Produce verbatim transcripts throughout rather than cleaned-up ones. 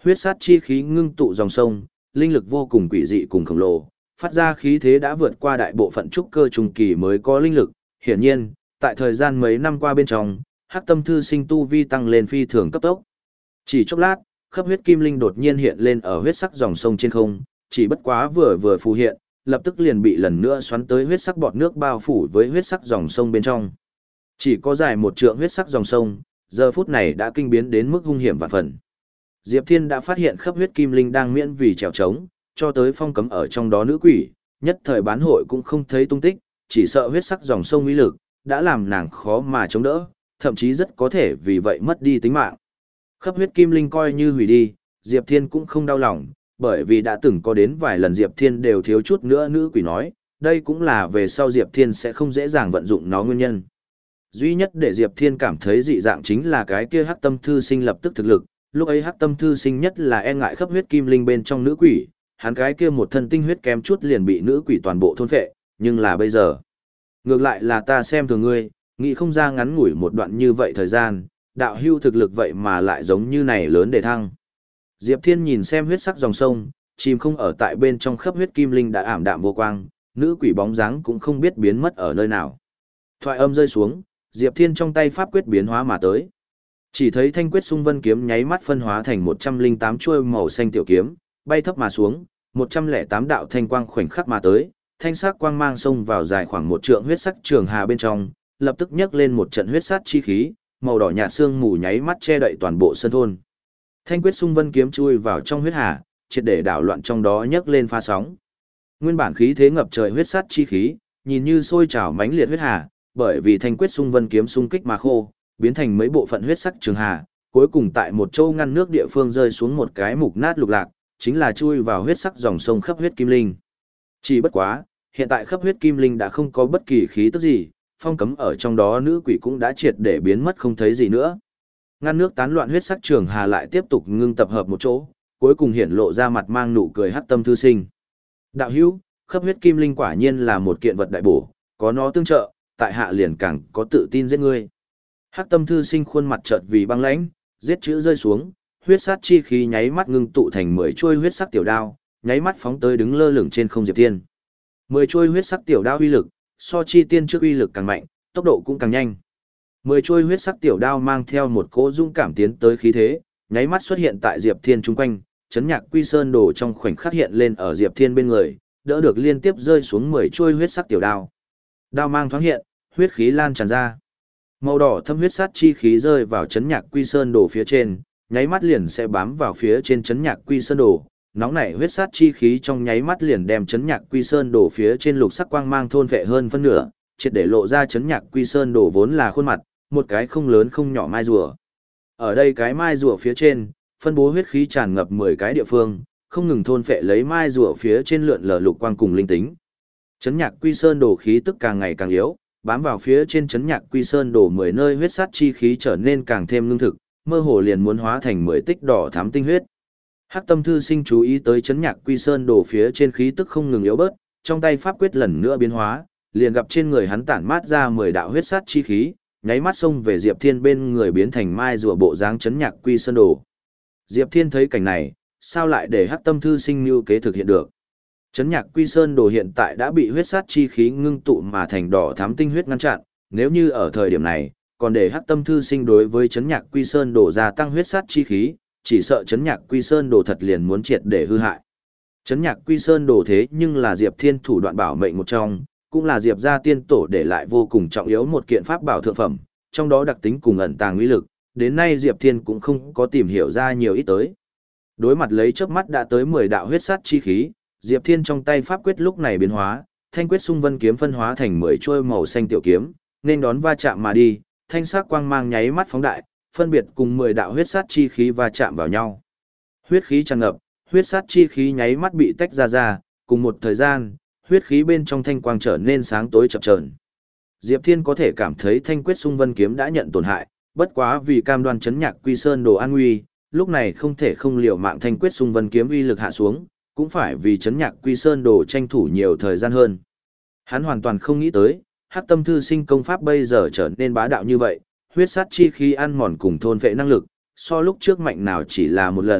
Huyết sát chi khí ngưng tụ dòng sông, linh lực vô cùng quỷ dị cùng khổng lồ, phát ra khí thế đã vượt qua đại bộ phận trúc cơ trung kỳ mới có linh lực. Hiển nhiên, tại thời gian mấy năm qua bên trong, Hắc Tâm Thư Sinh tu vi tăng lên phi thường cấp tốc. Chỉ chốc lát, khắp huyết kim linh đột nhiên hiện lên ở huyết sắc dòng sông trên không, chỉ bất quá vừa vừa phù hiện, lập tức liền bị lần nữa xoắn tới huyết sắc bọt nước bao phủ với huyết sắc dòng sông bên trong. Chỉ có dài một trượng huyết sắc dòng sông, giờ phút này đã kinh biến đến mức hung hiểm vạn phần. Diệp Thiên đã phát hiện khắp huyết kim linh đang miễn vì trèo trống, cho tới phong cấm ở trong đó nữ quỷ, nhất thời bán hội cũng không thấy tung tích, chỉ sợ huyết sắc dòng sông uy lực đã làm nàng khó mà chống đỡ, thậm chí rất có thể vì vậy mất đi tính mạng. Khắp huyết kim linh coi như hủy đi, Diệp Thiên cũng không đau lòng, bởi vì đã từng có đến vài lần Diệp Thiên đều thiếu chút nữa nữ quỷ nói, đây cũng là về sau Diệp Thiên sẽ không dễ dàng vận dụng nó nguyên nhân. Duy nhất để Diệp Thiên cảm thấy dị dạng chính là cái kia Hắc Tâm Thư Sinh lập tức thực lực, lúc ấy Hắc Tâm Thư Sinh nhất là e ngại khắp huyết kim linh bên trong nữ quỷ, hắn cái kia một thân tinh huyết kém chút liền bị nữ quỷ toàn bộ thôn phệ, nhưng là bây giờ. Ngược lại là ta xem thường ngươi, nghĩ không ra ngắn ngủi một đoạn như vậy thời gian, đạo hưu thực lực vậy mà lại giống như này lớn để thăng. Diệp Thiên nhìn xem huyết sắc dòng sông, chìm không ở tại bên trong khắp huyết kim linh đã ảm đạm vô quang, nữ quỷ bóng dáng cũng không biết biến mất ở nơi nào. Thoại âm rơi xuống, Diệp Thiên trong tay pháp quyết biến hóa mà tới. Chỉ thấy thanh quyết xung vân kiếm nháy mắt phân hóa thành một trăm lẻ tám chuôi màu xanh tiểu kiếm, bay thấp mà xuống, một trăm lẻ tám đạo thanh quang khoảnh khắc mà tới, thanh sắc quang mang xông vào dài khoảng một trượng huyết sắc trường hà bên trong, lập tức nhấc lên một trận huyết sát chi khí, màu đỏ nhạt sương mù nháy mắt che đậy toàn bộ sân thôn. Thanh quyết xung vân kiếm chui vào trong huyết hà, triệt để đảo loạn trong đó nhấc lên pha sóng. Nguyên bản khí thế ngập trời huyết sát chi khí, nhìn như sôi trào mãnh liệt huyết hà, bởi vì thanh quyết xung vân kiếm xung kích mà khô, biến thành mấy bộ phận huyết sắc trường hà, cuối cùng tại một châu ngăn nước địa phương rơi xuống một cái mục nát lục lạc, chính là chui vào huyết sắc dòng sông khắp huyết kim linh. Chỉ bất quá, hiện tại khắp huyết kim linh đã không có bất kỳ khí tức gì, phong cấm ở trong đó nữ quỷ cũng đã triệt để biến mất không thấy gì nữa. Ngăn nước tán loạn huyết sắc trường hà lại tiếp tục ngưng tập hợp một chỗ, cuối cùng hiển lộ ra mặt mang nụ cười Hắc Tâm Thư Sinh. Đạo hữu, khắp huyết kim linh quả nhiên là một kiện vật đại bổ, có nó tương trợ, tại hạ liền càng có tự tin giết ngươi. Hắc Tâm Thư Sinh khuôn mặt chợt vì băng lãnh, giết chữ rơi xuống, huyết sát chi khí nháy mắt ngưng tụ thành mười chuôi huyết sắc tiểu đao, nháy mắt phóng tới đứng lơ lửng trên không Diệp Thiên. Mười chuôi huyết sắc tiểu đao uy lực, so chi tiên trước uy lực càng mạnh, tốc độ cũng càng nhanh. Mười chuôi huyết sắc tiểu đao mang theo một cỗ dũng cảm tiến tới khí thế, nháy mắt xuất hiện tại Diệp Thiên chung quanh, chấn nhạc quy sơn đồ trong khoảnh khắc hiện lên ở Diệp Thiên bên người, đỡ được liên tiếp rơi xuống mười chuôi huyết sắc tiểu đao. Đao mang thoáng hiện, huyết khí lan tràn ra. Màu đỏ thâm huyết sát chi khí rơi vào chấn nhạc quy sơn đồ phía trên, nháy mắt liền sẽ bám vào phía trên chấn nhạc quy sơn đồ. Nóng nảy huyết sát chi khí trong nháy mắt liền đem chấn nhạc quy sơn đồ phía trên lục sắc quang mang thôn vệ hơn phân nửa, triệt để lộ ra chấn nhạc quy sơn đồ vốn là khuôn mặt, một cái không lớn không nhỏ mai rùa. Ở đây cái mai rùa phía trên, phân bố huyết khí tràn ngập mười cái địa phương, không ngừng thôn phệ lấy mai rùa phía trên lượn lờ lục quang cùng linh tính. Chấn nhạc quy sơn đồ khí tức càng ngày càng yếu, bám vào phía trên chấn nhạc quy sơn đồ mười nơi huyết sát chi khí trở nên càng thêm lương thực, mơ hồ liền muốn hóa thành mười tích đỏ thắm tinh huyết. Hắc Tâm Thư Sinh chú ý tới chấn nhạc quy sơn đồ phía trên khí tức không ngừng yếu bớt, trong tay pháp quyết lần nữa biến hóa, liền gặp trên người hắn tản mát ra mười đạo huyết sát chi khí, nháy mắt xông về Diệp Thiên bên người biến thành mai rùa bộ dáng chấn nhạc quy sơn đồ. Diệp Thiên thấy cảnh này, sao lại để Hắc Tâm Thư Sinh mưu kế thực hiện được? Chấn nhạc quy sơn đồ hiện tại đã bị huyết sát chi khí ngưng tụ mà thành đỏ thắm tinh huyết ngăn chặn, nếu như ở thời điểm này, còn để Hắc Tâm Thư Sinh đối với chấn nhạc quy sơn đồ gia tăng huyết sát chi khí, chỉ sợ chấn nhạc quy sơn đồ thật liền muốn triệt để hư hại. Chấn nhạc quy sơn đồ thế nhưng là Diệp Thiên thủ đoạn bảo mệnh một trong, cũng là Diệp gia tiên tổ để lại vô cùng trọng yếu một kiện pháp bảo thượng phẩm, trong đó đặc tính cùng ẩn tàng uy lực, đến nay Diệp Thiên cũng không có tìm hiểu ra nhiều ít tới. Đối mặt lấy chớp mắt đã tới mười đạo huyết sát chi khí, Diệp Thiên trong tay pháp quyết lúc này biến hóa, thanh quyết xung vân kiếm phân hóa thành mười chuôi màu xanh tiểu kiếm, nên đón va chạm mà đi, thanh sắc quang mang nháy mắt phóng đại, phân biệt cùng mười đạo huyết sát chi khí va chạm vào nhau. Huyết khí tràn ngập, huyết sát chi khí nháy mắt bị tách ra ra, cùng một thời gian, huyết khí bên trong thanh quang trở nên sáng tối chập chờn. Diệp Thiên có thể cảm thấy thanh quyết xung vân kiếm đã nhận tổn hại, bất quá vì cam đoan chấn nhạc quy sơn đồ an nguy, lúc này không thể không liều mạng thanh quyết xung vân kiếm uy lực hạ xuống, cũng phải vì chấn nhạc quy sơn đồ tranh thủ nhiều thời gian hơn. Hắn hoàn toàn không nghĩ tới, Hắc Tâm Thư Sinh công pháp bây giờ trở nên bá đạo như vậy, huyết sát chi khí ăn mòn cùng thôn vệ năng lực, so lúc trước mạnh nào chỉ là một lần,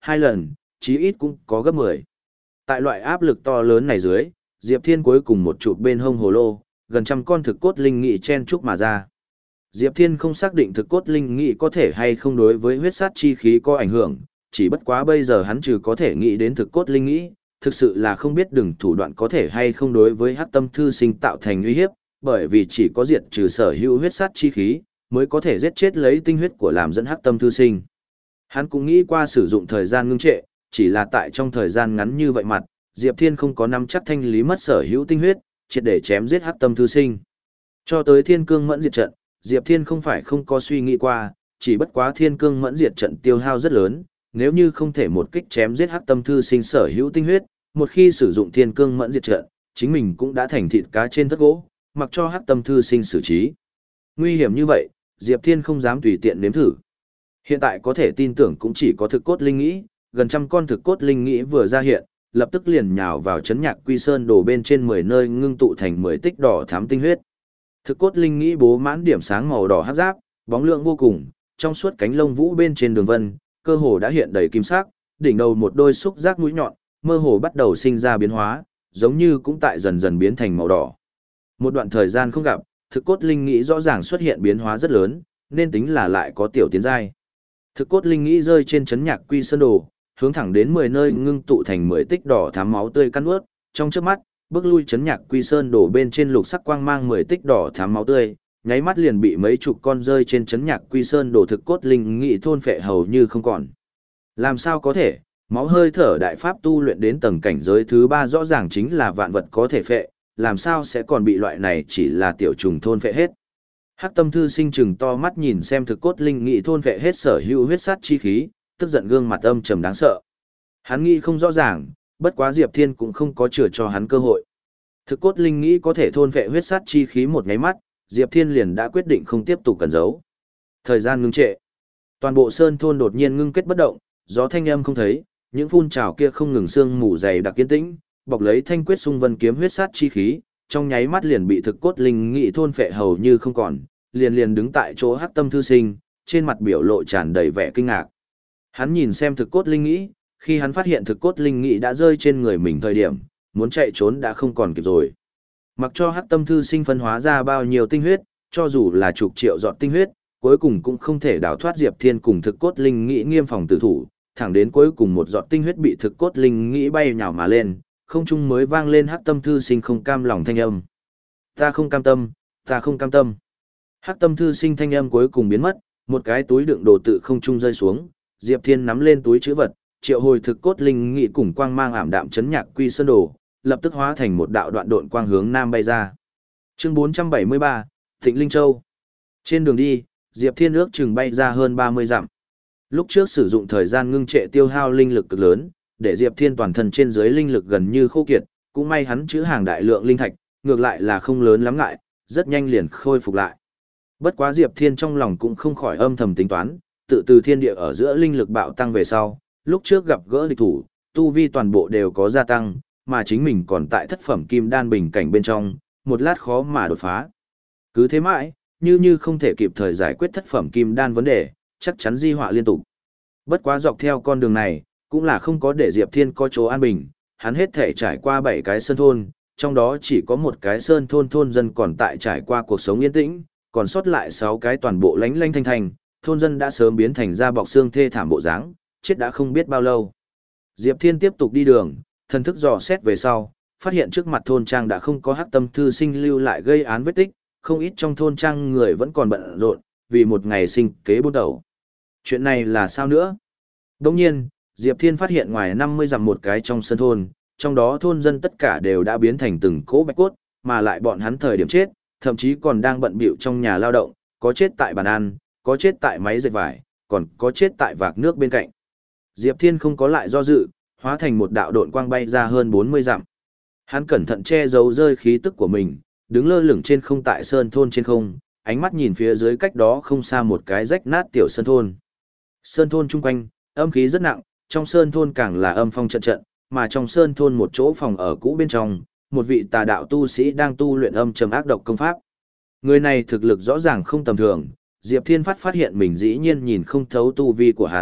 hai lần, chí ít cũng có gấp mười. Tại loại áp lực to lớn này dưới, Diệp Thiên cuối cùng một chụp bên hông hồ lô, gần trăm con thực cốt linh nghị chen chúc mà ra. Diệp Thiên không xác định thực cốt linh nghị có thể hay không đối với huyết sát chi khí có ảnh hưởng, chỉ bất quá bây giờ hắn trừ có thể nghĩ đến thực cốt linh nghị, thực sự là không biết đừng thủ đoạn có thể hay không đối với hắc tâm thư sinh tạo thành uy hiếp, bởi vì chỉ có diệt trừ sở hữu huyết sát chi khí, mới có thể giết chết lấy tinh huyết của làm dẫn hắc tâm thư sinh. Hắn cũng nghĩ qua sử dụng thời gian ngưng trệ, chỉ là tại trong thời gian ngắn như vậy mặt, Diệp Thiên không có nắm chắc thanh lý mất sở hữu tinh huyết, triệt để chém giết hắc tâm thư sinh. Cho tới Thiên Cương Mẫn Diệt trận, Diệp Thiên không phải không có suy nghĩ qua, chỉ bất quá Thiên Cương Mẫn Diệt trận tiêu hao rất lớn, nếu như không thể một kích chém giết hắc tâm thư sinh sở hữu tinh huyết, một khi sử dụng Thiên Cương Mẫn Diệt trận, chính mình cũng đã thành thịt cá trên thất gỗ, mặc cho hắc tâm thư sinh xử trí. Nguy hiểm như vậy, Diệp Thiên không dám tùy tiện nếm thử. Hiện tại có thể tin tưởng cũng chỉ có thực cốt linh nghĩ, gần trăm con thực cốt linh nghĩ vừa ra hiện, lập tức liền nhào vào chấn nhạc quy sơn đổ bên trên mười nơi ngưng tụ thành mười tích đỏ thám tinh huyết. Thực cốt linh nghĩ bố mãn điểm sáng màu đỏ hắc giáp, bóng lượng vô cùng, trong suốt cánh lông vũ bên trên đường vân, cơ hồ đã hiện đầy kim sắc, đỉnh đầu một đôi xúc giác mũi nhọn, mơ hồ bắt đầu sinh ra biến hóa, giống như cũng tại dần dần biến thành màu đỏ. Một đoạn thời gian không gặp, thực cốt linh nghĩ rõ ràng xuất hiện biến hóa rất lớn, nên tính là lại có tiểu tiến giai. Thực cốt linh nghĩ rơi trên chấn nhạc quy sơn đồ, hướng thẳng đến mười nơi ngưng tụ thành mười tích đỏ thắm máu tươi căn ướt, trong chớp mắt, bước lui chấn nhạc quy sơn đổ bên trên lục sắc quang mang mười tích đỏ thắm máu tươi, nháy mắt liền bị mấy chục con rơi trên chấn nhạc quy sơn đổ thực cốt linh nghĩ thôn phệ hầu như không còn. Làm sao có thể, máu hơi thở đại pháp tu luyện đến tầng cảnh giới thứ ba rõ ràng chính là vạn vật có thể phệ, làm sao sẽ còn bị loại này chỉ là tiểu trùng thôn phệ hết. Hắc tâm thư sinh chừng to mắt nhìn xem thực cốt linh nghĩ thôn phệ hết sở hữu huyết sát chi khí, tức giận gương mặt âm trầm đáng sợ. Hắn nghĩ không rõ ràng, bất quá Diệp Thiên cũng không có chừa cho hắn cơ hội. Thực cốt linh nghĩ có thể thôn phệ huyết sát chi khí một nháy mắt, Diệp Thiên liền đã quyết định không tiếp tục cẩn giấu. Thời gian ngưng trệ. Toàn bộ sơn thôn đột nhiên ngưng kết bất động, gió thanh âm không thấy, những phun trào kia không ngừng sương mù dày đặc yên tĩnh, bọc lấy thanh quyết xung vân kiếm huyết sát chi khí, trong nháy mắt liền bị thực cốt linh nghĩ thôn phệ hầu như không còn, liền liền đứng tại chỗ hắc tâm thư sinh, trên mặt biểu lộ tràn đầy vẻ kinh ngạc. Hắn nhìn xem thực cốt linh nghĩ, khi hắn phát hiện thực cốt linh nghĩ đã rơi trên người mình thời điểm, muốn chạy trốn đã không còn kịp rồi. Mặc cho hắc tâm thư sinh phân hóa ra bao nhiêu tinh huyết, cho dù là chục triệu giọt tinh huyết, cuối cùng cũng không thể đào thoát Diệp Thiên cùng thực cốt linh nghĩ nghiêm phòng tử thủ, thẳng đến cuối cùng một giọt tinh huyết bị thực cốt linh nghĩ bay nhào mà lên, không trung mới vang lên hắc tâm thư sinh không cam lòng thanh âm. Ta không cam tâm, ta không cam tâm. Hắc tâm thư sinh thanh âm cuối cùng biến mất, một cái túi đựng đồ tự không trung rơi xuống, Diệp Thiên nắm lên túi chữ vật, triệu hồi thực cốt linh nghị cùng quang mang ảm đạm chấn nhạc quy sơn đồ, lập tức hóa thành một đạo đoạn độn quang hướng nam bay ra. Chương bốn trăm bảy mươi ba, Thịnh Linh Châu. Trên đường đi, Diệp Thiên ước chừng bay ra hơn ba mươi dặm. Lúc trước sử dụng thời gian ngưng trệ tiêu hao linh lực cực lớn, để Diệp Thiên toàn thân trên dưới linh lực gần như khô kiệt, cũng may hắn chữ hàng đại lượng linh thạch, ngược lại là không lớn lắm ngại, rất nhanh liền khôi phục lại. Bất quá Diệp Thiên trong lòng cũng không khỏi âm thầm tính toán, tự từ thiên địa ở giữa linh lực bạo tăng về sau, lúc trước gặp gỡ địch thủ, tu vi toàn bộ đều có gia tăng, mà chính mình còn tại thất phẩm kim đan bình cảnh bên trong, một lát khó mà đột phá. Cứ thế mãi, như như không thể kịp thời giải quyết thất phẩm kim đan vấn đề, chắc chắn di họa liên tục. Bất quá dọc theo con đường này, cũng là không có để Diệp Thiên có chỗ an bình, hắn hết thể trải qua bảy cái sơn thôn, trong đó chỉ có một cái sơn thôn thôn dân còn tại trải qua cuộc sống yên tĩnh, còn sót lại sáu cái toàn bộ lánh lánh thanh thanh, thôn dân đã sớm biến thành da bọc xương thê thảm bộ dáng, chết đã không biết bao lâu. Diệp Thiên tiếp tục đi đường, thần thức dò xét về sau, phát hiện trước mặt thôn trang đã không có hắc tâm thư sinh lưu lại gây án vết tích, không ít trong thôn trang người vẫn còn bận rộn, vì một ngày sinh kế buôn đầu. Chuyện này là sao nữa? Đồng nhiên, Diệp Thiên phát hiện ngoài năm mươi dặm một cái trong sân thôn, trong đó thôn dân tất cả đều đã biến thành từng cỗ bạch cốt, mà lại bọn hắn thời điểm chết, thậm chí còn đang bận bịu trong nhà lao động, có chết tại bàn ăn, có chết tại máy dệt vải, còn có chết tại vạc nước bên cạnh. Diệp Thiên không có lại do dự, hóa thành một đạo độn quang bay ra hơn bốn mươi dặm. Hắn cẩn thận che giấu rơi khí tức của mình, đứng lơ lửng trên không tại sơn thôn trên không, ánh mắt nhìn phía dưới cách đó không xa một cái rách nát tiểu sơn thôn. Sơn thôn chung quanh, âm khí rất nặng, trong sơn thôn càng là âm phong trận trận, mà trong sơn thôn một chỗ phòng ở cũ bên trong, một vị tà đạo tu sĩ đang tu luyện âm trầm ác độc công pháp. Người này thực lực rõ ràng không tầm thường, Diệp Thiên phát phát hiện mình dĩ nhiên nhìn không thấu tu vi của hắn,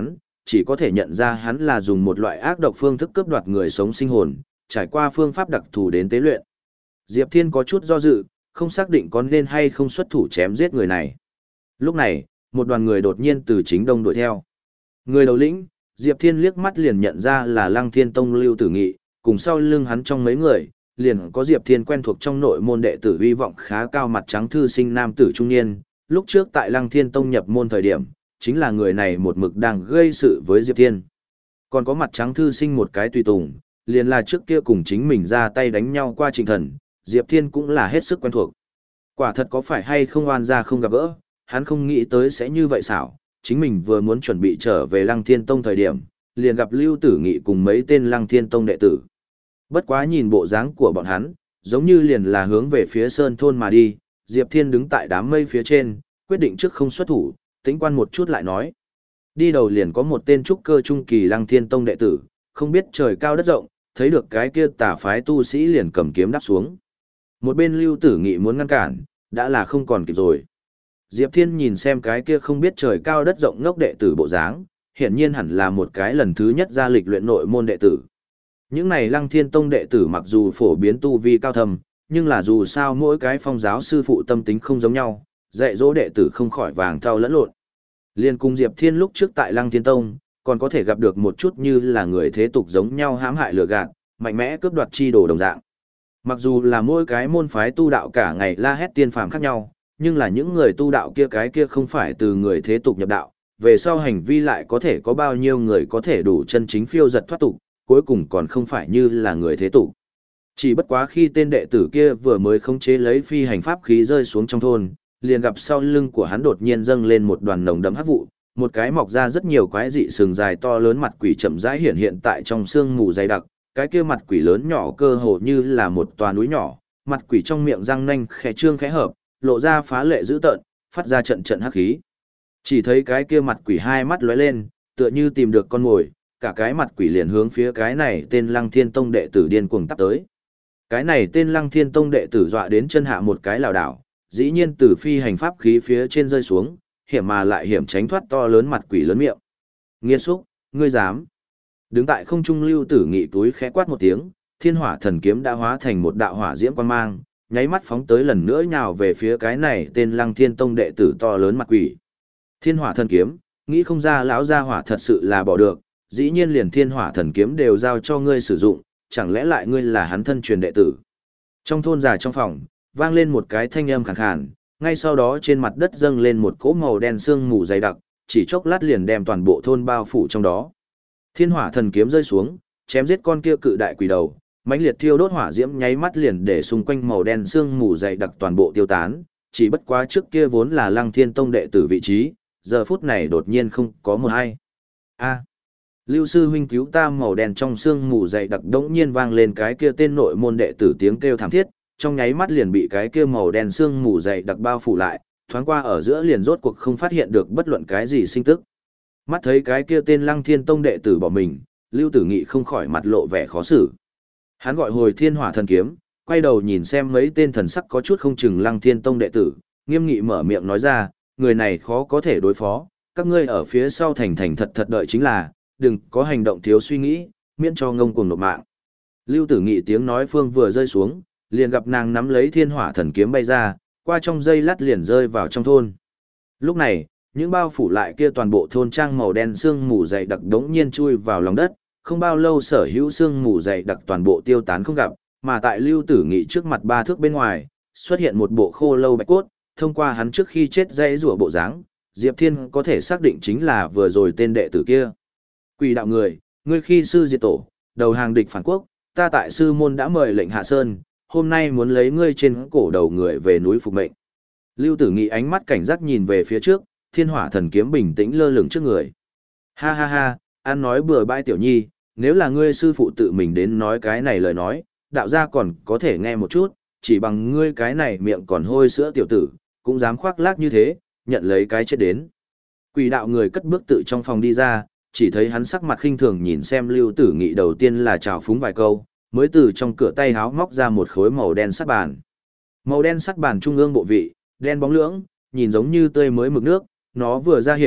chỉ có thể nhận ra hắn là dùng một loại ác độc phương thức cướp đoạt người sống sinh hồn, trải qua phương pháp đặc thù đến tế luyện. Diệp Thiên có chút do dự, không xác định có nên hay không xuất thủ chém giết người này. Lúc này, một đoàn người đột nhiên từ chính đông đuổi theo. Người đầu lĩnh, Diệp Thiên liếc mắt liền nhận ra là Lăng Thiên Tông Lưu Tử Nghị, cùng sau lưng hắn trong mấy người, liền có Diệp Thiên quen thuộc trong nội môn đệ tử uy vọng khá cao mặt trắng thư sinh nam tử trung niên, lúc trước tại Lăng Thiên Tông nhập môn thời điểm, chính là người này một mực đang gây sự với Diệp Thiên. Còn có mặt trắng thư sinh một cái tùy tùng, liền là trước kia cùng chính mình ra tay đánh nhau qua Trịnh Thần, Diệp Thiên cũng là hết sức quen thuộc. Quả thật có phải hay không oan ra không gặp gỡ, hắn không nghĩ tới sẽ như vậy xảo, chính mình vừa muốn chuẩn bị trở về Lăng Thiên Tông thời điểm, liền gặp Lưu Tử Nghị cùng mấy tên Lăng Thiên Tông đệ tử. Bất quá nhìn bộ dáng của bọn hắn, giống như liền là hướng về phía sơn thôn mà đi, Diệp Thiên đứng tại đám mây phía trên, quyết định trước không xuất thủ, tính quan một chút lại nói. Đi đầu liền có một tên trúc cơ trung kỳ Lăng Thiên Tông đệ tử, không biết trời cao đất rộng, thấy được cái kia tà phái tu sĩ liền cầm kiếm đáp xuống. Một bên Lưu Tử Nghị muốn ngăn cản, đã là không còn kịp rồi. Diệp Thiên nhìn xem cái kia không biết trời cao đất rộng ngốc đệ tử bộ dáng, hiển nhiên hẳn là một cái lần thứ nhất ra lịch luyện nội môn đệ tử. Những này Lăng Thiên Tông đệ tử mặc dù phổ biến tu vi cao thầm, nhưng là dù sao mỗi cái phong giáo sư phụ tâm tính không giống nhau, dạy dỗ đệ tử không khỏi vàng thau lẫn lộn. Liên cung Diệp Thiên lúc trước tại Lăng Thiên Tông, còn có thể gặp được một chút như là người thế tục giống nhau hãm hại lừa gạt, mạnh mẽ cướp đoạt chi đồ đồng dạng. Mặc dù là mỗi cái môn phái tu đạo cả ngày la hét tiên phàm khác nhau, nhưng là những người tu đạo kia cái kia không phải từ người thế tục nhập đạo, về sau hành vi lại có thể có bao nhiêu người có thể đủ chân chính phiêu giật thoát tục, cuối cùng còn không phải như là người thế tục. Chỉ bất quá khi tên đệ tử kia vừa mới khống chế lấy phi hành pháp khí rơi xuống trong thôn, liền gặp sau lưng của hắn đột nhiên dâng lên một đoàn nồng đậm hắc vụ, một cái mọc ra rất nhiều quái dị sừng dài to lớn mặt quỷ chậm rãi hiện hiện tại trong sương mù dày đặc, cái kia mặt quỷ lớn nhỏ cơ hồ như là một tòa núi nhỏ, mặt quỷ trong miệng răng nanh khẽ trương khẽ hợp, lộ ra phá lệ dữ tợn, phát ra trận trận hắc khí. Chỉ thấy cái kia mặt quỷ hai mắt lóe lên, tựa như tìm được con mồi, cả cái mặt quỷ liền hướng phía cái này tên Lăng Thiên Tông đệ tử điên cuồng tắp tới. Cái này tên Lăng Thiên Tông đệ tử dọa đến chân hạ một cái lảo đảo, dĩ nhiên từ phi hành pháp khí phía trên rơi xuống, hiểm mà lại hiểm tránh thoát to lớn mặt quỷ lớn miệng. Nghiên xúc, ngươi dám? Đứng tại không trung Lưu Tử Nghị túi khẽ quát một tiếng, Thiên Hỏa Thần Kiếm đã hóa thành một đạo hỏa diễm quang mang, nháy mắt phóng tới lần nữa nhào về phía cái này tên Lăng Thiên Tông đệ tử to lớn mặt quỷ. Thiên Hỏa Thần Kiếm, nghĩ không ra lão gia hỏa thật sự là bỏ được, dĩ nhiên liền Thiên Hỏa Thần Kiếm đều giao cho ngươi sử dụng, chẳng lẽ lại ngươi là hắn thân truyền đệ tử? Trong thôn già trong phòng, vang lên một cái thanh âm khàn khàn, ngay sau đó trên mặt đất dâng lên một cỗ màu đen sương mù dày đặc, chỉ chốc lát liền đem toàn bộ thôn bao phủ trong đó. Thiên Hỏa Thần Kiếm rơi xuống, chém giết con kia cự đại quỷ đầu, mãnh liệt thiêu đốt hỏa diễm nháy mắt liền để xung quanh màu đen sương mù dày đặc toàn bộ tiêu tán, chỉ bất quá trước kia vốn là Lăng Thiên Tông đệ tử vị trí, giờ phút này đột nhiên không có một ai. A, Lưu sư huynh cứu ta! Màu đen trong sương mù dày đặc đống nhiên vang lên cái kia tên nội môn đệ tử tiếng kêu thảm thiết, trong nháy mắt liền bị cái kia màu đen sương mù dày đặc bao phủ lại, thoáng qua ở giữa liền rốt cuộc không phát hiện được bất luận cái gì sinh tức. Mắt thấy cái kia tên Lăng Thiên Tông đệ tử bỏ mình, Lưu Tử Nghị không khỏi mặt lộ vẻ khó xử. Hắn gọi hồi Thiên Hỏa Thần Kiếm, quay đầu nhìn xem mấy tên thần sắc có chút không chừng Lăng Thiên Tông đệ tử, nghiêm nghị mở miệng nói ra, người này khó có thể đối phó, các ngươi ở phía sau thành thành thật thật đợi chính là, đừng có hành động thiếu suy nghĩ, miễn cho ngông cuồng nộp mạng. Lưu Tử Nghị tiếng nói phương vừa rơi xuống, liền gặp nàng nắm lấy Thiên Hỏa Thần Kiếm bay ra, qua trong dây lát liền rơi vào trong thôn. Lúc này, những bao phủ lại kia toàn bộ thôn trang màu đen sương mù dày đặc đống nhiên chui vào lòng đất, không bao lâu sở hữu sương mù dày đặc toàn bộ tiêu tán không gặp, mà tại Lưu Tử Nghị trước mặt ba thước bên ngoài, xuất hiện một bộ khô lâu bạch cốt, thông qua hắn trước khi chết dãy rủa bộ dáng, Diệp Thiên có thể xác định chính là vừa rồi tên đệ tử kia. Quỷ đạo người, ngươi khi sư diệt tổ, đầu hàng địch phản quốc, ta tại sư môn đã mời lệnh hạ sơn, hôm nay muốn lấy ngươi trên cổ đầu người về núi phục mệnh. Lưu Tử Nghị ánh mắt cảnh giác nhìn về phía trước, Thiên Hỏa Thần Kiếm bình tĩnh lơ lửng trước người. Ha ha ha, ăn nói bừa bãi tiểu nhi, nếu là ngươi sư phụ tự mình đến nói cái này lời nói, đạo gia còn có thể nghe một chút, chỉ bằng ngươi cái này miệng còn hôi sữa tiểu tử, cũng dám khoác lác như thế, nhận lấy cái chết đến. Quỷ đạo người cất bước tự trong phòng đi ra, chỉ thấy hắn sắc mặt khinh thường nhìn xem Lưu Tử Nghị, đầu tiên là chào phúng vài câu, mới từ trong cửa tay háo móc ra một khối màu đen sắt bàn. Màu đen sắt bàn trung ương bộ vị, đen bóng lưỡng, nhìn giống như tươi mới mực nước, nó vừa ra hiện,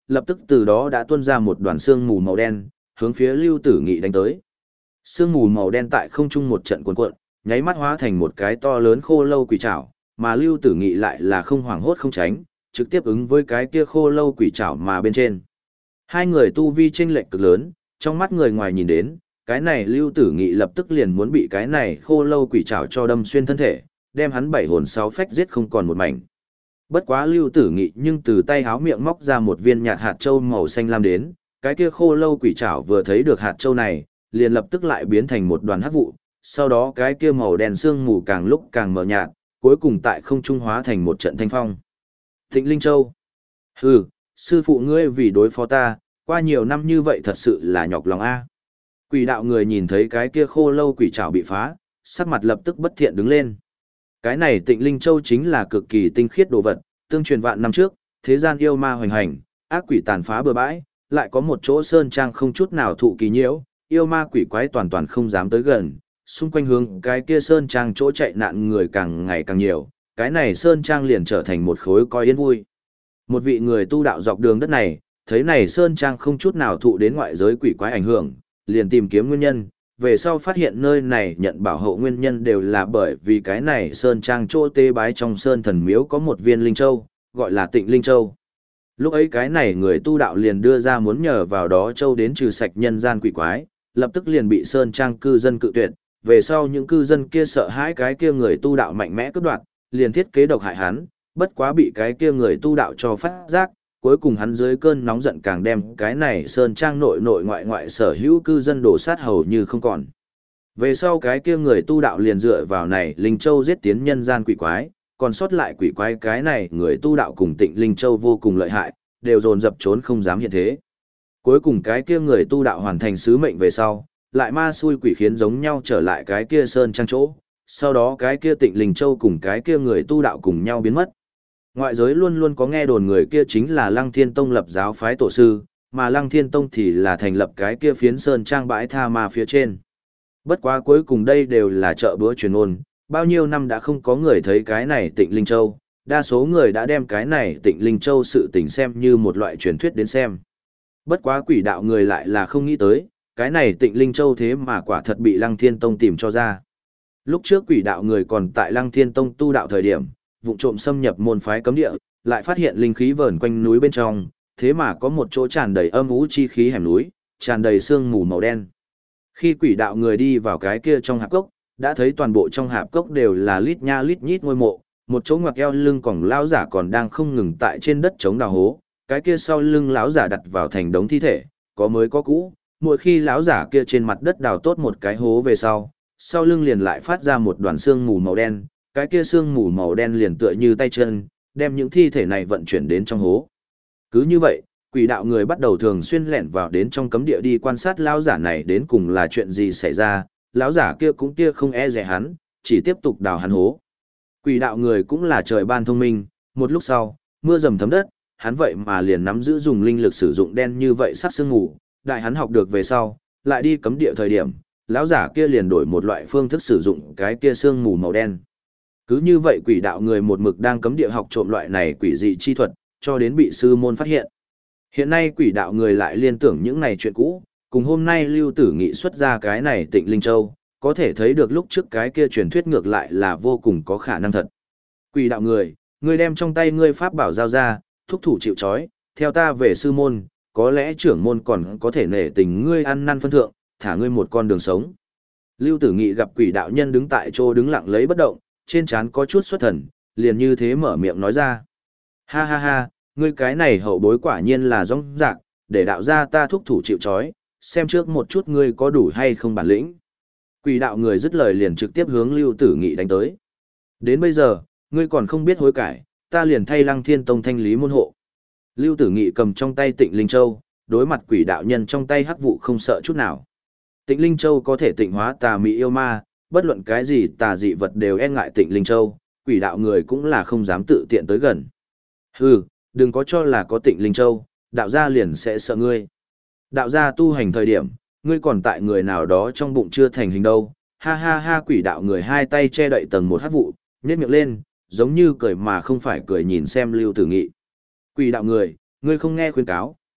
lập tức từ đó đã tuôn ra một đoàn sương mù màu đen, hướng phía Lưu Tử Nghị đánh tới. Sương mù màu đen tại không trung một trận cuộn cuộn, nháy mắt hóa thành một cái to lớn khô lâu quỷ trảo, mà Lưu Tử Nghị lại là không hoảng hốt không tránh, trực tiếp ứng với cái kia khô lâu quỷ trảo mà bên trên. Hai người tu vi chênh lệch cực lớn, trong mắt người ngoài nhìn đến, cái này Lưu Tử Nghị lập tức liền muốn bị cái này khô lâu quỷ trảo cho đâm xuyên thân thể, đem hắn bảy hồn sáu phách giết không còn một mảnh. Bất quá Lưu Tử Nghị nhưng từ tay háo miệng móc ra một viên nhạt hạt châu màu xanh lam đến, cái kia khô lâu quỷ trảo vừa thấy được hạt châu này, liền lập tức lại biến thành một đoàn hắc vụ, sau đó cái kia màu đen sương mù càng lúc càng mờ nhạt, cuối cùng tại không trung hóa thành một trận thanh phong. Thịnh Linh Châu. Hừ, sư phụ ngươi vì đối phó ta, qua nhiều năm như vậy thật sự là nhọc lòng a. Quỷ đạo người nhìn thấy cái kia khô lâu quỷ trảo bị phá, sắc mặt lập tức bất thiện đứng lên. Cái này Tịnh Linh Châu chính là cực kỳ tinh khiết đồ vật, tương truyền vạn năm trước, thế gian yêu ma hoành hành, ác quỷ tàn phá bừa bãi, lại có một chỗ sơn trang không chút nào thụ kỳ nhiễu, yêu ma quỷ quái toàn toàn không dám tới gần, xung quanh hướng cái kia sơn trang chỗ chạy nạn người càng ngày càng nhiều, cái này sơn trang liền trở thành một khối coi yên vui. Một vị người tu đạo dọc đường đất này, thấy này sơn trang không chút nào thụ đến ngoại giới quỷ quái ảnh hưởng, liền tìm kiếm nguyên nhân, về sau phát hiện nơi này nhận bảo hộ nguyên nhân đều là bởi vì cái này sơn trang chỗ tế bái trong sơn thần miếu có một viên linh châu, gọi là Tịnh Linh Châu. Lúc ấy cái này người tu đạo liền đưa ra muốn nhờ vào đó châu đến trừ sạch nhân gian quỷ quái, lập tức liền bị sơn trang cư dân cự tuyệt, về sau những cư dân kia sợ hãi cái kia người tu đạo mạnh mẽ cướp đoạt, liền thiết kế độc hại hắn, bất quá bị cái kia người tu đạo cho phát giác, cuối cùng hắn dưới cơn nóng giận càng đem cái này sơn trang nội nội ngoại ngoại sở hữu cư dân đổ sát hầu như không còn. Về sau cái kia người tu đạo liền dựa vào này Linh Châu giết tiến nhân gian quỷ quái, còn sót lại quỷ quái cái này người tu đạo cùng Tịnh Linh Châu vô cùng lợi hại, đều dồn dập trốn không dám hiện thế. Cuối cùng cái kia người tu đạo hoàn thành sứ mệnh về sau, lại ma xui quỷ khiến giống nhau trở lại cái kia sơn trang chỗ, sau đó cái kia Tịnh Linh Châu cùng cái kia người tu đạo cùng nhau biến mất. Ngoại giới luôn luôn có nghe đồn người kia chính là Lăng Thiên Tông lập giáo phái tổ sư, mà Lăng Thiên Tông thì là thành lập cái kia phiến sơn trang bãi tha ma phía trên. Bất quá cuối cùng đây đều là chợ bữa truyền ôn, bao nhiêu năm đã không có người thấy cái này Tịnh Linh Châu, đa số người đã đem cái này Tịnh Linh Châu sự tình xem như một loại truyền thuyết đến xem. Bất quá quỷ đạo người lại là không nghĩ tới, cái này Tịnh Linh Châu thế mà quả thật bị Lăng Thiên Tông tìm cho ra. Lúc trước quỷ đạo người còn tại Lăng Thiên Tông tu đạo thời điểm, vụng trộm xâm nhập môn phái cấm địa, lại phát hiện linh khí vờn quanh núi bên trong, thế mà có một chỗ tràn đầy âm u chi khí hẻm núi, tràn đầy sương mù màu đen. Khi quỷ đạo người đi vào cái kia trong hạp cốc, đã thấy toàn bộ trong hạp cốc đều là lít nha lít nhít ngôi mộ, một chỗ ngoặc eo lưng còng lão giả còn đang không ngừng tại trên đất chống đào hố, cái kia sau lưng lão giả đặt vào thành đống thi thể, có mới có cũ, mỗi khi lão giả kia trên mặt đất đào tốt một cái hố về sau, sau lưng liền lại phát ra một đoàn sương mù màu đen, cái kia sương mù màu đen liền tựa như tay chân, đem những thi thể này vận chuyển đến trong hố. Cứ như vậy, quỷ đạo người bắt đầu thường xuyên lẻn vào đến trong cấm địa đi quan sát lão giả này đến cùng là chuyện gì xảy ra, lão giả kia cũng kia không e dè hắn, chỉ tiếp tục đào hắn hố. Quỷ đạo người cũng là trời ban thông minh, một lúc sau, mưa dầm thấm đất, hắn vậy mà liền nắm giữ dùng linh lực sử dụng đen như vậy sắc sương mù, đại hắn học được về sau, lại đi cấm địa thời điểm, lão giả kia liền đổi một loại phương thức sử dụng cái kia sương mù màu đen. Cứ như vậy quỷ đạo người một mực đang cấm địa học trộm loại này quỷ dị chi thuật, cho đến bị sư môn phát hiện. Hiện nay quỷ đạo người lại liên tưởng những này chuyện cũ, cùng hôm nay Lưu Tử Nghị xuất ra cái này Tịnh Linh Châu, có thể thấy được lúc trước cái kia truyền thuyết ngược lại là vô cùng có khả năng thật. Quỷ đạo người, ngươi đem trong tay ngươi pháp bảo giao ra, thúc thủ chịu trói, theo ta về sư môn, có lẽ trưởng môn còn có thể nể tình ngươi ăn năn phân thượng, thả ngươi một con đường sống. Lưu Tử Nghị gặp quỷ đạo nhân đứng tại chỗ đứng lặng lấy bất động, trên trán có chút xuất thần, liền như thế mở miệng nói ra. Ha ha ha, ngươi cái này hậu bối quả nhiên là rong rạc, để đạo gia ta thúc thủ chịu trói, xem trước một chút ngươi có đủ hay không bản lĩnh. Quỷ đạo người dứt lời liền trực tiếp hướng Lưu Tử Nghị đánh tới. Đến bây giờ, ngươi còn không biết hối cải, ta liền thay Lăng Thiên Tông thanh lý môn hộ. Lưu Tử Nghị cầm trong tay Tịnh Linh Châu, đối mặt quỷ đạo nhân trong tay hắc vụ không sợ chút nào. Tịnh Linh Châu có thể tịnh hóa tà mị yêu ma, bất luận cái gì tà dị vật đều e ngại Tịnh Linh Châu, quỷ đạo người cũng là không dám tự tiện tới gần. Hừ, đừng có cho là có Tịnh Linh Châu, đạo gia liền sẽ sợ ngươi. Đạo gia tu hành thời điểm, ngươi còn tại người nào đó trong bụng chưa thành hình đâu. Ha ha ha, quỷ đạo người hai tay che đậy tầng một hắc vụ, nhếch miệng lên, giống như cười mà không phải cười nhìn xem Lưu Tử Nghị. Quỷ đạo người, ngươi không nghe khuyên cáo,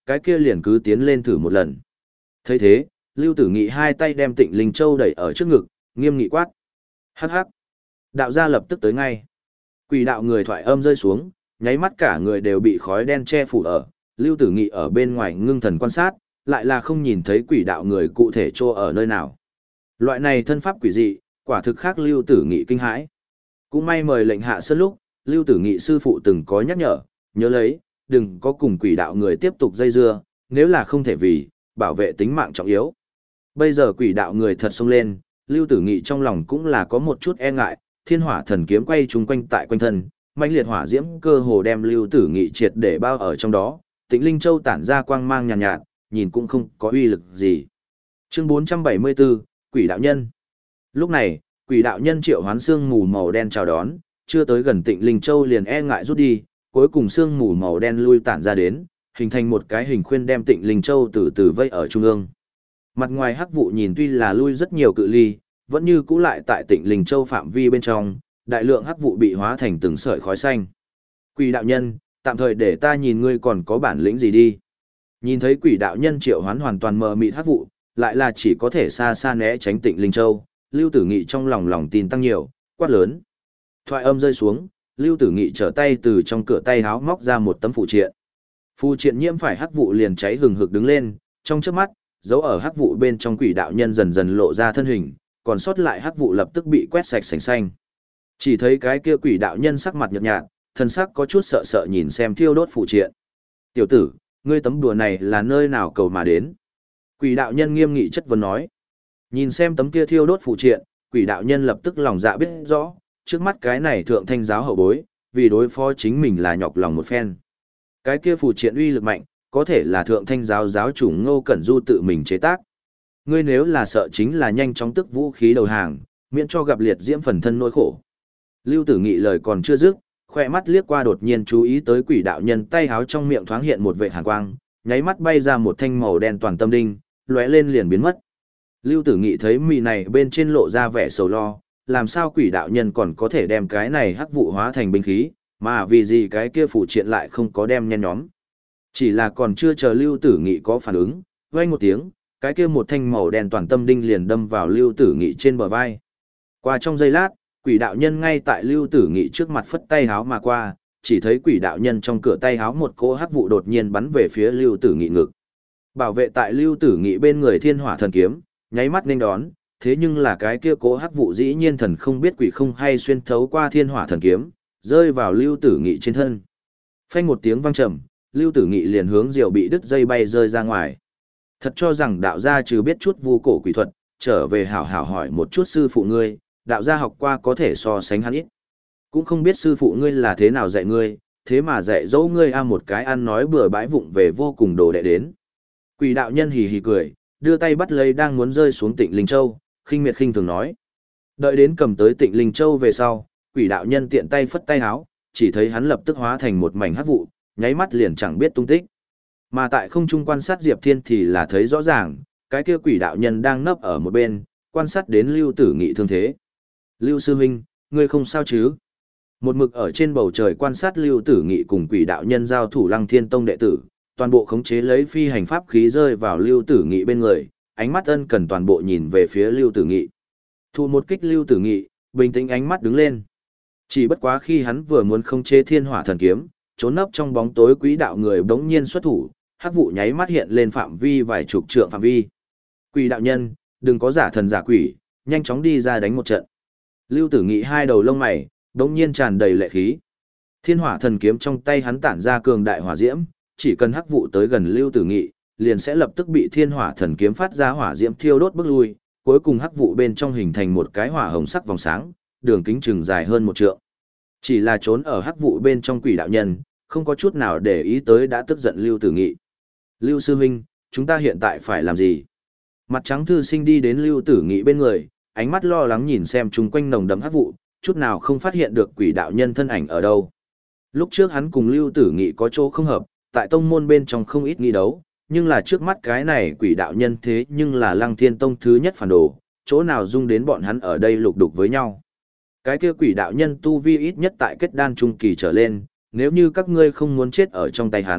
cái kia liền cứ tiến lên thử một lần. Thấy thế, Lưu Tử Nghị hai tay đem Tịnh Linh Châu đẩy ở trước ngực, nghiêm nghị quát. Hắc hắc. Đạo gia lập tức tới ngay. Quỷ đạo người thoại âm rơi xuống, nháy mắt cả người đều bị khói đen che phủ ở, Lưu Tử Nghị ở bên ngoài ngưng thần quan sát, lại là không nhìn thấy quỷ đạo người cụ thể trô ở nơi nào. Loại này thân pháp quỷ dị, quả thực khác Lưu Tử Nghị kinh hãi. Cũng may mời lệnh hạ sơn lúc, Lưu Tử Nghị sư phụ từng có nhắc nhở, nhớ lấy, đừng có cùng quỷ đạo người tiếp tục dây dưa, nếu là không thể vì, bảo vệ tính mạng trọng yếu. Bây giờ quỷ đạo người thật xông lên, Lưu Tử Nghị trong lòng cũng là có một chút e ngại, thiên hỏa thần kiếm quay chung quanh tại quanh thân, mãnh liệt hỏa diễm cơ hồ đem Lưu Tử Nghị triệt để bao ở trong đó, Tịnh Linh Châu tản ra quang mang nhàn nhạt, nhạt, nhìn cũng không có uy lực gì. Chương bốn trăm bảy mươi bốn, Quỷ đạo nhân. Lúc này, quỷ đạo nhân triệu hoán xương mù màu đen chào đón, chưa tới gần Tịnh Linh Châu liền e ngại rút đi, cuối cùng xương mù màu đen lui tản ra đến, hình thành một cái hình khuyên đem Tịnh Linh Châu từ từ vây ở trung ương. Mặt ngoài hắc vụ nhìn tuy là lui rất nhiều cự ly, vẫn như cũ lại tại Tịnh Linh Châu phạm vi bên trong, đại lượng hắc vụ bị hóa thành từng sợi khói xanh. Quỷ đạo nhân, tạm thời để ta nhìn ngươi còn có bản lĩnh gì đi. Nhìn thấy quỷ đạo nhân triệu hoán hoàn toàn mờ mịt hắc vụ, lại là chỉ có thể xa xa né tránh Tịnh Linh Châu, Lưu Tử Nghị trong lòng lòng tin tăng nhiều, quát lớn. Thoại âm rơi xuống, Lưu Tử Nghị trở tay từ trong cửa tay háo móc ra một tấm phù triện. Phù triện nhiễm phải hắc vụ liền cháy hừng hực đứng lên, trong chớp mắt, dấu ở hắc vụ bên trong quỷ đạo nhân dần dần lộ ra thân hình, còn sót lại hắc vụ lập tức bị quét sạch sành xanh. Chỉ thấy cái kia quỷ đạo nhân sắc mặt nhợt nhạt, thân sắc có chút sợ sợ nhìn xem thiêu đốt phù triện. "Tiểu tử, ngươi tấm đùa này là nơi nào cầu mà đến?" Quỷ đạo nhân nghiêm nghị chất vấn nói. Nhìn xem tấm kia thiêu đốt phù triện, quỷ đạo nhân lập tức lòng dạ biết rõ, trước mắt cái này thượng thanh giáo hậu bối, vì đối phó chính mình là nhọc lòng một phen. Cái kia phù triện uy lực mạnh, có thể là thượng thanh giáo giáo chủ Ngô Cẩn Du tự mình chế tác. Ngươi nếu là sợ chính là nhanh chóng tức vũ khí đầu hàng, miễn cho gặp liệt diễm phần thân nỗi khổ. Lưu Tử Nghị lời còn chưa dứt, khoe mắt liếc qua đột nhiên chú ý tới quỷ đạo nhân tay háo trong miệng thoáng hiện một vệt hàn quang, nháy mắt bay ra một thanh màu đen toàn tâm đinh, lóe lên liền biến mất. Lưu Tử Nghị thấy mì này bên trên lộ ra vẻ sầu lo, làm sao quỷ đạo nhân còn có thể đem cái này hắc vụ hóa thành binh khí, mà vì gì cái kia phủ triện lại không có đem nhen nhóm. Chỉ là còn chưa chờ Lưu Tử Nghị có phản ứng, vang một tiếng, cái kia một thanh màu đen toàn tâm đinh liền đâm vào Lưu Tử Nghị trên bờ vai. Qua trong giây lát, quỷ đạo nhân ngay tại Lưu Tử Nghị trước mặt phất tay háo mà qua, chỉ thấy quỷ đạo nhân trong cửa tay háo một cỗ hắc vụ đột nhiên bắn về phía Lưu Tử Nghị ngực. Bảo vệ tại Lưu Tử Nghị bên người Thiên Hỏa Thần Kiếm, nháy mắt nên đón, thế nhưng là cái kia cỗ hắc vụ dĩ nhiên thần không biết quỷ không hay xuyên thấu qua Thiên Hỏa Thần Kiếm, rơi vào Lưu Tử Nghị trên thân. Phanh một tiếng vang trầm, Lưu Tử Nghị liền hướng diều bị đứt dây bay rơi ra ngoài. Thật cho rằng đạo gia trừ biết chút vu cổ quỷ thuật, trở về hảo hảo hỏi một chút sư phụ ngươi, đạo gia học qua có thể so sánh hắn ít. Cũng không biết sư phụ ngươi là thế nào dạy ngươi, thế mà dạy dỗ ngươi a một cái ăn nói bừa bãi vụng về vô cùng đồ đệ đến. Quỷ đạo nhân hì hì cười, đưa tay bắt lấy đang muốn rơi xuống Tịnh Linh Châu, khinh miệt khinh thường nói. Đợi đến cầm tới Tịnh Linh Châu về sau, quỷ đạo nhân tiện tay phất tay háo, chỉ thấy hắn lập tức hóa thành một mảnh hắc vụ, nháy mắt liền chẳng biết tung tích. Mà tại không trung quan sát Diệp Thiên thì là thấy rõ ràng, cái kia quỷ đạo nhân đang nấp ở một bên, quan sát đến Lưu Tử Nghị thương thế. Lưu sư huynh, ngươi không sao chứ? Một mực ở trên bầu trời quan sát Lưu Tử Nghị cùng quỷ đạo nhân giao thủ Lăng Thiên Tông đệ tử, toàn bộ khống chế lấy phi hành pháp khí rơi vào Lưu Tử Nghị bên người, ánh mắt ân cần toàn bộ nhìn về phía Lưu Tử Nghị. Thu một kích Lưu Tử Nghị, bình tĩnh ánh mắt đứng lên. Chỉ bất quá khi hắn vừa muốn khống chế Thiên Hỏa Thần Kiếm, trốn nấp trong bóng tối quỷ đạo người bỗng nhiên xuất thủ, hắc vụ nháy mắt hiện lên phạm vi vài chục trượng phạm vi. Quỷ đạo nhân, đừng có giả thần giả quỷ, nhanh chóng đi ra đánh một trận. Lưu Tử Nghị hai đầu lông mày, bỗng nhiên tràn đầy lệ khí. Thiên Hỏa Thần Kiếm trong tay hắn tản ra cường đại hỏa diễm, chỉ cần hắc vụ tới gần Lưu Tử Nghị, liền sẽ lập tức bị Thiên Hỏa Thần Kiếm phát ra hỏa diễm thiêu đốt bức lui, cuối cùng hắc vụ bên trong hình thành một cái hỏa hồng sắc vòng sáng, đường kính chừng dài hơn một trượng. Chỉ là trốn ở hắc vụ bên trong quỷ đạo nhân, không có chút nào để ý tới đã tức giận Lưu Tử Nghị. Lưu sư huynh, chúng ta hiện tại phải làm gì? Mặt trắng thư sinh đi đến Lưu Tử Nghị bên người, ánh mắt lo lắng nhìn xem chung quanh nồng đậm hắc vụ, chút nào không phát hiện được quỷ đạo nhân thân ảnh ở đâu. Lúc trước hắn cùng Lưu Tử Nghị có chỗ không hợp, tại tông môn bên trong không ít nghi đấu, nhưng là trước mắt cái này quỷ đạo nhân thế nhưng là Lăng Thiên Tông thứ nhất phản đồ, chỗ nào dung đến bọn hắn ở đây lục đục với nhau. Cái kia quỷ đạo nhân tu vi ít nhất tại kết đan trung kỳ trở lên, nếu như các ngươi không muốn chết ở trong tay hắn,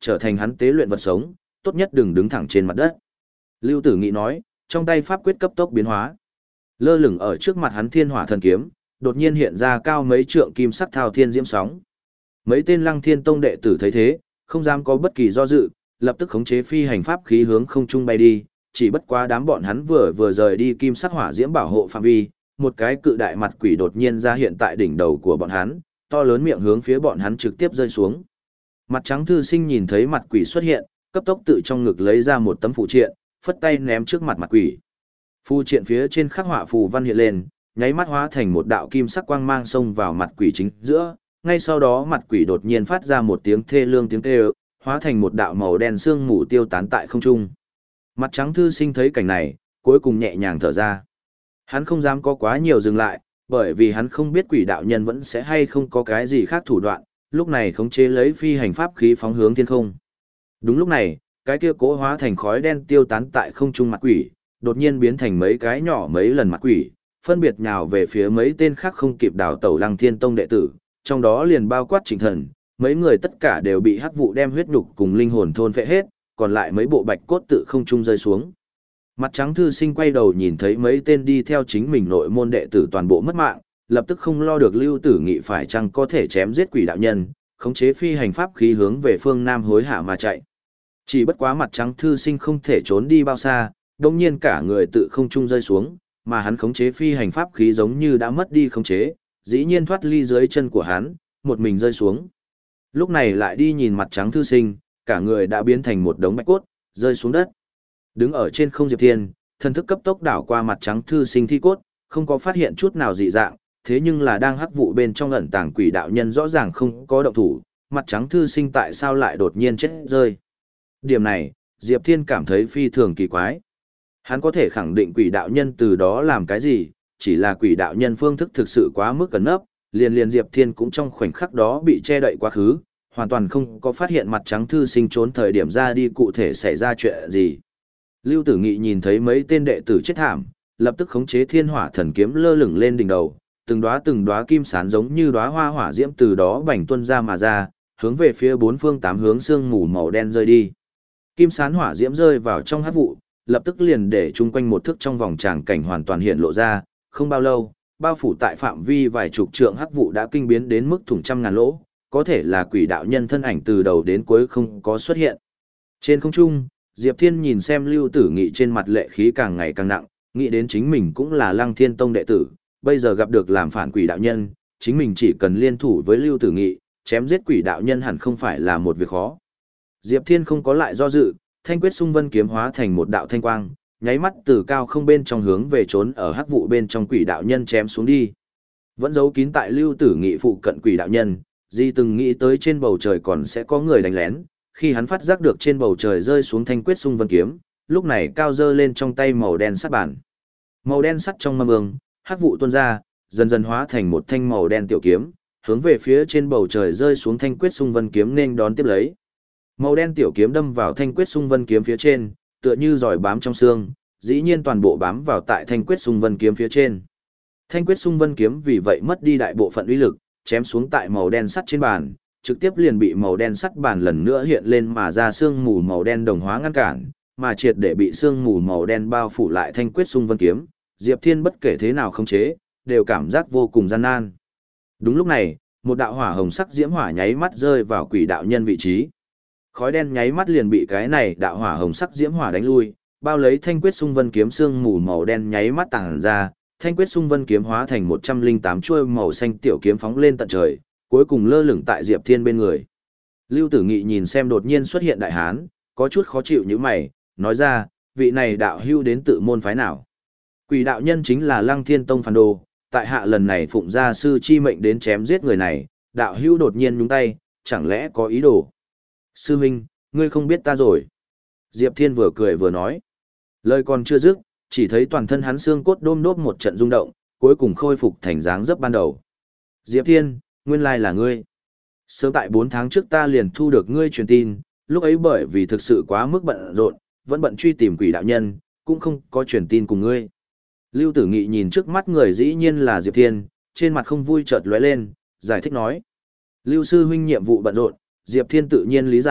trở thành hắn tế luyện vật sống, tốt nhất đừng đứng thẳng trên mặt đất. Lưu Tử Nghị nói, trong tay pháp quyết cấp tốc biến hóa. Lơ lửng ở trước mặt hắn thiên hỏa thần kiếm, đột nhiên hiện ra cao mấy trượng kim sắc thao thiên diễm sóng. Mấy tên Lăng Thiên Tông đệ tử thấy thế, không dám có bất kỳ do dự, lập tức khống chế phi hành pháp khí hướng không trung bay đi, chỉ bất quá đám bọn hắn vừa vừa rời đi kim sắc hỏa diễm bảo hộ phạm vi, một cái cự đại mặt quỷ đột nhiên ra hiện tại đỉnh đầu của bọn hắn, to lớn miệng hướng phía bọn hắn trực tiếp rơi xuống. Mặt trắng thư sinh nhìn thấy mặt quỷ xuất hiện, cấp tốc tự trong ngực lấy ra một tấm phù triện, phất tay ném trước mặt mặt quỷ. Phù triện phía trên khắc họa phù văn hiện lên, nháy mắt hóa thành một đạo kim sắc quang mang xông vào mặt quỷ chính giữa, ngay sau đó mặt quỷ đột nhiên phát ra một tiếng thê lương tiếng kêu, hóa thành một đạo màu đen sương mù tiêu tán tại không trung. Mặt trắng thư sinh thấy cảnh này, cuối cùng nhẹ nhàng thở ra. Hắn không dám có quá nhiều dừng lại, bởi vì hắn không biết quỷ đạo nhân vẫn sẽ hay không có cái gì khác thủ đoạn, lúc này khống chế lấy phi hành pháp khí phóng hướng thiên không. Đúng lúc này, cái kia cố hóa thành khói đen tiêu tán tại không trung mặt quỷ, đột nhiên biến thành mấy cái nhỏ mấy lần mặt quỷ, phân biệt nhào về phía mấy tên khác không kịp đào tẩu Lăng Thiên Tông đệ tử, trong đó liền bao quát Trịnh Thần, mấy người tất cả đều bị hắc vụ đem huyết nhục cùng linh hồn thôn phệ hết, còn lại mấy bộ bạch cốt tự không trung rơi xuống. Mặt trắng thư sinh quay đầu nhìn thấy mấy tên đi theo chính mình nội môn đệ tử toàn bộ mất mạng, lập tức không lo được Lưu Tử Nghị phải chăng có thể chém giết quỷ đạo nhân, khống chế phi hành pháp khí hướng về phương nam hối hả mà chạy. Chỉ bất quá mặt trắng thư sinh không thể trốn đi bao xa, đồng nhiên cả người tự không trung rơi xuống, mà hắn khống chế phi hành pháp khí giống như đã mất đi khống chế, dĩ nhiên thoát ly dưới chân của hắn, một mình rơi xuống. Lúc này lại đi nhìn mặt trắng thư sinh, cả người đã biến thành một đống bạch cốt, rơi xuống đất. Đứng ở trên không Diệp Thiên, thần thức cấp tốc đảo qua mặt trắng thư sinh thi cốt, không có phát hiện chút nào dị dạng, thế nhưng là đang hắc vụ bên trong ẩn tàng quỷ đạo nhân rõ ràng không có động thủ, mặt trắng thư sinh tại sao lại đột nhiên chết rơi. Điểm này, Diệp Thiên cảm thấy phi thường kỳ quái. Hắn có thể khẳng định quỷ đạo nhân từ đó làm cái gì, chỉ là quỷ đạo nhân phương thức thực sự quá mức cẩn nấp, liền liền Diệp Thiên cũng trong khoảnh khắc đó bị che đậy quá khứ, hoàn toàn không có phát hiện mặt trắng thư sinh trốn thời điểm ra đi cụ thể xảy ra chuyện gì. Lưu Tử Nghị nhìn thấy mấy tên đệ tử chết thảm, lập tức khống chế thiên hỏa thần kiếm lơ lửng lên đỉnh đầu, từng đóa từng đóa kim sán giống như đóa hoa hỏa diễm từ đó bành tuôn ra mà ra, hướng về phía bốn phương tám hướng sương mù màu đen rơi đi. Kim sán hỏa diễm rơi vào trong hắc vụ, lập tức liền để chung quanh một thước trong vòng tràng cảnh hoàn toàn hiện lộ ra, không bao lâu, bao phủ tại phạm vi vài chục trượng hắc vụ đã kinh biến đến mức thủng trăm ngàn lỗ, có thể là quỷ đạo nhân thân ảnh từ đầu đến cuối không có xuất hiện. Trên không trung, Diệp Thiên nhìn xem Lưu Tử Nghị trên mặt lệ khí càng ngày càng nặng, nghĩ đến chính mình cũng là Lăng Thiên Tông đệ tử, bây giờ gặp được làm phản quỷ đạo nhân, chính mình chỉ cần liên thủ với Lưu Tử Nghị, chém giết quỷ đạo nhân hẳn không phải là một việc khó. Diệp Thiên không có lại do dự, thanh quyết xung vân kiếm hóa thành một đạo thanh quang, nháy mắt từ cao không bên trong hướng về trốn ở hắc vụ bên trong quỷ đạo nhân chém xuống đi. Vẫn giấu kín tại Lưu Tử Nghị phụ cận quỷ đạo nhân, Di từng nghĩ tới trên bầu trời còn sẽ có người đánh lén, khi hắn phát giác được trên bầu trời rơi xuống thanh quyết xung vân kiếm, lúc này cao dơ lên trong tay màu đen sắt bản. Màu đen sắt trong mâm ương, hắc vụ tuôn ra, dần dần hóa thành một thanh màu đen tiểu kiếm, hướng về phía trên bầu trời rơi xuống thanh quyết xung vân kiếm nên đón tiếp lấy. Màu đen tiểu kiếm đâm vào thanh quyết xung vân kiếm phía trên, tựa như giỏi bám trong xương, dĩ nhiên toàn bộ bám vào tại thanh quyết xung vân kiếm phía trên. Thanh quyết xung vân kiếm vì vậy mất đi đại bộ phận uy lực, chém xuống tại màu đen sắt trên bàn, trực tiếp liền bị màu đen sắt bàn lần nữa hiện lên mà ra sương mù màu đen đồng hóa ngăn cản, mà triệt để bị sương mù màu đen bao phủ lại thanh quyết xung vân kiếm, Diệp Thiên bất kể thế nào khống chế, đều cảm giác vô cùng gian nan. Đúng lúc này, một đạo hỏa hồng sắc diễm hỏa nháy mắt rơi vào quỷ đạo nhân vị trí. Khói đen nháy mắt liền bị cái này đạo hỏa hồng sắc diễm hỏa đánh lui, bao lấy thanh quyết xung vân kiếm sương mù màu đen nháy mắt tàng ra, thanh quyết xung vân kiếm hóa thành một trăm lẻ tám chuôi màu xanh tiểu kiếm phóng lên tận trời, cuối cùng lơ lửng tại Diệp Thiên bên người. Lưu Tử Nghị nhìn xem đột nhiên xuất hiện đại hán, có chút khó chịu như mày, nói ra, vị này đạo hưu đến tự môn phái nào? Quỷ đạo nhân chính là Lăng Thiên Tông phản đồ, tại hạ lần này phụng gia sư chi mệnh đến chém giết người này, đạo hưu đột nhiên nhúng tay, chẳng lẽ có ý đồ? Sư huynh, ngươi không biết ta rồi. Diệp Thiên vừa cười vừa nói. Lời còn chưa dứt, chỉ thấy toàn thân hắn xương cốt đôm đốp một trận rung động, cuối cùng khôi phục thành dáng dấp ban đầu. Diệp Thiên, nguyên lai là ngươi. Sớm tại bốn tháng trước ta liền thu được ngươi truyền tin, lúc ấy bởi vì thực sự quá mức bận rộn, vẫn bận truy tìm quỷ đạo nhân, cũng không có truyền tin cùng ngươi. Lưu Tử Nghị nhìn trước mắt người dĩ nhiên là Diệp Thiên, trên mặt không vui chợt lóe lên, giải thích nói. Lưu sư huynh nhiệm vụ bận rộn, Diệp Thiên tự nhiên lý giải,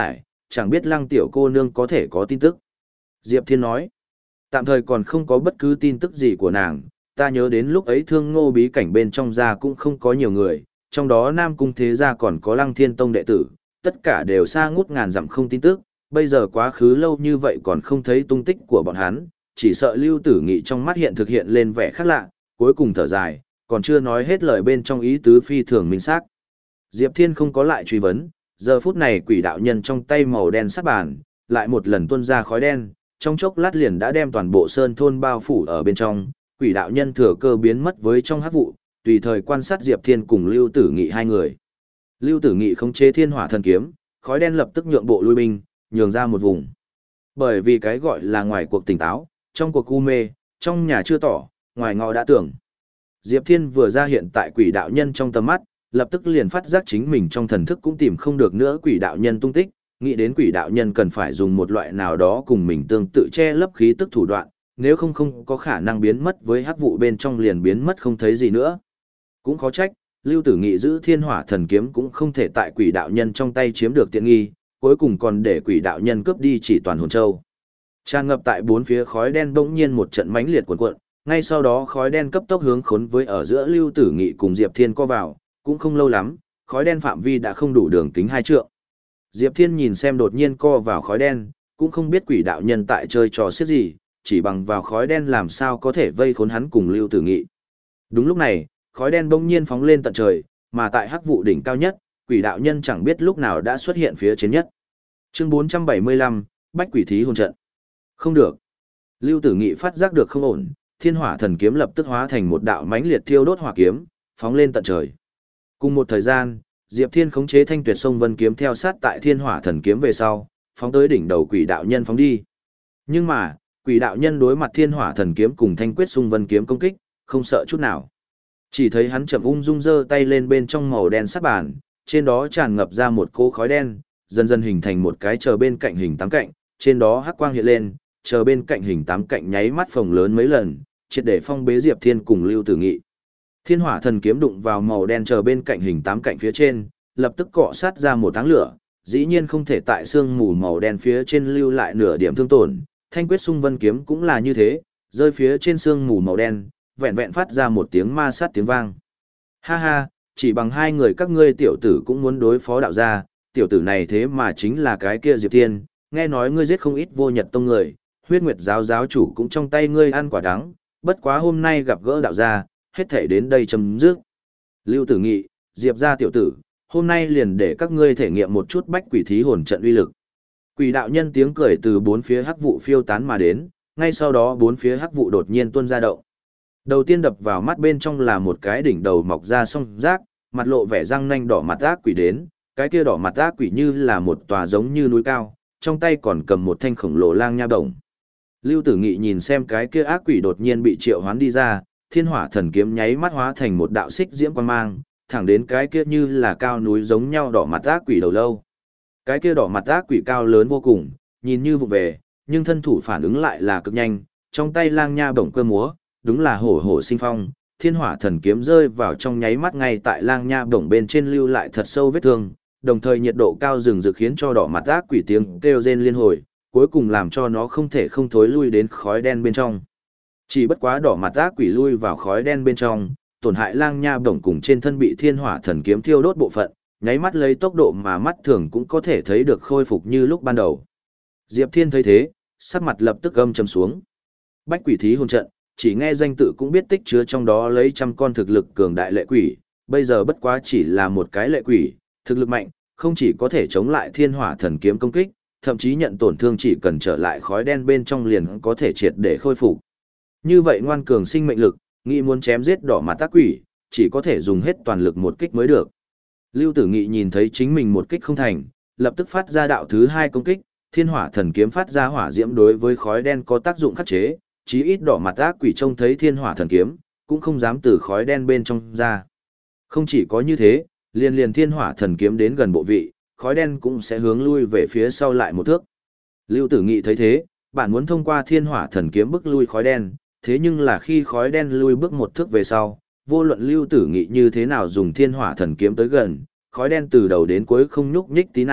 chẳng biết Lăng tiểu cô nương có thể có tin tức. Diệp Thiên nói, tạm thời còn không có bất cứ tin tức gì của nàng, ta nhớ đến lúc ấy Thương Ngô bí cảnh bên trong gia cũng không có nhiều người, trong đó Nam Cung thế gia còn có Lăng Thiên Tông đệ tử, tất cả đều xa ngút ngàn dặm không tin tức, bây giờ quá khứ lâu như vậy còn không thấy tung tích của bọn hắn, chỉ sợ Lưu Tử Nghị trong mắt hiện thực hiện lên vẻ khác lạ, cuối cùng thở dài, còn chưa nói hết lời bên trong ý tứ phi thường minh xác. Diệp Thiên không có lại truy vấn, giờ phút này quỷ đạo nhân trong tay màu đen sắt bàn, lại một lần tuôn ra khói đen, trong chốc lát liền đã đem toàn bộ sơn thôn bao phủ ở bên trong, quỷ đạo nhân thừa cơ biến mất với trong hắc vụ, tùy thời quan sát Diệp Thiên cùng Lưu Tử Nghị hai người. Lưu Tử Nghị khống chế thiên hỏa thần kiếm, khói đen lập tức nhượng bộ lui binh, nhường ra một vùng. Bởi vì cái gọi là ngoài cuộc tỉnh táo, trong cuộc u mê, trong nhà chưa tỏ, ngoài ngõ đã tưởng. Diệp Thiên vừa ra hiện tại quỷ đạo nhân trong tầm mắt, lập tức liền phát giác chính mình trong thần thức cũng tìm không được nữa quỷ đạo nhân tung tích, nghĩ đến quỷ đạo nhân cần phải dùng một loại nào đó cùng mình tương tự che lấp khí tức thủ đoạn, nếu không không có khả năng biến mất với hắc vụ bên trong liền biến mất không thấy gì nữa. Cũng khó trách, Lưu Tử Nghị giữ thiên hỏa thần kiếm cũng không thể tại quỷ đạo nhân trong tay chiếm được tiện nghi, cuối cùng còn để quỷ đạo nhân cướp đi chỉ toàn hồn châu. Tràn ngập tại bốn phía khói đen bỗng nhiên một trận mãnh liệt cuộn cuộn, ngay sau đó khói đen cấp tốc hướng khốn với ở giữa Lưu Tử Nghị cùng Diệp Thiên co vào, cũng không lâu lắm, khói đen phạm vi đã không đủ đường kính hai trượng. Diệp Thiên nhìn xem đột nhiên co vào khói đen, cũng không biết quỷ đạo nhân tại chơi trò xiết gì, chỉ bằng vào khói đen làm sao có thể vây khốn hắn cùng Lưu Tử Nghị. Đúng lúc này, khói đen bỗng nhiên phóng lên tận trời, mà tại hắc vụ đỉnh cao nhất, quỷ đạo nhân chẳng biết lúc nào đã xuất hiện phía trên nhất. Chương bốn trăm bảy mươi lăm, Bách Quỷ Thí hồn trận. Không được. Lưu Tử Nghị phát giác được không ổn, thiên hỏa thần kiếm lập tức hóa thành một đạo mãnh liệt thiêu đốt hỏa kiếm, phóng lên tận trời. Cùng một thời gian, Diệp Thiên khống chế Thanh Tuyệt Sông Vân kiếm theo sát tại thiên hỏa thần kiếm về sau, phóng tới đỉnh đầu quỷ đạo nhân phóng đi. Nhưng mà, quỷ đạo nhân đối mặt thiên hỏa thần kiếm cùng Thanh Quyết Sông Vân kiếm công kích, không sợ chút nào. Chỉ thấy hắn chậm ung dung giơ tay lên bên trong màu đen sắt bàn, trên đó tràn ngập ra một cỗ khói đen, dần dần hình thành một cái chờ bên cạnh hình tám cạnh, trên đó hắc quang hiện lên, chờ bên cạnh hình tám cạnh nháy mắt phồng lớn mấy lần, triệt để phong bế Diệp Thiên cùng Lưu Tử Nghị. Thiên hỏa thần kiếm đụng vào màu đen chờ bên cạnh hình tám cạnh phía trên, lập tức cọ sát ra một áng lửa, dĩ nhiên không thể tại xương mù màu đen phía trên lưu lại nửa điểm thương tổn. Thanh Quyết Sung Vân kiếm cũng là như thế, rơi phía trên xương mù màu đen, vẹn vẹn phát ra một tiếng ma sát tiếng vang. Ha ha, chỉ bằng hai người các ngươi tiểu tử cũng muốn đối phó đạo gia, tiểu tử này thế mà chính là cái kia Diệp Thiên, nghe nói ngươi giết không ít vô nhật tông người, huyết nguyệt giáo giáo chủ cũng trong tay ngươi ăn quả đắng, bất quá hôm nay gặp gỡ đạo gia, hết thể đến đây chấm dứt. Lưu Tử Nghị, Diệp gia tiểu tử, hôm nay liền để các ngươi thể nghiệm một chút bách quỷ thí hồn trận uy lực. Quỷ đạo nhân tiếng cười từ bốn phía hắc vụ phiêu tán mà đến, ngay sau đó bốn phía hắc vụ đột nhiên tuôn ra động. Đầu tiên đập vào mắt bên trong là một cái đỉnh đầu mọc ra song rác, mặt lộ vẻ răng nanh đỏ mặt ác quỷ đến, cái kia đỏ mặt ác quỷ như là một tòa giống như núi cao, trong tay còn cầm một thanh khổng lồ lang nha đồng. Lưu Tử Nghị nhìn xem cái kia ác quỷ đột nhiên bị triệu hoán đi ra, thiên hỏa thần kiếm nháy mắt hóa thành một đạo xích diễm quang mang, thẳng đến cái kia như là cao núi giống nhau đỏ mặt ác quỷ đầu lâu. Cái kia đỏ mặt ác quỷ cao lớn vô cùng, nhìn như vụ về, nhưng thân thủ phản ứng lại là cực nhanh, trong tay lang nha bổng cơ múa, đúng là hổ hổ sinh phong, thiên hỏa thần kiếm rơi vào trong nháy mắt ngay tại lang nha bổng bên trên lưu lại thật sâu vết thương, đồng thời nhiệt độ cao rừng rực khiến cho đỏ mặt ác quỷ tiếng kêu rên liên hồi, cuối cùng làm cho nó không thể không thối lui đến khói đen bên trong. Chỉ bất quá đỏ mặt ác quỷ lui vào khói đen bên trong, tổn hại lang nha bổng cùng trên thân bị thiên hỏa thần kiếm thiêu đốt bộ phận, nháy mắt lấy tốc độ mà mắt thường cũng có thể thấy được khôi phục như lúc ban đầu. Diệp Thiên thấy thế, sắc mặt lập tức âm trầm xuống. Bách quỷ thí hồn trận, chỉ nghe danh tự cũng biết tích chứa trong đó lấy trăm con thực lực cường đại lệ quỷ, bây giờ bất quá chỉ là một cái lệ quỷ, thực lực mạnh, không chỉ có thể chống lại thiên hỏa thần kiếm công kích, thậm chí nhận tổn thương chỉ cần trở lại khói đen bên trong liền có thể triệt để khôi phục. Như vậy ngoan cường sinh mệnh lực, nghĩ muốn chém giết đỏ mặt ác quỷ, chỉ có thể dùng hết toàn lực một kích mới được. Lưu Tử Nghị nhìn thấy chính mình một kích không thành, lập tức phát ra đạo thứ hai công kích, thiên hỏa thần kiếm phát ra hỏa diễm đối với khói đen có tác dụng khắc chế, chí ít đỏ mặt ác quỷ trông thấy thiên hỏa thần kiếm, cũng không dám từ khói đen bên trong ra. Không chỉ có như thế, liền liền thiên hỏa thần kiếm đến gần bộ vị, khói đen cũng sẽ hướng lui về phía sau lại một thước. Lưu Tử Nghị thấy thế, bạn muốn thông qua thiên hỏa thần kiếm bức lui khói đen, thế nhưng là khi khói đen lui bước một thước về sau, vô luận Lưu Tử Nghị như thế nào dùng thiên hỏa thần kiếm tới gần, khói đen từ đầu đến cuối không nhúc nhích tí nào,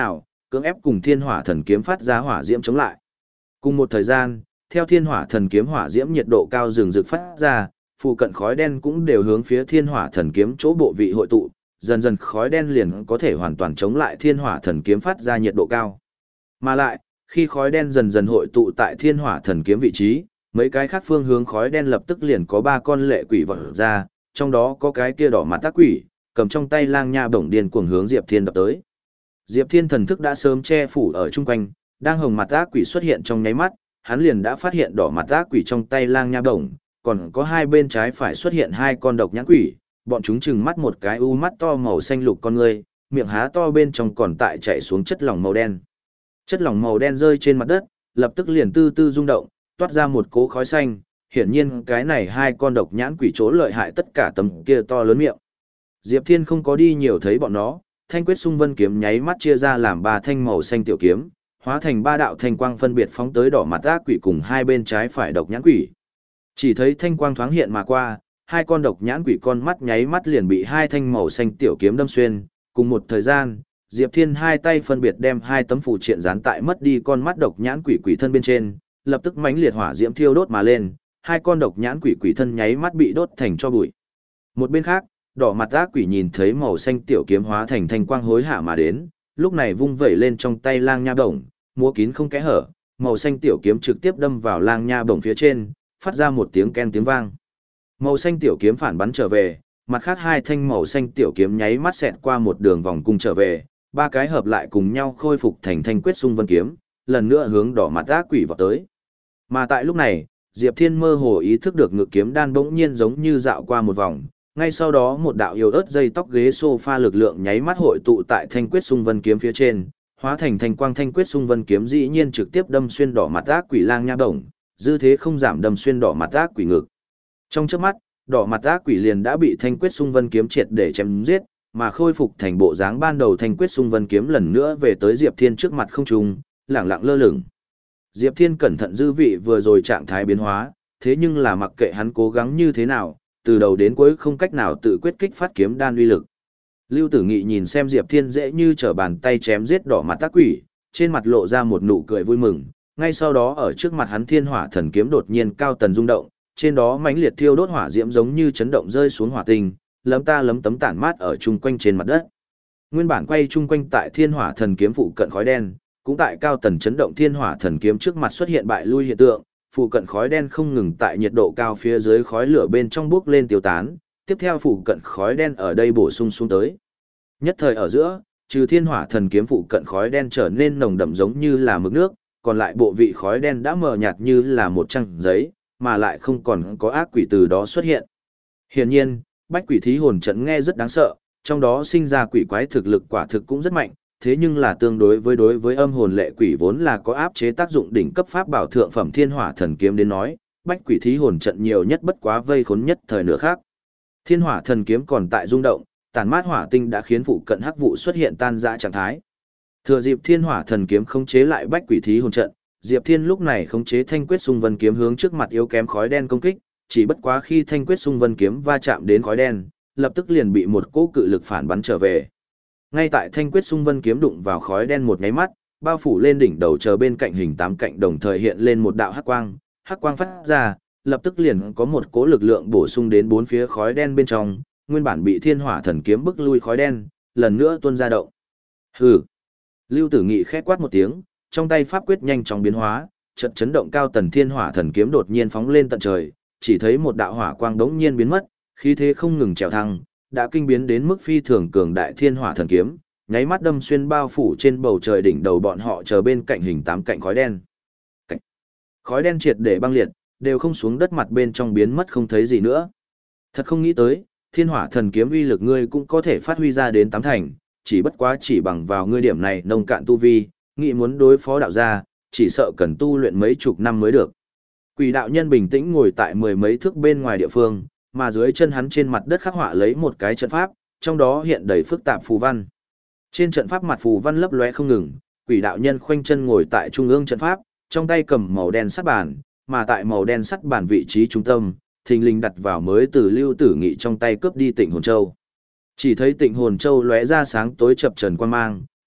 cưỡng ép cùng thiên hỏa thần kiếm phát ra hỏa diễm chống lại. Cùng một thời gian, theo thiên hỏa thần kiếm hỏa diễm nhiệt độ cao rừng rực phát ra, phụ cận khói đen cũng đều hướng phía thiên hỏa thần kiếm chỗ bộ vị hội tụ, dần dần khói đen liền có thể hoàn toàn chống lại thiên hỏa thần kiếm phát ra nhiệt độ cao. Mà lại, khi khói đen dần dần hội tụ tại thiên hỏa thần kiếm vị trí, mấy cái khác phương hướng khói đen lập tức liền có ba con lệ quỷ vọt ra, trong đó có cái kia đỏ mặt ác quỷ, cầm trong tay lang nha bổng điên cuồng hướng Diệp Thiên đập tới. Diệp Thiên thần thức đã sớm che phủ ở chung quanh, đang hồng mặt ác quỷ xuất hiện trong nháy mắt, hắn liền đã phát hiện đỏ mặt ác quỷ trong tay lang nha bổng, còn có hai bên trái phải xuất hiện hai con độc nhãn quỷ, bọn chúng trừng mắt một cái u mắt to màu xanh lục con người, miệng há to bên trong còn tại chạy xuống chất lỏng màu đen. Chất lỏng màu đen rơi trên mặt đất, lập tức liền tư tư rung động, toát ra một cỗ khói xanh, hiển nhiên cái này hai con độc nhãn quỷ chỗ lợi hại tất cả tấm kia to lớn miệng. Diệp Thiên không có đi nhiều thấy bọn nó, thanh quyết xung vân kiếm nháy mắt chia ra làm ba thanh màu xanh tiểu kiếm, hóa thành ba đạo thanh quang phân biệt phóng tới đỏ mặt ác quỷ cùng hai bên trái phải độc nhãn quỷ. Chỉ thấy thanh quang thoáng hiện mà qua, hai con độc nhãn quỷ con mắt nháy mắt liền bị hai thanh màu xanh tiểu kiếm đâm xuyên, cùng một thời gian, Diệp Thiên hai tay phân biệt đem hai tấm phù triện dán tại mất đi con mắt độc nhãn quỷ quỷ thân bên trên, lập tức mãnh liệt hỏa diễm thiêu đốt mà lên, hai con độc nhãn quỷ quỷ thân nháy mắt bị đốt thành tro bụi. Một bên khác, đỏ mặt ác quỷ nhìn thấy màu xanh tiểu kiếm hóa thành thanh quang hối hả mà đến, lúc này vung vẩy lên trong tay lang nha bổng, múa kín không kẽ hở, màu xanh tiểu kiếm trực tiếp đâm vào lang nha bổng phía trên, phát ra một tiếng ken tiếng vang. Màu xanh tiểu kiếm phản bắn trở về, mặt khác hai thanh màu xanh tiểu kiếm nháy mắt xẹt qua một đường vòng cung trở về, ba cái hợp lại cùng nhau khôi phục thành thanh quyết xung vân kiếm, lần nữa hướng đỏ mặt ác quỷ vào tới. Mà tại lúc này, Diệp Thiên mơ hồ ý thức được ngự kiếm đan bỗng nhiên giống như dạo qua một vòng, ngay sau đó một đạo yếu ớt dây tóc ghế sofa lực lượng nháy mắt hội tụ tại thanh quyết xung vân kiếm phía trên, hóa thành thanh quang thanh quyết xung vân kiếm dĩ nhiên trực tiếp đâm xuyên đỏ mặt ác quỷ lang nha bổng, dư thế không giảm đâm xuyên đỏ mặt ác quỷ ngực. Trong chớp mắt, đỏ mặt ác quỷ liền đã bị thanh quyết xung vân kiếm triệt để chém giết, mà khôi phục thành bộ dáng ban đầu thanh quyết xung vân kiếm lần nữa về tới Diệp Thiên trước mặt không trung, lẳng lặng lơ lửng. Diệp Thiên cẩn thận dư vị vừa rồi trạng thái biến hóa, thế nhưng là mặc kệ hắn cố gắng như thế nào, từ đầu đến cuối không cách nào tự quyết kích phát kiếm đan uy lực. Lưu Tử Nghị nhìn xem Diệp Thiên dễ như trở bàn tay chém giết đỏ mặt ác quỷ, trên mặt lộ ra một nụ cười vui mừng, ngay sau đó ở trước mặt hắn thiên hỏa thần kiếm đột nhiên cao tần rung động, trên đó mãnh liệt thiêu đốt hỏa diễm giống như chấn động rơi xuống hỏa tinh, lấm ta lấm tấm tản mát ở chung quanh trên mặt đất. Nguyên bản quay chung quanh tại thiên hỏa thần kiếm phụ cận khói đen, cũng tại cao tần chấn động thiên hỏa thần kiếm trước mặt xuất hiện bại lui hiện tượng, phụ cận khói đen không ngừng tại nhiệt độ cao phía dưới khói lửa bên trong bốc lên tiêu tán, tiếp theo phụ cận khói đen ở đây bổ sung xuống tới. Nhất thời ở giữa, trừ thiên hỏa thần kiếm phụ cận khói đen trở nên nồng đậm giống như là mực nước, còn lại bộ vị khói đen đã mờ nhạt như là một trang giấy, mà lại không còn có ác quỷ từ đó xuất hiện. Hiển nhiên, bách quỷ thí hồn trận nghe rất đáng sợ, trong đó sinh ra quỷ quái thực lực quả thực cũng rất mạnh, thế nhưng là tương đối với đối với âm hồn lệ quỷ vốn là có áp chế tác dụng đỉnh cấp pháp bảo thượng phẩm thiên hỏa thần kiếm đến nói, bách quỷ thí hồn trận nhiều nhất bất quá vây khốn nhất thời nữa khác. Thiên hỏa thần kiếm còn tại rung động, tàn mát hỏa tinh đã khiến phụ cận hắc vụ xuất hiện tan rã trạng thái. Thừa dịp thiên hỏa thần kiếm khống chế lại bách quỷ thí hồn trận, Diệp Thiên lúc này khống chế thanh quyết xung vân kiếm hướng trước mặt yếu kém khói đen công kích, chỉ bất quá khi thanh quyết xung vân kiếm va chạm đến khói đen, lập tức liền bị một cỗ cự lực phản bắn trở về. Ngay tại thanh quyết xung vân kiếm đụng vào khói đen một nháy mắt, bao phủ lên đỉnh đầu chờ bên cạnh hình tám cạnh đồng thời hiện lên một đạo hắc quang, hắc quang phát ra, lập tức liền có một cỗ lực lượng bổ sung đến bốn phía khói đen bên trong, nguyên bản bị thiên hỏa thần kiếm bức lui khói đen, lần nữa tuôn ra động. Hừ. Lưu Tử Nghị khẽ quát một tiếng, trong tay pháp quyết nhanh chóng biến hóa, chợt chấn động cao tần thiên hỏa thần kiếm đột nhiên phóng lên tận trời, chỉ thấy một đạo hỏa quang đống nhiên biến mất, khí thế không ngừng trèo thăng, đã kinh biến đến mức phi thường cường đại thiên hỏa thần kiếm, nháy mắt đâm xuyên bao phủ trên bầu trời đỉnh đầu bọn họ chờ bên cạnh hình tám cạnh khói đen. Cảnh. Khói đen triệt để băng liệt, đều không xuống đất mặt bên trong biến mất không thấy gì nữa. Thật không nghĩ tới, thiên hỏa thần kiếm uy lực ngươi cũng có thể phát huy ra đến tám thành, chỉ bất quá chỉ bằng vào ngươi điểm này nông cạn tu vi, nghĩ muốn đối phó đạo gia, chỉ sợ cần tu luyện mấy chục năm mới được. Quỷ đạo nhân bình tĩnh ngồi tại mười mấy thước bên ngoài địa phương, mà dưới chân hắn trên mặt đất khắc họa lấy một cái trận pháp, trong đó hiện đầy phức tạp phù văn. Trên trận pháp mặt phù văn lấp lóe không ngừng, quỷ đạo nhân khoanh chân ngồi tại trung ương trận pháp, trong tay cầm màu đen sắt bàn, mà tại màu đen sắt bàn vị trí trung tâm, thình lình đặt vào mới từ Lưu Tử Nghị trong tay cướp đi Tịnh Hồn Châu. Chỉ thấy Tịnh Hồn Châu lóe ra sáng tối chập chờn quang mang,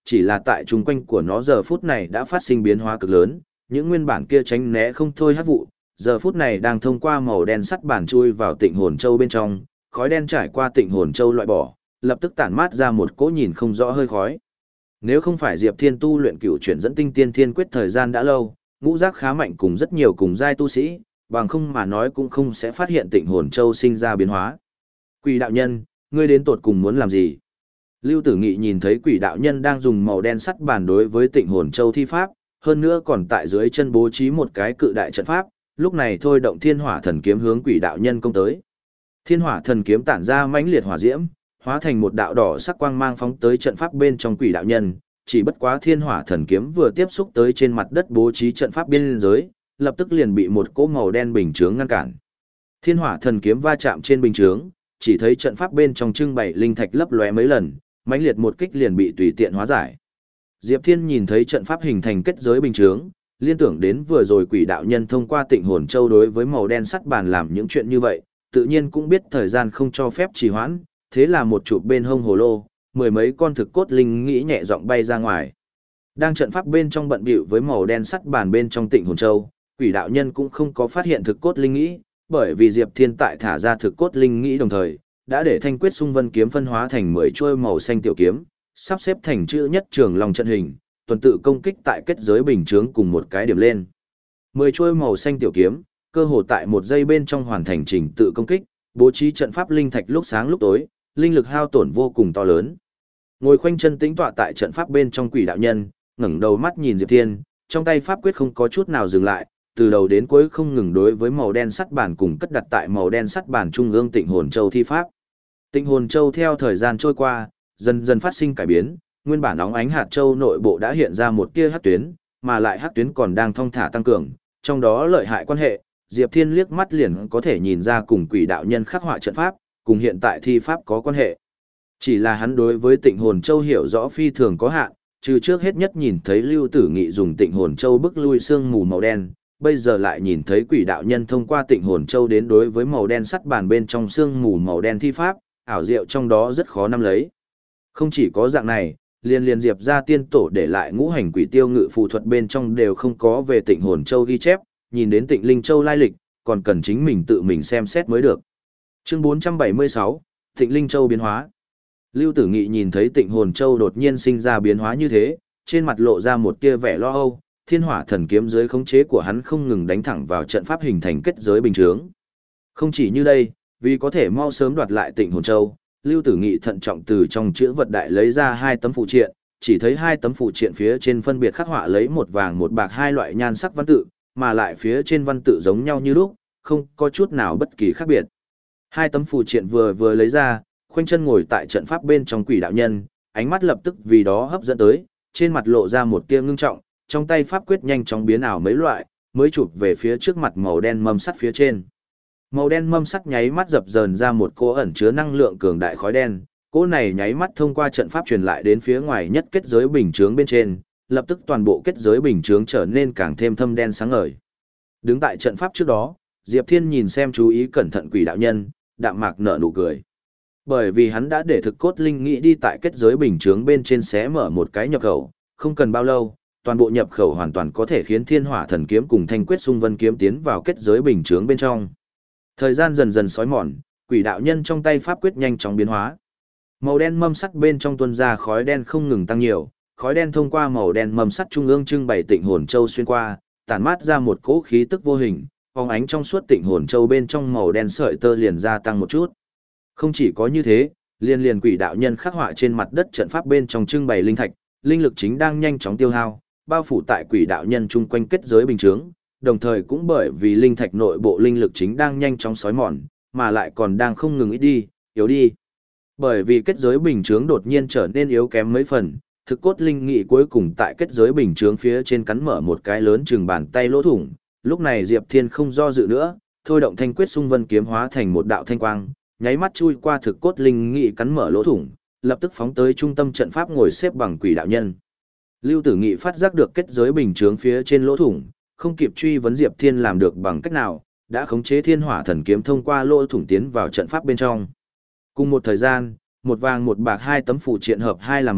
chỉ là tại chung quanh của nó giờ phút này đã phát sinh biến hóa cực lớn, những nguyên bản kia tránh né không thôi hắc vụ, giờ phút này đang thông qua màu đen sắt bản chui vào Tịnh Hồn Châu bên trong, khói đen trải qua Tịnh Hồn Châu loại bỏ, lập tức tản mát ra một cỗ nhìn không rõ hơi khói. Nếu không phải Diệp Thiên tu luyện cửu chuyển dẫn tinh tiên thiên quyết thời gian đã lâu, ngũ giác khá mạnh cùng rất nhiều cùng giai tu sĩ, bằng không mà nói cũng không sẽ phát hiện Tịnh Hồn Châu sinh ra biến hóa. Quỷ đạo nhân, ngươi đến tột cùng muốn làm gì? Lưu Tử Nghị nhìn thấy quỷ đạo nhân đang dùng màu đen sắt bàn đối với Tịnh Hồn Châu thi pháp, hơn nữa còn tại dưới chân bố trí một cái cự đại trận pháp, lúc này thôi động Thiên Hỏa Thần Kiếm hướng quỷ đạo nhân công tới. Thiên Hỏa Thần Kiếm tản ra mãnh liệt hỏa diễm, hóa thành một đạo đỏ sắc quang mang phóng tới trận pháp bên trong quỷ đạo nhân, chỉ bất quá Thiên Hỏa Thần Kiếm vừa tiếp xúc tới trên mặt đất bố trí trận pháp biên giới, lập tức liền bị một cỗ màu đen bình chướng ngăn cản. Thiên Hỏa Thần Kiếm va chạm trên bình chướng, chỉ thấy trận pháp bên trong trưng bày linh thạch lấp lóe mấy lần, mãnh liệt một kích liền bị tùy tiện hóa giải. Diệp Thiên nhìn thấy trận pháp hình thành kết giới bình chướng, liên tưởng đến vừa rồi quỷ đạo nhân thông qua Tịnh Hồn Châu đối với màu đen sắt bàn làm những chuyện như vậy, tự nhiên cũng biết thời gian không cho phép trì hoãn, thế là một chụp bên hông hồ lô, mười mấy con thực cốt linh nghĩ nhẹ giọng bay ra ngoài. Đang trận pháp bên trong bận bịu với màu đen sắt bàn bên trong Tịnh Hồn Châu, quỷ đạo nhân cũng không có phát hiện thực cốt linh nghĩ, bởi vì Diệp Thiên tại thả ra thực cốt linh nghĩ đồng thời, đã để Thanh Quyết Xung Vân kiếm phân hóa thành mười chuôi màu xanh tiểu kiếm, sắp xếp thành chữ nhất trường long trận hình, tuần tự công kích tại kết giới bình chướng cùng một cái điểm lên. Mười chuôi màu xanh tiểu kiếm, cơ hồ tại một giây bên trong hoàn thành trình tự công kích, bố trí trận pháp linh thạch lúc sáng lúc tối, linh lực hao tổn vô cùng to lớn. Ngồi khoanh chân tĩnh tọa tại trận pháp bên trong quỷ đạo nhân, ngẩng đầu mắt nhìn Diệp Thiên, trong tay pháp quyết không có chút nào dừng lại, từ đầu đến cuối không ngừng đối với màu đen sắt bản cùng cất đặt tại màu đen sắt bản trung ương Tịnh Hồn Châu thi pháp. Tịnh Hồn Châu theo thời gian trôi qua, dần dần phát sinh cải biến, nguyên bản óng ánh hạt châu nội bộ đã hiện ra một tia hắc tuyến, mà lại hắc tuyến còn đang thong thả tăng cường, trong đó lợi hại quan hệ, Diệp Thiên liếc mắt liền có thể nhìn ra cùng quỷ đạo nhân khắc họa trận pháp, cùng hiện tại thi pháp có quan hệ. Chỉ là hắn đối với Tịnh Hồn Châu hiểu rõ phi thường có hạn, trừ trước hết nhất nhìn thấy Lưu Tử Nghị dùng Tịnh Hồn Châu bức lui sương mù màu đen, bây giờ lại nhìn thấy quỷ đạo nhân thông qua Tịnh Hồn Châu đến đối với màu đen sắt bàn bên trong sương mù màu đen thi pháp, ảo diệu trong đó rất khó nắm lấy. Không chỉ có dạng này, liên liên Diệp ra tiên tổ để lại ngũ hành quỷ tiêu ngự phù thuật bên trong đều không có về Tịnh Hồn Châu ghi chép, nhìn đến Tịnh Linh Châu lai lịch, còn cần chính mình tự mình xem xét mới được. Chương bốn trăm bảy mươi sáu, Tịnh Linh Châu biến hóa. Lưu Tử Nghị nhìn thấy Tịnh Hồn Châu đột nhiên sinh ra biến hóa như thế, trên mặt lộ ra một tia vẻ lo âu, Thiên Hỏa Thần Kiếm dưới khống chế của hắn không ngừng đánh thẳng vào trận pháp hình thành kết giới bình chướng. Không chỉ như đây, vì có thể mau sớm đoạt lại Tịnh Hồn Châu, Lưu Tử Nghị thận trọng từ trong chữ vật đại lấy ra hai tấm phụ triện, chỉ thấy hai tấm phụ triện phía trên phân biệt khắc họa lấy một vàng một bạc hai loại nhan sắc văn tự, mà lại phía trên văn tự giống nhau như lúc, không có chút nào bất kỳ khác biệt. Hai tấm phụ triện vừa vừa lấy ra, khoanh chân ngồi tại trận pháp bên trong quỷ đạo nhân, ánh mắt lập tức vì đó hấp dẫn tới, trên mặt lộ ra một tia ngưng trọng, trong tay pháp quyết nhanh chóng biến ảo mấy loại, mới chụp về phía trước mặt màu đen mâm sắt phía trên. Màu đen mâm sắt nháy mắt dập dờn ra một cỗ ẩn chứa năng lượng cường đại khói đen, cỗ này nháy mắt thông qua trận pháp truyền lại đến phía ngoài nhất kết giới bình chướng bên trên, lập tức toàn bộ kết giới bình chướng trở nên càng thêm thâm đen sáng ngời. Đứng tại trận pháp trước đó, Diệp Thiên nhìn xem chú ý cẩn thận quỷ đạo nhân, đạm mạc nở nụ cười. Bởi vì hắn đã để thực cốt linh nghĩ đi tại kết giới bình chướng bên trên xé mở một cái nhập khẩu, không cần bao lâu, toàn bộ nhập khẩu hoàn toàn có thể khiến Thiên Hỏa Thần Kiếm cùng Thanh Quyết Xung Vân kiếm tiến vào kết giới bình chướng bên trong. Thời gian dần dần sói mòn, quỷ đạo nhân trong tay pháp quyết nhanh chóng biến hóa. Màu đen mâm sắt bên trong tuôn ra khói đen không ngừng tăng nhiều, khói đen thông qua màu đen mâm sắt trung ương trưng bày Tịnh Hồn Châu xuyên qua, tản mát ra một cỗ khí tức vô hình, phóng ánh trong suốt Tịnh Hồn Châu bên trong màu đen sợi tơ liền gia tăng một chút. Không chỉ có như thế, liên liên quỷ đạo nhân khắc họa trên mặt đất trận pháp bên trong trưng bày linh thạch, linh lực chính đang nhanh chóng tiêu hao, bao phủ tại quỷ đạo nhân chung quanh kết giới bình chướng, đồng thời cũng bởi vì linh thạch nội bộ linh lực chính đang nhanh chóng xói mòn, mà lại còn đang không ngừng ít đi, yếu đi. Bởi vì kết giới bình chướng đột nhiên trở nên yếu kém mấy phần, thực cốt linh nghị cuối cùng tại kết giới bình chướng phía trên cắn mở một cái lớn chừng bàn tay lỗ thủng, lúc này Diệp Thiên không do dự nữa, thôi động Thanh Quyết Xung Vân kiếm hóa thành một đạo thanh quang, nháy mắt chui qua thực cốt linh nghị cắn mở lỗ thủng, lập tức phóng tới trung tâm trận pháp ngồi xếp bằng quỷ đạo nhân. Lưu Tử Nghị phát giác được kết giới bình chướng phía trên lỗ thủng, không kịp truy vấn Diệp Thiên làm được bằng cách nào, đã khống chế Thiên Hỏa Thần Kiếm thông qua lỗ thủng tiến vào trận pháp bên trong. Cùng một thời gian, một vàng một bạc hai tấm phụ triện hợp hai là một,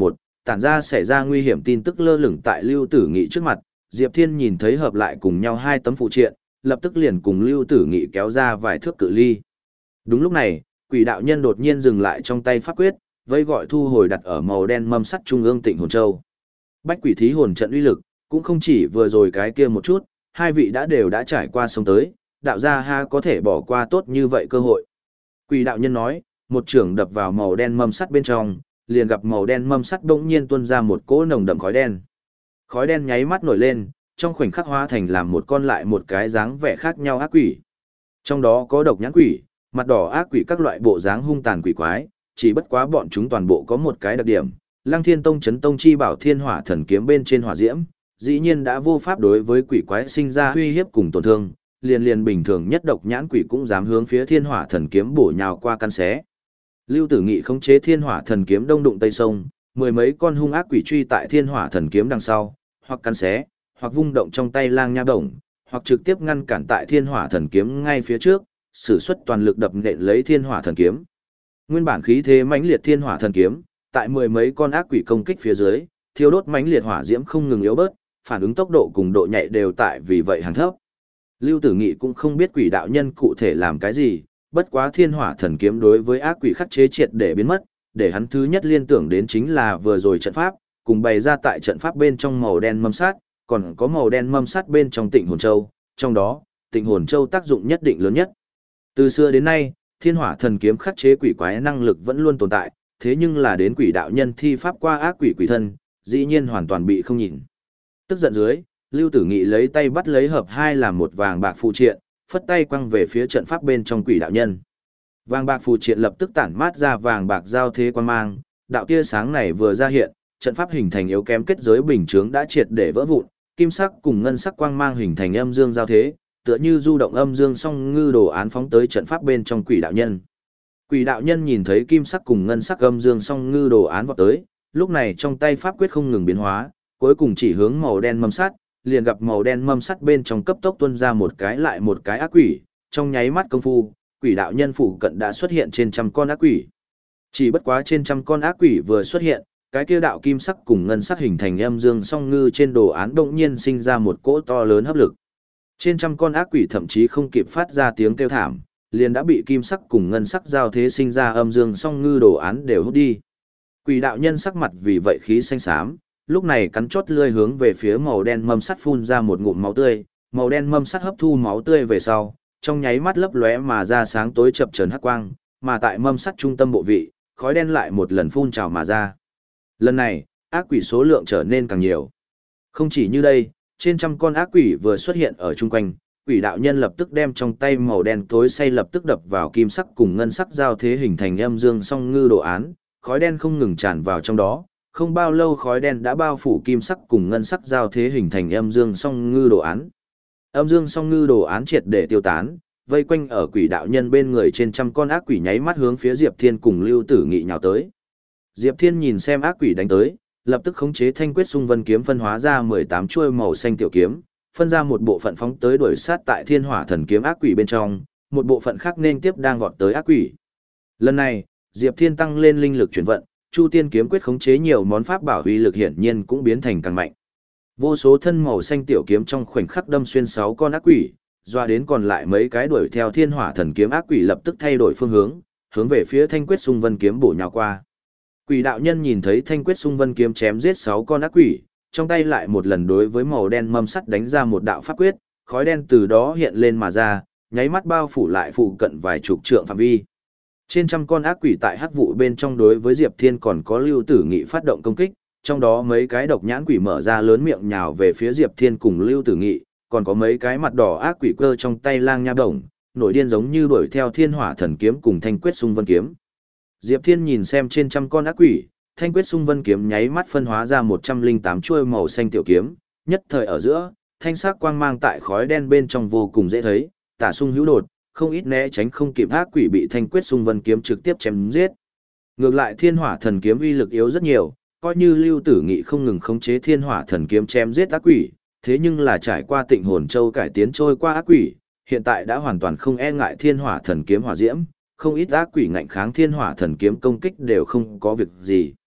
tản ra xảy ra nguy hiểm tin tức lơ lửng tại Lưu Tử Nghị trước mặt, Diệp Thiên nhìn thấy hợp lại cùng nhau hai tấm phụ triện, lập tức liền cùng Lưu Tử Nghị kéo ra vài thước cự ly. Đúng lúc này, quỷ đạo nhân đột nhiên dừng lại trong tay pháp quyết, vây gọi thu hồi đặt ở màu đen mâm sắt trung ương Tịnh Hồn Châu. Bách quỷ thí hồn trận uy lực, cũng không chỉ vừa rồi cái kia một chút, hai vị đã đều đã trải qua sông tới, đạo gia ha có thể bỏ qua tốt như vậy cơ hội. Quỷ đạo nhân nói, một trưởng đập vào màu đen mâm sắt bên trong, liền gặp màu đen mâm sắt bỗng nhiên tuôn ra một cỗ nồng đậm khói đen. Khói đen nháy mắt nổi lên, trong khoảnh khắc hóa thành làm một con lại một cái dáng vẻ khác nhau ác quỷ. Trong đó có độc nhãn quỷ, mặt đỏ ác quỷ các loại bộ dáng hung tàn quỷ quái, chỉ bất quá bọn chúng toàn bộ có một cái đặc điểm, Lăng Thiên Tông chấn tông chi bảo Thiên Hỏa Thần Kiếm bên trên hỏa diễm, dĩ nhiên đã vô pháp đối với quỷ quái sinh ra uy hiếp cùng tổn thương, liền liền bình thường nhất độc nhãn quỷ cũng dám hướng phía Thiên Hỏa Thần Kiếm bổ nhào qua căn xé. Lưu Tử Nghị khống chế Thiên Hỏa Thần Kiếm đông đụng tây sông, mười mấy con hung ác quỷ truy tại Thiên Hỏa Thần Kiếm đằng sau, hoặc căn xé, hoặc vung động trong tay lang nha bổng, hoặc trực tiếp ngăn cản tại Thiên Hỏa Thần Kiếm ngay phía trước, sử xuất toàn lực đập nện lấy Thiên Hỏa Thần Kiếm. Nguyên bản khí thế mãnh liệt Thiên Hỏa Thần Kiếm, tại mười mấy con ác quỷ công kích phía dưới, thiêu đốt mãnh liệt hỏa diễm không ngừng yếu bớt, phản ứng tốc độ cùng độ nhạy đều tại vì vậy hàng thấp. Lưu Tử Nghị cũng không biết quỷ đạo nhân cụ thể làm cái gì, bất quá Thiên Hỏa Thần Kiếm đối với ác quỷ khắc chế triệt để biến mất, để hắn thứ nhất liên tưởng đến chính là vừa rồi trận pháp, cùng bày ra tại trận pháp bên trong màu đen mâm sắt, còn có màu đen mâm sắt bên trong Tịnh Hồn Châu, trong đó, Tịnh Hồn Châu tác dụng nhất định lớn nhất. Từ xưa đến nay, Thiên Hỏa Thần Kiếm khắc chế quỷ quái năng lực vẫn luôn tồn tại, thế nhưng là đến quỷ đạo nhân thi pháp qua ác quỷ quỷ thân, dĩ nhiên hoàn toàn bị không nhìn. Tức giận dưới, Lưu Tử Nghị lấy tay bắt lấy hợp hai làm một vàng bạc phù triện, phất tay quăng về phía trận pháp bên trong quỷ đạo nhân. Vàng bạc phù triện lập tức tản mát ra vàng bạc giao thế quan mang, đạo tia sáng này vừa ra hiện, trận pháp hình thành yếu kém kết giới bình chướng đã triệt để vỡ vụn, kim sắc cùng ngân sắc quang mang hình thành âm dương giao thế, tựa như du động âm dương song ngư đồ án phóng tới trận pháp bên trong quỷ đạo nhân. Quỷ đạo nhân nhìn thấy kim sắc cùng ngân sắc âm dương song ngư đồ án vọt tới, lúc này trong tay pháp quyết không ngừng biến hóa, cuối cùng chỉ hướng màu đen mâm sắt, liền gặp màu đen mâm sắt bên trong cấp tốc tuôn ra một cái lại một cái ác quỷ, trong nháy mắt công phu, quỷ đạo nhân phụ cận đã xuất hiện trên trăm con ác quỷ. Chỉ bất quá trên trăm con ác quỷ vừa xuất hiện, cái kia đạo kim sắc cùng ngân sắc hình thành âm dương song ngư trên đồ án đột nhiên sinh ra một cỗ to lớn hấp lực. Trên trăm con ác quỷ thậm chí không kịp phát ra tiếng kêu thảm, liền đã bị kim sắc cùng ngân sắc giao thế sinh ra âm dương song ngư đồ án đều hút đi. Quỷ đạo nhân sắc mặt vì vậy khí xanh xám, lúc này cắn chốt lưỡi hướng về phía màu đen mâm sắt phun ra một ngụm máu tươi, màu đen mâm sắt hấp thu máu tươi về sau, trong nháy mắt lấp lóe mà ra sáng tối chập chờn hắc quang, mà tại mâm sắt trung tâm bộ vị, khói đen lại một lần phun trào mà ra. Lần này, ác quỷ số lượng trở nên càng nhiều. Không chỉ như đây, trên trăm con ác quỷ vừa xuất hiện ở chung quanh, quỷ đạo nhân lập tức đem trong tay màu đen tối say lập tức đập vào kim sắc cùng ngân sắc giao thế hình thành âm dương song ngư đồ án, khói đen không ngừng tràn vào trong đó, không bao lâu khói đen đã bao phủ kim sắc cùng ngân sắc giao thế hình thành âm dương song ngư đồ án. Âm dương song ngư đồ án triệt để tiêu tán, vây quanh ở quỷ đạo nhân bên người trên trăm con ác quỷ nháy mắt hướng phía Diệp Thiên cùng Lưu Tử Nghị nhào tới. Diệp Thiên nhìn xem ác quỷ đánh tới, lập tức khống chế Thanh Quyết Xung Vân kiếm phân hóa ra mười tám chuôi màu xanh tiểu kiếm, phân ra một bộ phận phóng tới đuổi sát tại Thiên Hỏa Thần Kiếm ác quỷ bên trong, một bộ phận khác nên tiếp đang vọt tới ác quỷ. Lần này, Diệp Thiên tăng lên linh lực chuyển vận, Chu Tiên kiếm quyết khống chế nhiều món pháp bảo uy lực hiển nhiên cũng biến thành càng mạnh. Vô số thân màu xanh tiểu kiếm trong khoảnh khắc đâm xuyên sáu con ác quỷ, doa đến còn lại mấy cái đuổi theo Thiên Hỏa Thần Kiếm ác quỷ lập tức thay đổi phương hướng, hướng về phía Thanh Quyết Xung Vân kiếm bổ nhào qua. Quỷ đạo nhân nhìn thấy Thanh Quyết Xung Vân kiếm chém giết sáu con ác quỷ, trong tay lại một lần đối với màu đen mâm sắt đánh ra một đạo pháp quyết, khói đen từ đó hiện lên mà ra, nháy mắt bao phủ lại phụ cận vài chục trượng phạm vi. Trên trăm con ác quỷ tại hắc vụ bên trong đối với Diệp Thiên còn có Lưu Tử Nghị phát động công kích, trong đó mấy cái độc nhãn quỷ mở ra lớn miệng nhào về phía Diệp Thiên cùng Lưu Tử Nghị, còn có mấy cái mặt đỏ ác quỷ cơ trong tay lang nha bổng, nổi điên giống như đuổi theo Thiên Hỏa Thần Kiếm cùng Thanh Quyết Xung Vân kiếm. Diệp Thiên nhìn xem trên trăm con ác quỷ, Thanh Quyết Xung Vân kiếm nháy mắt phân hóa ra một trăm lẻ tám chuôi màu xanh tiểu kiếm, nhất thời ở giữa, thanh sắc quang mang tại khói đen bên trong vô cùng dễ thấy, tả xung hữu đột, không ít né tránh không kịp ác quỷ bị Thanh Quyết Xung Vân kiếm trực tiếp chém giết. Ngược lại Thiên Hỏa Thần Kiếm uy lực yếu rất nhiều, coi như Lưu Tử Nghị không ngừng khống chế Thiên Hỏa Thần Kiếm chém giết ác quỷ, thế nhưng là trải qua Tịnh Hồn Châu cải tiến trôi qua ác quỷ, hiện tại đã hoàn toàn không e ngại Thiên Hỏa Thần Kiếm hỏa diễm, không ít ác quỷ ngạnh kháng Thiên Hỏa Thần Kiếm công kích đều không có việc gì.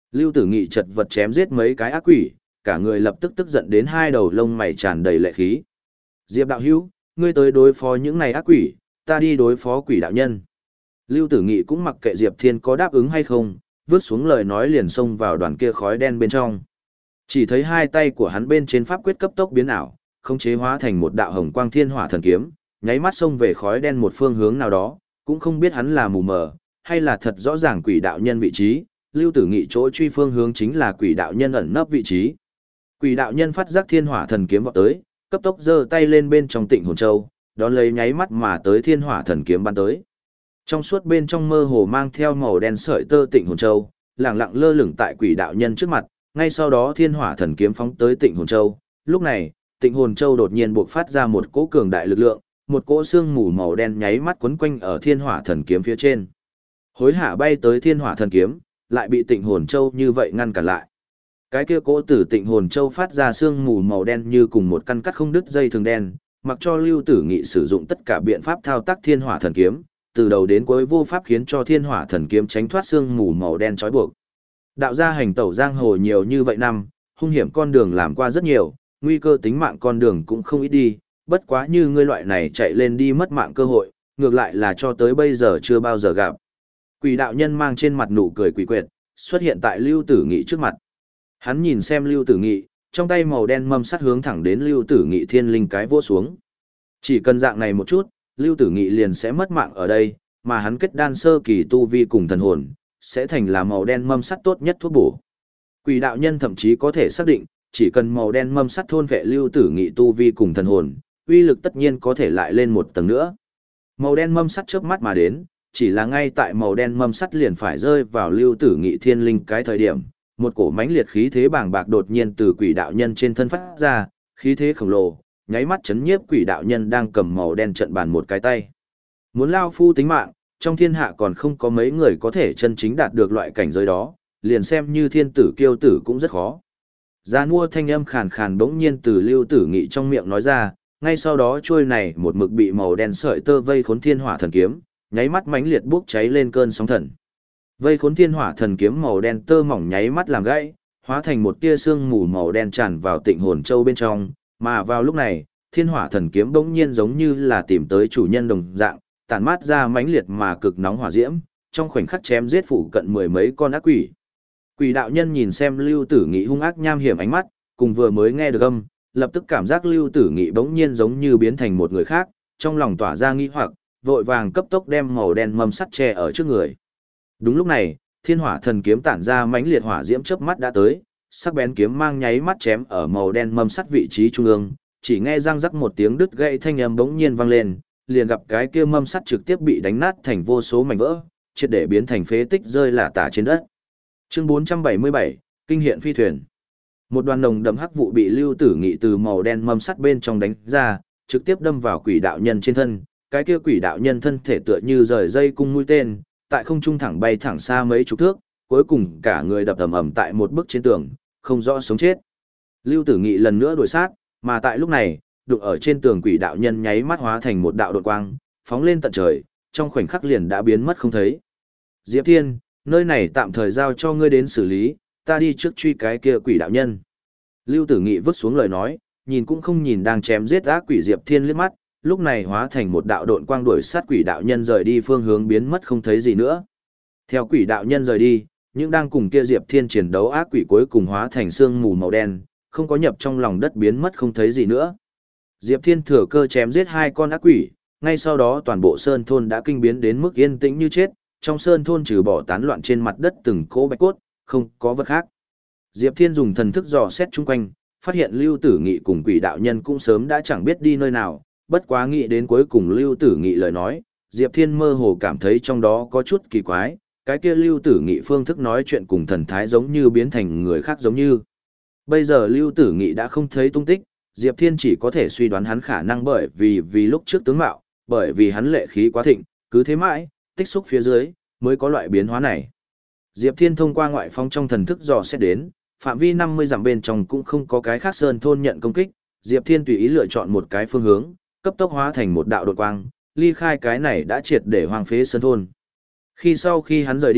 Lưu Tử Nghị chật vật chém giết mấy cái ác quỷ, cả người lập tức tức giận đến hai đầu lông mày tràn đầy lệ khí. Diệp đạo hữu, ngươi tới đối phó những này ác quỷ, ta đi đối phó quỷ đạo nhân. Lưu Tử Nghị cũng mặc kệ Diệp Thiên có đáp ứng hay không, vứt xuống lời nói liền xông vào đoàn kia khói đen bên trong. Chỉ thấy hai tay của hắn bên trên pháp quyết cấp tốc biến ảo, khống chế hóa thành một đạo hồng quang thiên hỏa thần kiếm, nháy mắt xông về khói đen một phương hướng nào đó, cũng không biết hắn là mù mờ, hay là thật rõ ràng quỷ đạo nhân vị trí. Lưu Tử Nghị chỗ truy phương hướng chính là quỷ đạo nhân ẩn nấp vị trí. Quỷ đạo nhân phát giác thiên hỏa thần kiếm vọt tới, cấp tốc giơ tay lên bên trong Tịnh Hồn Châu, đón lấy nháy mắt mà tới thiên hỏa thần kiếm bắn tới. Trong suốt bên trong mơ hồ mang theo màu đen sợi tơ Tịnh Hồn Châu, lẳng lặng lơ lửng tại quỷ đạo nhân trước mặt, ngay sau đó thiên hỏa thần kiếm phóng tới Tịnh Hồn Châu. Lúc này, Tịnh Hồn Châu đột nhiên bộc phát ra một cỗ cường đại lực lượng, một cỗ xương mù màu đen nháy mắt quấn quanh ở thiên hỏa thần kiếm phía trên. Hối hả bay tới thiên hỏa thần kiếm, lại bị Tịnh Hồn Châu như vậy ngăn cản lại. Cái kia cỗ tử Tịnh Hồn Châu phát ra sương mù màu đen như cùng một căn cắt không đứt dây thường đen, mặc cho Lưu Tử Nghị sử dụng tất cả biện pháp thao tác thiên hỏa thần kiếm, từ đầu đến cuối vô pháp khiến cho thiên hỏa thần kiếm tránh thoát sương mù màu đen trói buộc. Đạo gia hành tẩu giang hồ nhiều như vậy năm, hung hiểm con đường làm qua rất nhiều, nguy cơ tính mạng con đường cũng không ít đi, bất quá như ngươi loại này chạy lên đi mất mạng cơ hội, ngược lại là cho tới bây giờ chưa bao giờ gặp. Quỷ đạo nhân mang trên mặt nụ cười quỷ quyệt, xuất hiện tại Lưu Tử Nghị trước mặt. Hắn nhìn xem Lưu Tử Nghị, trong tay màu đen mâm sắt hướng thẳng đến Lưu Tử Nghị thiên linh cái vỗ xuống. Chỉ cần dạng này một chút, Lưu Tử Nghị liền sẽ mất mạng ở đây, mà hắn kết đan sơ kỳ tu vi cùng thần hồn, sẽ thành là màu đen mâm sắt tốt nhất thuốc bổ. Quỷ đạo nhân thậm chí có thể xác định, chỉ cần màu đen mâm sắt thôn vệ Lưu Tử Nghị tu vi cùng thần hồn, uy lực tất nhiên có thể lại lên một tầng nữa. Màu đen mâm sắt chớp mắt mà đến, chỉ là ngay tại màu đen mâm sắt liền phải rơi vào Lưu Tử Nghị thiên linh cái thời điểm, một cổ mãnh liệt khí thế bàng bạc đột nhiên từ quỷ đạo nhân trên thân phát ra, khí thế khổng lồ, nháy mắt chấn nhiếp quỷ đạo nhân đang cầm màu đen trận bàn một cái tay. Muốn lao phu tính mạng, trong thiên hạ còn không có mấy người có thể chân chính đạt được loại cảnh giới đó, liền xem như thiên tử kiêu tử cũng rất khó. Giá mua thanh âm khàn khàn bỗng nhiên từ Lưu Tử Nghị trong miệng nói ra, ngay sau đó chuôi này một mực bị màu đen sợi tơ vây khốn thiên hỏa thần kiếm, nháy mắt mãnh liệt bốc cháy lên cơn sóng thần. Vây khốn thiên hỏa thần kiếm màu đen tơ mỏng nháy mắt làm gãy, hóa thành một tia sương mù màu đen tràn vào Tịnh Hồn Châu bên trong, mà vào lúc này, thiên hỏa thần kiếm bỗng nhiên giống như là tìm tới chủ nhân đồng dạng, tản mát ra mãnh liệt mà cực nóng hỏa diễm, trong khoảnh khắc chém giết phụ cận mười mấy con ác quỷ. Quỷ đạo nhân nhìn xem Lưu Tử Nghị hung ác nham hiểm ánh mắt, cùng vừa mới nghe được âm, lập tức cảm giác Lưu Tử Nghị bỗng nhiên giống như biến thành một người khác, trong lòng tỏa ra nghi hoặc, vội vàng cấp tốc đem màu đen mâm sắt che ở trước người. Đúng lúc này, thiên hỏa thần kiếm tản ra mãnh liệt hỏa diễm chớp mắt đã tới, sắc bén kiếm mang nháy mắt chém ở màu đen mâm sắt vị trí trung ương, chỉ nghe răng rắc một tiếng đứt gãy thanh âm bỗng nhiên vang lên, liền gặp cái kia mâm sắt trực tiếp bị đánh nát thành vô số mảnh vỡ, triệt để biến thành phế tích rơi lả tả trên đất. Chương bốn trăm bảy mươi bảy, Kinh hiện phi thuyền. Một đoàn nồng đậm hắc vụ bị Lưu Tử Nghị từ màu đen mâm sắt bên trong đánh ra, trực tiếp đâm vào quỷ đạo nhân trên thân, cái kia quỷ đạo nhân thân thể tựa như rời dây cung mũi tên, tại không trung thẳng bay thẳng xa mấy chục thước, cuối cùng cả người đập ầm ầm tại một bức trên tường, không rõ sống chết. Lưu Tử Nghị lần nữa đuổi sát, mà tại lúc này, đụng ở trên tường quỷ đạo nhân nháy mắt hóa thành một đạo đột quang, phóng lên tận trời, trong khoảnh khắc liền đã biến mất không thấy. Diệp Thiên, nơi này tạm thời giao cho ngươi đến xử lý, ta đi trước truy cái kia quỷ đạo nhân. Lưu Tử Nghị vứt xuống lời nói, nhìn cũng không nhìn đang chém giết ác quỷ Diệp Thiên liếc mắt, lúc này hóa thành một đạo độn quang đuổi sát quỷ đạo nhân rời đi phương hướng biến mất không thấy gì nữa. Theo quỷ đạo nhân rời đi, những đang cùng kia Diệp Thiên chiến đấu ác quỷ cuối cùng hóa thành sương mù màu đen, không có nhập trong lòng đất biến mất không thấy gì nữa. Diệp Thiên thừa cơ chém giết hai con ác quỷ, ngay sau đó toàn bộ sơn thôn đã kinh biến đến mức yên tĩnh như chết, trong sơn thôn trừ bỏ tán loạn trên mặt đất từng cỗ bạch cốt, không có vật khác. Diệp Thiên dùng thần thức dò xét chung quanh, phát hiện Lưu Tử Nghị cùng quỷ đạo nhân cũng sớm đã chẳng biết đi nơi nào, bất quá nghĩ đến cuối cùng Lưu Tử Nghị lời nói, Diệp Thiên mơ hồ cảm thấy trong đó có chút kỳ quái, cái kia Lưu Tử Nghị phương thức nói chuyện cùng thần thái giống như biến thành người khác giống như. Bây giờ Lưu Tử Nghị đã không thấy tung tích, Diệp Thiên chỉ có thể suy đoán hắn khả năng bởi vì vì lúc trước tướng mạo, bởi vì hắn lệ khí quá thịnh, cứ thế mãi, tích xúc phía dưới, mới có loại biến hóa này. Diệp Thiên thông qua ngoại phong trong thần thức dò xét đến, phạm vi năm mươi dặm bên trong cũng không có cái khác sơn thôn nhận công kích, Diệp Thiên tùy ý lựa chọn một cái phương hướng, cấp tốc hóa thành một đạo đột quang, ly khai cái này đã triệt để hoang phế sơn thôn. Khi sau khi hắn rời đi,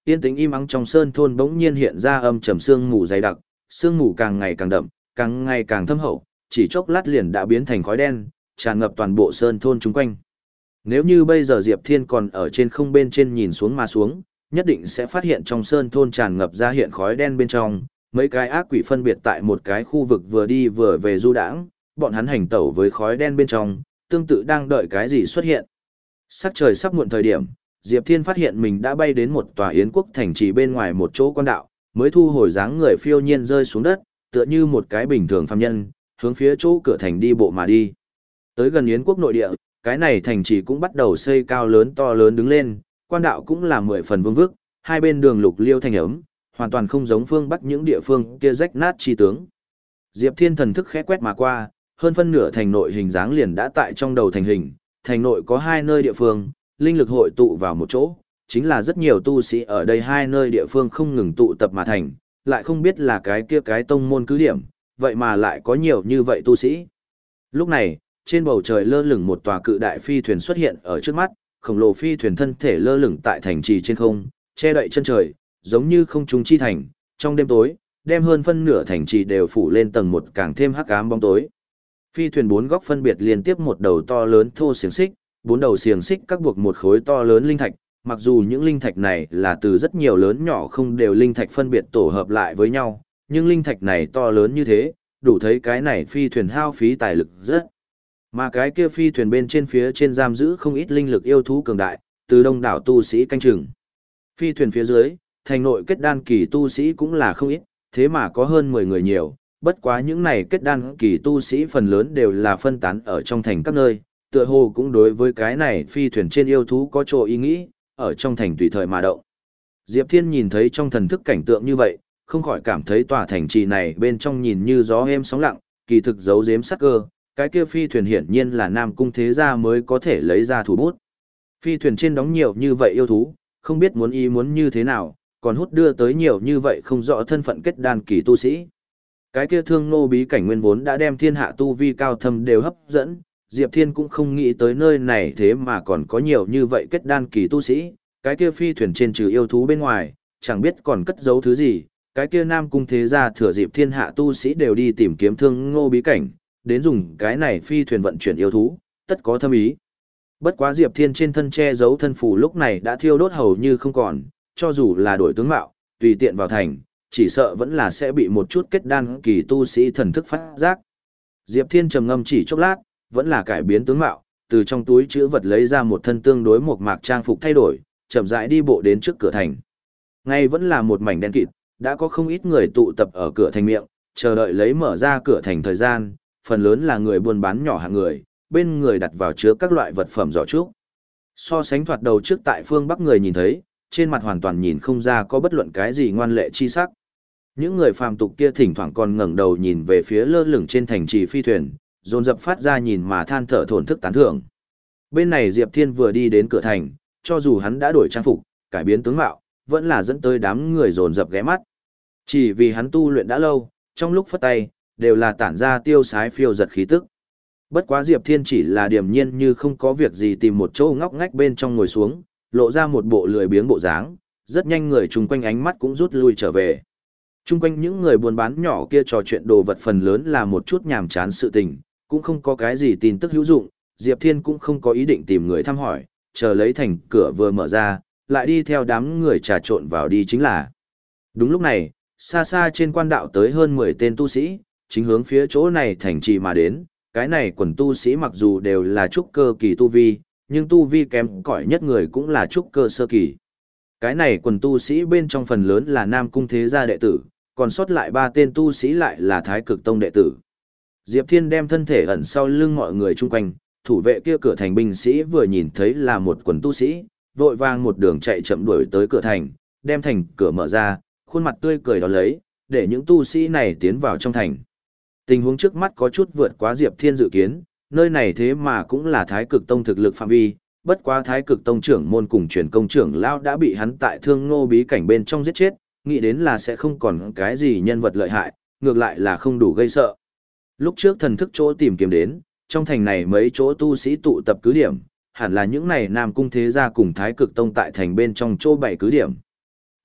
yên tĩnh im ắng trong sơn thôn bỗng nhiên hiện ra âm trầm sương mù dày đặc, sương mù càng ngày càng đậm, càng ngày càng thâm hậu, chỉ chốc lát liền đã biến thành khói đen, tràn ngập toàn bộ sơn thôn chung quanh. Nếu như bây giờ Diệp Thiên còn ở trên không bên trên nhìn xuống mà xuống, nhất định sẽ phát hiện trong sơn thôn tràn ngập ra hiện khói đen bên trong, mấy cái ác quỷ phân biệt tại một cái khu vực vừa đi vừa về du đãng, bọn hắn hành tẩu với khói đen bên trong, tương tự đang đợi cái gì xuất hiện. Sắc trời sắp muộn thời điểm, Diệp Thiên phát hiện mình đã bay đến một tòa yến quốc thành trì bên ngoài một chỗ quan đạo, mới thu hồi dáng người phiêu nhiên rơi xuống đất, tựa như một cái bình thường phàm nhân, hướng phía chỗ cửa thành đi bộ mà đi. Tới gần yến quốc nội địa, cái này thành trì cũng bắt đầu xây cao lớn to lớn đứng lên, quan đạo cũng là mười phần vương vức, hai bên đường lục liêu thành ấm, hoàn toàn không giống phương Bắc những địa phương kia rách nát chi tướng. Diệp Thiên thần thức khẽ quét mà qua, hơn phân nửa thành nội hình dáng liền đã tại trong đầu thành hình, thành nội có hai nơi địa phương, linh lực hội tụ vào một chỗ, chính là rất nhiều tu sĩ ở đây hai nơi địa phương không ngừng tụ tập mà thành, lại không biết là cái kia cái tông môn cứ điểm, vậy mà lại có nhiều như vậy tu sĩ. Lúc này, trên bầu trời lơ lửng một tòa cự đại phi thuyền xuất hiện ở trước mắt, khổng lồ phi thuyền thân thể lơ lửng tại thành trì trên không, che đậy chân trời, giống như không trung chi thành, trong đêm tối, đem hơn phân nửa thành trì đều phủ lên tầng một càng thêm hắc ám bóng tối. Phi thuyền bốn góc phân biệt liên tiếp một đầu to lớn thô xiềng xích, bốn đầu xiềng xích các buộc một khối to lớn linh thạch, mặc dù những linh thạch này là từ rất nhiều lớn nhỏ không đều linh thạch phân biệt tổ hợp lại với nhau, nhưng linh thạch này to lớn như thế, đủ thấy cái này phi thuyền hao phí tài lực rất. Mà cái kia phi thuyền bên trên phía trên giam giữ không ít linh lực yêu thú cường đại, từ đông đảo tu sĩ canh chừng. Phi thuyền phía dưới, thành nội kết đan kỳ tu sĩ cũng là không ít, thế mà có hơn mười người nhiều, bất quá những này kết đan kỳ tu sĩ phần lớn đều là phân tán ở trong thành các nơi, tựa hồ cũng đối với cái này phi thuyền trên yêu thú có chỗ ý nghĩ, ở trong thành tùy thời mà động. Diệp Thiên nhìn thấy trong thần thức cảnh tượng như vậy, không khỏi cảm thấy tòa thành trì này bên trong nhìn như gió êm sóng lặng, kỳ thực giấu giếm sắc cơ, cái kia phi thuyền hiển nhiên là Nam Cung thế gia mới có thể lấy ra thủ bút. Phi thuyền trên đóng nhiều như vậy yêu thú, không biết muốn ý muốn như thế nào, còn hút đưa tới nhiều như vậy không rõ thân phận kết đan kỳ tu sĩ. Cái kia thương nô bí cảnh nguyên vốn đã đem thiên hạ tu vi cao thâm đều hấp dẫn, Diệp Thiên cũng không nghĩ tới nơi này thế mà còn có nhiều như vậy kết đan kỳ tu sĩ, cái kia phi thuyền trên trừ yêu thú bên ngoài, chẳng biết còn cất giấu thứ gì, cái kia Nam Cung thế gia thừa dịp thiên hạ tu sĩ đều đi tìm kiếm thương ngô bí cảnh, đến dùng cái này phi thuyền vận chuyển yêu thú, tất có thâm ý. Bất quá Diệp Thiên trên thân che giấu thân phù lúc này đã thiêu đốt hầu như không còn, cho dù là đổi tướng mạo, tùy tiện vào thành, chỉ sợ vẫn là sẽ bị một chút kết đan kỳ tu sĩ thần thức phát giác. Diệp Thiên trầm ngâm chỉ chốc lát, vẫn là cải biến tướng mạo, từ trong túi chữ vật lấy ra một thân tương đối một mạc trang phục thay đổi, chậm rãi đi bộ đến trước cửa thành. Ngay vẫn là một mảnh đen kịt, đã có không ít người tụ tập ở cửa thành miệng, chờ đợi lấy mở ra cửa thành thời gian, phần lớn là người buôn bán nhỏ hạng người, bên người đặt vào chứa các loại vật phẩm giỏ trúc. So sánh thoạt đầu trước tại phương Bắc người nhìn thấy, trên mặt hoàn toàn nhìn không ra có bất luận cái gì ngoan lệ chi sắc. Những người phàm tục kia thỉnh thoảng còn ngẩng đầu nhìn về phía lơ lửng trên thành trì phi thuyền, dồn dập phát ra nhìn mà than thở thổn thức tán thưởng. Bên này Diệp Thiên vừa đi đến cửa thành, cho dù hắn đã đổi trang phục, cải biến tướng mạo, vẫn là dẫn tới đám người dồn dập ghé mắt. Chỉ vì hắn tu luyện đã lâu, trong lúc phất tay, đều là tản ra tiêu sái phiêu giật khí tức. Bất quá Diệp Thiên chỉ là điềm nhiên như không có việc gì tìm một chỗ ngóc ngách bên trong ngồi xuống, lộ ra một bộ lười biếng bộ dáng, rất nhanh người chung quanh ánh mắt cũng rút lui trở về. Chung quanh những người buôn bán nhỏ kia trò chuyện đồ vật phần lớn là một chút nhàm chán sự tình, cũng không có cái gì tin tức hữu dụng, Diệp Thiên cũng không có ý định tìm người thăm hỏi, chờ lấy thành cửa vừa mở ra, lại đi theo đám người trà trộn vào đi chính là. Đúng lúc này, xa xa trên quan đạo tới hơn mười tên tu sĩ, chính hướng phía chỗ này thành trì mà đến, cái này quần tu sĩ mặc dù đều là trúc cơ kỳ tu vi, nhưng tu vi kém cỏi nhất người cũng là trúc cơ sơ kỳ. Cái này quần tu sĩ bên trong phần lớn là Nam Cung thế gia đệ tử, còn sót lại ba tên tu sĩ lại là Thái Cực Tông đệ tử. Diệp Thiên đem thân thể ẩn sau lưng mọi người chung quanh, thủ vệ kia cửa thành binh sĩ vừa nhìn thấy là một quần tu sĩ, vội vàng một đường chạy chậm đuổi tới cửa thành, đem thành cửa mở ra, khuôn mặt tươi cười đón lấy, để những tu sĩ này tiến vào trong thành. Tình huống trước mắt có chút vượt quá Diệp Thiên dự kiến, nơi này thế mà cũng là Thái Cực Tông thực lực phạm vi, bất quá Thái Cực Tông trưởng môn cùng truyền công trưởng lão đã bị hắn tại Thương Ngô bí cảnh bên trong giết chết, nghĩ đến là sẽ không còn cái gì nhân vật lợi hại, ngược lại là không đủ gây sợ. Lúc trước thần thức chỗ tìm kiếm đến, trong thành này mấy chỗ tu sĩ tụ tập cứ điểm, hẳn là những này Nam Cung thế gia cùng Thái Cực Tông tại thành bên trong chỗ bảy cứ điểm.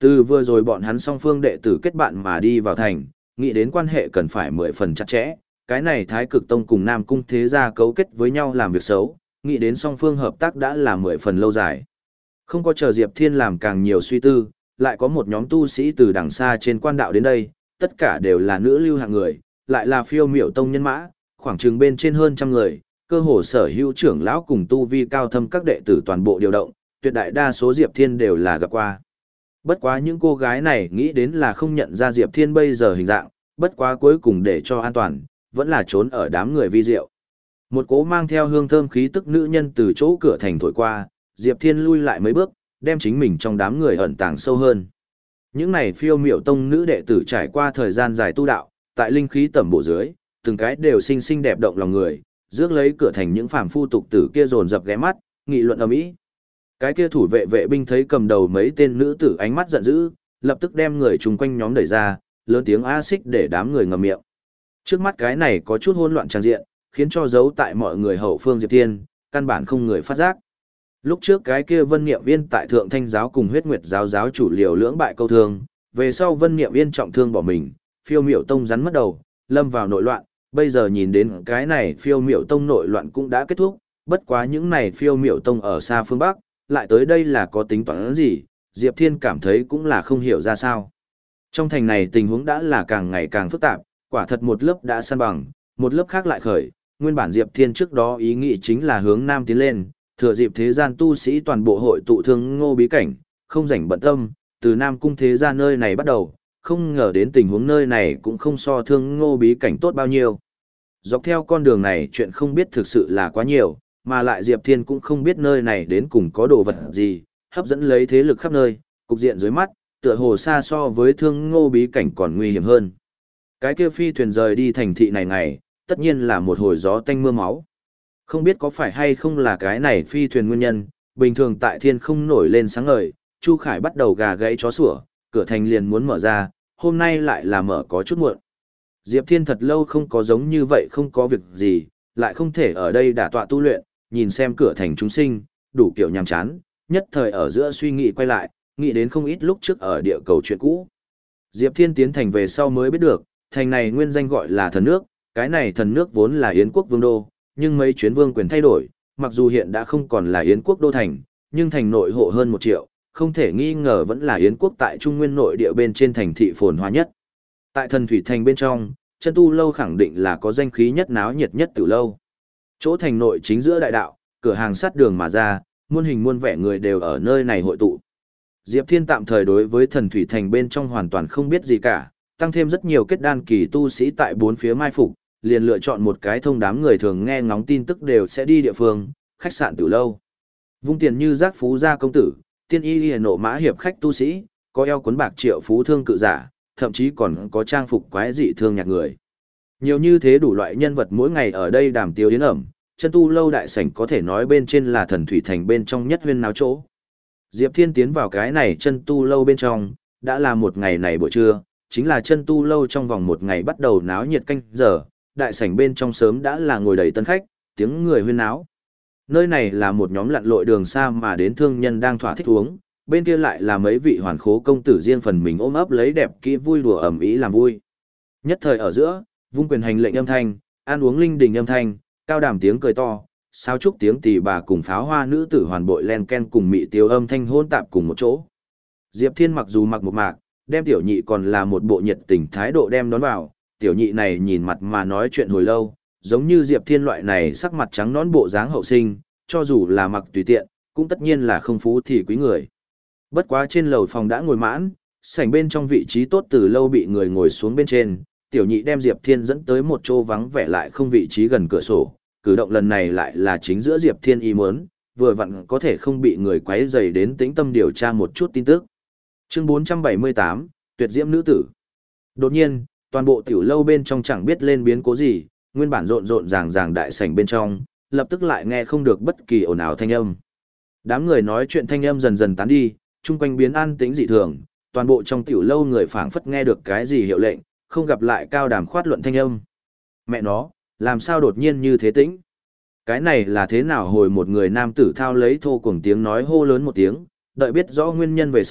Từ vừa rồi bọn hắn song phương đệ tử kết bạn mà đi vào thành, nghĩ đến quan hệ cần phải mười phần chặt chẽ, cái này Thái Cực Tông cùng Nam Cung thế gia cấu kết với nhau làm việc xấu, nghĩ đến song phương hợp tác đã là mười phần lâu dài. Không có chờ Diệp Thiên làm càng nhiều suy tư, lại có một nhóm tu sĩ từ đằng xa trên quan đạo đến đây, tất cả đều là nữ lưu hạng người, lại là Phiêu Miểu Tông nhân mã, khoảng chừng bên trên hơn trăm người, cơ hồ sở hữu trưởng lão cùng tu vi cao thâm các đệ tử toàn bộ điều động, tuyệt đại đa số Diệp Thiên đều là gặp qua. Bất quá những cô gái này nghĩ đến là không nhận ra Diệp Thiên bây giờ hình dạng, bất quá cuối cùng để cho an toàn, vẫn là trốn ở đám người vi diệu. Một cố mang theo hương thơm khí tức nữ nhân từ chỗ cửa thành thổi qua, Diệp Thiên lui lại mấy bước, đem chính mình trong đám người ẩn tàng sâu hơn. Những này Phiêu Miểu Tông nữ đệ tử trải qua thời gian dài tu đạo, tại linh khí tẩm bổ dưới, từng cái đều xinh xinh đẹp động lòng người, rước lấy cửa thành những phàm phu tục tử kia dồn dập ghé mắt, nghị luận ầm ĩ. Cái kia thủ vệ vệ binh thấy cầm đầu mấy tên nữ tử ánh mắt giận dữ, lập tức đem người chung quanh nhóm đẩy ra, lớn tiếng a xích để đám người ngậm miệng. Trước mắt cái này có chút hỗn loạn tràn diện, khiến cho giấu tại mọi người hậu phương Diệp Thiên, căn bản không người phát giác. Lúc trước cái kia Vân Niệm Viên tại Thượng Thanh giáo cùng Huyết Nguyệt giáo giáo chủ liều lưỡng bại câu thương, về sau Vân Niệm Viên trọng thương bỏ mình, Phiêu Miểu Tông rắn mất đầu, lâm vào nội loạn, bây giờ nhìn đến cái này Phiêu Miểu Tông nội loạn cũng đã kết thúc, bất quá những này Phiêu Miểu Tông ở xa phương Bắc, lại tới đây là có tính toán gì, Diệp Thiên cảm thấy cũng là không hiểu ra sao. Trong thành này tình huống đã là càng ngày càng phức tạp, quả thật một lớp đã san bằng, một lớp khác lại khởi, nguyên bản Diệp Thiên trước đó ý nghĩ chính là hướng nam tiến lên, thừa dịp thế gian tu sĩ toàn bộ hội tụ thương ngô bí cảnh, không rảnh bận tâm, từ Nam Cung thế gia nơi này bắt đầu, không ngờ đến tình huống nơi này cũng không so thương ngô bí cảnh tốt bao nhiêu. Dọc theo con đường này chuyện không biết thực sự là quá nhiều, mà lại Diệp Thiên cũng không biết nơi này đến cùng có đồ vật gì, hấp dẫn lấy thế lực khắp nơi, cục diện dưới mắt, tựa hồ xa so với thương ngô bí cảnh còn nguy hiểm hơn. Cái kia phi thuyền rời đi thành thị này ngày, tất nhiên là một hồi gió tanh mưa máu. Không biết có phải hay không là cái này phi thuyền nguyên nhân, bình thường tại thiên không nổi lên sáng ngời, Chu Khải bắt đầu gà gãy chó sủa, cửa thành liền muốn mở ra, hôm nay lại là mở có chút muộn. Diệp Thiên thật lâu không có giống như vậy không có việc gì, lại không thể ở đây đả tọa tu luyện, nhìn xem cửa thành chúng sinh, đủ kiểu nhàm chán, nhất thời ở giữa suy nghĩ quay lại, nghĩ đến không ít lúc trước ở địa cầu chuyện cũ. Diệp Thiên tiến thành về sau mới biết được, thành này nguyên danh gọi là thần nước, cái này thần nước vốn là Yến quốc vương đô, nhưng mấy chuyến vương quyền thay đổi, mặc dù hiện đã không còn là Yến quốc đô thành, nhưng thành nội hộ hơn một triệu, không thể nghi ngờ vẫn là Yến quốc tại Trung Nguyên nội địa bên trên thành thị phồn hoa nhất. Tại thần thủy thành bên trong, chân tu lâu khẳng định là có danh khí nhất náo nhiệt nhất từ lâu. Chỗ thành nội chính giữa đại đạo, cửa hàng sát đường mà ra, muôn hình muôn vẻ người đều ở nơi này hội tụ. Diệp Thiên tạm thời đối với thần thủy thành bên trong hoàn toàn không biết gì cả, tăng thêm rất nhiều kết đan kỳ tu sĩ tại bốn phía mai phục, liền lựa chọn một cái thông đám người thường nghe ngóng tin tức đều sẽ đi địa phương, khách sạn Tử lâu. Vung tiền như giác phú gia công tử, tiên y liễu nộ mã hiệp khách tu sĩ, có eo cuốn bạc triệu phú thương cự giả, thậm chí còn có trang phục quái dị thương nhạc người. Nhiều như thế đủ loại nhân vật mỗi ngày ở đây đàm tiếu yến ẩm, chân tu lâu đại sảnh có thể nói bên trên là thần thủy thành bên trong nhất huyên náo chỗ. Diệp Thiên tiến vào cái này chân tu lâu bên trong, đã là một ngày này buổi trưa, chính là chân tu lâu trong vòng một ngày bắt đầu náo nhiệt canh giờ, đại sảnh bên trong sớm đã là ngồi đầy tân khách, tiếng người huyên náo. Nơi này là một nhóm lặn lội đường xa mà đến thương nhân đang thỏa thích uống, bên kia lại là mấy vị hoàn khố công tử riêng phần mình ôm ấp lấy đẹp kỹ vui đùa ẩm ý làm vui. Nhất thời ở giữa, vung quyền hành lệnh âm thanh, ăn uống linh đình âm thanh, cao đàm tiếng cười to, sao trúc tiếng tỳ bà cùng pháo hoa nữ tử hoàn bội len ken cùng mị tiêu âm thanh hôn tạp cùng một chỗ. Diệp Thiên mặc dù mặc một mạc, đem tiểu nhị còn là một bộ nhiệt tình thái độ đem đón vào, tiểu nhị này nhìn mặt mà nói chuyện hồi lâu, giống như Diệp Thiên loại này sắc mặt trắng nõn bộ dáng hậu sinh, cho dù là mặc tùy tiện, cũng tất nhiên là không phú thì quý người. Bất quá trên lầu phòng đã ngồi mãn, sảnh bên trong vị trí tốt từ lâu bị người ngồi xuống bên trên, tiểu nhị đem Diệp Thiên dẫn tới một chỗ vắng vẻ lại không vị trí gần cửa sổ, cử động lần này lại là chính giữa Diệp Thiên ý muốn, vừa vặn có thể không bị người quấy rầy đến tĩnh tâm điều tra một chút tin tức. Chương bốn trăm bảy mươi tám, Tuyệt diễm nữ tử. Đột nhiên, toàn bộ tiểu lâu bên trong chẳng biết lên biến cố gì, nguyên bản rộn rộn ràng ràng đại sảnh bên trong, lập tức lại nghe không được bất kỳ ồn ào thanh âm. Đám người nói chuyện thanh âm dần dần tán đi, chung quanh biến an tĩnh dị thường, toàn bộ trong tiểu lâu người phảng phất nghe được cái gì hiệu lệnh, không gặp lại cao đàm khoát luận thanh âm. Mẹ nó, làm sao đột nhiên như thế tĩnh? Cái này là thế nào? Hồi một người nam tử thao lấy thô cuồng tiếng nói hô lớn một tiếng, đợi biết rõ nguyên nhân về sau,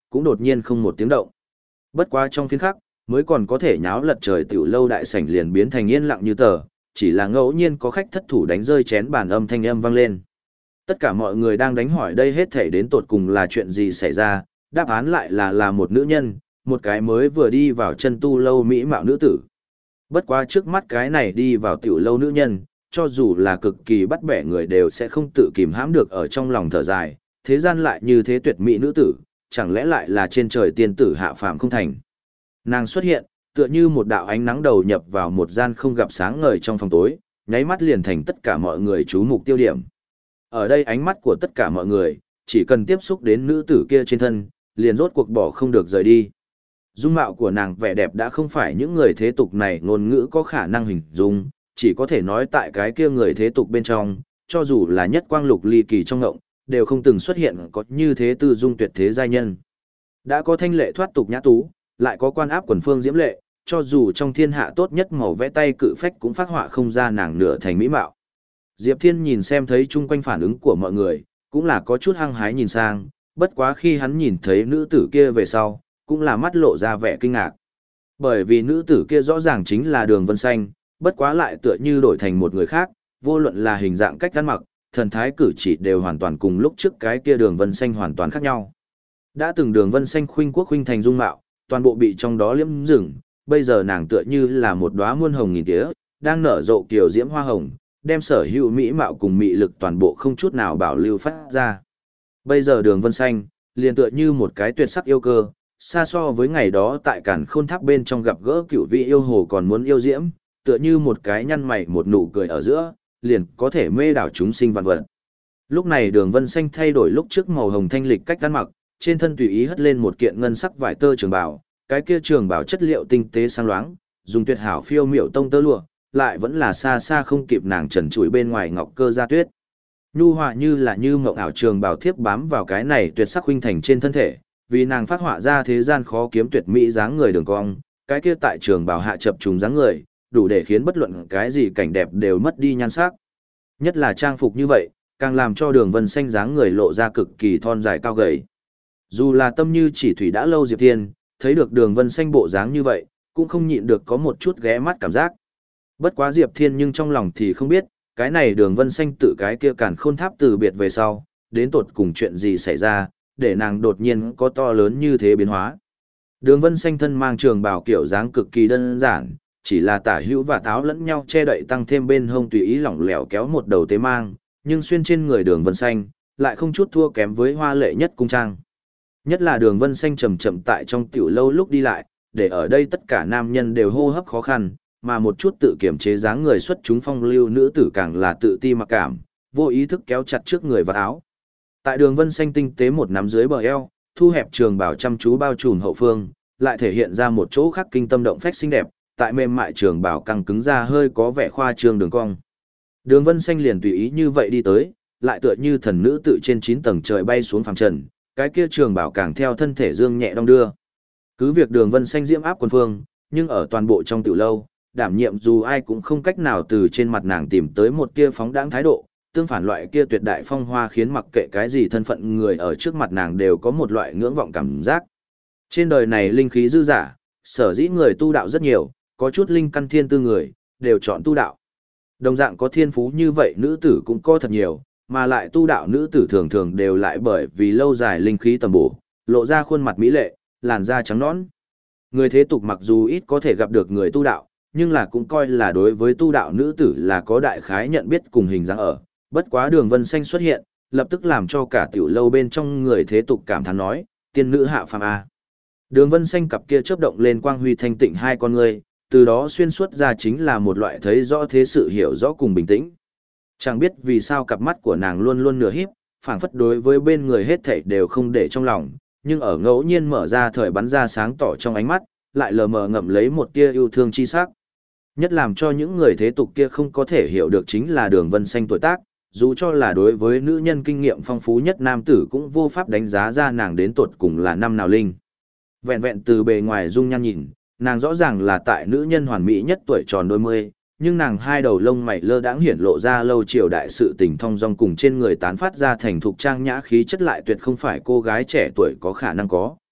cũng đột nhiên không một tiếng động. Bất quá trong phiên khắc, mới còn có thể nháo lật trời tiểu lâu đại sảnh liền biến thành yên lặng như tờ, chỉ là ngẫu nhiên có khách thất thủ đánh rơi chén bàn âm thanh âm vang lên. Tất cả mọi người đang đánh hỏi đây hết thể đến tột cùng là chuyện gì xảy ra, đáp án lại là là một nữ nhân, một cái mới vừa đi vào chân tu lâu mỹ mạo nữ tử. Bất quá trước mắt cái này đi vào tiểu lâu nữ nhân, cho dù là cực kỳ bắt bẻ người đều sẽ không tự kìm hãm được ở trong lòng thở dài, thế gian lại như thế tuyệt mỹ nữ tử, chẳng lẽ lại là trên trời tiên tử hạ phàm không thành. Nàng xuất hiện, tựa như một đạo ánh nắng đầu nhập vào một gian không gặp sáng ngời trong phòng tối, nháy mắt liền thành tất cả mọi người chú mục tiêu điểm. Ở đây ánh mắt của tất cả mọi người, chỉ cần tiếp xúc đến nữ tử kia trên thân, liền rốt cuộc bỏ không được rời đi. Dung mạo của nàng vẻ đẹp đã không phải những người thế tục này ngôn ngữ có khả năng hình dung, chỉ có thể nói tại cái kia người thế tục bên trong, cho dù là nhất quang lục ly kỳ trong ngộng, đều không từng xuất hiện có như thế tư dung tuyệt thế giai nhân. Đã có thanh lệ thoát tục nhã tú, lại có quan áp quần phương diễm lệ, cho dù trong thiên hạ tốt nhất màu vẽ tay cự phách cũng phát họa không ra nàng nửa thành mỹ mạo. Diệp Thiên nhìn xem thấy chung quanh phản ứng của mọi người, cũng là có chút hăng hái nhìn sang, bất quá khi hắn nhìn thấy nữ tử kia về sau, cũng là mắt lộ ra vẻ kinh ngạc. Bởi vì nữ tử kia rõ ràng chính là Đường Vân Xanh, bất quá lại tựa như đổi thành một người khác, vô luận là hình dạng cách ăn mặc, thần thái cử chỉ đều hoàn toàn cùng lúc trước cái kia Đường Vân Xanh hoàn toàn khác nhau. Đã từng Đường Vân Xanh khuynh quốc khuynh thành dung mạo, toàn bộ bị trong đó liếm rừng, bây giờ nàng tựa như là một đóa muôn hồng nghìn tía, đang nở rộ kiều diễm hoa hồng, đem sở hữu mỹ mạo cùng mị lực toàn bộ không chút nào bảo lưu phát ra. Bây giờ Đường Vân Xanh, liền tựa như một cái tuyệt sắc yêu cơ, xa so với ngày đó tại Càn Khôn Tháp bên trong gặp gỡ cựu vị yêu hồ còn muốn yêu diễm, tựa như một cái nhăn mày một nụ cười ở giữa, liền có thể mê đảo chúng sinh vạn vật. Lúc này Đường Vân Xanh thay đổi lúc trước màu hồng thanh lịch cách ăn mặc, trên thân tùy ý hất lên một kiện ngân sắc vải tơ trường bào, cái kia trường bào chất liệu tinh tế sáng loáng, dùng tuyệt hảo phiêu miểu tông tơ lụa, lại vẫn là xa xa không kịp nàng trần trụi bên ngoài ngọc cơ gia tuyết. Nhu hòa như là như mộng ảo trường bào thiếp bám vào cái này tuyệt sắc huynh thành trên thân thể, vì nàng phát họa ra thế gian khó kiếm tuyệt mỹ dáng người đường cong, cái kia tại trường bào hạ chập trùng dáng người, đủ để khiến bất luận cái gì cảnh đẹp đều mất đi nhan sắc. Nhất là trang phục như vậy, càng làm cho Đường Vân Xanh dáng người lộ ra cực kỳ thon dài cao gầy. Dù là tâm như chỉ thủy đã lâu Diệp Thiên, thấy được Đường Vân Xanh bộ dáng như vậy, cũng không nhịn được có một chút ghé mắt cảm giác. Bất quá Diệp Thiên nhưng trong lòng thì không biết, cái này Đường Vân Xanh tự cái kia Càn Khôn Tháp từ biệt về sau, đến tột cùng chuyện gì xảy ra, để nàng đột nhiên có to lớn như thế biến hóa. Đường Vân Xanh thân mang trường bào kiểu dáng cực kỳ đơn giản, chỉ là tả hữu và táo lẫn nhau che đậy tăng thêm bên hông tùy ý lỏng lẻo kéo một đầu tế mang, nhưng xuyên trên người Đường Vân Xanh, lại không chút thua kém với hoa lệ nhất cung trang. Nhất là Đường Vân Xanh chậm chậm tại trong tiểu lâu lúc đi lại, để ở đây tất cả nam nhân đều hô hấp khó khăn, mà một chút tự kiểm chế dáng người xuất chúng phong lưu nữ tử càng là tự ti mặc cảm, vô ý thức kéo chặt trước người và áo. Tại Đường Vân Xanh tinh tế một nắm dưới bờ eo, thu hẹp trường bảo chăm chú bao trùm hậu phương, lại thể hiện ra một chỗ khác kinh tâm động phách xinh đẹp, tại mềm mại trường bảo căng cứng ra hơi có vẻ khoa trương đường cong. Đường Vân Xanh liền tùy ý như vậy đi tới, lại tựa như thần nữ tự trên chín tầng trời bay xuống phàm trần, cái kia trường bảo càng theo thân thể dương nhẹ đong đưa. Cứ việc Đường Vân Xanh diễm áp quân phương, nhưng ở toàn bộ trong tiểu lâu, đảm nhiệm dù ai cũng không cách nào từ trên mặt nàng tìm tới một tia phóng đãng thái độ, tương phản loại kia tuyệt đại phong hoa khiến mặc kệ cái gì thân phận người ở trước mặt nàng đều có một loại ngưỡng vọng cảm giác. Trên đời này linh khí dư giả, sở dĩ người tu đạo rất nhiều, có chút linh căn thiên tư người, đều chọn tu đạo. Đồng dạng có thiên phú như vậy nữ tử cũng có thật nhiều, mà lại tu đạo nữ tử thường thường đều lại bởi vì lâu dài linh khí tầm bổ, lộ ra khuôn mặt mỹ lệ, làn da trắng nõn. Người thế tục mặc dù ít có thể gặp được người tu đạo, nhưng là cũng coi là đối với tu đạo nữ tử là có đại khái nhận biết cùng hình dáng ở. Bất quá Đường Vân Xanh xuất hiện, lập tức làm cho cả tiểu lâu bên trong người thế tục cảm thán nói, tiên nữ hạ phàm a. Đường Vân Xanh cặp kia chớp động lên quang huy thanh tịnh hai con người, từ đó xuyên suốt ra chính là một loại thấy rõ thế sự hiểu rõ cùng bình tĩnh. Chẳng biết vì sao cặp mắt của nàng luôn luôn nửa híp, phảng phất đối với bên người hết thảy đều không để trong lòng, nhưng ở ngẫu nhiên mở ra thời bắn ra sáng tỏ trong ánh mắt, lại lờ mờ ngậm lấy một tia yêu thương chi sắc. Nhất làm cho những người thế tục kia không có thể hiểu được chính là Đường Vân Xanh tuổi tác, dù cho là đối với nữ nhân kinh nghiệm phong phú nhất nam tử cũng vô pháp đánh giá ra nàng đến tột cùng là năm nào linh. Vẹn vẹn từ bề ngoài dung nhan nhìn, nàng rõ ràng là tại nữ nhân hoàn mỹ nhất tuổi tròn đôi mươi, nhưng nàng hai đầu lông mày lơ đãng hiển lộ ra lâu triều đại sự tình thong dong cùng trên người tán phát ra thành thục trang nhã khí chất lại tuyệt không phải cô gái trẻ tuổi có khả năng có.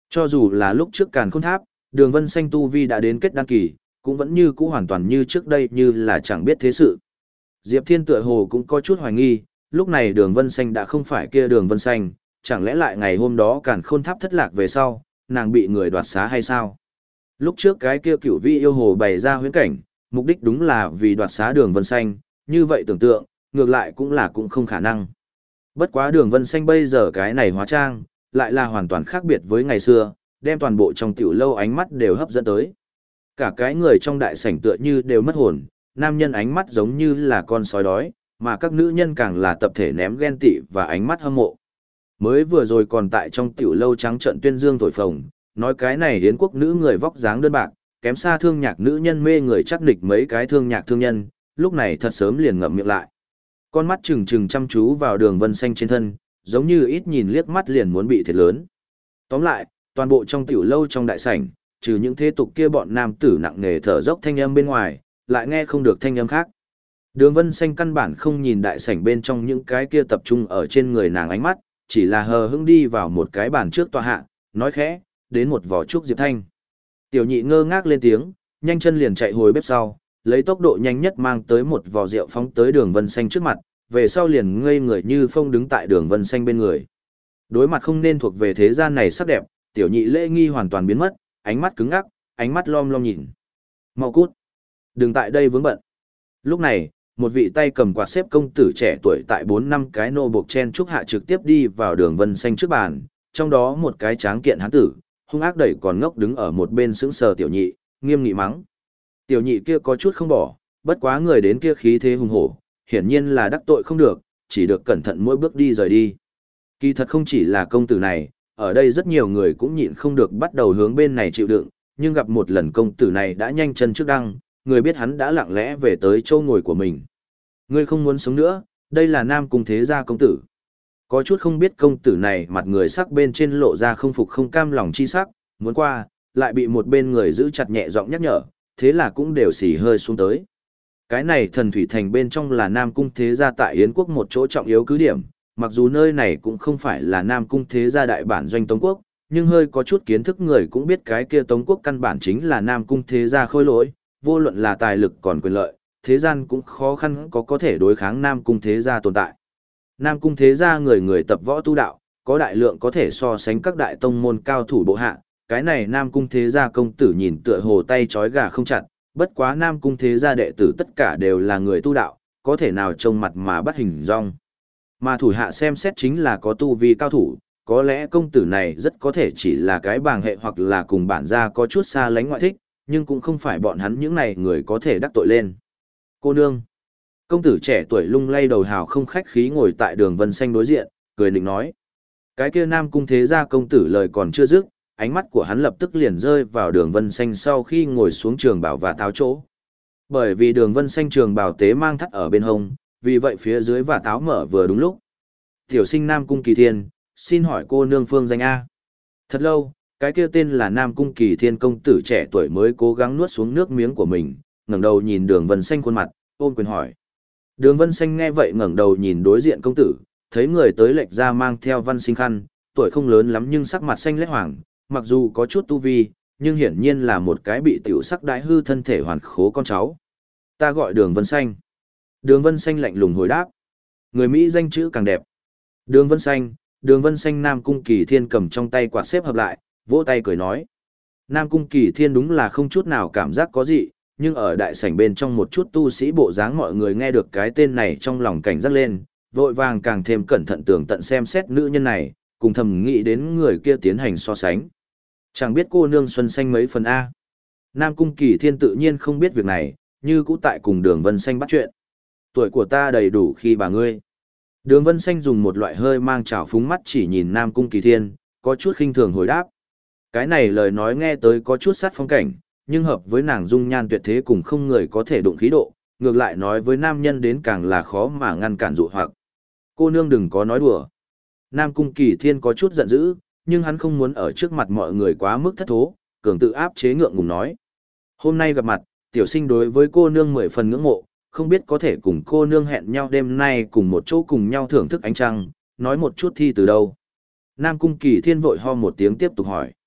Cho dù là lúc trước Càn Khôn Tháp, Đường Vân Xanh tu vi đã đến kết đan kỳ, cũng vẫn như cũ hoàn toàn như trước đây như là chẳng biết thế sự. Diệp Thiên tựa hồ cũng có chút hoài nghi, lúc này Đường Vân Xanh đã không phải kia Đường Vân Xanh, chẳng lẽ lại ngày hôm đó Càn Khôn Tháp thất lạc về sau, nàng bị người đoạt xá hay sao? Lúc trước cái kia cửu vi yêu hồ bày ra huyễn cảnh, mục đích đúng là vì đoạt xá Đường Vân Xanh, như vậy tưởng tượng, ngược lại cũng là cũng không khả năng. Bất quá Đường Vân Xanh bây giờ cái này hóa trang, lại là hoàn toàn khác biệt với ngày xưa, đem toàn bộ trong tiểu lâu ánh mắt đều hấp dẫn tới. Cả cái người trong đại sảnh tựa như đều mất hồn, nam nhân ánh mắt giống như là con sói đói, mà các nữ nhân càng là tập thể ném ghen tị và ánh mắt hâm mộ. Mới vừa rồi còn tại trong tiểu lâu trắng trận tuyên dương thổi phồng, nói cái này hiến quốc nữ người vóc dáng đơn bạc, kém xa thương nhạc nữ nhân mê người chắc nịch mấy cái thương nhạc thương nhân, lúc này thật sớm liền ngậm miệng lại. Con mắt trừng trừng chăm chú vào Đường Vân Xanh trên thân, giống như ít nhìn liếc mắt liền muốn bị thiệt lớn. Tóm lại, toàn bộ trong tiểu lâu trong đại sảnh, trừ những thế tục kia bọn nam tử nặng nề thở dốc thanh âm bên ngoài, lại nghe không được thanh âm khác. Đường Vân Xanh căn bản không nhìn đại sảnh bên trong những cái kia tập trung ở trên người nàng ánh mắt, chỉ là hờ hững đi vào một cái bàn trước tòa hạ, nói khẽ, đến một vỏ trúc Diệp Thanh. Tiểu nhị ngơ ngác lên tiếng, nhanh chân liền chạy hồi bếp sau, lấy tốc độ nhanh nhất mang tới một vò rượu phóng tới Đường Vân Xanh trước mặt, về sau liền ngây người như phong đứng tại Đường Vân Xanh bên người. Đối mặt không nên thuộc về thế gian này sắc đẹp, tiểu nhị lễ nghi hoàn toàn biến mất, ánh mắt cứng ngắc, ánh mắt lom lom nhìn. Mau cút, đừng tại đây vướng bận. Lúc này, một vị tay cầm quạt xếp công tử trẻ tuổi tại bốn năm cái nô buộc chen trúc hạ trực tiếp đi vào Đường Vân Xanh trước bàn, trong đó một cái tráng kiện hán tử, hung ác đẩy còn ngốc đứng ở một bên sững sờ tiểu nhị, nghiêm nghị mắng. Tiểu nhị kia có chút không bỏ, bất quá người đến kia khí thế hùng hổ, hiển nhiên là đắc tội không được, chỉ được cẩn thận mỗi bước đi rời đi. Kỳ thật không chỉ là công tử này, ở đây rất nhiều người cũng nhịn không được bắt đầu hướng bên này chịu đựng, nhưng gặp một lần công tử này đã nhanh chân trước đăng, người biết hắn đã lặng lẽ về tới chỗ ngồi của mình. Ngươi không muốn sống nữa, đây là Nam Cung thế gia công tử. Có chút không biết công tử này mặt người sắc bên trên lộ ra không phục không cam lòng chi sắc, muốn qua, lại bị một bên người giữ chặt nhẹ giọng nhắc nhở, thế là cũng đều xì hơi xuống tới. Cái này thần thủy thành bên trong là Nam Cung thế gia tại Yến quốc một chỗ trọng yếu cứ điểm, mặc dù nơi này cũng không phải là Nam Cung thế gia đại bản doanh Tống quốc, nhưng hơi có chút kiến thức người cũng biết cái kia Tống quốc căn bản chính là Nam Cung thế gia khôi lỗi, vô luận là tài lực còn quyền lợi, thế gian cũng khó khăn có có thể đối kháng Nam Cung thế gia tồn tại. Nam Cung thế gia người người tập võ tu đạo, có đại lượng có thể so sánh các đại tông môn cao thủ bộ hạ, cái này Nam Cung thế gia công tử nhìn tựa hồ tay trói gà không chặt, bất quá Nam Cung thế gia đệ tử tất cả đều là người tu đạo, có thể nào trông mặt mà bắt hình dong. Mà thủ hạ xem xét chính là có tu vi cao thủ, có lẽ công tử này rất có thể chỉ là cái bàng hệ hoặc là cùng bản gia có chút xa lánh ngoại thích, nhưng cũng không phải bọn hắn những này người có thể đắc tội lên. Cô nương. Công tử trẻ tuổi lung lay đầu hào không khách khí ngồi tại Đường Vân Xanh đối diện, cười định nói. Cái kia Nam Cung thế gia công tử lời còn chưa dứt, ánh mắt của hắn lập tức liền rơi vào Đường Vân Xanh sau khi ngồi xuống trường bảo và táo chỗ. Bởi vì Đường Vân Xanh trường bảo tế mang thắt ở bên hông, vì vậy phía dưới và táo mở vừa đúng lúc. Tiểu sinh Nam Cung Kỳ Thiên, xin hỏi cô nương phương danh A. Thật lâu, cái kia tên là Nam Cung Kỳ Thiên công tử trẻ tuổi mới cố gắng nuốt xuống nước miếng của mình, ngẩng đầu nhìn Đường Vân Xanh khuôn mặt, ôm quyền hỏi. Đường Vân Xanh nghe vậy ngẩng đầu nhìn đối diện công tử, thấy người tới lệch ra mang theo văn sinh khăn, tuổi không lớn lắm nhưng sắc mặt xanh lét hoàng, mặc dù có chút tu vi, nhưng hiển nhiên là một cái bị tiểu sắc đái hư thân thể hoàn khố con cháu. Ta gọi Đường Vân Xanh. Đường Vân Xanh lạnh lùng hồi đáp. Người Mỹ danh chữ càng đẹp. Đường Vân Xanh, Đường Vân Xanh Nam Cung Kỳ Thiên cầm trong tay quạt xếp hợp lại, vỗ tay cười nói. Nam Cung Kỳ Thiên đúng là không chút nào cảm giác có gì, nhưng ở đại sảnh bên trong một chút tu sĩ bộ dáng mọi người nghe được cái tên này trong lòng cảnh giác lên, vội vàng càng thêm cẩn thận tường tận xem xét nữ nhân này, cùng thầm nghĩ đến người kia tiến hành so sánh. Chẳng biết cô nương xuân xanh mấy phần A. Nam Cung Kỳ Thiên tự nhiên không biết việc này, như cũ tại cùng Đường Vân Xanh bắt chuyện. Tuổi của ta đầy đủ khi bà ngươi. Đường Vân Xanh dùng một loại hơi mang trào phúng mắt chỉ nhìn Nam Cung Kỳ Thiên, có chút khinh thường hồi đáp. Cái này lời nói nghe tới có chút sát phong cảnh, nhưng hợp với nàng dung nhan tuyệt thế cùng không người có thể đụng khí độ, ngược lại nói với nam nhân đến càng là khó mà ngăn cản dụ hoặc. Cô nương đừng có nói đùa. Nam Cung Kỳ Thiên có chút giận dữ, nhưng hắn không muốn ở trước mặt mọi người quá mức thất thố, cường tự áp chế ngượng ngùng nói. Hôm nay gặp mặt, tiểu sinh đối với cô nương mười phần ngưỡng mộ, không biết có thể cùng cô nương hẹn nhau đêm nay cùng một chỗ cùng nhau thưởng thức ánh trăng, nói một chút thi từ đâu. Nam Cung Kỳ Thiên vội ho một tiếng tiếp tục hỏi.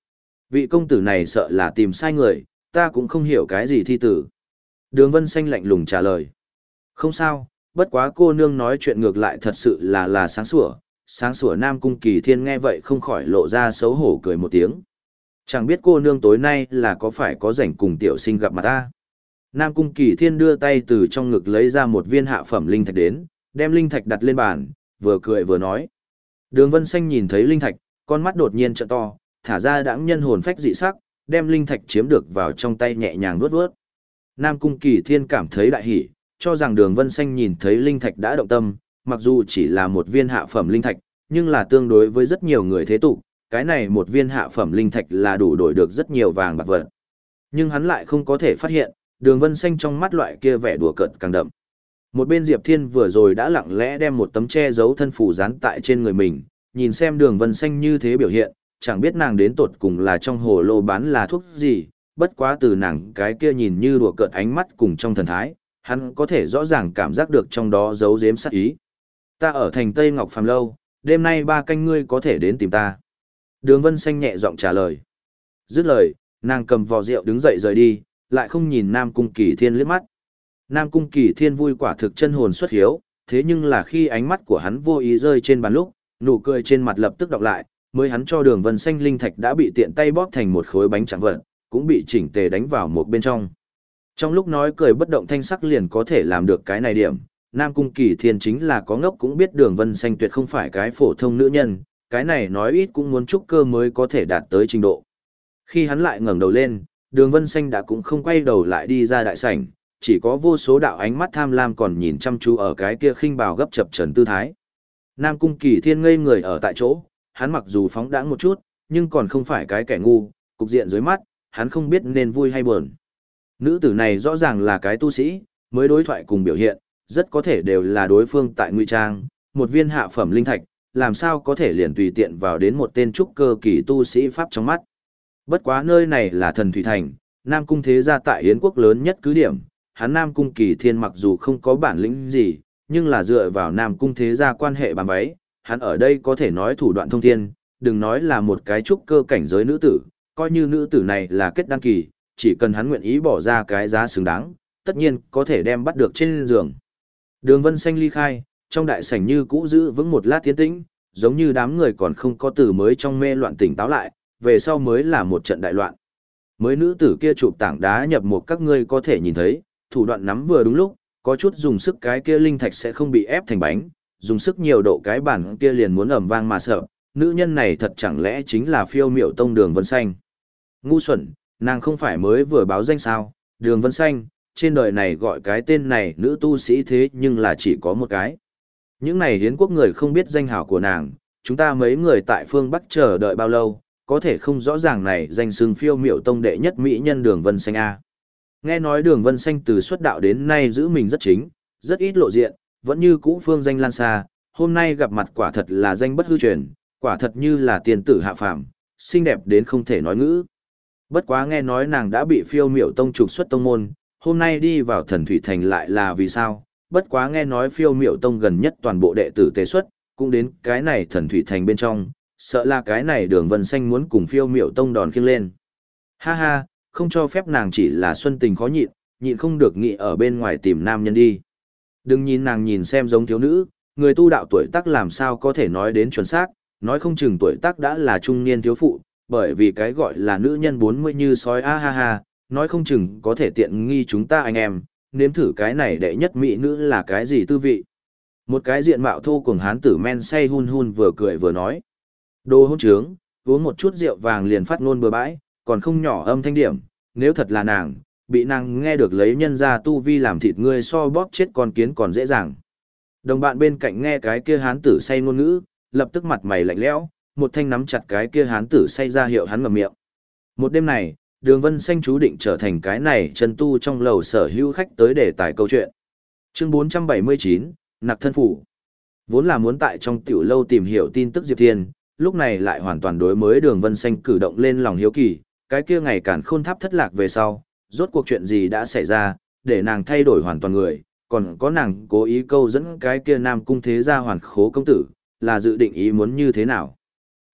Vị công tử này sợ là tìm sai người, ta cũng không hiểu cái gì thi tử. Đường Vân Xanh lạnh lùng trả lời. Không sao, bất quá cô nương nói chuyện ngược lại thật sự là là sáng sủa. Sáng sủa Nam Cung Kỳ Thiên nghe vậy không khỏi lộ ra xấu hổ cười một tiếng. Chẳng biết cô nương tối nay là có phải có rảnh cùng tiểu sinh gặp mặt ta. Nam Cung Kỳ Thiên đưa tay từ trong ngực lấy ra một viên hạ phẩm linh thạch đến, đem linh thạch đặt lên bàn, vừa cười vừa nói. Đường Vân Xanh nhìn thấy linh thạch, con mắt đột nhiên trợn to, thả ra đãng nhân hồn phách dị sắc, đem linh thạch chiếm được vào trong tay nhẹ nhàng vuốt vuốt. Nam Cung Kỳ Thiên cảm thấy đại hỉ, cho rằng Đường Vân Xanh nhìn thấy linh thạch đã động tâm, mặc dù chỉ là một viên hạ phẩm linh thạch, nhưng là tương đối với rất nhiều người thế tục, cái này một viên hạ phẩm linh thạch là đủ đổi được rất nhiều vàng bạc vật. Nhưng hắn lại không có thể phát hiện, Đường Vân Xanh trong mắt loại kia vẻ đùa cợt càng đậm. Một bên Diệp Thiên vừa rồi đã lặng lẽ đem một tấm che giấu thân phù dán tại trên người mình, nhìn xem Đường Vân Xanh như thế biểu hiện, chẳng biết nàng đến tột cùng là trong hồ lô bán là thuốc gì, bất quá từ nàng cái kia nhìn như đùa cợt ánh mắt cùng trong thần thái, hắn có thể rõ ràng cảm giác được trong đó giấu giếm sát ý. Ta ở thành Tây Ngọc Phàm Lâu, đêm nay ba canh ngươi có thể đến tìm ta. Đường Vân Xanh nhẹ giọng trả lời. Dứt lời, nàng cầm vò rượu đứng dậy rời đi, lại không nhìn Nam Cung Kỳ Thiên liếc mắt. Nam Cung Kỳ Thiên vui quả thực chân hồn xuất hiếu, thế nhưng là khi ánh mắt của hắn vô ý rơi trên bàn lúc, nụ cười trên mặt lập tức đọc lại, mới hắn cho Đường Vân Xanh linh thạch đã bị tiện tay bóp thành một khối bánh chẳng vật, cũng bị chỉnh tề đánh vào một bên trong. Trong lúc nói cười bất động thanh sắc liền có thể làm được cái này điểm, Nam Cung Kỳ Thiên chính là có ngốc cũng biết Đường Vân Xanh tuyệt không phải cái phổ thông nữ nhân, cái này nói ít cũng muốn trúc cơ mới có thể đạt tới trình độ. Khi hắn lại ngẩng đầu lên, Đường Vân Xanh đã cũng không quay đầu lại đi ra đại sảnh, chỉ có vô số đạo ánh mắt tham lam còn nhìn chăm chú ở cái kia khinh bào gấp chập trần tư thái. Nam Cung Kỳ Thiên ngây người ở tại chỗ, hắn mặc dù phóng đãng một chút, nhưng còn không phải cái kẻ ngu, cục diện dưới mắt, hắn không biết nên vui hay buồn. Nữ tử này rõ ràng là cái tu sĩ, mới đối thoại cùng biểu hiện, rất có thể đều là đối phương tại ngụy trang, một viên hạ phẩm linh thạch, làm sao có thể liền tùy tiện vào đến một tên trúc cơ kỳ tu sĩ pháp trong mắt. Bất quá nơi này là Thần Thủy Thành, Nam Cung thế gia tại Yến quốc lớn nhất cứ điểm, hắn Nam Cung Kỳ Thiên mặc dù không có bản lĩnh gì, nhưng là dựa vào Nam Cung thế gia quan hệ bám váy, hắn ở đây có thể nói thủ đoạn thông thiên, đừng nói là một cái trúc cơ cảnh giới nữ tử, coi như nữ tử này là kết đăng kỳ, chỉ cần hắn nguyện ý bỏ ra cái giá xứng đáng, tất nhiên có thể đem bắt được trên giường. Đường Vân Xanh ly khai, trong đại sảnh như cũ giữ vững một lát tiến tĩnh, giống như đám người còn không có từ mới trong mê loạn tỉnh táo lại, về sau mới là một trận đại loạn. Mới nữ tử kia chụp tảng đá nhập một các ngươi có thể nhìn thấy, thủ đoạn nắm vừa đúng lúc, có chút dùng sức cái kia linh thạch sẽ không bị ép thành bánh, dùng sức nhiều độ cái bản kia liền muốn ầm vang mà sợ, nữ nhân này thật chẳng lẽ chính là Phiêu Miểu Tông Đường Vân Xanh. Ngu xuẩn, nàng không phải mới vừa báo danh sao, Đường Vân Xanh, trên đời này gọi cái tên này nữ tu sĩ thế nhưng là chỉ có một cái. Những này hiến quốc người không biết danh hào của nàng, chúng ta mấy người tại phương Bắc chờ đợi bao lâu, có thể không rõ ràng này danh xưng Phiêu Miểu Tông đệ nhất mỹ nhân Đường Vân Xanh A. Nghe nói Đường Vân Xanh từ xuất đạo đến nay giữ mình rất chính, rất ít lộ diện, vẫn như cũ phương danh lan xa, hôm nay gặp mặt quả thật là danh bất hư truyền, quả thật như là tiền tử hạ phàm, xinh đẹp đến không thể nói ngữ. Bất quá nghe nói nàng đã bị Phiêu Miểu Tông trục xuất tông môn, hôm nay đi vào Thần Thủy Thành lại là vì sao? Bất quá nghe nói Phiêu Miểu Tông gần nhất toàn bộ đệ tử tế xuất, cũng đến cái này Thần Thủy Thành bên trong, sợ là cái này Đường Vân Xanh muốn cùng Phiêu Miểu Tông đòn khiêng lên. Ha ha, không cho phép nàng chỉ là xuân tình khó nhịn, nhịn không được nghĩ ở bên ngoài tìm nam nhân đi. Đừng nhìn nàng nhìn xem giống thiếu nữ, người tu đạo tuổi tác làm sao có thể nói đến chuẩn xác, nói không chừng tuổi tác đã là trung niên thiếu phụ, bởi vì cái gọi là nữ nhân bốn mươi như sói a ha ha, nói không chừng có thể tiện nghi chúng ta anh em, nếm thử cái này đệ nhất mỹ nữ là cái gì tư vị. Một cái diện mạo thô cuồng hán tử men say hun hun vừa cười vừa nói. Đồ hôn trướng, uống một chút rượu vàng liền phát ngôn bừa bãi, còn không nhỏ âm thanh điểm, nếu thật là nàng, bị nàng nghe được lấy nhân ra tu vi làm thịt ngươi so bóp chết con kiến còn dễ dàng. Đồng bạn bên cạnh nghe cái kia hán tử say ngôn ngữ, lập tức mặt mày lạnh lẽo, một thanh nắm chặt cái kia hán tử say ra hiệu hắn ngậm miệng. Một đêm này, Đường Vân Xanh chú định trở thành cái này chân tu trong lầu sở hữu khách tới để tải câu chuyện. Chương bốn trăm bảy mươi chín, Nặc thân phủ. Vốn là muốn tại trong tiểu lâu tìm hiểu tin tức Diệp Thiên, lúc này lại hoàn toàn đối mới Đường Vân Xanh cử động lên lòng hiếu kỳ, cái kia ngày càn khôn tháp thất lạc về sau, rốt cuộc chuyện gì đã xảy ra, để nàng thay đổi hoàn toàn người, còn có nàng cố ý câu dẫn cái kia Nam Cung thế gia hoàn khố công tử, là dự định ý muốn như thế nào.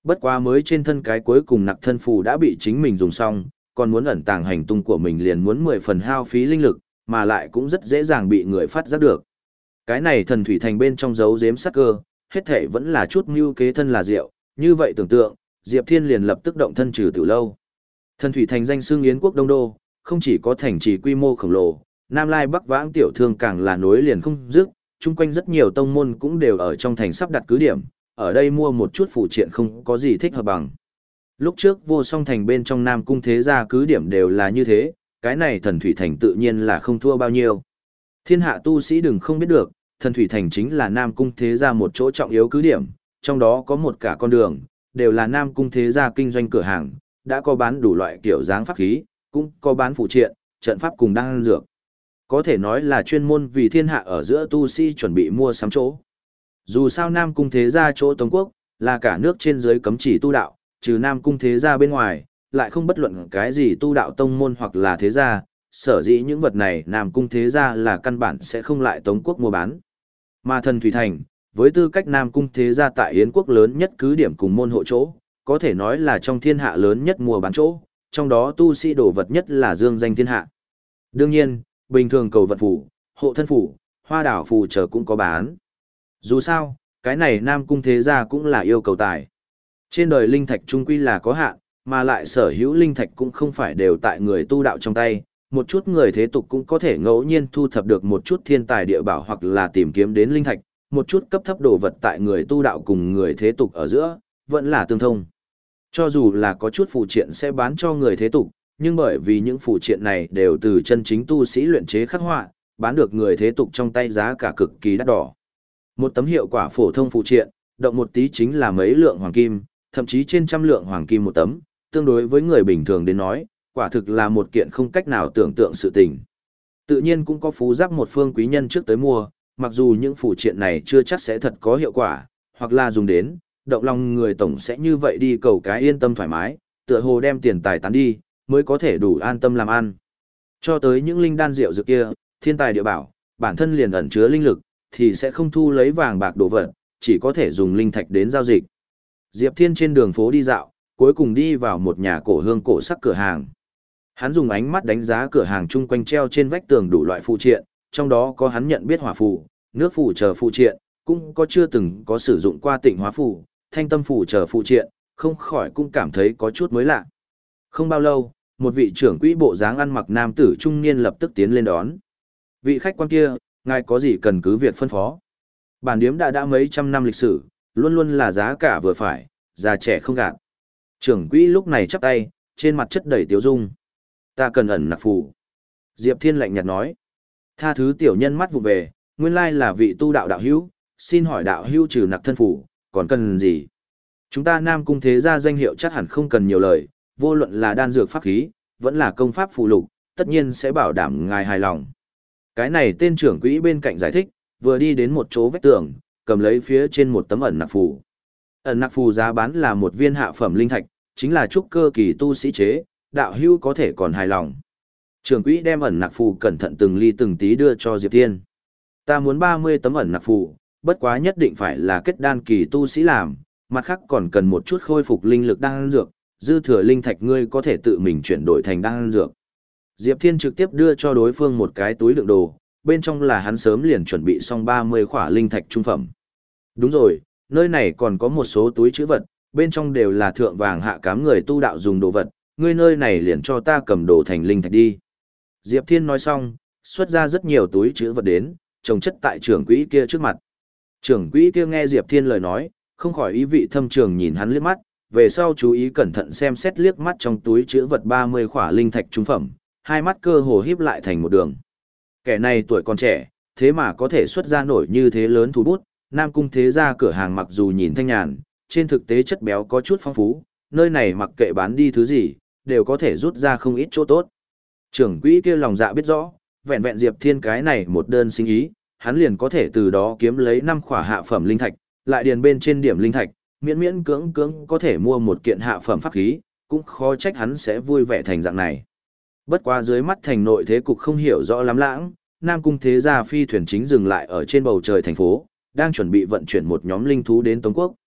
Bất quá mới trên thân cái cuối cùng nặc thân phù đã bị chính mình dùng xong, còn muốn ẩn tàng hành tung của mình liền muốn mười phần hao phí linh lực, mà lại cũng rất dễ dàng bị người phát giác được. Cái này thần thủy thành bên trong giấu giếm sắc cơ, hết thể vẫn là chút mưu kế thân là rượu, như vậy tưởng tượng, Diệp Thiên liền lập tức động thân trừ tiểu lâu. Thần thủy thành danh xưng Yến quốc Đông Đô, không chỉ có thành trì quy mô khổng lồ, Nam Lai Bắc Vãng tiểu thương càng là nối liền không dứt, chung quanh rất nhiều tông môn cũng đều ở trong thành sắp đặt cứ điểm, ở đây mua một chút phụ triện không có gì thích hợp bằng. Lúc trước vô song thành bên trong Nam Cung Thế Gia cứ điểm đều là như thế, cái này thần thủy thành tự nhiên là không thua bao nhiêu. Thiên hạ tu sĩ đừng không biết được, thần thủy thành chính là Nam Cung Thế Gia một chỗ trọng yếu cứ điểm, trong đó có một cả con đường, đều là Nam Cung Thế Gia kinh doanh cửa hàng, đã có bán đủ loại kiểu dáng pháp khí, cũng có bán phụ triện, trận pháp cùng đan dược. Có thể nói là chuyên môn vì thiên hạ ở giữa tu sĩ chuẩn bị mua sắm chỗ. Dù sao Nam Cung Thế Gia chỗ Tống Quốc, là cả nước trên dưới cấm chỉ tu đạo, trừ Nam Cung Thế Gia bên ngoài, lại không bất luận cái gì tu đạo tông môn hoặc là thế gia, sở dĩ những vật này Nam Cung Thế Gia là căn bản sẽ không lại Tống Quốc mua bán. Mà thần Thủy Thành, với tư cách Nam Cung Thế Gia tại Yến quốc lớn nhất cứ điểm cùng môn hộ chỗ, có thể nói là trong thiên hạ lớn nhất mua bán chỗ, trong đó tu sĩ đồ vật nhất là dương danh thiên hạ. Đương nhiên, bình thường cầu vật phủ, hộ thân phủ, hoa đảo phù chờ cũng có bán. Dù sao, cái này Nam Cung Thế Gia cũng là yêu cầu tài. Trên đời linh thạch trung quy là có hạn, mà lại sở hữu linh thạch cũng không phải đều tại người tu đạo trong tay, một chút người thế tục cũng có thể ngẫu nhiên thu thập được một chút thiên tài địa bảo hoặc là tìm kiếm đến linh thạch, một chút cấp thấp đồ vật tại người tu đạo cùng người thế tục ở giữa, vẫn là tương thông. Cho dù là có chút phụ triện sẽ bán cho người thế tục, nhưng bởi vì những phụ triện này đều từ chân chính tu sĩ luyện chế khắc họa, bán được người thế tục trong tay giá cả cực kỳ đắt đỏ. Một tấm hiệu quả phổ thông phụ triện, động một tí chính là mấy lượng hoàng kim, thậm chí trên trăm lượng hoàng kim một tấm, tương đối với người bình thường đến nói, quả thực là một kiện không cách nào tưởng tượng sự tình. Tự nhiên cũng có phú giáp một phương quý nhân trước tới mua, mặc dù những phụ triện này chưa chắc sẽ thật có hiệu quả, hoặc là dùng đến, động lòng người tổng sẽ như vậy đi cầu cái yên tâm thoải mái, tựa hồ đem tiền tài tán đi, mới có thể đủ an tâm làm ăn. Cho tới những linh đan rượu dược kia, thiên tài địa bảo, bản thân liền ẩn chứa linh lực, thì sẽ không thu lấy vàng bạc đồ vật, chỉ có thể dùng linh thạch đến giao dịch. Diệp Thiên trên đường phố đi dạo, cuối cùng đi vào một nhà cổ hương cổ sắc cửa hàng. Hắn dùng ánh mắt đánh giá cửa hàng chung quanh treo trên vách tường đủ loại phụ triện, trong đó có hắn nhận biết hỏa phù, nước phù chờ phụ triện, cũng có chưa từng có sử dụng qua tịnh hóa phù, thanh tâm phù chờ phụ triện, không khỏi cũng cảm thấy có chút mới lạ. Không bao lâu, một vị trưởng quỹ bộ dáng ăn mặc nam tử trung niên lập tức tiến lên đón. Vị khách quan kia, ngài có gì cần cứ việc phân phó. Bản điếm đã đã mấy trăm năm lịch sử, luôn luôn là giá cả vừa phải, già trẻ không gạt. Trưởng quỹ lúc này chắp tay, trên mặt chất đầy tiếu dung. Ta cần ẩn nặc phù. Diệp Thiên lạnh nhạt nói. Tha thứ tiểu nhân mắt vụ về, nguyên lai là vị tu đạo đạo hữu, xin hỏi đạo hữu trừ nặc thân phù, còn cần gì? Chúng ta Nam Cung Thế Gia danh hiệu chắc hẳn không cần nhiều lời, vô luận là đan dược pháp khí, vẫn là công pháp phù lục, tất nhiên sẽ bảo đảm ngài hài lòng. Cái này tên trưởng quỹ bên cạnh giải thích, vừa đi đến một chỗ vách tường, cầm lấy phía trên một tấm ẩn nặc phù. Ẩn nặc phù giá bán là một viên hạ phẩm linh thạch, chính là trúc cơ kỳ tu sĩ chế, đạo hữu có thể còn hài lòng. Trưởng quỹ đem ẩn nặc phù cẩn thận từng ly từng tí đưa cho Diệp Thiên. Ta muốn ba mươi tấm ẩn nặc phù, bất quá nhất định phải là kết đan kỳ tu sĩ làm, mặt khác còn cần một chút khôi phục linh lực đan dược, dư thừa linh thạch ngươi có thể tự mình chuyển đổi thành đan dược. Diệp Thiên trực tiếp đưa cho đối phương một cái túi đựng đồ, bên trong là hắn sớm liền chuẩn bị xong ba mươi khỏa linh thạch trung phẩm. Đúng rồi, nơi này còn có một số túi trữ vật, bên trong đều là thượng vàng hạ cám người tu đạo dùng đồ vật, ngươi nơi này liền cho ta cầm đồ thành linh thạch đi. Diệp Thiên nói xong, xuất ra rất nhiều túi trữ vật đến, trồng chất tại trưởng quỹ kia trước mặt. Trưởng quỹ kia nghe Diệp Thiên lời nói, không khỏi ý vị thâm trường nhìn hắn liếc mắt, về sau chú ý cẩn thận xem xét liếc mắt trong túi trữ vật ba mươi khỏa linh thạch trung phẩm, hai mắt cơ hồ híp lại thành một đường. Kẻ này tuổi còn trẻ, thế mà có thể xuất ra nổi như thế lớn thủ bút, Nam Cung Thế Gia cửa hàng mặc dù nhìn thanh nhàn, trên thực tế chất béo có chút phong phú, nơi này mặc kệ bán đi thứ gì, đều có thể rút ra không ít chỗ tốt. Trưởng quỹ kia lòng dạ biết rõ, vẹn vẹn Diệp Thiên cái này một đơn sinh ý, hắn liền có thể từ đó kiếm lấy năm khỏa hạ phẩm linh thạch, lại điền bên trên điểm linh thạch, miễn miễn cưỡng cưỡng có thể mua một kiện hạ phẩm pháp khí, cũng khó trách hắn sẽ vui vẻ thành dạng này. Bất quá dưới mắt thành nội thế cục không hiểu rõ lắm lãng, Nam Cung Thế Gia phi thuyền chính dừng lại ở trên bầu trời thành phố, đang chuẩn bị vận chuyển một nhóm linh thú đến Tống Quốc.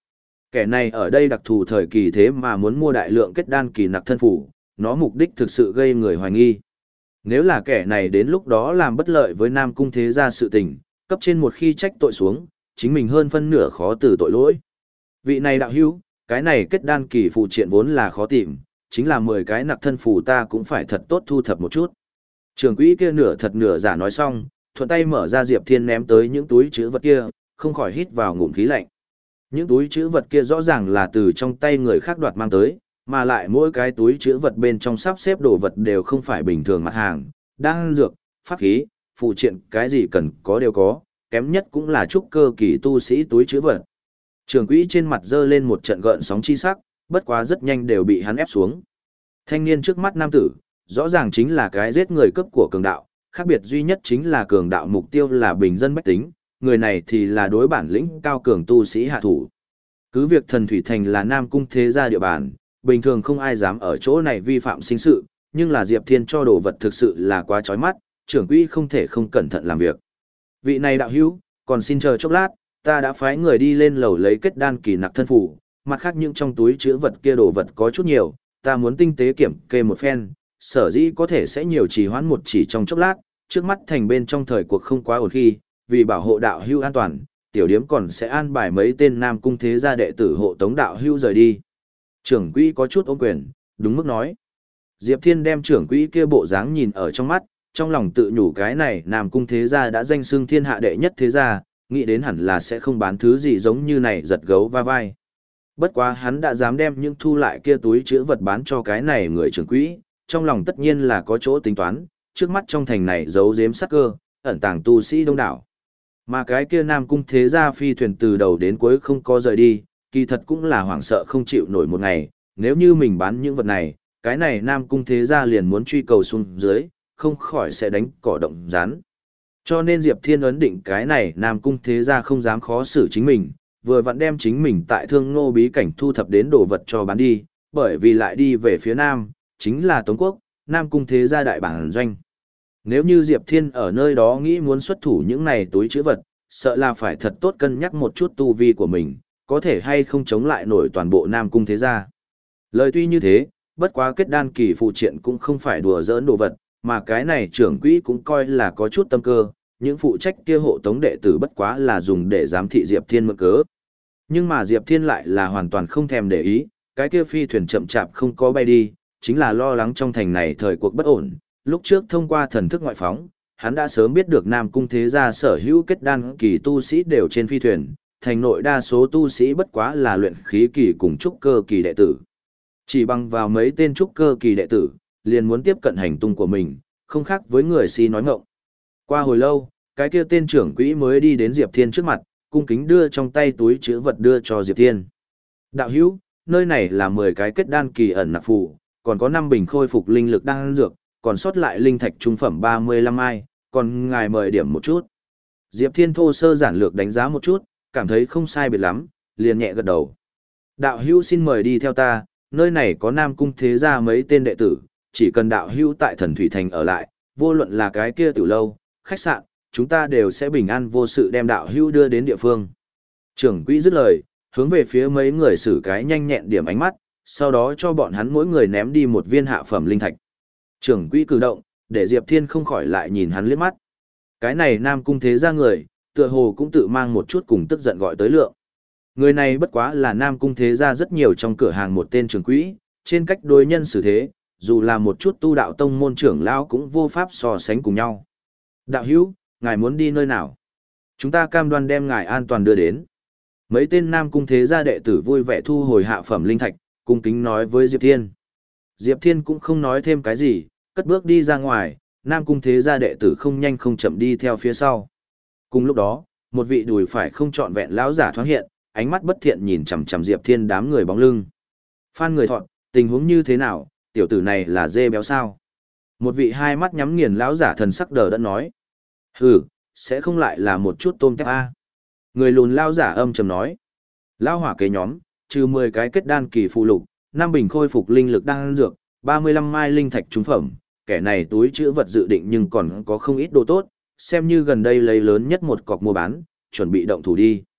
Kẻ này ở đây đặc thù thời kỳ thế mà muốn mua đại lượng kết đan kỳ nặc thân phủ, nó mục đích thực sự gây người hoài nghi. Nếu là kẻ này đến lúc đó làm bất lợi với Nam Cung thế gia sự tình, cấp trên một khi trách tội xuống, chính mình hơn phân nửa khó từ tội lỗi. Vị này đạo hữu, cái này kết đan kỳ phụ triện vốn là khó tìm, chính là mười cái nặc thân phù ta cũng phải thật tốt thu thập một chút. Trưởng quỹ kia nửa thật nửa giả nói xong, thuận tay mở ra Diệp Thiên ném tới những túi chữ vật kia, không khỏi hít vào ngụm khí lạnh. Những túi chữ vật kia rõ ràng là từ trong tay người khác đoạt mang tới, mà lại mỗi cái túi chữ vật bên trong sắp xếp đồ vật đều không phải bình thường mặt hàng, đan dược, pháp khí, phụ triện, cái gì cần có đều có, kém nhất cũng là trúc cơ kỳ tu sĩ túi chữ vật. Trưởng quỹ trên mặt dơ lên một trận gợn sóng chi sắc, bất quá rất nhanh đều bị hắn ép xuống. Thanh niên trước mắt nam tử, rõ ràng chính là cái giết người cấp của cường đạo, khác biệt duy nhất chính là cường đạo mục tiêu là bình dân bách tính, người này thì là đối bản lĩnh cao cường tu sĩ hạ thủ. Cứ việc Thần Thủy Thành là Nam Cung thế gia địa bàn, bình thường không ai dám ở chỗ này vi phạm sinh sự, nhưng là Diệp Thiên cho đồ vật thực sự là quá chói mắt, trưởng quỹ không thể không cẩn thận làm việc. Vị này đạo hữu, còn xin chờ chốc lát, ta đã phái người đi lên lầu lấy kết đan kỳ nặc thân phủ, mặt khác những trong túi chứa vật kia đồ vật có chút nhiều, ta muốn tinh tế kiểm kê một phen, sở dĩ có thể sẽ nhiều trì hoãn một chỉ trong chốc lát, trước mắt thành bên trong thời cuộc không quá ổn khi, vì bảo hộ đạo hữu an toàn, tiểu điếm còn sẽ an bài mấy tên Nam Cung thế gia đệ tử hộ tống đạo hữu rời đi. Trưởng quỹ có chút ôm quyền, đúng mức nói. Diệp Thiên đem trưởng quỹ kia bộ dáng nhìn ở trong mắt, trong lòng tự nhủ cái này Nam Cung thế gia đã danh xưng thiên hạ đệ nhất thế gia, nghĩ đến hẳn là sẽ không bán thứ gì giống như này giật gấu va vai. Bất quá hắn đã dám đem những thu lại kia túi chứa vật bán cho cái này người trưởng quỹ, trong lòng tất nhiên là có chỗ tính toán, trước mắt trong thành này giấu giếm sắc cơ, ẩn tàng tu sĩ đông đảo. Mà cái kia Nam Cung thế gia phi thuyền từ đầu đến cuối không có rời đi, kỳ thật cũng là hoảng sợ không chịu nổi một ngày, nếu như mình bán những vật này, cái này Nam Cung thế gia liền muốn truy cầu xuống dưới, không khỏi sẽ đánh cỏ động rắn. Cho nên Diệp Thiên ấn định cái này Nam Cung thế gia không dám khó xử chính mình, vừa vặn đem chính mình tại Thương Ngô bí cảnh thu thập đến đồ vật cho bán đi, bởi vì lại đi về phía Nam, chính là Tống Quốc, Nam Cung thế gia đại bản doanh. Nếu như Diệp Thiên ở nơi đó nghĩ muốn xuất thủ những này túi chữ vật, sợ là phải thật tốt cân nhắc một chút tu vi của mình, có thể hay không chống lại nổi toàn bộ Nam Cung thế gia. Lời tuy như thế, bất quá kết đan kỳ phụ triện cũng không phải đùa giỡn đồ vật, mà cái này trưởng quỹ cũng coi là có chút tâm cơ, những phụ trách kia hộ tống đệ tử bất quá là dùng để giám thị Diệp Thiên mượn cớ. Nhưng mà Diệp Thiên lại là hoàn toàn không thèm để ý, cái kia phi thuyền chậm chạp không có bay đi, chính là lo lắng trong thành này thời cuộc bất ổn. Lúc trước thông qua thần thức ngoại phóng, hắn đã sớm biết được Nam Cung thế gia sở hữu kết đan kỳ tu sĩ đều trên phi thuyền, thành nội đa số tu sĩ bất quá là luyện khí kỳ cùng trúc cơ kỳ đệ tử. Chỉ bằng vào mấy tên trúc cơ kỳ đệ tử, liền muốn tiếp cận hành tung của mình, không khác với người si nói ngọng. Qua hồi lâu, cái kia tên trưởng quỹ mới đi đến Diệp Thiên trước mặt, cung kính đưa trong tay túi chứa vật đưa cho Diệp Thiên. Đạo hữu, nơi này là mười cái kết đan kỳ ẩn nặc phù, còn có năm bình khôi phục linh lực đan dược, còn sót lại linh thạch trung phẩm ba mươi lăm ai, còn ngài mời điểm một chút. Diệp Thiên thô sơ giản lược đánh giá một chút, cảm thấy không sai biệt lắm, liền nhẹ gật đầu. Đạo hữu xin mời đi theo ta, nơi này có Nam Cung thế gia mấy tên đệ tử, chỉ cần đạo hữu tại Thần Thủy Thành ở lại, vô luận là cái kia tiểu lâu, khách sạn, chúng ta đều sẽ bình an vô sự đem đạo hữu đưa đến địa phương. Trưởng quỹ dứt lời, hướng về phía mấy người xử cái nhanh nhẹn điểm ánh mắt, sau đó cho bọn hắn mỗi người ném đi một viên hạ phẩm linh thạch. Trưởng quỹ cử động, để Diệp Thiên không khỏi lại nhìn hắn liếc mắt. Cái này Nam Cung thế gia người, tựa hồ cũng tự mang một chút cùng tức giận gọi tới lượng. Người này bất quá là Nam Cung thế gia rất nhiều trong cửa hàng một tên trưởng quỹ, trên cách đối nhân xử thế, dù là một chút tu đạo tông môn trưởng lão cũng vô pháp so sánh cùng nhau. Đạo hữu, ngài muốn đi nơi nào? Chúng ta cam đoan đem ngài an toàn đưa đến. Mấy tên Nam Cung thế gia đệ tử vui vẻ thu hồi hạ phẩm linh thạch, cung kính nói với Diệp Thiên. Diệp Thiên cũng không nói thêm cái gì, cất bước đi ra ngoài, Nam Cung thế gia đệ tử không nhanh không chậm đi theo phía sau. Cùng lúc đó, một vị đùi phải không trọn vẹn lão giả thoáng hiện, ánh mắt bất thiện nhìn chằm chằm Diệp Thiên đám người bóng lưng. Phan người thọn, tình huống như thế nào, tiểu tử này là dê béo sao? Một vị hai mắt nhắm nghiền lão giả thần sắc đờ đẫn nói. Hừ, sẽ không lại là một chút tôm tép a. Người lùn lão giả âm trầm nói. Lão hỏa kế nhóm, trừ mười cái kết đan kỳ phụ lục, năm bình khôi phục linh lực đan dược, ba mươi lăm mai linh thạch trúng phẩm, kẻ này túi chữ vật dự định nhưng còn có không ít đồ tốt, xem như gần đây lấy lớn nhất một cọc mua bán, chuẩn bị động thủ đi.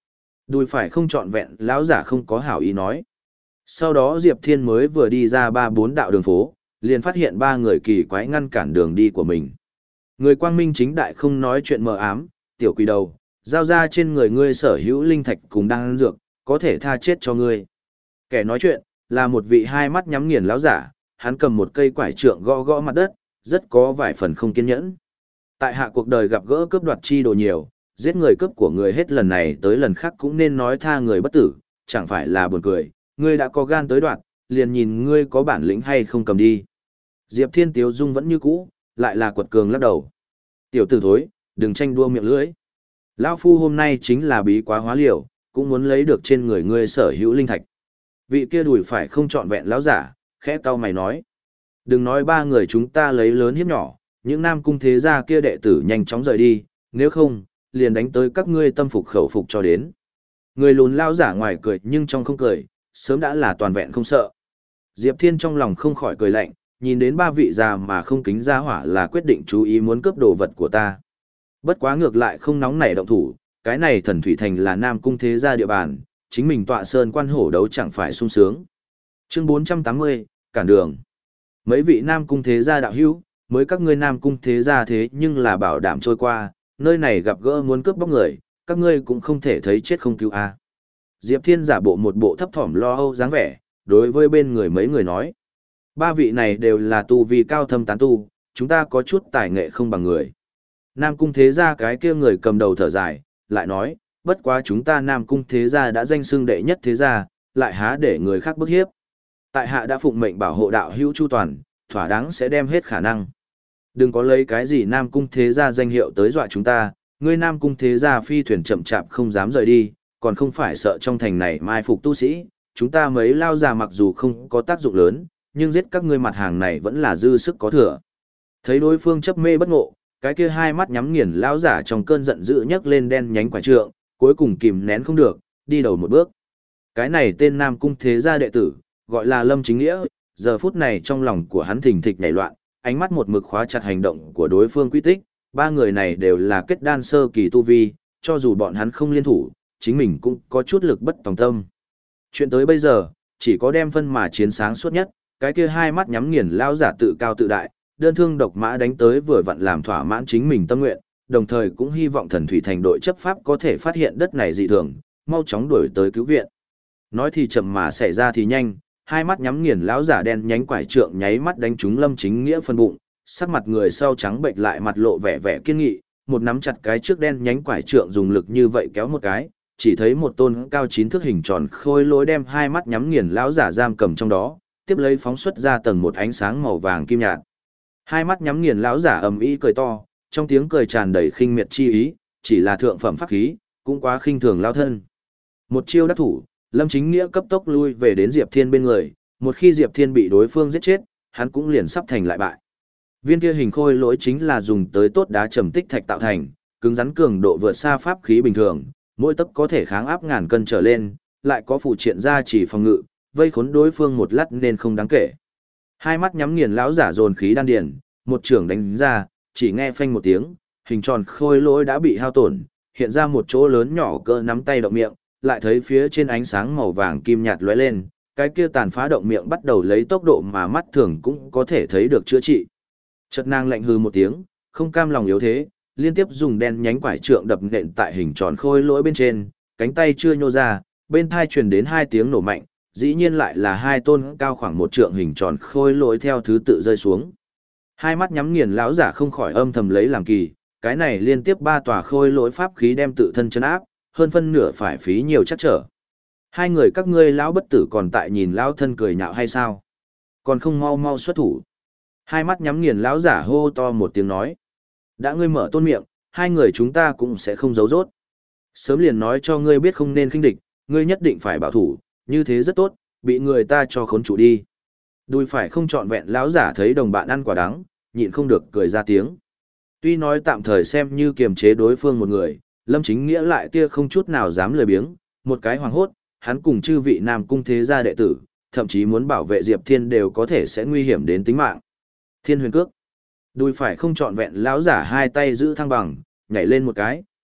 Đùi phải không trọn vẹn, lão giả không có hảo ý nói. Sau đó Diệp Thiên mới vừa đi ra ba bốn đạo đường phố, liền phát hiện ba người kỳ quái ngăn cản đường đi của mình. Người quang minh chính đại không nói chuyện mờ ám, tiểu quỷ đầu, giao ra trên người ngươi sở hữu linh thạch cùng đan dược, có thể tha chết cho ngươi. Kẻ nói chuyện, là một vị hai mắt nhắm nghiền lão giả, hắn cầm một cây quải trượng gõ gõ mặt đất, rất có vài phần không kiên nhẫn. Tại hạ cuộc đời gặp gỡ cướp đoạt chi đồ nhiều, giết người cướp của người hết lần này tới lần khác cũng nên nói tha người bất tử, chẳng phải là buồn cười, ngươi đã có gan tới đoạt, liền nhìn ngươi có bản lĩnh hay không cầm đi. Diệp Thiên Tiếu Dung vẫn như cũ, lại là quật cường lắc đầu. Tiểu tử thối, đừng tranh đua miệng lưỡi. Lão phu hôm nay chính là bí quá hóa liều, cũng muốn lấy được trên người ngươi sở hữu linh thạch. Vị kia đùi phải không trọn vẹn lão giả, khẽ cau mày nói. Đừng nói ba người chúng ta lấy lớn hiếp nhỏ, những nam cung thế gia kia đệ tử nhanh chóng rời đi, nếu không, liền đánh tới các ngươi tâm phục khẩu phục cho đến. Người lùn lão giả ngoài cười nhưng trong không cười, sớm đã là toàn vẹn không sợ. Diệp Thiên trong lòng không khỏi cười lạnh, nhìn đến ba vị già mà không kính ra hỏa là quyết định chú ý muốn cướp đồ vật của ta. Bất quá ngược lại không nóng nảy động thủ, cái này thần thủy thành là nam cung thế gia địa bàn, chính mình tọa sơn quan hổ đấu chẳng phải sung sướng. Chương bốn trăm tám mươi, cản đường. Mấy vị nam cung thế gia đạo hữu, mới các ngươi nam cung thế gia thế nhưng là bảo đảm trôi qua, nơi này gặp gỡ muốn cướp bóc người, các ngươi cũng không thể thấy chết không cứu a. Diệp Thiên giả bộ một bộ thấp thỏm lo âu dáng vẻ, đối với bên người mấy người nói. Ba vị này đều là tu vi cao thâm tán tu, chúng ta có chút tài nghệ không bằng người. Nam cung thế gia cái kia người cầm đầu thở dài, lại nói, bất quá chúng ta Nam cung thế gia đã danh xưng đệ nhất thế gia, lại há để người khác bức hiếp. Tại hạ đã phụng mệnh bảo hộ đạo hữu chu toàn, thỏa đáng sẽ đem hết khả năng. Đừng có lấy cái gì Nam cung thế gia danh hiệu tới dọa chúng ta, ngươi Nam cung thế gia phi thuyền chậm chạp không dám rời đi, còn không phải sợ trong thành này mai phục tu sĩ, chúng ta mấy lao già mặc dù không có tác dụng lớn, nhưng giết các ngươi mặt hàng này vẫn là dư sức có thừa. Thấy đối phương chấp mê bất ngộ, cái kia hai mắt nhắm nghiền lão giả trong cơn giận dữ nhấc lên đen nhánh quả trượng, cuối cùng kìm nén không được, đi đầu một bước. Cái này tên Nam cung thế gia đệ tử, gọi là Lâm Chính Nghĩa, giờ phút này trong lòng của hắn thình thịch nhảy loạn, ánh mắt một mực khóa chặt hành động của đối phương quy tích, ba người này đều là kết đan sơ kỳ tu vi, cho dù bọn hắn không liên thủ, chính mình cũng có chút lực bất tòng tâm. Chuyện tới bây giờ, chỉ có đem phân mà chiến sáng suốt nhất, cái kia hai mắt nhắm nghiền lao giả tự cao tự đại, đơn thương độc mã đánh tới vừa vặn làm thỏa mãn chính mình tâm nguyện, đồng thời cũng hy vọng thần thủy thành đội chấp pháp có thể phát hiện đất này dị thường, mau chóng đuổi tới cứu viện. Nói thì chậm mà xảy ra thì nhanh, hai mắt nhắm nghiền lão giả đen nhánh quải trượng nháy mắt đánh trúng Lâm Chính Nghĩa phân bụng, sắc mặt người sau trắng bệch lại mặt lộ vẻ vẻ kiên nghị, một nắm chặt cái trước đen nhánh quải trượng dùng lực như vậy kéo một cái, chỉ thấy một tôn cao chín thước hình tròn khôi lối đem hai mắt nhắm nghiền lão giả giam cầm trong đó, tiếp lấy phóng xuất ra tầng một ánh sáng màu vàng kim nhạt. Hai mắt nhắm nghiền lão giả ầm ĩ cười to, trong tiếng cười tràn đầy khinh miệt chi ý, chỉ là thượng phẩm pháp khí, cũng quá khinh thường lao thân. Một chiêu đắc thủ, Lâm Chính Nghĩa cấp tốc lui về đến Diệp Thiên bên người, một khi Diệp Thiên bị đối phương giết chết, hắn cũng liền sắp thành lại bại. Viên kia hình khôi lỗi chính là dùng tới tốt đá trầm tích thạch tạo thành, cứng rắn cường độ vượt xa pháp khí bình thường, mỗi tấc có thể kháng áp ngàn cân trở lên, lại có phụ triện ra chỉ phòng ngự, vây khốn đối phương một lát nên không đáng kể. Hai mắt nhắm nghiền lão giả dồn khí đan điền, một trường đánh ra, chỉ nghe phanh một tiếng, hình tròn khôi lỗi đã bị hao tổn, hiện ra một chỗ lớn nhỏ cỡ nắm tay động miệng, lại thấy phía trên ánh sáng màu vàng kim nhạt lóe lên, cái kia tàn phá động miệng bắt đầu lấy tốc độ mà mắt thường cũng có thể thấy được chữa trị. Chợt nàng lạnh hừ một tiếng, không cam lòng yếu thế, liên tiếp dùng đen nhánh quải trượng đập nện tại hình tròn khôi lỗi bên trên, cánh tay chưa nhô ra, bên thai truyền đến hai tiếng nổ mạnh, dĩ nhiên lại là hai tôn cao khoảng một trượng hình tròn khôi lỗi theo thứ tự rơi xuống. Hai mắt nhắm nghiền lão giả không khỏi âm thầm lấy làm kỳ, cái này liên tiếp ba tòa khôi lỗi pháp khí đem tự thân chân áp, hơn phân nửa phải phí nhiều chắc trở. Hai người các ngươi lão bất tử còn tại nhìn lão thân cười nhạo hay sao? Còn không mau mau xuất thủ. Hai mắt nhắm nghiền lão giả hô to một tiếng nói. Đã ngươi mở tôn miệng, hai người chúng ta cũng sẽ không giấu rốt. Sớm liền nói cho ngươi biết không nên khinh địch, ngươi nhất định phải bảo thủ, như thế rất tốt, bị người ta cho khốn trụ đi. Đùi phải không trọn vẹn lão giả thấy đồng bạn ăn quả đắng, nhịn không được cười ra tiếng. Tuy nói tạm thời xem như kiềm chế đối phương một người, Lâm Chính Nghĩa lại tia không chút nào dám lười biếng, một cái hoàng hốt, hắn cùng chư vị Nam cung thế gia đệ tử, thậm chí muốn bảo vệ Diệp Thiên đều có thể sẽ nguy hiểm đến tính mạng. Thiên Huyền Cước. Đùi phải không trọn vẹn lão giả hai tay giữ thăng bằng, nhảy lên một cái,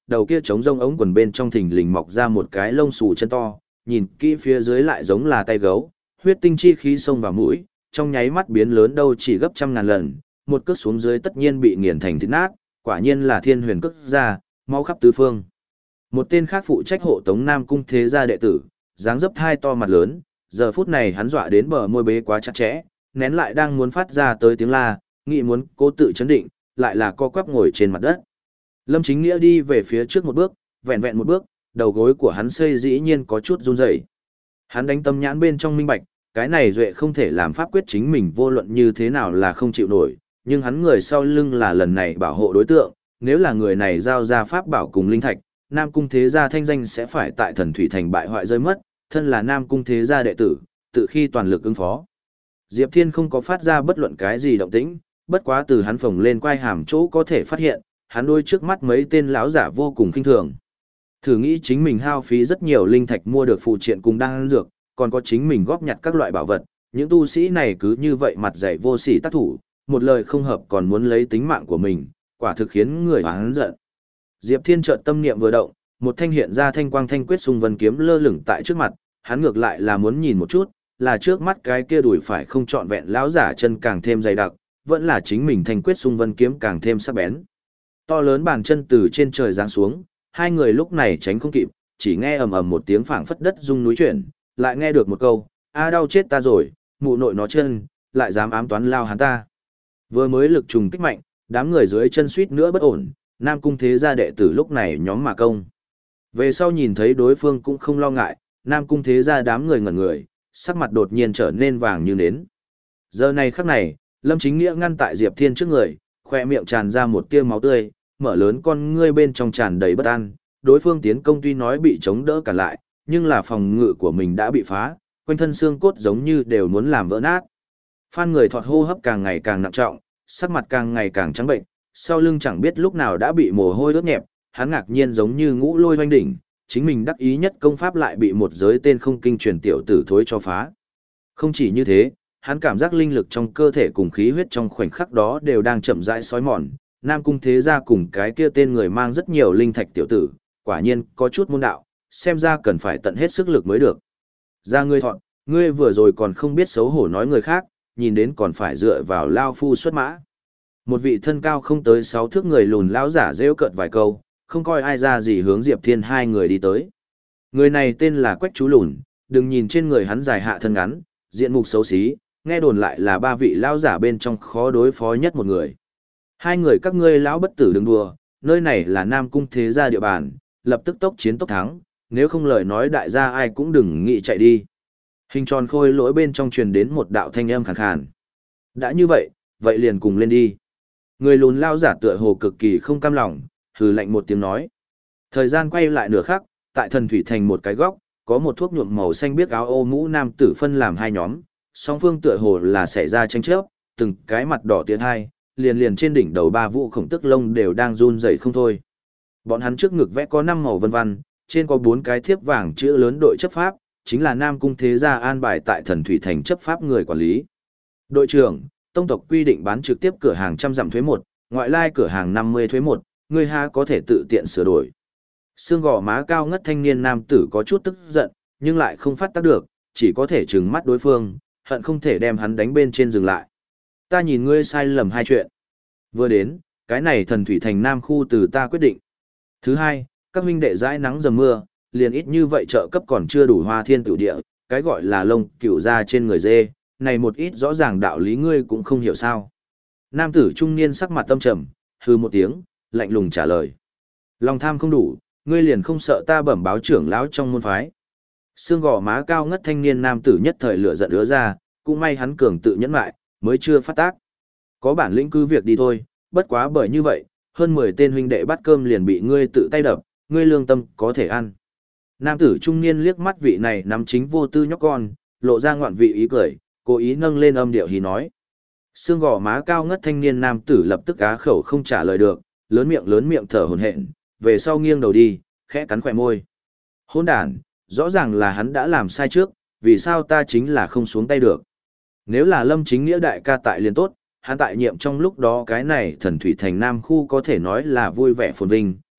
đầu kia trống rông ống quần bên trong thình lình mọc ra một cái lông xù chân to, nhìn kỹ phía dưới lại giống là tay gấu, huyết tinh chi khí xông vào mũi, trong nháy mắt biến lớn đâu chỉ gấp trăm ngàn lần, một cước xuống dưới tất nhiên bị nghiền thành thịt nát, quả nhiên là thiên huyền cước ra, máu khắp tứ phương. Một tên khác phụ trách hộ tống Nam Cung thế gia đệ tử, dáng dấp hai to mặt lớn, giờ phút này hắn dọa đến bờ môi bế quá chặt chẽ, nén lại đang muốn phát ra tới tiếng la, nghĩ muốn cố tự chấn định, lại là co quắp ngồi trên mặt đất. Lâm Chính Nghĩa đi về phía trước một bước, vẹn vẹn một bước, đầu gối của hắn xây dĩ nhiên có chút run rẩy. Hắn đánh tâm nhãn bên trong minh bạch, cái này duệ không thể làm pháp quyết chính mình vô luận như thế nào là không chịu nổi, nhưng hắn người sau lưng là lần này bảo hộ đối tượng, nếu là người này giao ra pháp bảo cùng linh thạch, Nam Cung thế gia thanh danh sẽ phải tại Thần Thủy Thành bại hoại rơi mất, thân là Nam Cung thế gia đệ tử, tự khi toàn lực ứng phó. Diệp Thiên không có phát ra bất luận cái gì động tĩnh, bất quá từ hắn phồng lên quai hàm chỗ có thể phát hiện, hắn đôi trước mắt mấy tên lão giả vô cùng khinh thường. Thử nghĩ chính mình hao phí rất nhiều linh thạch mua được phụ triện cùng đan dược, còn có chính mình góp nhặt các loại bảo vật, những tu sĩ này cứ như vậy mặt dày vô sỉ tác thủ, một lời không hợp còn muốn lấy tính mạng của mình, quả thực khiến người hoáng giận. Diệp Thiên chợt tâm niệm vừa động, một thanh hiện ra thanh quang thanh quyết xung vân kiếm lơ lửng tại trước mặt, hắn ngược lại là muốn nhìn một chút, là trước mắt cái kia đùi phải không trọn vẹn lão giả chân càng thêm dày đặc, vẫn là chính mình thanh quyết xung vân kiếm càng thêm sắc bén. To lớn bàn chân từ trên trời giáng xuống, hai người lúc này tránh không kịp, chỉ nghe ầm ầm một tiếng phảng phất đất rung núi chuyển, lại nghe được một câu, a đau chết ta rồi, mụ nội nó chân, lại dám ám toán lao hắn ta. Vừa mới lực trùng kích mạnh, đám người dưới chân suýt nữa bất ổn, Nam Cung thế gia đệ tử lúc này nhóm mà công. Về sau nhìn thấy đối phương cũng không lo ngại, Nam Cung thế gia đám người ngẩn người, sắc mặt đột nhiên trở nên vàng như nến. Giờ này khắc này, Lâm Chính Nghĩa ngăn tại Diệp Thiên trước người, khoe miệng tràn ra một tia máu tươi, mở lớn con ngươi bên trong tràn đầy bất an, đối phương tiến công tuy nói bị chống đỡ cả lại, nhưng là phòng ngự của mình đã bị phá, quanh thân xương cốt giống như đều muốn làm vỡ nát. Phan người thọt hô hấp càng ngày càng nặng trọng, sắc mặt càng ngày càng trắng bệnh, sau lưng chẳng biết lúc nào đã bị mồ hôi ướt nhẹp, hắn ngạc nhiên giống như ngũ lôi hoanh đỉnh, chính mình đắc ý nhất công pháp lại bị một giới tên không kinh truyền tiểu tử thối cho phá. Không chỉ như thế, hắn cảm giác linh lực trong cơ thể cùng khí huyết trong khoảnh khắc đó đều đang chậm rãi xói mòn, Nam Cung thế gia cùng cái kia tên người mang rất nhiều linh thạch tiểu tử, quả nhiên có chút môn đạo, xem ra cần phải tận hết sức lực mới được. Ra ngươi thọn, ngươi vừa rồi còn không biết xấu hổ nói người khác, nhìn đến còn phải dựa vào lao phu xuất mã. Một vị thân cao không tới sáu thước người lùn lão giả rêu cợt vài câu, không coi ai ra gì hướng Diệp Thiên hai người đi tới. Người này tên là Quách Chú Lùn, đừng nhìn trên người hắn dài hạ thân ngắn, diện mục xấu xí, nghe đồn lại là ba vị lão giả bên trong khó đối phó nhất một người. Hai người các ngươi lão bất tử đừng đùa, nơi này là Nam Cung thế gia địa bàn, lập tức tốc chiến tốc thắng, nếu không lời nói đại gia ai cũng đừng nghĩ chạy đi. Hình tròn khôi lỗi bên trong truyền đến một đạo thanh âm khàn khàn. Đã như vậy, vậy liền cùng lên đi. Người lùn lao giả tựa hồ cực kỳ không cam lòng, hừ lạnh một tiếng nói. Thời gian quay lại nửa khắc, tại Thần Thủy Thành một cái góc, có một thuốc nhuộm màu xanh biếc áo ô mũ nam tử phân làm hai nhóm, song phương tựa hồ là xảy ra tranh chấp, từng cái mặt đỏ tiến hai, liền liền trên đỉnh đầu ba vũ khổng tức lông đều đang run rẩy không thôi. Bọn hắn trước ngực vẽ có năm màu vân vân, trên có bốn cái thiếp vàng chữ lớn đội chấp pháp, chính là Nam Cung thế gia an bài tại Thần Thủy Thành chấp pháp người quản lý. Đội trưởng, tông tộc quy định bán trực tiếp cửa hàng trăm dặm thuế một, ngoại lai cửa hàng năm mươi thuế một, ngươi ha có thể tự tiện sửa đổi. Xương gò má cao ngất thanh niên nam tử có chút tức giận, nhưng lại không phát tác được, chỉ có thể trừng mắt đối phương, hận không thể đem hắn đánh bên trên dừng lại. Ta nhìn ngươi sai lầm hai chuyện. Vừa đến, cái này Thần Thủy Thành Nam khu từ ta quyết định. Thứ hai, các huynh đệ dãi nắng dầm mưa, liền ít như vậy trợ cấp còn chưa đủ hoa thiên tử địa, cái gọi là lông cửu ra trên người dê, này một ít rõ ràng đạo lý ngươi cũng không hiểu sao. Nam tử trung niên sắc mặt tâm trầm, hư một tiếng, lạnh lùng trả lời. Lòng tham không đủ, ngươi liền không sợ ta bẩm báo trưởng lão trong môn phái. Xương gò má cao ngất thanh niên nam tử nhất thời lửa giận ứa ra, cũng may hắn cường tự nhẫn lại, mới chưa phát tác. Có bản lĩnh cứ việc đi thôi, bất quá bởi như vậy, hơn mười tên huynh đệ bắt cơm liền bị ngươi tự tay đập, ngươi lương tâm có thể ăn. Nam tử trung niên liếc mắt vị này nắm chính vô tư nhóc con, lộ ra ngoạn vị ý cười, cố ý nâng lên âm điệu hí nói. Xương gò má cao ngất thanh niên nam tử lập tức á khẩu không trả lời được, lớn miệng lớn miệng thở hổn hển, về sau nghiêng đầu đi, khẽ cắn khỏe môi. Hỗn đản, rõ ràng là hắn đã làm sai trước, vì sao ta chính là không xuống tay được. Nếu là Lâm Chính Nghĩa đại ca tại liền tốt, hắn tại nhiệm trong lúc đó cái này Thần Thủy Thành Nam khu có thể nói là vui vẻ phồn vinh,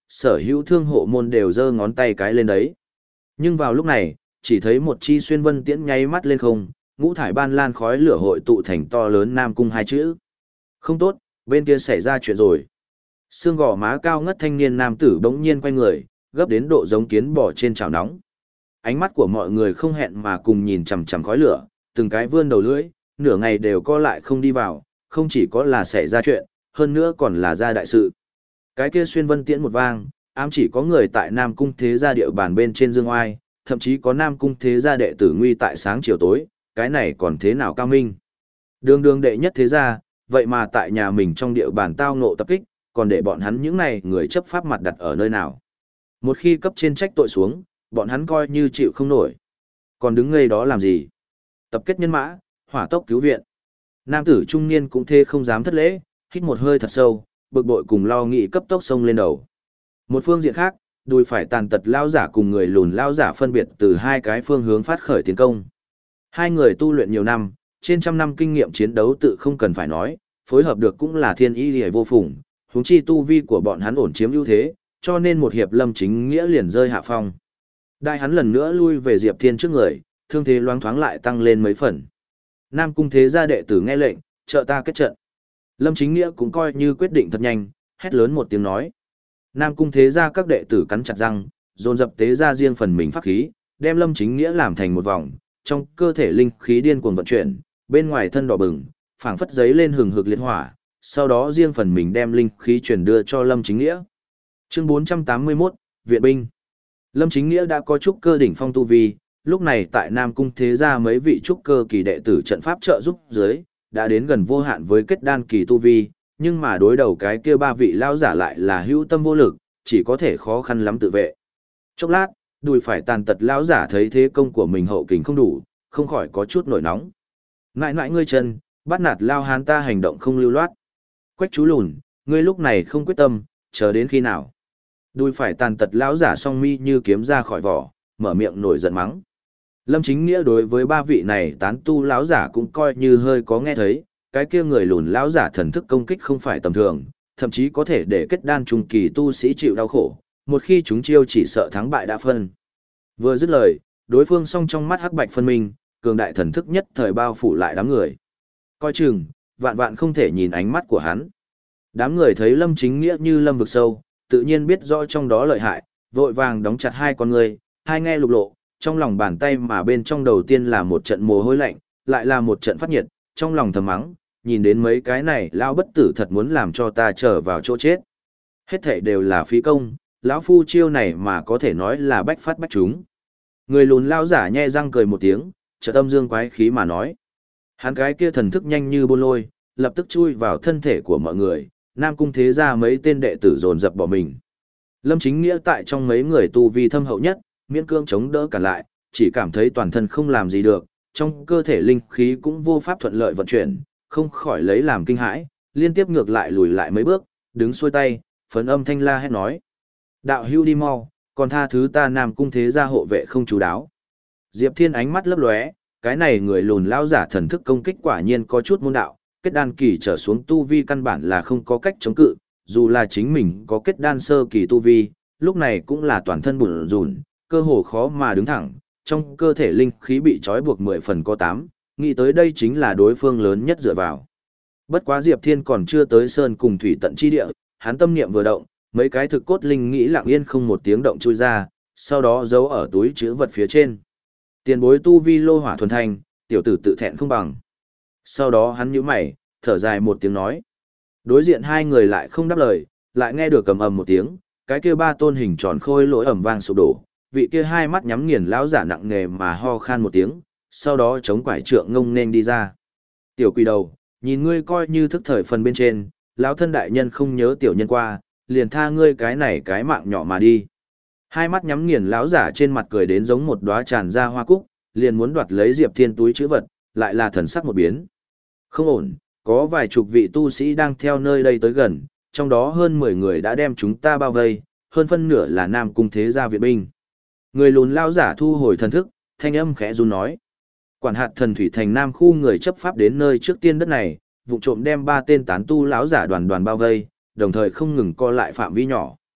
sở hữu thương hộ môn đều giơ ngón tay cái lên đấy. Nhưng vào lúc này, chỉ thấy một chi xuyên vân tiễn nháy mắt lên không, ngũ thải ban lan khói lửa hội tụ thành to lớn Nam Cung hai chữ. Không tốt, bên kia xảy ra chuyện rồi. Xương gò má cao ngất thanh niên nam tử bỗng nhiên quay người, gấp đến độ giống kiến bò trên chảo nóng. Ánh mắt của mọi người không hẹn mà cùng nhìn chằm chằm khói lửa, từng cái vươn đầu lưỡi, nửa ngày đều co lại không đi vào, không chỉ có là xảy ra chuyện, hơn nữa còn là ra đại sự. Cái kia xuyên vân tiễn một vang, ám chỉ có người tại Nam Cung thế gia địa bàn bên trên dương oai, thậm chí có Nam Cung thế gia đệ tử nguy tại sáng chiều tối, cái này còn thế nào cao minh. Đường đường đệ nhất thế gia, vậy mà tại nhà mình trong địa bàn tao ngộ tập kích, còn để bọn hắn những này người chấp pháp mặt đặt ở nơi nào. Một khi cấp trên trách tội xuống, bọn hắn coi như chịu không nổi. Còn đứng ngây đó làm gì? Tập kết nhân mã, hỏa tốc cứu viện. Nam tử trung niên cũng thê không dám thất lễ, hít một hơi thật sâu, bực bội cùng lo nghĩ cấp tốc xông lên đầu. Một phương diện khác, đùi phải tàn tật lao giả cùng người lùn lao giả phân biệt từ hai cái phương hướng phát khởi tiến công. Hai người tu luyện nhiều năm, trên trăm năm kinh nghiệm chiến đấu tự không cần phải nói, phối hợp được cũng là thiên y liễu vô phùng, huống chi tu vi của bọn hắn ổn chiếm ưu thế, cho nên một hiệp Lâm Chính Nghĩa liền rơi hạ phong. Đại hắn lần nữa lui về Diệp Thiên trước người, thương thế loáng thoáng lại tăng lên mấy phần. Nam Cung thế gia đệ tử nghe lệnh, trợ ta kết trận. Lâm Chính Nghĩa cũng coi như quyết định thật nhanh, hét lớn một tiếng nói. Nam Cung thế gia các đệ tử cắn chặt răng, dồn dập tế ra riêng phần mình pháp khí, đem Lâm Chính Nghĩa làm thành một vòng, trong cơ thể linh khí điên cuồng vận chuyển, bên ngoài thân đỏ bừng, phảng phất giấy lên hừng hực liệt hỏa, sau đó riêng phần mình đem linh khí truyền đưa cho Lâm Chính Nghĩa. Chương bốn trăm tám mươi mốt, Viện binh. Lâm Chính Nghĩa đã có trúc cơ đỉnh phong tu vi, lúc này tại Nam Cung thế gia mấy vị trúc cơ kỳ đệ tử trận pháp trợ giúp dưới, đã đến gần vô hạn với kết đan kỳ tu vi, nhưng mà đối đầu cái kia ba vị lao giả lại là hữu tâm vô lực, chỉ có thể khó khăn lắm tự vệ. Chốc lát, đùi phải tàn tật lão giả thấy thế công của mình hậu kình không đủ, không khỏi có chút nổi nóng. Ngại ngại ngươi chân, bắt nạt lao hán ta hành động không lưu loát. Quách chú lùn, ngươi lúc này không quyết tâm, chờ đến khi nào? Đùi phải tàn tật lão giả song mi như kiếm ra khỏi vỏ, mở miệng nổi giận mắng. Lâm Chính Nghĩa đối với ba vị này tán tu lão giả cũng coi như hơi có nghe thấy, cái kia người lùn lão giả thần thức công kích không phải tầm thường, thậm chí có thể để kết đan trung kỳ tu sĩ chịu đau khổ, một khi chúng chiêu chỉ sợ thắng bại đã phân. Vừa dứt lời, đối phương song trong mắt hắc bạch phân minh, cường đại thần thức nhất thời bao phủ lại đám người. Coi chừng, vạn vạn không thể nhìn ánh mắt của hắn. Đám người thấy Lâm Chính Nghĩa như lâm vực sâu, tự nhiên biết rõ trong đó lợi hại, vội vàng đóng chặt hai con người, hai nghe lục lộ, trong lòng bàn tay mà bên trong đầu tiên là một trận mồ hôi lạnh, lại là một trận phát nhiệt, trong lòng thầm mắng, nhìn đến mấy cái này lão bất tử thật muốn làm cho ta trở vào chỗ chết. Hết thảy đều là phí công, lão phu chiêu này mà có thể nói là bách phát bách chúng. Người lùn lão giả nhe răng cười một tiếng, chợt âm dương quái khí mà nói. Hắn cái kia thần thức nhanh như bôn lôi, lập tức chui vào thân thể của mọi người, Nam Cung thế gia mấy tên đệ tử dồn dập bỏ mình. Lâm Chính Nghĩa tại trong mấy người tu vi thâm hậu nhất, miễn cương chống đỡ cả lại, chỉ cảm thấy toàn thân không làm gì được, trong cơ thể linh khí cũng vô pháp thuận lợi vận chuyển, không khỏi lấy làm kinh hãi, liên tiếp ngược lại lùi lại mấy bước, đứng xuôi tay, phấn âm thanh la hét nói. Đạo hưu đi mau, còn tha thứ ta Nam Cung thế gia hộ vệ không chú đáo. Diệp Thiên ánh mắt lấp lóe, cái này người lùn lão giả thần thức công kích quả nhiên có chút môn đạo, kết đan kỳ trở xuống tu vi căn bản là không có cách chống cự, dù là chính mình có kết đan sơ kỳ tu vi, lúc này cũng là toàn thân bủn rủn, cơ hồ khó mà đứng thẳng, trong cơ thể linh khí bị trói buộc mười phần có tám, nghĩ tới đây chính là đối phương lớn nhất dựa vào. Bất quá Diệp Thiên còn chưa tới sơn cùng thủy tận chi địa, hắn tâm niệm vừa động, mấy cái thực cốt linh nghĩ lặng yên không một tiếng động chui ra, sau đó giấu ở túi chứa vật phía trên. Tiền bối tu vi lô hỏa thuần thành, tiểu tử tự thẹn không bằng. Sau đó hắn nhíu mày, thở dài một tiếng nói. Đối diện hai người lại không đáp lời, lại nghe được cầm ầm một tiếng, cái kia ba tôn hình tròn khôi lỗi ầm vang sụp đổ, vị kia hai mắt nhắm nghiền lão giả nặng nề mà ho khan một tiếng, sau đó chống quải trượng ngông nên đi ra. Tiểu quỷ đầu, nhìn ngươi coi như thức thời phần bên trên, lão thân đại nhân không nhớ tiểu nhân qua, liền tha ngươi cái này cái mạng nhỏ mà đi. Hai mắt nhắm nghiền lão giả trên mặt cười đến giống một đóa tràn ra hoa cúc, liền muốn đoạt lấy Diệp Thiên túi trữ vật, lại là thần sắc một biến. Không ổn, có vài chục vị tu sĩ đang theo nơi đây tới gần, trong đó hơn mười người đã đem chúng ta bao vây, hơn phân nửa là Nam Cung thế gia viện binh. Người lùn lao giả thu hồi thần thức, thanh âm khẽ run nói. Quản hạt thần thủy thành Nam khu người chấp pháp đến nơi trước tiên đất này, vụ trộm đem ba tên tán tu lão giả đoàn đoàn bao vây, đồng thời không ngừng co lại phạm vi nhỏ.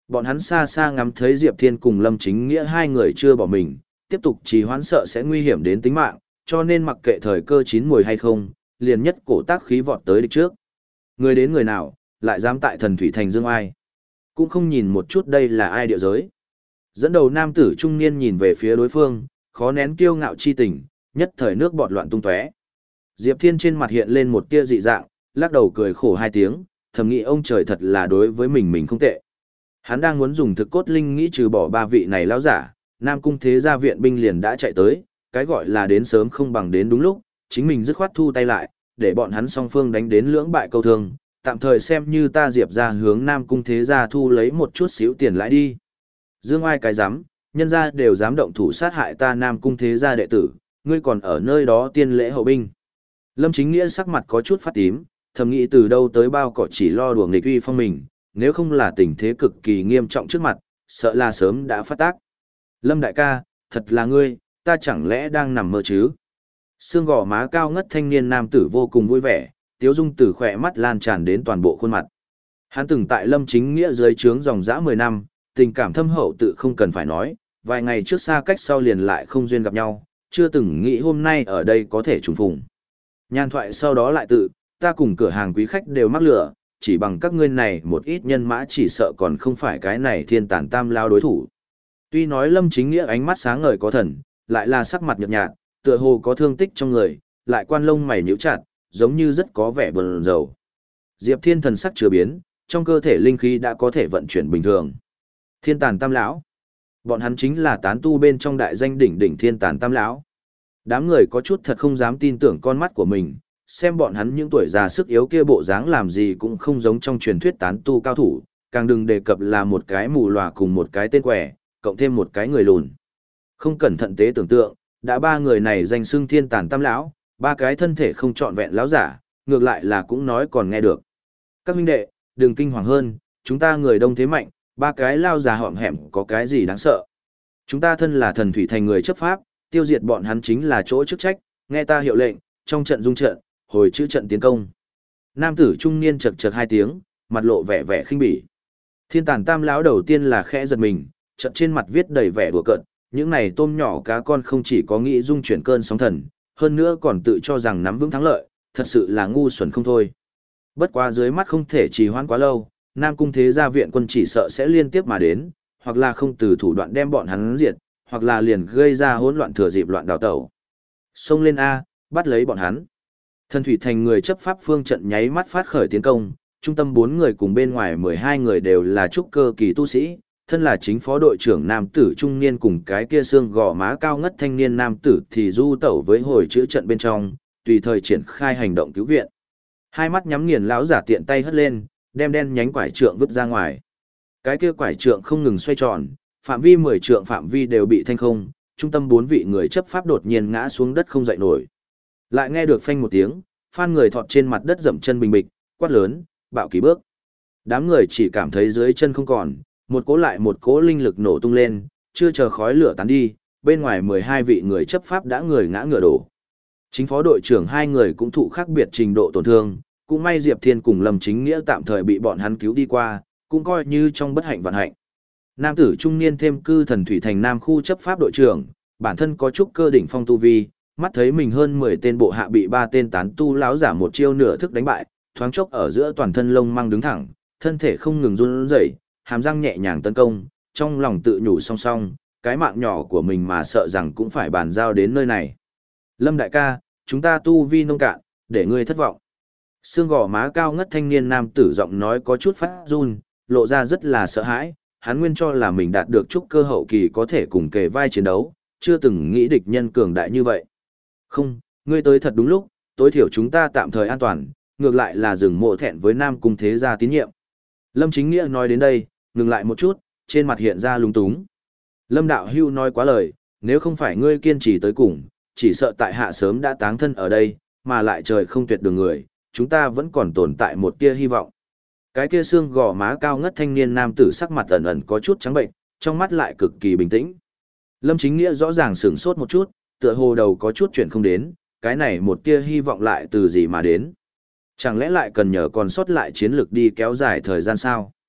Bọn hắn xa xa ngắm thấy Diệp Thiên cùng Lâm Chính Nghĩa hai người chưa bỏ mình, tiếp tục trì hoãn sợ sẽ nguy hiểm đến tính mạng, cho nên mặc kệ thời cơ chín mùi hay không, liền nhất cổ tác khí vọt tới địch trước. Người đến người nào, lại dám tại Thần Thủy Thành dương ai? Cũng không nhìn một chút đây là ai địa giới. Dẫn đầu nam tử trung niên nhìn về phía đối phương, khó nén kiêu ngạo chi tình, nhất thời nước bọt loạn tung tóe. Diệp Thiên trên mặt hiện lên một tia dị dạng, lắc đầu cười khổ hai tiếng, thầm nghĩ ông trời thật là đối với mình mình không tệ. Hắn đang muốn dùng thực cốt linh nghĩ trừ bỏ ba vị này lão giả, Nam Cung Thế Gia viện binh liền đã chạy tới, cái gọi là đến sớm không bằng đến đúng lúc, chính mình dứt khoát thu tay lại, để bọn hắn song phương đánh đến lưỡng bại câu thương, tạm thời xem như ta Diệp ra hướng Nam Cung Thế Gia thu lấy một chút xíu tiền lãi đi. Dương ai cái dám, nhân gia đều dám động thủ sát hại ta Nam Cung Thế Gia đệ tử, ngươi còn ở nơi đó tiên lễ hậu binh. Lâm Chính Nghĩa sắc mặt có chút phát tím, thầm nghĩ từ đâu tới bao cỏ chỉ lo đùa nghịch uy phong mình, nếu không là tình thế cực kỳ nghiêm trọng trước mặt, sợ là sớm đã phát tác. Lâm đại ca, thật là ngươi, ta chẳng lẽ đang nằm mơ chứ? Xương gò má cao ngất thanh niên nam tử vô cùng vui vẻ, tiếu dung từ khỏe mắt lan tràn đến toàn bộ khuôn mặt. Hắn từng tại Lâm Chính Nghĩa dưới trướng dòng dã mười năm, tình cảm thâm hậu tự không cần phải nói, vài ngày trước xa cách sau liền lại không duyên gặp nhau, chưa từng nghĩ hôm nay ở đây có thể trùng phùng. Nhan thoại sau đó lại tự, ta cùng cửa hàng quý khách đều mắc lửa, chỉ bằng các ngươi này một ít nhân mã chỉ sợ còn không phải cái này thiên tản tam lao đối thủ. Tuy nói Lâm Chính Nghĩa ánh mắt sáng ngời có thần, lại là sắc mặt nhợt nhạt, tựa hồ có thương tích trong người, lại quan lông mày nhíu chặt, giống như rất có vẻ buồn rầu. Diệp Thiên thần sắc chưa biến, trong cơ thể linh khí đã có thể vận chuyển bình thường. Thiên tản tam lão, bọn hắn chính là tán tu bên trong đại danh đỉnh đỉnh thiên tản tam lão. Đám người có chút thật không dám tin tưởng con mắt của mình, xem bọn hắn những tuổi già sức yếu kia bộ dáng làm gì cũng không giống trong truyền thuyết tán tu cao thủ, càng đừng đề cập là một cái mù lòa cùng một cái tên quẻ, cộng thêm một cái người lùn. Không cẩn thận tế tưởng tượng, đã ba người này danh xưng thiên tản tam lão, ba cái thân thể không trọn vẹn lão giả, ngược lại là cũng nói còn nghe được. Các huynh đệ, đừng kinh hoàng hơn, chúng ta người đông thế mạnh, ba cái lao già hõm hẻm có cái gì đáng sợ. Chúng ta thân là Thần Thủy Thành người chấp pháp, tiêu diệt bọn hắn chính là chỗ chức trách, nghe ta hiệu lệnh, trong trận dung trận, hồi chữ trận tiến công. Nam tử trung niên chật chật hai tiếng, mặt lộ vẻ vẻ khinh bỉ. Thiên tản tam lão đầu tiên là khẽ giật mình, trận trên mặt viết đầy vẻ đùa cợt, những này tôm nhỏ cá con không chỉ có nghĩ dung chuyển cơn sóng thần, hơn nữa còn tự cho rằng nắm vững thắng lợi, thật sự là ngu xuẩn không thôi. Bất quá dưới mắt không thể trì hoãn quá lâu, Nam Cung Thế Gia viện quân chỉ sợ sẽ liên tiếp mà đến, hoặc là không từ thủ đoạn đem bọn hắn diệt, hoặc là liền gây ra hỗn loạn thừa dịp loạn đào tẩu. Xông lên A, bắt lấy bọn hắn. Thần Thủy Thành người chấp pháp phương trận nháy mắt phát khởi tiến công, trung tâm bốn người cùng bên ngoài mười hai người đều là trúc cơ kỳ tu sĩ, thân là chính phó đội trưởng nam tử trung niên cùng cái kia xương gò má cao ngất thanh niên nam tử thì du tẩu với hồi chữa trận bên trong, tùy thời triển khai hành động cứu viện. Hai mắt nhắm nghiền lão giả tiện tay hất lên, đem đen nhánh quải trượng vứt ra ngoài. Cái kia quải trượng không ngừng xoay tròn, phạm vi mười trượng phạm vi đều bị thanh không, trung tâm bốn vị người chấp pháp đột nhiên ngã xuống đất không dậy nổi. Lại nghe được phanh một tiếng, phan người thọt trên mặt đất dậm chân bình bịch, quát lớn, bạo kỳ bước. Đám người chỉ cảm thấy dưới chân không còn, một cỗ lại một cỗ linh lực nổ tung lên, chưa chờ khói lửa tán đi, bên ngoài mười hai vị người chấp pháp đã người ngã ngựa đổ. Chính phó đội trưởng hai người cũng thụ khác biệt trình độ tổn thương, cũng may Diệp Thiên cùng Lâm Chính Nghĩa tạm thời bị bọn hắn cứu đi qua, cũng coi như trong bất hạnh vạn hạnh. Nam tử trung niên thêm cư Thần Thủy Thành Nam khu chấp pháp đội trưởng, bản thân có chút cơ đỉnh phong tu vi, mắt thấy mình hơn mười tên bộ hạ bị ba tên tán tu lão giả một chiêu nửa thức đánh bại, thoáng chốc ở giữa toàn thân lông mang đứng thẳng, thân thể không ngừng run rẩy, hàm răng nhẹ nhàng tấn công, trong lòng tự nhủ song song, cái mạng nhỏ của mình mà sợ rằng cũng phải bàn giao đến nơi này. Lâm đại ca, chúng ta tu vi nông cạn, để ngươi thất vọng. Xương gò má cao ngất thanh niên nam tử giọng nói có chút phát run, lộ ra rất là sợ hãi, hắn nguyên cho là mình đạt được chút cơ hậu kỳ có thể cùng kề vai chiến đấu, chưa từng nghĩ địch nhân cường đại như vậy. Không, ngươi tới thật đúng lúc, tối thiểu chúng ta tạm thời an toàn, ngược lại là dừng mộ thẹn với Nam Cung Thế Gia tín nhiệm. Lâm Chính Nghĩa nói đến đây, ngừng lại một chút, trên mặt hiện ra lúng túng. Lâm Đạo Hưu nói quá lời, nếu không phải ngươi kiên trì tới cùng, chỉ sợ tại hạ sớm đã táng thân ở đây, mà lại trời không tuyệt đường người, chúng ta vẫn còn tồn tại một tia hy vọng. Cái kia xương gò má cao ngất thanh niên nam tử sắc mặt ẩn ẩn có chút trắng bệnh, trong mắt lại cực kỳ bình tĩnh. Lâm Chính Nghĩa rõ ràng sửng sốt một chút, tựa hồ đầu có chút chuyện không đến, cái này một tia hy vọng lại từ gì mà đến. Chẳng lẽ lại cần nhờ còn sót lại chiến lược đi kéo dài thời gian sao?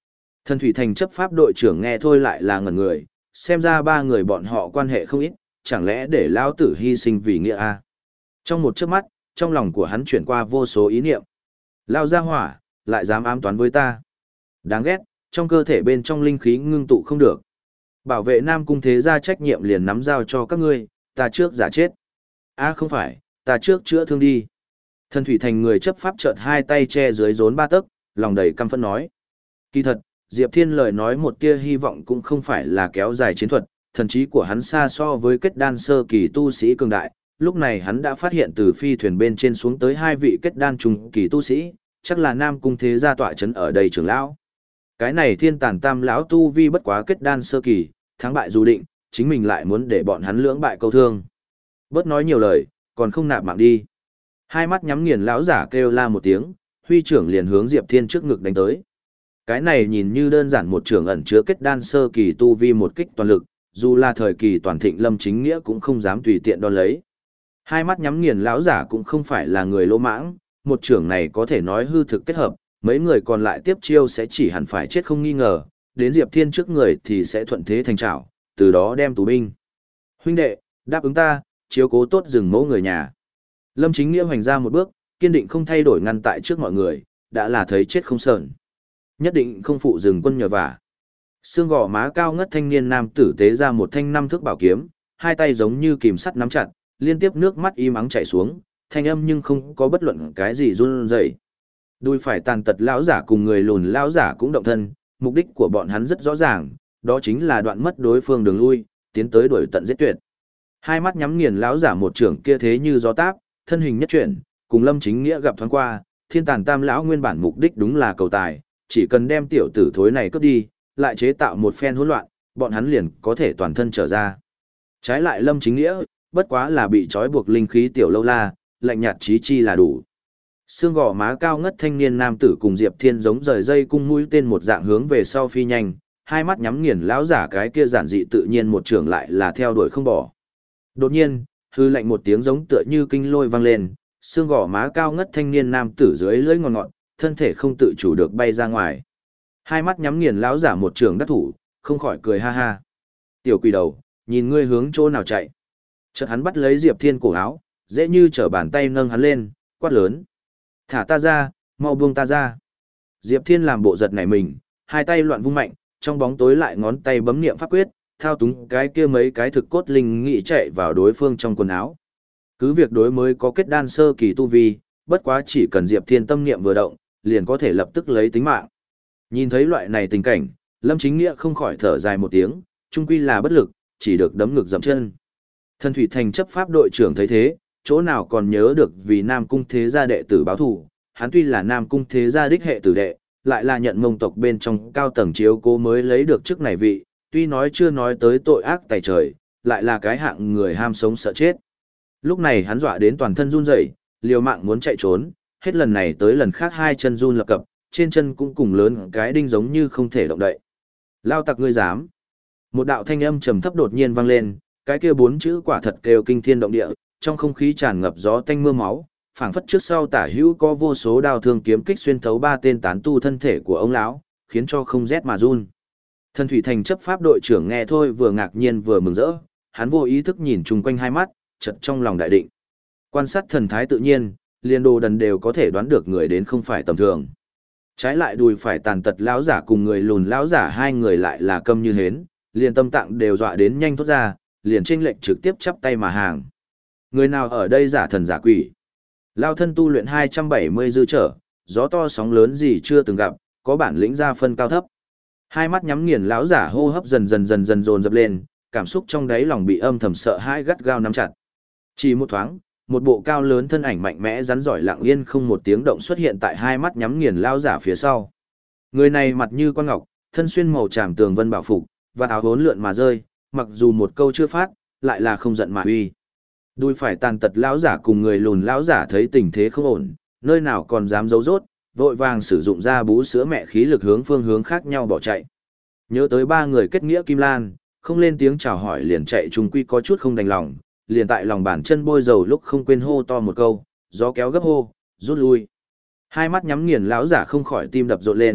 Thần thủy thành chấp pháp đội trưởng nghe thôi lại là ngẩn người, xem ra ba người bọn họ quan hệ không ít, chẳng lẽ để lão tử hy sinh vì nghĩa a? Trong một chớp mắt, trong lòng của hắn chuyển qua vô số ý niệm. Lao ra hỏa, lại dám ám toán với ta. Đáng ghét, trong cơ thể bên trong linh khí ngưng tụ không được. Bảo vệ Nam Cung Thế Gia trách nhiệm liền nắm giao cho các ngươi, ta trước giả chết. A không phải, ta trước chữa thương đi. Thần thủy thành người chấp pháp chợt hai tay che dưới rốn ba tấc, lòng đầy căm phẫn nói. Kỳ thật, Diệp Thiên lời nói một tia hy vọng cũng không phải là kéo dài chiến thuật, thần trí của hắn xa so với kết đan sơ kỳ tu sĩ cường đại, lúc này hắn đã phát hiện từ phi thuyền bên trên xuống tới hai vị kết đan trung kỳ tu sĩ, chắc là Nam Cung Thế Gia tọa trấn ở đây trưởng lão. Cái này thiên tàn tam lão tu vi bất quá kết đan sơ kỳ, thắng bại dù định, chính mình lại muốn để bọn hắn lưỡng bại câu thương. Bớt nói nhiều lời, còn không nạp mạng đi. Hai mắt nhắm nghiền lão giả kêu la một tiếng, huy trưởng liền hướng Diệp Thiên trước ngực đánh tới. Cái này nhìn như đơn giản một trưởng ẩn chứa kết đan sơ kỳ tu vi một kích toàn lực, dù là thời kỳ toàn thịnh Lâm Chính Nghĩa cũng không dám tùy tiện đón lấy. Hai mắt nhắm nghiền lão giả cũng không phải là người lỗ mãng, một trưởng này có thể nói hư thực kết hợp, mấy người còn lại tiếp chiêu sẽ chỉ hẳn phải chết không nghi ngờ, đến Diệp Thiên trước người thì sẽ thuận thế thành trảo, từ đó đem tù binh. Huynh đệ, đáp ứng ta, chiếu cố tốt rừng mẫu người nhà. Lâm Chính Nghĩa hoành ra một bước, kiên định không thay đổi ngăn tại trước mọi người, đã là thấy chết không sờn. Nhất định không phụ rừng quân nhờ vả. Xương gò má cao ngất thanh niên nam tử tế ra một thanh năm thước bảo kiếm, hai tay giống như kìm sắt nắm chặt, liên tiếp nước mắt im ắng chảy xuống, thanh âm nhưng không có bất luận cái gì run rẩy. Đùi phải tàn tật lão giả cùng người lùn lão giả cũng động thân, mục đích của bọn hắn rất rõ ràng, đó chính là đoạn mất đối phương đường lui, tiến tới đuổi tận giết tuyệt. Hai mắt nhắm nghiền lão giả một trưởng kia thế như gió táp, thân hình nhất chuyển, cùng Lâm Chính Nghĩa gặp thoáng qua, thiên tàn tam lão nguyên bản mục đích đúng là cầu tài, chỉ cần đem tiểu tử thối này cướp đi, lại chế tạo một phen hỗn loạn, bọn hắn liền có thể toàn thân trở ra. Trái lại Lâm Chính Nghĩa, bất quá là bị trói buộc linh khí tiểu lâu la, lạnh nhạt chí chi là đủ. Xương gò má cao ngất thanh niên nam tử cùng Diệp Thiên giống rời dây cung mũi tên một dạng hướng về sau phi nhanh, hai mắt nhắm nghiền lão giả cái kia giản dị tự nhiên một trường lại là theo đuổi không bỏ. Đột nhiên, hư lạnh một tiếng giống tựa như kinh lôi vang lên, xương gò má cao ngất thanh niên nam tử dưới lưỡi ngọn ngọn, thân thể không tự chủ được bay ra ngoài. Hai mắt nhắm nghiền lão giả một trường đắc thủ, không khỏi cười ha ha. Tiểu quỷ đầu, nhìn ngươi hướng chỗ nào chạy. Chợt hắn bắt lấy Diệp Thiên cổ áo, dễ như trở bàn tay nâng hắn lên, quát lớn. Thả ta ra, mau buông ta ra. Diệp Thiên làm bộ giật nảy mình, hai tay loạn vung mạnh, trong bóng tối lại ngón tay bấm niệm pháp quyết, thao túng cái kia mấy cái thực cốt linh nghị chạy vào đối phương trong quần áo. Cứ việc đối mới có kết đan sơ kỳ tu vi, bất quá chỉ cần Diệp Thiên tâm niệm vừa động, liền có thể lập tức lấy tính mạng. Nhìn thấy loại này tình cảnh, Lâm Chính Nghĩa không khỏi thở dài một tiếng, chung quy là bất lực, chỉ được đấm ngực dậm chân. Thần Thủy Thành chấp pháp đội trưởng thấy thế, chỗ nào còn nhớ được vì Nam Cung Thế Gia đệ tử báo thù, hắn tuy là Nam Cung Thế Gia đích hệ tử đệ, lại là nhận Mông tộc bên trong cao tầng chiếu cố mới lấy được chức này vị, tuy nói chưa nói tới tội ác tày trời, lại là cái hạng người ham sống sợ chết. Lúc này hắn dọa đến toàn thân run rẩy, liều mạng muốn chạy trốn, hết lần này tới lần khác hai chân run lập cập, trên chân cũng cùng lớn cái đinh giống như không thể động đậy. Lao tặc ngươi dám. Một đạo thanh âm trầm thấp đột nhiên vang lên, cái kia bốn chữ quả thật kêu kinh thiên động địa, trong không khí tràn ngập gió tanh mưa máu, phảng phất trước sau tả hữu có vô số đao thương kiếm kích xuyên thấu ba tên tán tu thân thể của ông lão, khiến cho không rét mà run. Thần Thủy Thành chấp pháp đội trưởng nghe thôi vừa ngạc nhiên vừa mừng rỡ, hắn vô ý thức nhìn chung quanh hai mắt, chợt trong lòng đại định. Quan sát thần thái tự nhiên, liền đồ đần đều có thể đoán được người đến không phải tầm thường. Trái lại đùi phải tàn tật lão giả cùng người lùn lão giả hai người lại là câm như hến, liền tâm tạng đều dọa đến nhanh thốt ra, liền chênh lệnh trực tiếp chắp tay mà hàng. Người nào ở đây giả thần giả quỷ? Lao thân tu luyện hai trăm bảy mươi dư trở, gió to sóng lớn gì chưa từng gặp, có bản lĩnh ra phân cao thấp. Hai mắt nhắm nghiền lão giả hô hấp dần dần dần dần dồn dập lên, cảm xúc trong đáy lòng bị âm thầm sợ hãi gắt gao nắm chặt. Chỉ một thoáng, một bộ cao lớn thân ảnh mạnh mẽ rắn giỏi lặng yên không một tiếng động xuất hiện tại hai mắt nhắm nghiền lão giả phía sau. Người này mặt như con ngọc, thân xuyên màu tràm tường vân bảo phục, và áo hốn lượn mà rơi, mặc dù một câu chưa phát, lại là không giận mà uy. Đùi phải tàn tật lão giả cùng người lùn lão giả thấy tình thế không ổn, nơi nào còn dám giấu rốt, vội vàng sử dụng ra bú sữa mẹ khí lực hướng phương hướng khác nhau bỏ chạy. Nhớ tới ba người kết nghĩa Kim Lan, không lên tiếng chào hỏi liền chạy trùng quy có chút không đành lòng, liền tại lòng bàn chân bôi dầu lúc không quên hô to một câu, gió kéo gấp hô, rút lui. Hai mắt nhắm nghiền lão giả không khỏi tim đập rộn lên,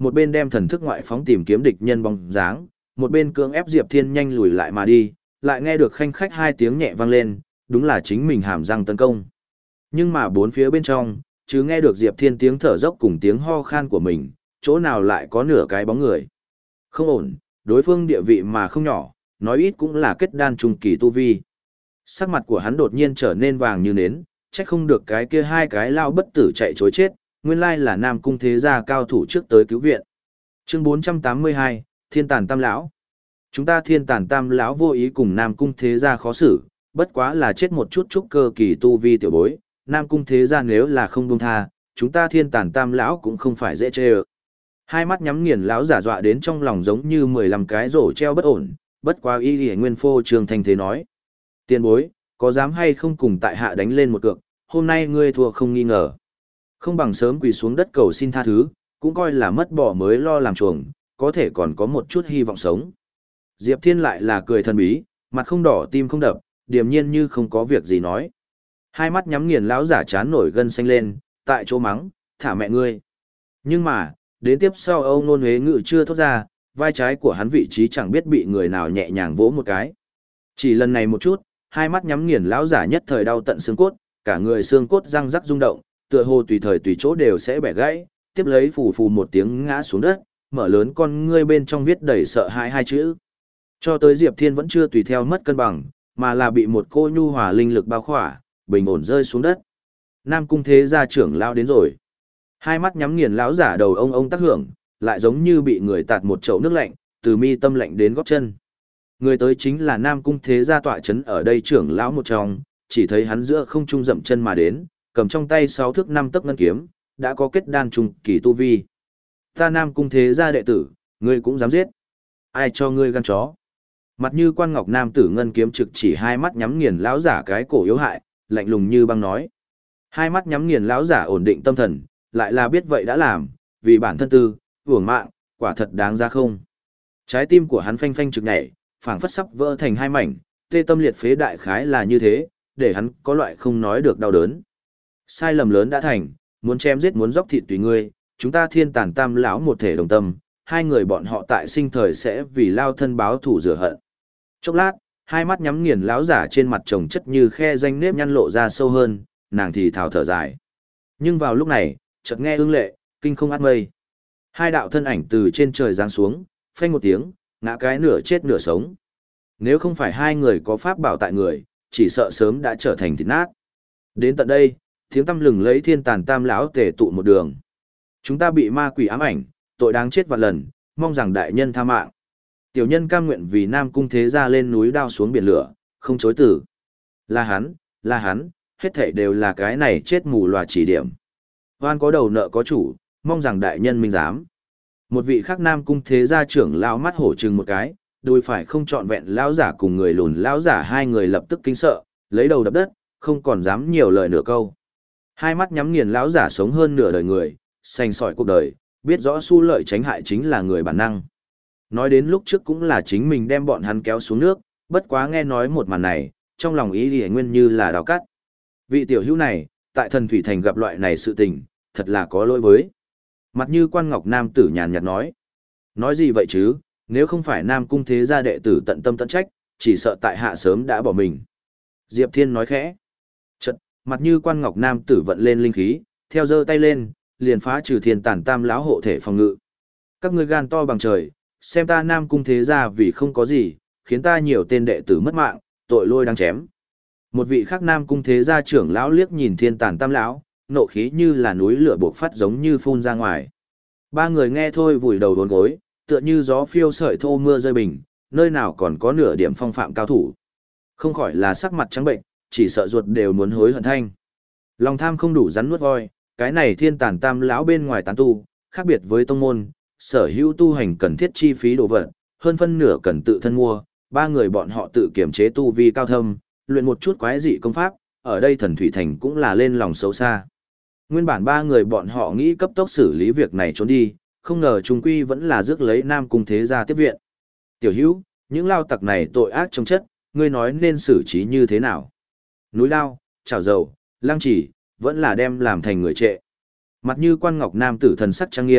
một bên đem thần thức ngoại phóng tìm kiếm địch nhân bóng dáng, một bên cưỡng ép Diệp Thiên nhanh lùi lại mà đi, lại nghe được khanh khách hai tiếng nhẹ vang lên, đúng là chính mình hàm răng tấn công. Nhưng mà bốn phía bên trong, chứ nghe được Diệp Thiên tiếng thở dốc cùng tiếng ho khan của mình, chỗ nào lại có nửa cái bóng người. Không ổn, đối phương địa vị mà không nhỏ, nói ít cũng là kết đan trung kỳ tu vi. Sắc mặt của hắn đột nhiên trở nên vàng như nến, trách không được cái kia hai cái lao bất tử chạy chối chết, nguyên lai là Nam Cung thế gia cao thủ trước tới cứu viện. Chương bốn trăm tám mươi hai, Thiên Tàn Tam lão. Chúng ta Thiên Tàn Tam lão vô ý cùng Nam Cung thế gia khó xử, bất quá là chết một chút chút cơ kỳ tu vi tiểu bối, Nam Cung thế gia nếu là không buông tha, chúng ta Thiên Tàn Tam lão cũng không phải dễ chê ơ. Hai mắt nhắm nghiền lão giả dọa đến trong lòng giống như mười lăm cái rổ treo bất ổn, bất quá y y nguyên phô trường thanh thế nói. Tiền bối, có dám hay không cùng tại hạ đánh lên một cược, hôm nay ngươi thua không nghi ngờ. Không bằng sớm quỳ xuống đất cầu xin tha thứ, cũng coi là mất bỏ mới lo làm chuồng, có thể còn có một chút hy vọng sống. Diệp Thiên lại là cười thần bí, mặt không đỏ tim không đập, điềm nhiên như không có việc gì nói. Hai mắt nhắm nghiền lão giả chán nổi gân xanh lên, tại chỗ mắng, thả mẹ ngươi. Nhưng mà, đến tiếp sau Âu Nôn Huế ngự chưa thốt ra, vai trái của hắn vị trí chẳng biết bị người nào nhẹ nhàng vỗ một cái. Chỉ lần này một chút, hai mắt nhắm nghiền lão giả nhất thời đau tận xương cốt, cả người xương cốt răng rắc rung động, tựa hồ tùy thời tùy chỗ đều sẽ bẻ gãy, tiếp lấy phù phù một tiếng ngã xuống đất, mở lớn con ngươi bên trong viết đầy sợ hãi hai chữ. Cho tới Diệp Thiên vẫn chưa tùy theo mất cân bằng, mà là bị một cô nhu hòa linh lực bao khỏa, bình ổn rơi xuống đất. Nam Cung thế gia trưởng lão đến rồi. Hai mắt nhắm nghiền lão giả đầu ông ông tác hưởng, lại giống như bị người tạt một chậu nước lạnh, từ mi tâm lạnh đến gót chân. Người tới chính là Nam Cung thế gia tọa chấn ở đây trưởng lão một trong, chỉ thấy hắn giữa không trung dậm chân mà đến, cầm trong tay sáu thước năm tấc ngân kiếm, đã có kết đan trung kỳ tu vi. Ta Nam Cung thế gia đệ tử, ngươi cũng dám giết? Ai cho ngươi gan chó? Mặt như quan ngọc nam tử ngân kiếm trực chỉ hai mắt nhắm nghiền lão giả cái cổ yếu hại, lạnh lùng như băng nói. Hai mắt nhắm nghiền lão giả ổn định tâm thần, lại là biết vậy đã làm, vì bản thân tư, hưởng mạng, quả thật đáng ra không. Trái tim của hắn phanh phanh trực nhảy, phảng phất sắp vỡ thành hai mảnh, tê tâm liệt phế đại khái là như thế, để hắn có loại không nói được đau đớn. Sai lầm lớn đã thành, muốn chém giết muốn dốc thịt tùy ngươi, chúng ta Thiên Tàn Tam lão một thể đồng tâm, hai người bọn họ tại sinh thời sẽ vì lao thân báo thù rửa hận. Chốc lát, hai mắt nhắm nghiền lão giả trên mặt trồng chất như khe danh nếp nhăn lộ ra sâu hơn, nàng thì thào thở dài. Nhưng vào lúc này, chợt nghe ưng lệ, kinh không át mây. Hai đạo thân ảnh từ trên trời giáng xuống, phanh một tiếng, ngã cái nửa chết nửa sống. Nếu không phải hai người có pháp bảo tại người, chỉ sợ sớm đã trở thành thịt nát. Đến tận đây, tiếng tăm lừng lấy Thiên Tàn Tam lão tề tụ một đường. Chúng ta bị ma quỷ ám ảnh, tội đáng chết vạn lần, mong rằng đại nhân tha mạng. Tiểu nhân cam nguyện vì Nam Cung thế gia lên núi đao xuống biển lửa, không chối từ. Là hắn, là hắn, hết thảy đều là cái này chết mù loà chỉ điểm. Hoan có đầu nợ có chủ, mong rằng đại nhân minh giám. Một vị khác Nam Cung thế gia trưởng lão mắt hổ trừng một cái, đùi phải không trọn vẹn lão giả cùng người lùn lão giả hai người lập tức kinh sợ, lấy đầu đập đất, không còn dám nhiều lời nửa câu. Hai mắt nhắm nghiền lão giả sống hơn nửa đời người, sành sỏi cuộc đời, biết rõ xu lợi tránh hại chính là người bản năng. Nói đến lúc trước cũng là chính mình đem bọn hắn kéo xuống nước, bất quá nghe nói một màn này, trong lòng ý thì nguyên như là đào cắt. Vị tiểu hữu này, tại thần thủy thành gặp loại này sự tình, thật là có lỗi với. Mặt như quan ngọc nam tử nhàn nhạt nói. Nói gì vậy chứ, nếu không phải Nam Cung thế gia đệ tử tận tâm tận trách, chỉ sợ tại hạ sớm đã bỏ mình. Diệp Thiên nói khẽ. Chật, mặt như quan ngọc nam tử vận lên linh khí, theo giơ tay lên, liền phá trừ Thiên Tàn Tam lão hộ thể phòng ngự. Các ngươi gan to bằng trời, xem ta Nam Cung thế gia vì không có gì, khiến ta nhiều tên đệ tử mất mạng, tội lôi đang chém. Một vị khác Nam Cung thế gia trưởng lão liếc nhìn Thiên Tàn Tam lão, nộ khí như là núi lửa bộc phát giống như phun ra ngoài. Ba người nghe thôi vùi đầu đốn gối, tựa như gió phiêu sợi thô mưa rơi bình, nơi nào còn có nửa điểm phong phạm cao thủ. Không khỏi là sắc mặt trắng bệnh, chỉ sợ ruột đều muốn hối hận thanh. Lòng tham không đủ rắn nuốt voi, cái này Thiên Tàn Tam lão bên ngoài tán tu, khác biệt với tông môn, sở hữu tu hành cần thiết chi phí đồ vật, hơn phân nửa cần tự thân mua, ba người bọn họ tự kiểm chế tu vi cao thâm, luyện một chút quái dị công pháp, ở đây thần thủy thành cũng là lên lòng xấu xa. Nguyên bản ba người bọn họ nghĩ cấp tốc xử lý việc này trốn đi, không ngờ trung quy vẫn là rước lấy Nam Cung thế gia tiếp viện. Tiểu hữu, những lao tặc này tội ác trong chất, ngươi nói nên xử trí như thế nào? Núi lao, chảo dầu, lăng chỉ, vẫn là đem làm thành người trệ. Mặt như quan ngọc nam tử thần sắc trang nghiêm,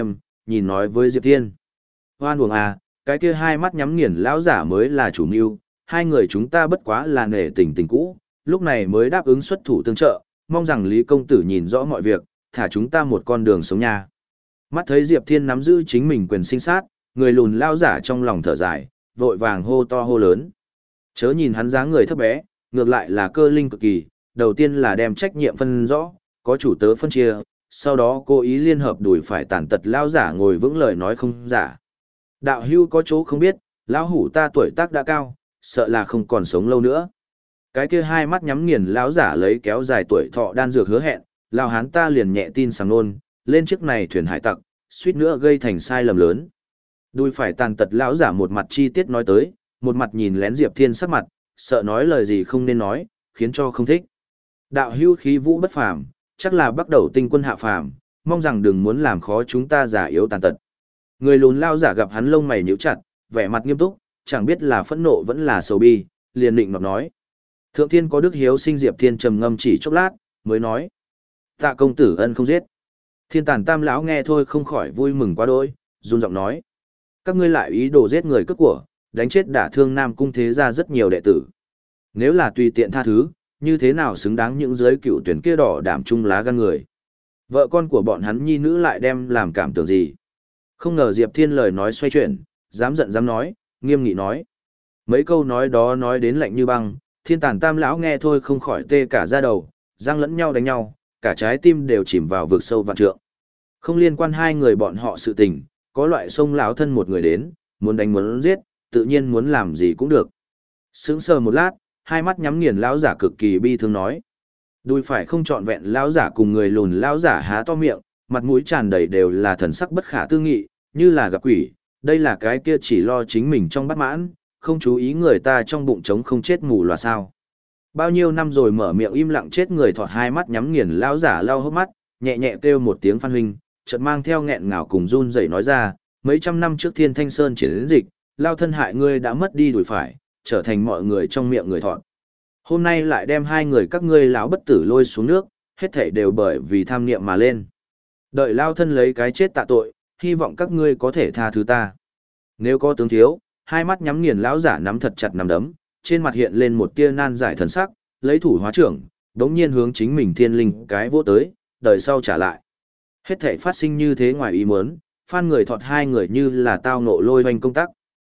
nhìn nói với Diệp Thiên. Hoan uổng à, cái kia hai mắt nhắm nghiền lão giả mới là chủ mưu, hai người chúng ta bất quá là nể tình tình cũ, lúc này mới đáp ứng xuất thủ tương trợ, mong rằng Lý công tử nhìn rõ mọi việc, thả chúng ta một con đường sống nha. Mắt thấy Diệp Thiên nắm giữ chính mình quyền sinh sát, người lùn lão giả trong lòng thở dài, vội vàng hô to hô lớn. Chớ nhìn hắn dáng người thấp bé, ngược lại là cơ linh cực kỳ, đầu tiên là đem trách nhiệm phân rõ, có chủ tớ phân chia, sau đó cố ý liên hợp đuổi phải tàn tật lão giả ngồi vững lời nói không giả. Đạo hưu có chỗ không biết, lão hủ ta tuổi tác đã cao, sợ là không còn sống lâu nữa. Cái kia hai mắt nhắm nghiền lão giả lấy kéo dài tuổi thọ đan dược hứa hẹn, lão hán ta liền nhẹ tin sảng nôn, lên chiếc này thuyền hải tặc, suýt nữa gây thành sai lầm lớn. Đuôi phải tàn tật lão giả một mặt chi tiết nói tới, một mặt nhìn lén Diệp Thiên sắc mặt, sợ nói lời gì không nên nói, khiến cho không thích. Đạo hưu khí vũ bất phàm, chắc là bắt đầu tinh quân hạ phàm, mong rằng đừng muốn làm khó chúng ta giả yếu tàn tật. Người lùn lao giả gặp hắn lông mày nhíu chặt, vẻ mặt nghiêm túc, chẳng biết là phẫn nộ vẫn là sầu bi, liền định nọt nói. Thượng thiên có đức hiếu sinh Diệp Thiên trầm ngâm chỉ chốc lát, mới nói. Tạ công tử ân không giết. Thiên tàn tam lão nghe thôi không khỏi vui mừng quá đỗi, run giọng nói. Các ngươi lại ý đồ giết người cướp của, đánh chết đả thương Nam Cung thế gia rất nhiều đệ tử. Nếu là tùy tiện tha thứ, như thế nào xứng đáng những giới cựu tuyển kia đỏ đảm trung lá gan người. Vợ con của bọn hắn nhi nữ lại đem làm cảm tưởng gì. Không ngờ Diệp Thiên lời nói xoay chuyển, dám giận dám nói, nghiêm nghị nói. Mấy câu nói đó nói đến lạnh như băng, thiên tàn tam lão nghe thôi không khỏi tê cả da đầu, răng lẫn nhau đánh nhau, cả trái tim đều chìm vào vực sâu vạn trượng. Không liên quan hai người bọn họ sự tình, có loại sông lão thân một người đến, muốn đánh muốn giết, tự nhiên muốn làm gì cũng được. Sững sờ một lát, hai mắt nhắm nghiền lão giả cực kỳ bi thương nói. Đùi phải không trọn vẹn lão giả cùng người lùn lão giả há to miệng, mặt mũi tràn đầy đều là thần sắc bất khả tư nghị, như là gặp quỷ, đây là cái kia chỉ lo chính mình trong bất mãn, không chú ý người ta trong bụng trống không chết mù loà sao. Bao nhiêu năm rồi mở miệng im lặng chết người thọt hai mắt nhắm nghiền lão giả lau hốc mắt, nhẹ nhẹ kêu một tiếng Phan huynh, chợt mang theo nghẹn ngào cùng run rẩy nói ra, mấy trăm năm trước Thiên Thanh Sơn chiến dịch, lao thân hại ngươi đã mất đi đuổi phải, trở thành mọi người trong miệng người thọt. Hôm nay lại đem hai người các ngươi lão bất tử lôi xuống nước, hết thảy đều bởi vì tham niệm mà lên. Đợi lao thân lấy cái chết tạ tội, hy vọng các ngươi có thể tha thứ ta. Nếu có tướng thiếu, hai mắt nhắm nghiền lão giả nắm thật chặt nắm đấm, trên mặt hiện lên một tia nan giải thần sắc, lấy thủ hóa trưởng, đống nhiên hướng chính mình thiên linh cái vỗ tới, đời sau trả lại. Hết thảy phát sinh như thế ngoài ý muốn, Phan người thọt hai người như là tao nộ lôi hoành công tác.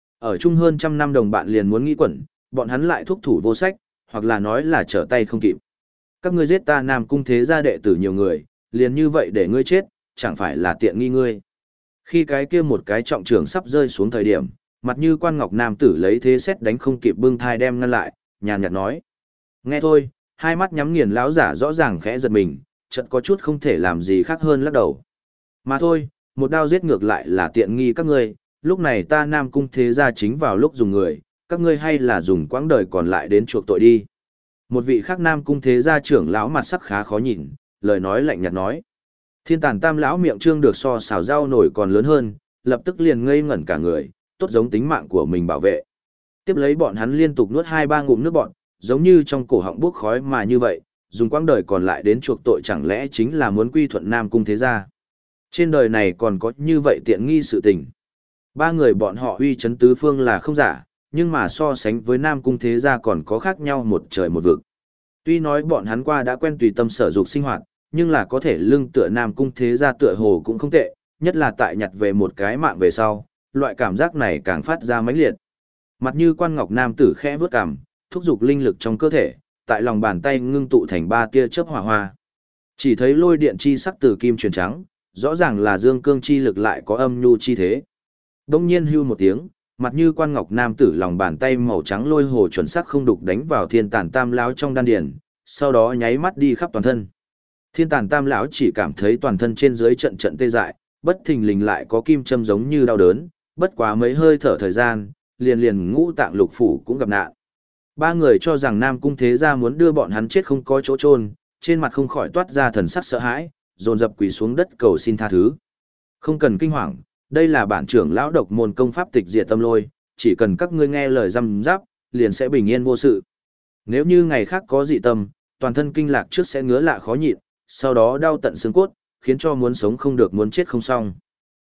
Ở chung hơn trăm năm đồng bạn liền muốn nghĩ quẩn, bọn hắn lại thúc thủ vô sách, hoặc là nói là trở tay không kịp. Các ngươi giết ta Nam Cung thế gia đệ tử nhiều người, liền như vậy để ngươi chết, chẳng phải là tiện nghi ngươi. Khi cái kia một cái trọng trưởng sắp rơi xuống thời điểm, mặt như quan ngọc nam tử lấy thế xét đánh không kịp bưng thai đem ngăn lại, nhàn nhạt nói. Nghe thôi, hai mắt nhắm nghiền lão giả rõ ràng khẽ giật mình, chợt có chút không thể làm gì khác hơn lắc đầu. Mà thôi, một đao giết ngược lại là tiện nghi các ngươi, lúc này ta Nam Cung thế gia chính vào lúc dùng người, các ngươi hay là dùng quãng đời còn lại đến chuộc tội đi. Một vị khác Nam Cung thế gia trưởng lão mặt sắc khá khó nhìn, lời nói lạnh nhạt nói. Thiên tàn tam lão miệng trương được so xào rau nổi còn lớn hơn, lập tức liền ngây ngẩn cả người, tốt giống tính mạng của mình bảo vệ. Tiếp lấy bọn hắn liên tục nuốt hai ba ngụm nước bọn, giống như trong cổ họng bốc khói mà như vậy, dùng quãng đời còn lại đến chuộc tội chẳng lẽ chính là muốn quy thuận Nam Cung thế gia. Trên đời này còn có như vậy tiện nghi sự tình. Ba người bọn họ uy chấn tứ phương là không giả, nhưng mà so sánh với Nam Cung thế gia còn có khác nhau một trời một vực. Tuy nói bọn hắn qua đã quen tùy tâm sở dục sinh hoạt, nhưng là có thể lưng tựa Nam Cung thế gia tựa hồ cũng không tệ, nhất là tại nhặt về một cái mạng về sau, loại cảm giác này càng phát ra mãnh liệt. Mặt như quan ngọc nam tử khẽ vướt cằm, thúc giục linh lực trong cơ thể, tại lòng bàn tay ngưng tụ thành ba tia chớp hỏa hoa. Chỉ thấy lôi điện chi sắc từ kim chuyển trắng, rõ ràng là dương cương chi lực lại có âm nhu chi thế. Đông nhiên hưu một tiếng, mặt như quan ngọc nam tử lòng bàn tay màu trắng lôi hồ chuẩn xác không đục đánh vào thiên tàn tam lão trong đan điền, sau đó nháy mắt đi khắp toàn thân. Thiên tàn tam lão chỉ cảm thấy toàn thân trên dưới trận trận tê dại, bất thình lình lại có kim châm giống như đau đớn, bất quá mấy hơi thở thời gian, liền liền ngũ tạng lục phủ cũng gặp nạn. Ba người cho rằng Nam Cung thế gia muốn đưa bọn hắn chết không có chỗ chôn, trên mặt không khỏi toát ra thần sắc sợ hãi, dồn dập quỳ xuống đất cầu xin tha thứ. Không cần kinh hoàng, đây là bản trưởng lão độc môn công pháp tịch diệt tâm lôi, chỉ cần các ngươi nghe lời răm giáp, liền sẽ bình yên vô sự. Nếu như ngày khác có dị tâm, toàn thân kinh lạc trước sẽ ngứa lạ khó nhịn, sau đó đau tận xương cốt, khiến cho muốn sống không được muốn chết không xong.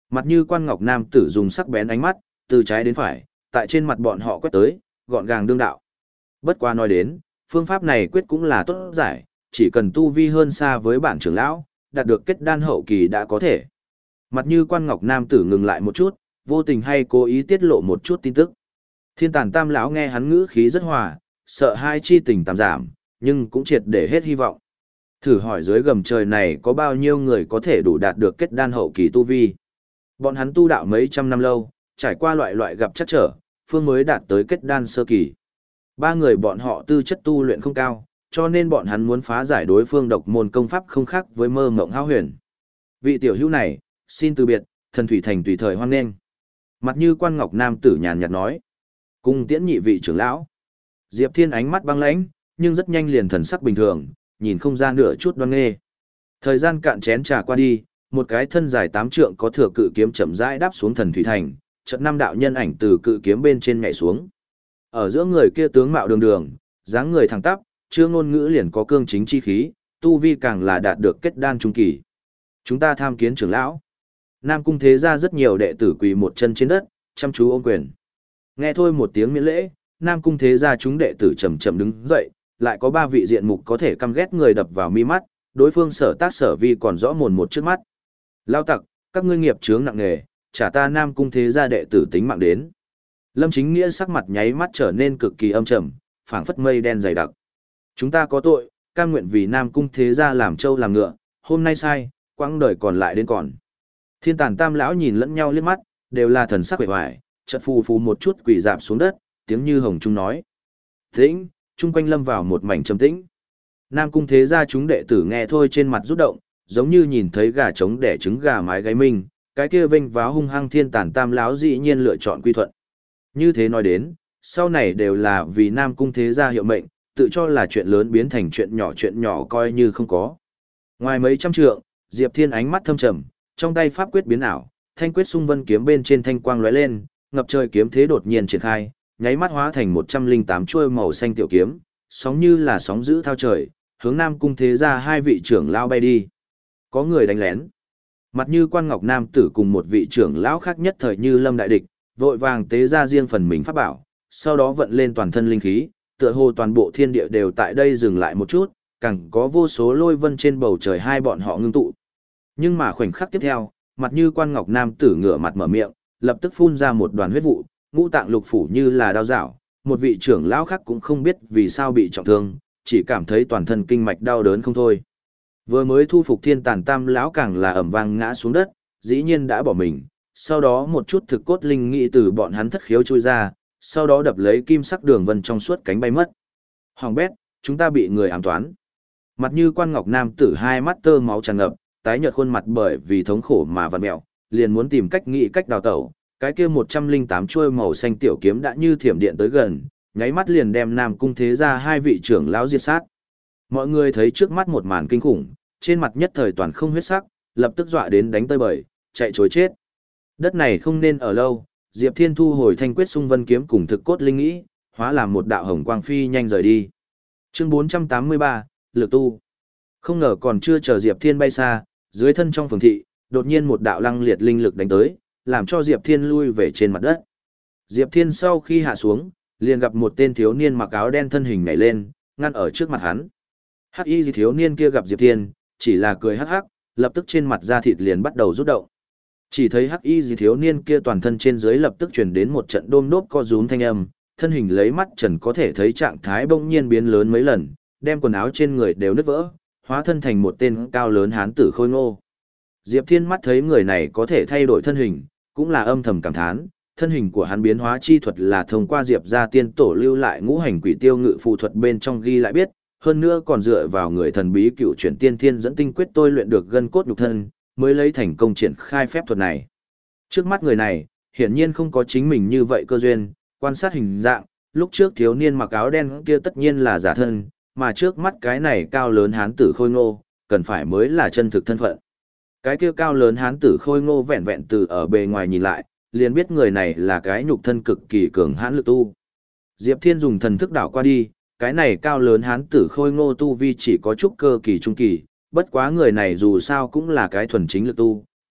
Mặt như quan ngọc nam tử dùng sắc bén ánh mắt, từ trái đến phải, tại trên mặt bọn họ quét tới, gọn gàng đương đạo. Bất quá nói đến, phương pháp này quyết cũng là tốt giải, chỉ cần tu vi hơn xa với bản trưởng lão, đạt được kết đan hậu kỳ đã có thể. Mặt như quan ngọc nam tử ngừng lại một chút, vô tình hay cố ý tiết lộ một chút tin tức. Thiên tàn tam lão nghe hắn ngữ khí rất hòa, sợ hai chi tình tạm giảm, nhưng cũng triệt để hết hy vọng. Thử hỏi dưới gầm trời này có bao nhiêu người có thể đủ đạt được kết đan hậu kỳ tu vi. Bọn hắn tu đạo mấy trăm năm lâu, trải qua loại loại gặp chắc trở, phương mới đạt tới kết đan sơ kỳ. Ba người bọn họ tư chất tu luyện không cao, cho nên bọn hắn muốn phá giải đối phương độc môn công pháp không khác với mơ mộng hao huyền. Vị tiểu hữu này, xin từ biệt, thần thủy thành tùy thời hoan nghênh. Mặt như quan ngọc nam tử nhàn nhạt nói. Cung tiễn nhị vị trưởng lão. Diệp Thiên ánh mắt băng lãnh, nhưng rất nhanh liền thần sắc bình thường, nhìn không ra nửa chút đoan nghê. Thời gian cạn chén trà qua đi, một cái thân dài tám trượng có thừa cự kiếm chậm rãi đáp xuống thần thủy thành, chợt năm đạo nhân ảnh từ cự kiếm bên trên nhảy xuống. Ở giữa người kia tướng mạo đường đường, dáng người thẳng tắp, chưa ngôn ngữ liền có cương chính chi khí, tu vi càng là đạt được kết đan trung kỳ. Chúng ta tham kiến trưởng lão. Nam cung thế gia rất nhiều đệ tử quỳ một chân trên đất, chăm chú ôm quyền. Nghe thôi một tiếng miễn lễ, Nam cung thế gia chúng đệ tử chậm chậm đứng dậy, lại có ba vị diện mục có thể căm ghét người đập vào mi mắt, đối phương sở tác sở vi còn rõ mồn một trước mắt. Lao tặc, các ngươi nghiệp chướng nặng nề, trả ta Nam cung thế gia đệ tử tính mạng đến. Lâm Chính Nghĩa sắc mặt nháy mắt trở nên cực kỳ âm trầm, phảng phất mây đen dày đặc. Chúng ta có tội, cam nguyện vì Nam cung thế gia làm trâu làm ngựa, hôm nay sai, quãng đời còn lại đến còn. Thiên tàn tam lão nhìn lẫn nhau liếc mắt, đều là thần sắc vẻ vải, chợt phù phù một chút quỳ dạp xuống đất, tiếng như hồng trung nói. Tĩnh, chung quanh lâm vào một mảnh trầm tĩnh. Nam cung thế gia chúng đệ tử nghe thôi trên mặt rút động, giống như nhìn thấy gà trống đẻ trứng gà mái gáy minh, cái kia vênh váo hung hăng thiên tàn tam lão dĩ nhiên lựa chọn quy thuận. Như thế nói đến, sau này đều là vì Nam cung thế gia hiệu mệnh, tự cho là chuyện lớn biến thành chuyện nhỏ chuyện nhỏ coi như không có. Ngoài mấy trăm trượng, Diệp Thiên ánh mắt thâm trầm, trong tay pháp quyết biến ảo, thanh quyết xung vân kiếm bên trên thanh quang lóe lên, ngập trời kiếm thế đột nhiên triển khai, nháy mắt hóa thành một trăm linh tám chuôi màu xanh tiểu kiếm, sóng như là sóng dữ thao trời, hướng Nam cung thế gia hai vị trưởng lão bay đi. Có người đánh lén. Mặt như quan ngọc nam tử cùng một vị trưởng lão khác nhất thời như lâm đại địch, vội vàng tế ra riêng phần mình pháp bảo, sau đó vận lên toàn thân linh khí, tựa hồ toàn bộ thiên địa đều tại đây dừng lại một chút, càng có vô số lôi vân trên bầu trời hai bọn họ ngưng tụ. Nhưng mà khoảnh khắc tiếp theo, mặt như quan ngọc nam tử ngửa mặt mở miệng, lập tức phun ra một đoàn huyết vụ, ngũ tạng lục phủ như là đao rảo, một vị trưởng lão khác cũng không biết vì sao bị trọng thương, chỉ cảm thấy toàn thân kinh mạch đau đớn không thôi. Vừa mới thu phục thiên tàn tam lão càng là ầm vang ngã xuống đất, dĩ nhiên đã bỏ mình, sau đó một chút thực cốt linh nghĩ từ bọn hắn thất khiếu trôi ra, sau đó đập lấy kim sắc đường vân trong suốt cánh bay mất. Hoàng bét, chúng ta bị người ám toán. Mặt như quan ngọc nam tử hai mắt tơ máu tràn ngập, tái nhợt khuôn mặt bởi vì thống khổ mà vặn mẹo, liền muốn tìm cách nghĩ cách đào tẩu. Cái kia một trăm linh tám chuôi màu xanh tiểu kiếm đã như thiểm điện tới gần, nháy mắt liền đem Nam cung thế gia hai vị trưởng lão diệt sát. Mọi người thấy trước mắt một màn kinh khủng, trên mặt nhất thời toàn không huyết sắc, lập tức dọa đến đánh tơi bời, chạy trối chết. Đất này không nên ở lâu, Diệp Thiên thu hồi thanh quyết xung vân kiếm cùng thực cốt linh nghĩ, hóa làm một đạo hồng quang phi nhanh rời đi. Chương bốn trăm tám mươi ba, Lực tu. Không ngờ còn chưa chờ Diệp Thiên bay xa, dưới thân trong phường thị, đột nhiên một đạo lăng liệt linh lực đánh tới, làm cho Diệp Thiên lui về trên mặt đất. Diệp Thiên sau khi hạ xuống, liền gặp một tên thiếu niên mặc áo đen thân hình nhảy lên, ngăn ở trước mặt hắn. Hắc y thiếu niên kia gặp Diệp Thiên, chỉ là cười hắc hắc, lập tức trên mặt da thịt liền bắt đầu rút động. Chỉ thấy hắc y thiếu niên kia toàn thân trên dưới lập tức truyền đến một trận đôm đốp co rúm thanh âm, thân hình lấy mắt trần có thể thấy trạng thái bỗng nhiên biến lớn mấy lần, đem quần áo trên người đều nứt vỡ, hóa thân thành một tên cao lớn hán tử khôi ngô. Diệp Thiên mắt thấy người này có thể thay đổi thân hình, cũng là âm thầm cảm thán, thân hình của hắn biến hóa chi thuật là thông qua Diệp gia tiên tổ lưu lại ngũ hành quỷ tiêu ngự phù thuật bên trong ghi lại biết, hơn nữa còn dựa vào người thần bí cựu chuyển tiên thiên dẫn tinh quyết tôi luyện được gân cốt nhục thân, mới lấy thành công triển khai phép thuật này. Trước mắt người này, hiển nhiên không có chính mình như vậy cơ duyên, quan sát hình dạng, lúc trước thiếu niên mặc áo đen kia tất nhiên là giả thân, mà trước mắt cái này cao lớn hán tử khôi ngô, cần phải mới là chân thực thân phận. Cái kia cao lớn hán tử khôi ngô vẹn vẹn từ ở bề ngoài nhìn lại, liền biết người này là cái nhục thân cực kỳ cường hãn lực tu. Diệp Thiên dùng thần thức đảo qua đi, cái này cao lớn hán tử khôi ngô tu vi chỉ có chút cơ kỳ trung kỳ, bất quá người này dù sao cũng là cái thuần chính lực tu,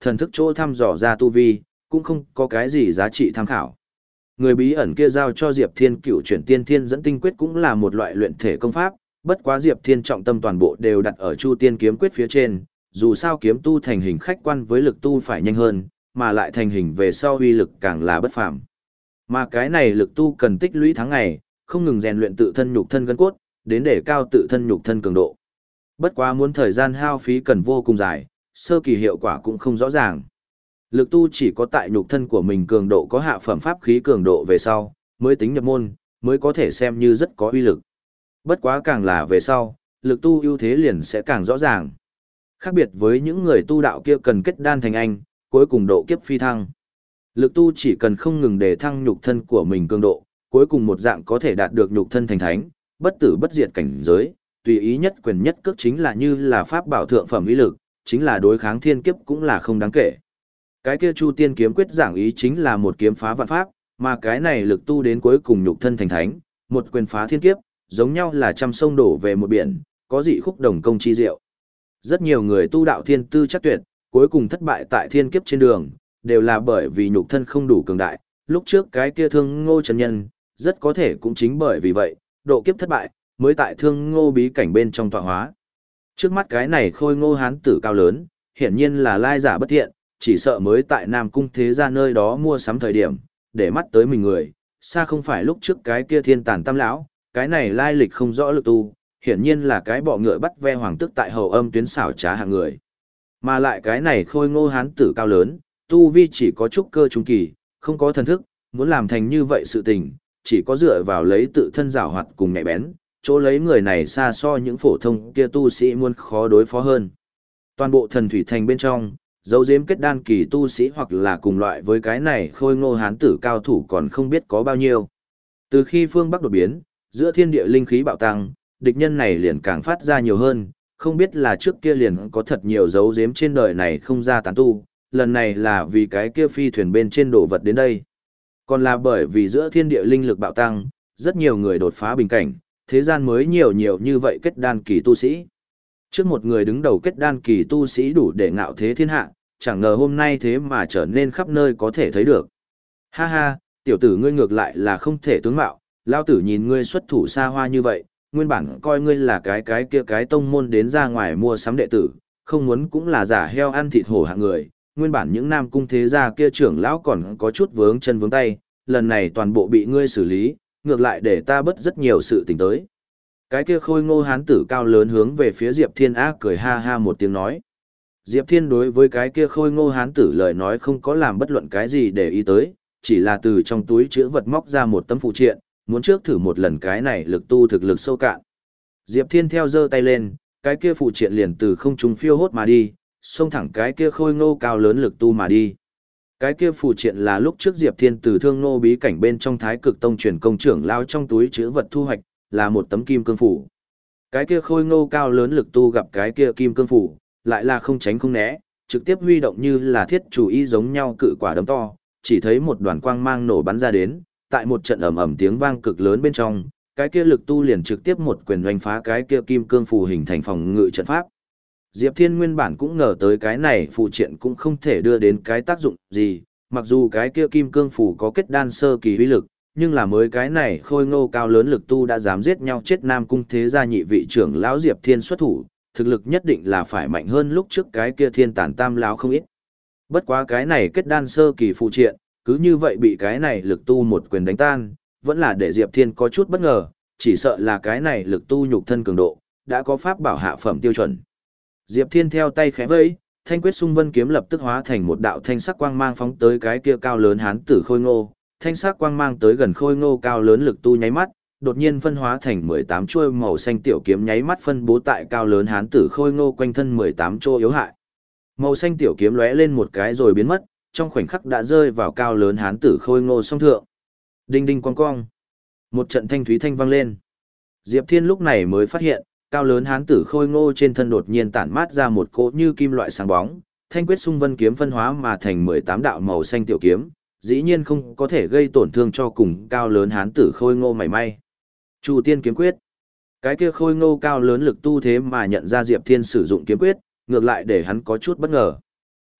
thần thức chỗ thăm dò ra tu vi, cũng không có cái gì giá trị tham khảo. Người bí ẩn kia giao cho Diệp Thiên Cựu chuyển tiên thiên dẫn tinh quyết cũng là một loại luyện thể công pháp, bất quá Diệp Thiên trọng tâm toàn bộ đều đặt ở Chu Tiên kiếm quyết phía trên, dù sao kiếm tu thành hình khách quan với lực tu phải nhanh hơn, mà lại thành hình về sau uy lực càng là bất phàm. Mà cái này lực tu cần tích lũy tháng ngày, không ngừng rèn luyện tự thân nhục thân gân cốt, đến để cao tự thân nhục thân cường độ. Bất quá muốn thời gian hao phí cần vô cùng dài, sơ kỳ hiệu quả cũng không rõ ràng. Lực tu chỉ có tại nhục thân của mình cường độ có hạ phẩm pháp khí cường độ về sau, mới tính nhập môn, mới có thể xem như rất có uy lực. Bất quá càng là về sau, lực tu ưu thế liền sẽ càng rõ ràng. Khác biệt với những người tu đạo kia cần kết đan thành anh, cuối cùng độ kiếp phi thăng. Lực tu chỉ cần không ngừng để thăng nhục thân của mình cường độ, cuối cùng một dạng có thể đạt được nhục thân thành thánh, bất tử bất diệt cảnh giới, tùy ý nhất quyền nhất cước chính là như là pháp bảo thượng phẩm uy lực, chính là đối kháng thiên kiếp cũng là không đáng kể. Cái kia Chu Tiên kiếm quyết giảng ý chính là một kiếm phá vạn pháp, mà cái này lực tu đến cuối cùng nhục thân thành thánh, một quyền phá thiên kiếp, giống nhau là trăm sông đổ về một biển, có dị khúc đồng công chi diệu. Rất nhiều người tu đạo thiên tư chắc tuyệt, cuối cùng thất bại tại thiên kiếp trên đường, đều là bởi vì nhục thân không đủ cường đại. Lúc trước cái kia Thương Ngô chân nhân, rất có thể cũng chính bởi vì vậy, độ kiếp thất bại, mới tại Thương Ngô bí cảnh bên trong tọa hóa. Trước mắt cái này Khôi Ngô hán tử cao lớn, hiển nhiên là lai giả bất thiện, chỉ sợ mới tại Nam Cung thế gia nơi đó mua sắm thời điểm, để mắt tới mình người, xa không phải lúc trước cái kia Thiên Tản Tam lão, cái này lai lịch không rõ lực tu, hiển nhiên là cái bọ ngựa bắt ve hoàng tức tại hậu âm tuyến xảo trá hạng người. Mà lại cái này Khôi Ngô hán tử cao lớn, tu vi chỉ có trúc cơ trung kỳ, không có thần thức, muốn làm thành như vậy sự tình, chỉ có dựa vào lấy tự thân giảo hoạt cùng nhạy bén, chỗ lấy người này xa so những phổ thông kia tu sĩ muốn khó đối phó hơn. Toàn bộ thần thủy thành bên trong, dấu giếm kết đan kỳ tu sĩ hoặc là cùng loại với cái này Khôi Ngô hán tử cao thủ còn không biết có bao nhiêu. Từ khi phương Bắc đột biến, giữa thiên địa linh khí bạo tăng, địch nhân này liền càng phát ra nhiều hơn, không biết là trước kia liền có thật nhiều dấu giếm trên đời này không ra tán tu, lần này là vì cái kia phi thuyền bên trên đổ vật đến đây. Còn là bởi vì giữa thiên địa linh lực bạo tăng, rất nhiều người đột phá bình cảnh, thế gian mới nhiều nhiều như vậy kết đan kỳ tu sĩ. Trước một người đứng đầu kết đan kỳ tu sĩ đủ để ngạo thế thiên hạ, chẳng ngờ hôm nay thế mà trở nên khắp nơi có thể thấy được. Ha ha, tiểu tử ngươi ngược lại là không thể tướng mạo, lao tử nhìn ngươi xuất thủ xa hoa như vậy, nguyên bản coi ngươi là cái cái kia cái tông môn đến ra ngoài mua sắm đệ tử, không muốn cũng là giả heo ăn thịt hổ hạng người, nguyên bản những Nam Cung thế gia kia trưởng lão còn có chút vướng chân vướng tay, lần này toàn bộ bị ngươi xử lý, ngược lại để ta bớt rất nhiều sự tình tới. Cái kia Khôi Ngô hán tử cao lớn hướng về phía Diệp Thiên Á cười ha ha một tiếng nói. Diệp Thiên đối với cái kia Khôi Ngô hán tử lời nói không có làm bất luận cái gì để ý tới, chỉ là từ trong túi chứa vật móc ra một tấm phụ triện, muốn trước thử một lần cái này lực tu thực lực sâu cạn. Diệp Thiên theo giơ tay lên, cái kia phụ triện liền từ không trung phiêu hốt mà đi, xông thẳng cái kia Khôi Ngô cao lớn lực tu mà đi. Cái kia phụ triện là lúc trước Diệp Thiên từ Thương Ngô bí cảnh bên trong Thái Cực Tông truyền công trưởng lao trong túi chứa vật thu hoạch, là một tấm kim cương phủ. Cái kia Khôi Ngô cao lớn lực tu gặp cái kia kim cương phủ, lại là không tránh không né, trực tiếp huy động như là thiết chủ y giống nhau cự quả đấm to, chỉ thấy một đoàn quang mang nổ bắn ra đến, tại một trận ầm ầm tiếng vang cực lớn bên trong, cái kia lực tu liền trực tiếp một quyền oanh phá cái kia kim cương phù hình thành phòng ngự trận pháp. Diệp Thiên nguyên bản cũng ngờ tới cái này phù triện cũng không thể đưa đến cái tác dụng gì, mặc dù cái kia kim cương phù có kết đan sơ kỳ uy lực, nhưng là mới cái này Khôi Ngô cao lớn lực tu đã dám giết nhau chết Nam Cung thế gia nhị vị trưởng lão Diệp Thiên xuất thủ, thực lực nhất định là phải mạnh hơn lúc trước cái kia Thiên Tản Tam lão không ít. Bất quá cái này kết đan sơ kỳ phù triện, cứ như vậy bị cái này lực tu một quyền đánh tan, vẫn là để Diệp Thiên có chút bất ngờ, chỉ sợ là cái này lực tu nhục thân cường độ, đã có pháp bảo hạ phẩm tiêu chuẩn. Diệp Thiên theo tay khẽ vẫy, thanh quyết xung vân kiếm lập tức hóa thành một đạo thanh sắc quang mang phóng tới cái kia cao lớn hán tử Khôi Ngô, thanh sắc quang mang tới gần Khôi Ngô cao lớn lực tu nháy mắt, đột nhiên phân hóa thành mười tám chuôi màu xanh tiểu kiếm nháy mắt phân bố tại cao lớn hán tử Khôi Ngô quanh thân mười tám chỗ yếu hại. Màu xanh tiểu kiếm lóe lên một cái rồi biến mất, trong khoảnh khắc đã rơi vào cao lớn hán tử Khôi Ngô song thượng. Đinh đinh quang quang. Một trận thanh thúy thanh vang lên. Diệp Thiên lúc này mới phát hiện, cao lớn hán tử Khôi Ngô trên thân đột nhiên tản mát ra một cỗ như kim loại sáng bóng, thanh quyết xung vân kiếm phân hóa mà thành mười tám đạo màu xanh tiểu kiếm, dĩ nhiên không có thể gây tổn thương cho cùng cao lớn hán tử Khôi Ngô mảy may. Chu Tiên kiếm quyết. Cái kia Khôi Ngô cao lớn lực tu thế mà nhận ra Diệp Thiên sử dụng kiếm quyết, ngược lại để hắn có chút bất ngờ.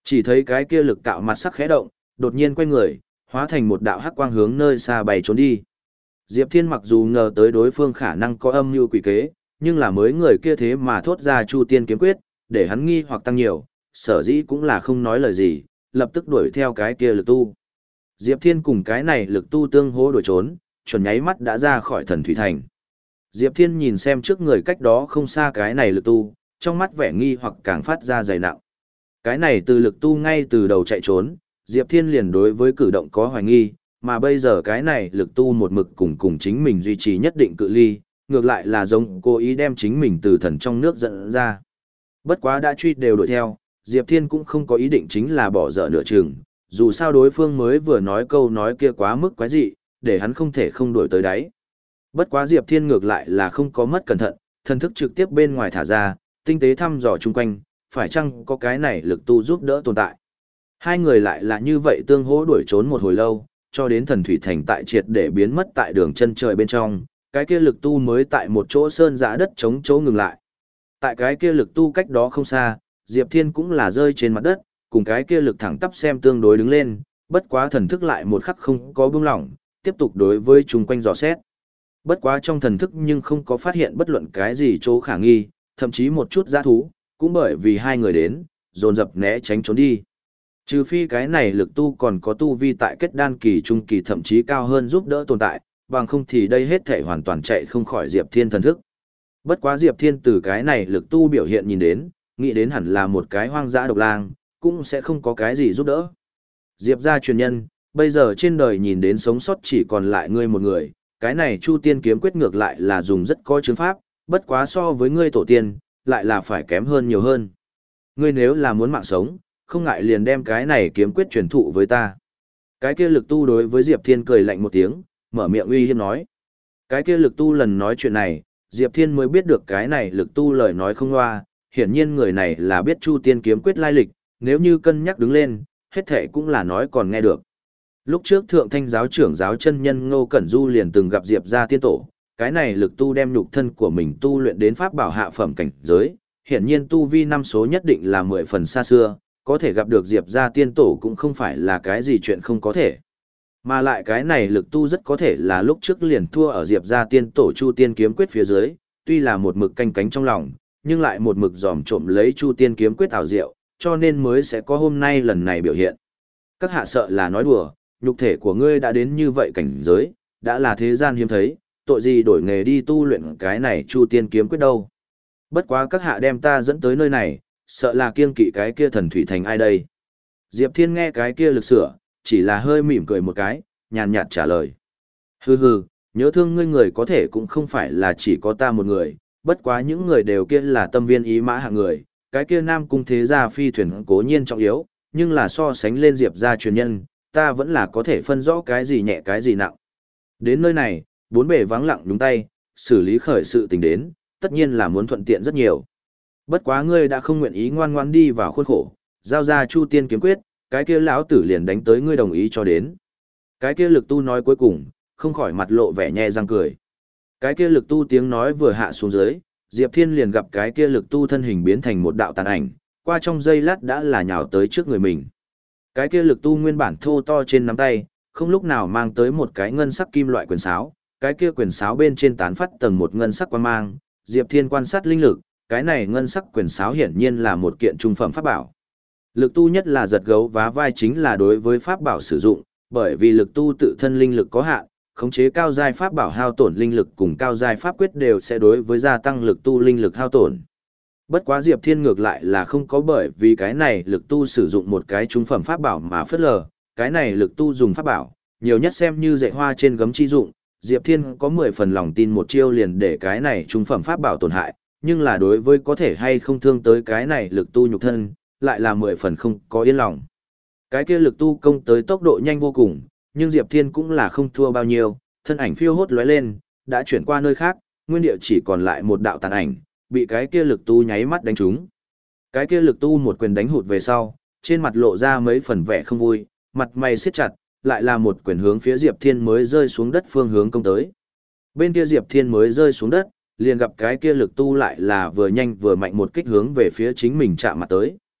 Chỉ thấy cái kia lực cạo mặt sắc khẽ động, đột nhiên quay người, hóa thành một đạo hắc quang hướng nơi xa bay trốn đi. Diệp Thiên mặc dù ngờ tới đối phương khả năng có âm mưu quỷ kế, nhưng là mới người kia thế mà thốt ra Chu Tiên kiếm quyết, để hắn nghi hoặc tăng nhiều, sở dĩ cũng là không nói lời gì, lập tức đuổi theo cái kia lực tu. Diệp Thiên cùng cái này lực tu tương hỗ đuổi trốn, chuẩn nháy mắt đã ra khỏi thần thủy thành. Diệp Thiên nhìn xem trước người cách đó không xa cái này lực tu, trong mắt vẻ nghi hoặc càng phát ra dày nặng. Cái này từ lực tu ngay từ đầu chạy trốn, Diệp Thiên liền đối với cử động có hoài nghi, mà bây giờ cái này lực tu một mực cùng cùng chính mình duy trì nhất định cự ly, ngược lại là giống cố ý đem chính mình từ thần trong nước dẫn ra. Bất quá đã truy đều đuổi theo, Diệp Thiên cũng không có ý định chính là bỏ dở nửa chừng, dù sao đối phương mới vừa nói câu nói kia quá mức quái dị, để hắn không thể không đuổi tới đáy. Bất quá Diệp Thiên ngược lại là không có mất cẩn thận, thần thức trực tiếp bên ngoài thả ra, tinh tế thăm dò chung quanh, phải chăng có cái này lực tu giúp đỡ tồn tại. Hai người lại là như vậy tương hỗ đuổi trốn một hồi lâu, cho đến thần thủy thành tại triệt để biến mất tại đường chân trời bên trong, cái kia lực tu mới tại một chỗ sơn dã đất chống chỗ ngừng lại. Tại cái kia lực tu cách đó không xa, Diệp Thiên cũng là rơi trên mặt đất, cùng cái kia lực thẳng tắp xem tương đối đứng lên, bất quá thần thức lại một khắc không có buông lỏng, tiếp tục đối với chung quanh dò xét. Bất quá trong thần thức nhưng không có phát hiện bất luận cái gì chỗ khả nghi, thậm chí một chút giã thú, cũng bởi vì hai người đến, dồn dập né tránh trốn đi. Trừ phi cái này lực tu còn có tu vi tại kết đan kỳ trung kỳ thậm chí cao hơn giúp đỡ tồn tại, bằng không thì đây hết thể hoàn toàn chạy không khỏi Diệp Thiên thần thức. Bất quá Diệp Thiên từ cái này lực tu biểu hiện nhìn đến, nghĩ đến hẳn là một cái hoang dã độc lang, cũng sẽ không có cái gì giúp đỡ. Diệp gia truyền nhân, bây giờ trên đời nhìn đến sống sót chỉ còn lại ngươi một người, cái này Chu Tiên kiếm quyết ngược lại là dùng rất có chứng pháp, bất quá so với ngươi tổ tiên, lại là phải kém hơn nhiều hơn. Ngươi nếu là muốn mạng sống, không ngại liền đem cái này kiếm quyết truyền thụ với ta. Cái kia lực tu đối với Diệp Thiên cười lạnh một tiếng, mở miệng uy hiếp nói. Cái kia lực tu lần nói chuyện này, Diệp Thiên mới biết được cái này lực tu lời nói không loa, hiển nhiên người này là biết Chu Tiên kiếm quyết lai lịch, nếu như cân nhắc đứng lên, hết thệ cũng là nói còn nghe được. Lúc trước thượng thanh giáo trưởng giáo chân nhân Ngô Cẩn Du liền từng gặp Diệp gia tiên tổ, cái này lực tu đem nhục thân của mình tu luyện đến pháp bảo hạ phẩm cảnh giới, hiển nhiên tu vi năm số nhất định là mười phần xa xưa, có thể gặp được Diệp gia tiên tổ cũng không phải là cái gì chuyện không có thể. Mà lại cái này lực tu rất có thể là lúc trước liền thua ở Diệp gia tiên tổ Chu Tiên kiếm quyết phía dưới, tuy là một mực canh cánh trong lòng, nhưng lại một mực dòm trộm lấy Chu Tiên kiếm quyết ảo diệu, cho nên mới sẽ có hôm nay lần này biểu hiện. Các hạ sợ là nói đùa, nhục thể của ngươi đã đến như vậy cảnh giới, đã là thế gian hiếm thấy, tội gì đổi nghề đi tu luyện cái này Chu Tiên kiếm quyết đâu. Bất quá các hạ đem ta dẫn tới nơi này, sợ là kiêng kỵ cái kia thần thủy thành ai đây. Diệp Thiên nghe cái kia lực sửa, chỉ là hơi mỉm cười một cái, nhàn nhạt trả lời. Hừ hừ, nhớ thương ngươi người có thể cũng không phải là chỉ có ta một người, bất quá những người đều kia là tâm viên ý mã hạng người, cái kia Nam Cung thế gia phi thuyền cố nhiên trọng yếu, nhưng là so sánh lên Diệp gia truyền nhân, ta vẫn là có thể phân rõ cái gì nhẹ cái gì nặng. Đến nơi này, bốn bề vắng lặng nhúng tay, xử lý khởi sự tình đến, tất nhiên là muốn thuận tiện rất nhiều. Bất quá ngươi đã không nguyện ý ngoan ngoãn đi vào khuôn khổ, giao ra Chu Tiên kiếm quyết, cái kia lão tử liền đánh tới ngươi đồng ý cho đến. Cái kia lực tu nói cuối cùng, không khỏi mặt lộ vẻ nhẹ răng cười. Cái kia lực tu tiếng nói vừa hạ xuống dưới, Diệp Thiên liền gặp cái kia lực tu thân hình biến thành một đạo tàn ảnh, qua trong giây lát đã là nhào tới trước người mình. Cái kia lực tu nguyên bản thô to trên nắm tay, không lúc nào mang tới một cái ngân sắc kim loại quyền sáo, cái kia quyền sáo bên trên tán phát tầng một ngân sắc quang mang, Diệp Thiên quan sát linh lực, cái này ngân sắc quyền sáo hiển nhiên là một kiện trung phẩm pháp bảo. Lực tu nhất là giật gấu vá vai chính là đối với pháp bảo sử dụng, bởi vì lực tu tự thân linh lực có hạn, khống chế cao giai pháp bảo hao tổn linh lực cùng cao giai pháp quyết đều sẽ đối với gia tăng lực tu linh lực hao tổn. Bất quá Diệp Thiên ngược lại là không có bởi vì cái này lực tu sử dụng một cái trung phẩm pháp bảo mà phất lờ, cái này lực tu dùng pháp bảo, nhiều nhất xem như dạy hoa trên gấm chi dụng, Diệp Thiên có mười phần lòng tin một chiêu liền để cái này trung phẩm pháp bảo tổn hại, nhưng là đối với có thể hay không thương tới cái này lực tu nhục thân, lại là mười phần không có yên lòng. Cái kia lực tu công tới tốc độ nhanh vô cùng, nhưng Diệp Thiên cũng là không thua bao nhiêu, thân ảnh phiêu hốt lóe lên, đã chuyển qua nơi khác, nguyên địa chỉ còn lại một đạo tàn ảnh, bị cái kia lực tu nháy mắt đánh trúng. Cái kia lực tu một quyền đánh hụt về sau, trên mặt lộ ra mấy phần vẻ không vui, mặt mày siết chặt, lại là một quyền hướng phía Diệp Thiên mới rơi xuống đất phương hướng công tới. Bên kia Diệp Thiên mới rơi xuống đất, liền gặp cái kia lực tu lại là vừa nhanh vừa mạnh một kích hướng về phía chính mình chạm mặt tới.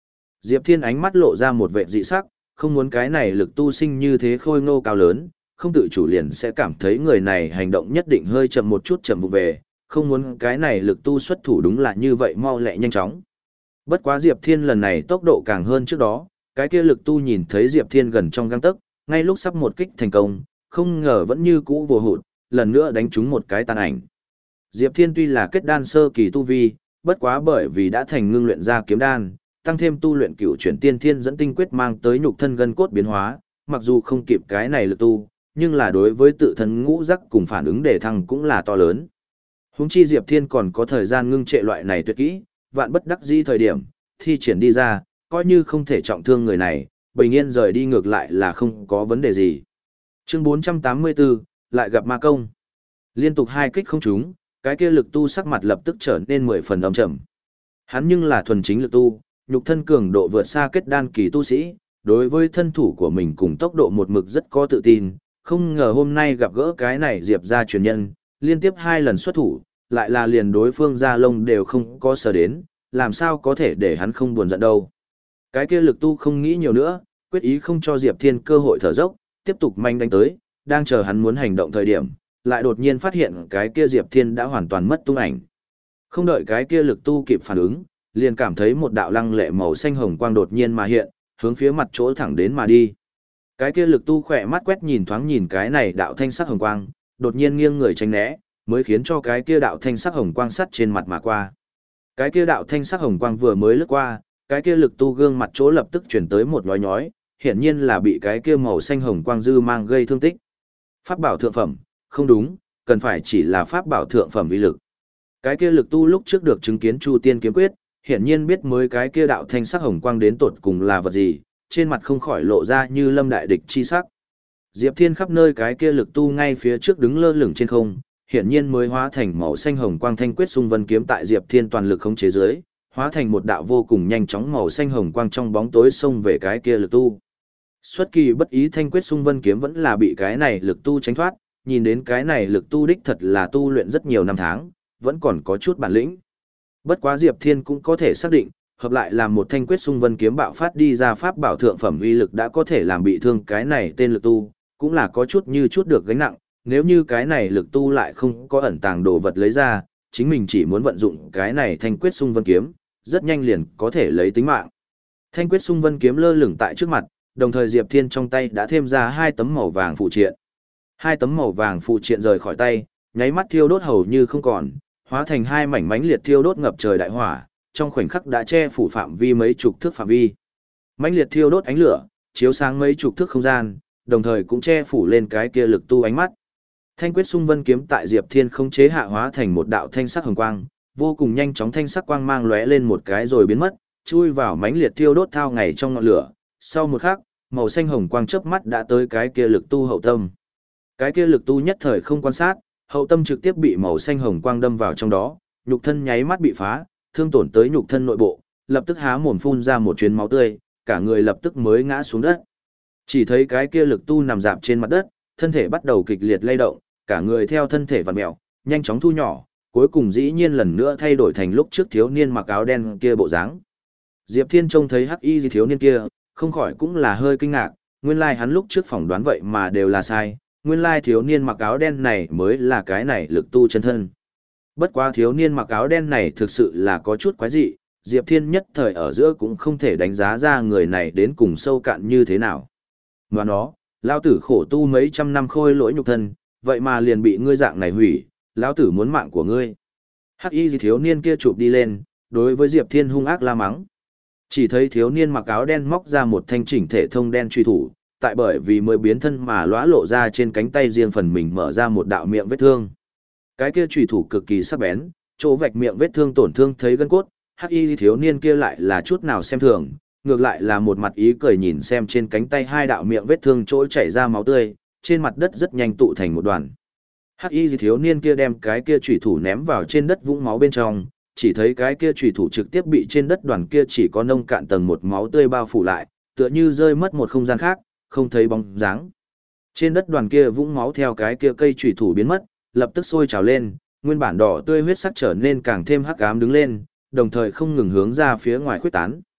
Diệp Thiên ánh mắt lộ ra một vẻ dị sắc, không muốn cái này lực tu sinh như thế khôi ngô cao lớn, không tự chủ liền sẽ cảm thấy người này hành động nhất định hơi chậm một chút chậm vụ về, không muốn cái này lực tu xuất thủ đúng là như vậy mau lẹ nhanh chóng. Bất quá Diệp Thiên lần này tốc độ càng hơn trước đó, cái kia lực tu nhìn thấy Diệp Thiên gần trong gang tấc, ngay lúc sắp một kích thành công, không ngờ vẫn như cũ vô hụt, lần nữa đánh trúng một cái tàn ảnh. Diệp Thiên tuy là kết đan sơ kỳ tu vi, bất quá bởi vì đã thành ngưng luyện ra kiếm đan, tăng thêm tu luyện cửu chuyển tiên thiên dẫn tinh quyết mang tới nhục thân gân cốt biến hóa, mặc dù không kịp cái này lực tu, nhưng là đối với tự thân ngũ giác cùng phản ứng đề thăng cũng là to lớn. Huống chi Diệp Thiên còn có thời gian ngưng trệ loại này tuyệt kỹ, vạn bất đắc dĩ thời điểm, thi triển đi ra, coi như không thể trọng thương người này, bình yên rời đi ngược lại là không có vấn đề gì. Chương bốn trăm tám mươi tư, lại gặp ma công. Liên tục hai kích không trúng, cái kia lực tu sắc mặt lập tức trở nên mười phần âm trầm. Hắn nhưng là thuần chính lực tu, nhục thân cường độ vượt xa kết đan kỳ tu sĩ, đối với thân thủ của mình cùng tốc độ một mực rất có tự tin, không ngờ hôm nay gặp gỡ cái này Diệp gia truyền nhân, liên tiếp hai lần xuất thủ, lại là liền đối phương gia lông đều không có sờ đến, làm sao có thể để hắn không buồn giận đâu. Cái kia lực tu không nghĩ nhiều nữa, quyết ý không cho Diệp Thiên cơ hội thở dốc, tiếp tục manh đánh tới, đang chờ hắn muốn hành động thời điểm, lại đột nhiên phát hiện cái kia Diệp Thiên đã hoàn toàn mất tung ảnh. Không đợi cái kia lực tu kịp phản ứng, liền cảm thấy một đạo lăng lệ màu xanh hồng quang đột nhiên mà hiện, hướng phía mặt chỗ thẳng đến mà đi. Cái kia lực tu khỏe mắt quét nhìn thoáng nhìn cái này đạo thanh sắc hồng quang, đột nhiên nghiêng người tránh né, mới khiến cho cái kia đạo thanh sắc hồng quang sắt trên mặt mà qua. Cái kia đạo thanh sắc hồng quang vừa mới lướt qua, cái kia lực tu gương mặt chỗ lập tức chuyển tới một nhói nhói, hiển nhiên là bị cái kia màu xanh hồng quang dư mang gây thương tích. Pháp bảo thượng phẩm, không đúng, cần phải chỉ là pháp bảo thượng phẩm uy lực. Cái kia lực tu lúc trước được chứng kiến Chu Tiên kiếm quyết, hiển nhiên biết mới cái kia đạo thanh sắc hồng quang đến tột cùng là vật gì, trên mặt không khỏi lộ ra như lâm đại địch chi sắc. Diệp Thiên khắp nơi cái kia lực tu ngay phía trước đứng lơ lửng trên không, hiển nhiên mới hóa thành màu xanh hồng quang thanh quyết xung vân kiếm tại Diệp Thiên toàn lực khống chế dưới, hóa thành một đạo vô cùng nhanh chóng màu xanh hồng quang trong bóng tối xông về cái kia lực tu. Xuất kỳ bất ý thanh quyết xung vân kiếm vẫn là bị cái này lực tu tránh thoát, nhìn đến cái này lực tu đích thật là tu luyện rất nhiều năm tháng, vẫn còn có chút bản lĩnh. Bất quá Diệp Thiên cũng có thể xác định, hợp lại làm một thanh quyết xung vân kiếm bạo phát đi ra pháp bảo thượng phẩm uy lực đã có thể làm bị thương cái này tên lực tu, cũng là có chút như chút được gánh nặng, nếu như cái này lực tu lại không có ẩn tàng đồ vật lấy ra, chính mình chỉ muốn vận dụng cái này thanh quyết xung vân kiếm, rất nhanh liền có thể lấy tính mạng. Thanh quyết xung vân kiếm lơ lửng tại trước mặt, đồng thời Diệp Thiên trong tay đã thêm ra hai tấm màu vàng phụ triện. Hai tấm màu vàng phụ triện rời khỏi tay, nháy mắt thiêu đốt hầu như không còn, hóa thành hai mảnh mãnh liệt thiêu đốt ngập trời đại hỏa, trong khoảnh khắc đã che phủ phạm vi mấy chục thước phạm vi. Mãnh liệt thiêu đốt ánh lửa, chiếu sáng mấy chục thước không gian, đồng thời cũng che phủ lên cái kia lực tu ánh mắt. Thanh quyết xung vân kiếm tại Diệp Thiên không chế hạ hóa thành một đạo thanh sắc hồng quang, vô cùng nhanh chóng thanh sắc quang mang lóe lên một cái rồi biến mất, chui vào mãnh liệt thiêu đốt thao ngày trong ngọn lửa. Sau một khắc, màu xanh hồng quang chớp mắt đã tới cái kia lực tu hậu tâm. Cái kia lực tu nhất thời không quan sát, hậu tâm trực tiếp bị màu xanh hồng quang đâm vào trong đó, nhục thân nháy mắt bị phá, thương tổn tới nhục thân nội bộ, lập tức há mồm phun ra một chuyến máu tươi, cả người lập tức mới ngã xuống đất. Chỉ thấy cái kia lực tu nằm dạp trên mặt đất, thân thể bắt đầu kịch liệt lay động, cả người theo thân thể vặn mèo, nhanh chóng thu nhỏ, cuối cùng dĩ nhiên lần nữa thay đổi thành lúc trước thiếu niên mặc áo đen kia bộ dáng. Diệp Thiên trông thấy hắc y thiếu niên kia, không khỏi cũng là hơi kinh ngạc, nguyên lai hắn lúc trước phỏng đoán vậy mà đều là sai, nguyên lai thiếu niên mặc áo đen này mới là cái này lực tu chân thân. Bất quá thiếu niên mặc áo đen này thực sự là có chút quái dị, Diệp Thiên nhất thời ở giữa cũng không thể đánh giá ra người này đến cùng sâu cạn như thế nào. Và nó, lão tử khổ tu mấy trăm năm khôi lỗi nhục thân, vậy mà liền bị ngươi dạng này hủy, lão tử muốn mạng của ngươi. Hắc y thiếu niên kia chụp đi lên, đối với Diệp Thiên hung ác la mắng. Chỉ thấy thiếu niên mặc áo đen móc ra một thanh chỉnh thể thông đen truy thủ, tại bởi vì mới biến thân mà lóa lộ ra trên cánh tay riêng phần mình mở ra một đạo miệng vết thương. Cái kia truy thủ cực kỳ sắc bén, chỗ vạch miệng vết thương tổn thương thấy gân cốt, hắc y thiếu niên kia lại là chút nào xem thường, ngược lại là một mặt ý cười nhìn xem trên cánh tay hai đạo miệng vết thương chỗ chảy ra máu tươi, trên mặt đất rất nhanh tụ thành một đoàn. Hắc y thiếu niên kia đem cái kia chủy thủ ném vào trên đất vũng máu bên trong, chỉ thấy cái kia chủy thủ trực tiếp bị trên đất đoàn kia chỉ có nông cạn tầng một máu tươi bao phủ lại, tựa như rơi mất một không gian khác, không thấy bóng dáng. Trên đất đoàn kia vũng máu theo cái kia cây chủy thủ biến mất, lập tức sôi trào lên, nguyên bản đỏ tươi huyết sắc trở nên càng thêm hắc ám đứng lên, đồng thời không ngừng hướng ra phía ngoài khuếch tán.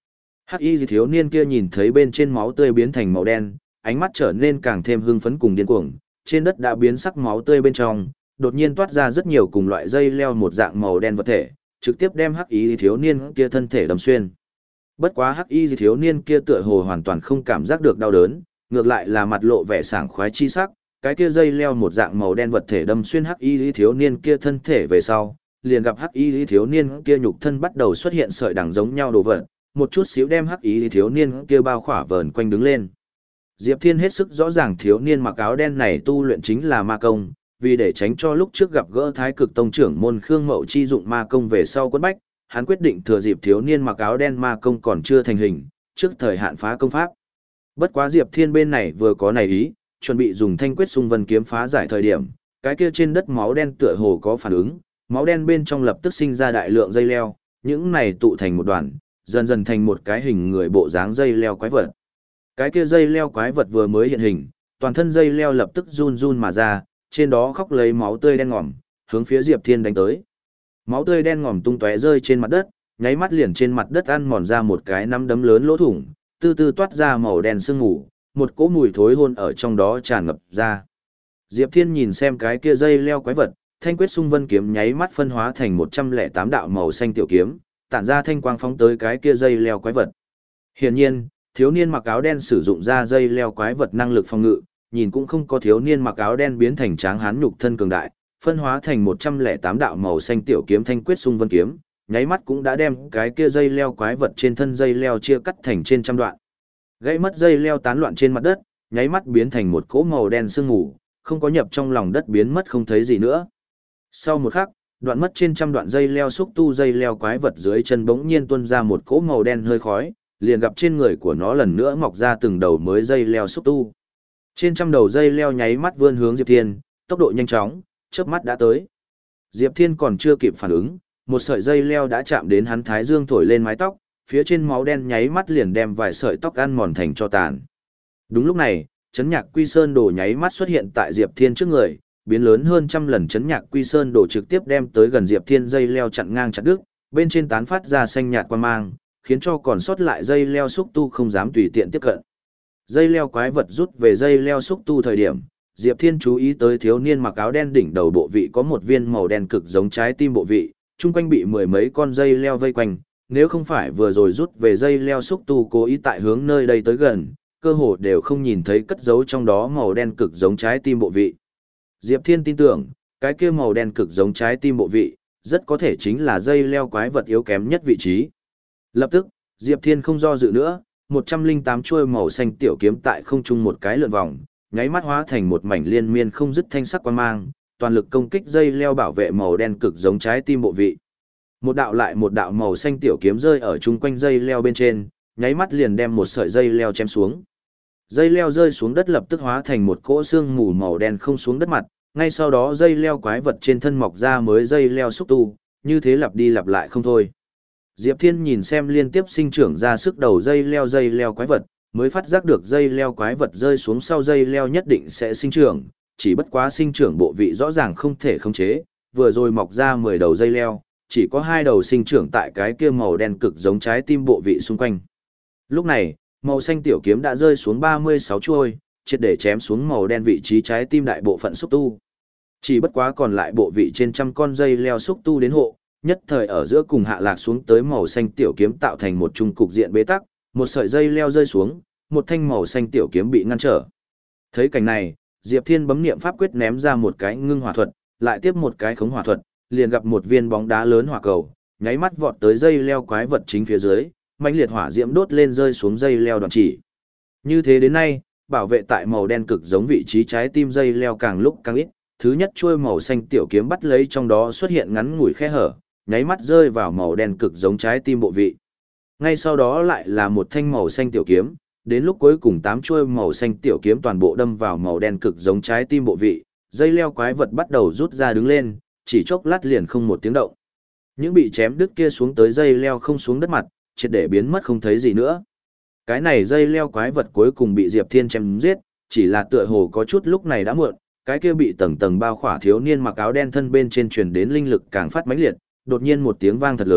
Hắc y thiếu niên kia nhìn thấy bên trên máu tươi biến thành màu đen, ánh mắt trở nên càng thêm hưng phấn cùng điên cuồng, trên đất đã biến sắc máu tươi bên trong, đột nhiên toát ra rất nhiều cùng loại dây leo một dạng màu đen vật thể, trực tiếp đem hắc y thiếu niên kia thân thể đâm xuyên. Bất quá hắc y thiếu niên kia tựa hồ hoàn toàn không cảm giác được đau đớn, ngược lại là mặt lộ vẻ sảng khoái chi sắc, cái kia dây leo một dạng màu đen vật thể đâm xuyên hắc y thiếu niên kia thân thể về sau, liền gặp hắc y thiếu niên kia nhục thân bắt đầu xuất hiện sợi đằng giống nhau đồ vật, một chút xíu đem hắc y thiếu niên kia bao khỏa vờn quanh đứng lên. Diệp Thiên hết sức rõ ràng thiếu niên mặc áo đen này tu luyện chính là ma công, vì để tránh cho lúc trước gặp gỡ Thái Cực Tông trưởng môn Khương Mậu chi dụng ma công về sau quất bách, hắn quyết định thừa dịp thiếu niên mặc áo đen ma công còn chưa thành hình, trước thời hạn phá công pháp. Bất quá Diệp Thiên bên này vừa có này ý, chuẩn bị dùng Thanh Quyết Xung Vân kiếm phá giải thời điểm, cái kia trên đất máu đen tựa hồ có phản ứng, máu đen bên trong lập tức sinh ra đại lượng dây leo, những này tụ thành một đoàn, dần dần thành một cái hình người bộ dáng dây leo quái vật. Cái kia dây leo quái vật vừa mới hiện hình, toàn thân dây leo lập tức run run mà ra, trên đó khóc lấy máu tươi đen ngòm, hướng phía Diệp Thiên đánh tới. Máu tươi đen ngòm tung tóe rơi trên mặt đất, nháy mắt liền trên mặt đất ăn mòn ra một cái nắm đấm lớn lỗ thủng, từ từ toát ra màu đen sương mù, một cỗ mùi thối hôn ở trong đó tràn ngập ra. Diệp Thiên nhìn xem cái kia dây leo quái vật, Thanh Quyết Xung Vân kiếm nháy mắt phân hóa thành một trăm lẻ tám đạo màu xanh tiểu kiếm, tản ra thanh quang phóng tới cái kia dây leo quái vật. Hiển nhiên, thiếu niên mặc áo đen sử dụng ra dây leo quái vật năng lực phòng ngự, nhìn cũng không có thiếu niên mặc áo đen biến thành tráng hán nhục thân cường đại, phân hóa thành một trăm lẻ tám đạo màu xanh tiểu kiếm Thanh Quyết Xung Vân kiếm, nháy mắt cũng đã đem cái kia dây leo quái vật trên thân dây leo chia cắt thành trên trăm đoạn. Gãy mất dây leo tán loạn trên mặt đất, nháy mắt biến thành một cỗ màu đen sương mù, không có nhập trong lòng đất biến mất không thấy gì nữa. Sau một khắc, đoạn mất trên trăm đoạn dây leo xúc tu dây leo quái vật dưới chân bỗng nhiên tuôn ra một cỗ màu đen hơi khói, liền gặp trên người của nó lần nữa mọc ra từng đầu mới dây leo xúc tu. Trên trăm đầu dây leo nháy mắt vươn hướng Diệp Thiên, tốc độ nhanh chóng, chớp mắt đã tới. Diệp Thiên còn chưa kịp phản ứng, một sợi dây leo đã chạm đến hắn thái dương thổi lên mái tóc, phía trên máu đen nháy mắt liền đem vài sợi tóc ăn mòn thành tro tàn. Đúng lúc này, Chấn Nhạc Quy Sơn Đồ nháy mắt xuất hiện tại Diệp Thiên trước người, biến lớn hơn trăm lần Chấn Nhạc Quy Sơn Đồ trực tiếp đem tới gần Diệp Thiên dây leo chặn ngang chặt đứt, bên trên tán phát ra xanh nhạt quang mang, khiến cho còn sót lại dây leo xúc tu không dám tùy tiện tiếp cận. Dây leo quái vật rút về dây leo xúc tu thời điểm, Diệp Thiên chú ý tới thiếu niên mặc áo đen đỉnh đầu bộ vị có một viên màu đen cực giống trái tim bộ vị, chung quanh bị mười mấy con dây leo vây quanh, nếu không phải vừa rồi rút về dây leo xúc tu cố ý tại hướng nơi đây tới gần, cơ hồ đều không nhìn thấy cất giấu trong đó màu đen cực giống trái tim bộ vị. Diệp Thiên tin tưởng, cái kia màu đen cực giống trái tim bộ vị, rất có thể chính là dây leo quái vật yếu kém nhất vị trí. Lập tức, Diệp Thiên không do dự nữa, một trăm lẻ tám chuôi màu xanh tiểu kiếm tại không trung một cái lượn vòng, nháy mắt hóa thành một mảnh liên miên không dứt thanh sắc quang mang, toàn lực công kích dây leo bảo vệ màu đen cực giống trái tim bộ vị. Một đạo lại một đạo màu xanh tiểu kiếm rơi ở chung quanh dây leo bên trên, nháy mắt liền đem một sợi dây leo chém xuống. Dây leo rơi xuống đất lập tức hóa thành một cỗ xương mù màu đen không xuống đất mặt, ngay sau đó dây leo quái vật trên thân mọc ra mới dây leo xúc tu, như thế lặp đi lặp lại không thôi. Diệp Thiên nhìn xem liên tiếp sinh trưởng ra sức đầu dây leo dây leo quái vật, mới phát giác được dây leo quái vật rơi xuống sau dây leo nhất định sẽ sinh trưởng, chỉ bất quá sinh trưởng bộ vị rõ ràng không thể khống chế, vừa rồi mọc ra mười đầu dây leo, chỉ có hai đầu sinh trưởng tại cái kia màu đen cực giống trái tim bộ vị xung quanh. Lúc này, màu xanh tiểu kiếm đã rơi xuống ba mươi sáu chuôi, triệt để chém xuống màu đen vị trí trái tim đại bộ phận xúc tu. Chỉ bất quá còn lại bộ vị trên trăm con dây leo xúc tu đến hộ, nhất thời ở giữa cùng hạ lạc xuống tới màu xanh tiểu kiếm tạo thành một chung cục diện bế tắc, một sợi dây leo rơi xuống, một thanh màu xanh tiểu kiếm bị ngăn trở. Thấy cảnh này, Diệp Thiên bấm niệm pháp quyết ném ra một cái ngưng hỏa thuật, lại tiếp một cái khống hỏa thuật, liền gặp một viên bóng đá lớn hỏa cầu, nháy mắt vọt tới dây leo quái vật chính phía dưới, mãnh liệt hỏa diễm đốt lên rơi xuống dây leo đoạn chỉ. Như thế đến nay, bảo vệ tại màu đen cực giống vị trí trái tim dây leo càng lúc càng ít, thứ nhất chuôi màu xanh tiểu kiếm bắt lấy trong đó xuất hiện ngắn ngủi khe hở, nháy mắt rơi vào màu đen cực giống trái tim bộ vị. Ngay sau đó lại là một thanh màu xanh tiểu kiếm, đến lúc cuối cùng tám chuôi màu xanh tiểu kiếm toàn bộ đâm vào màu đen cực giống trái tim bộ vị, dây leo quái vật bắt đầu rút ra đứng lên, chỉ chốc lát liền không một tiếng động. Những bị chém đứt kia xuống tới dây leo không xuống đất mặt, triệt để biến mất không thấy gì nữa. Cái này dây leo quái vật cuối cùng bị Diệp Thiên chém giết, chỉ là tựa hồ có chút lúc này đã muộn, cái kia bị tầng tầng bao khỏa thiếu niên mặc áo đen thân bên trên truyền đến linh lực càng phát mãnh liệt, đột nhiên một tiếng vang thật lớn,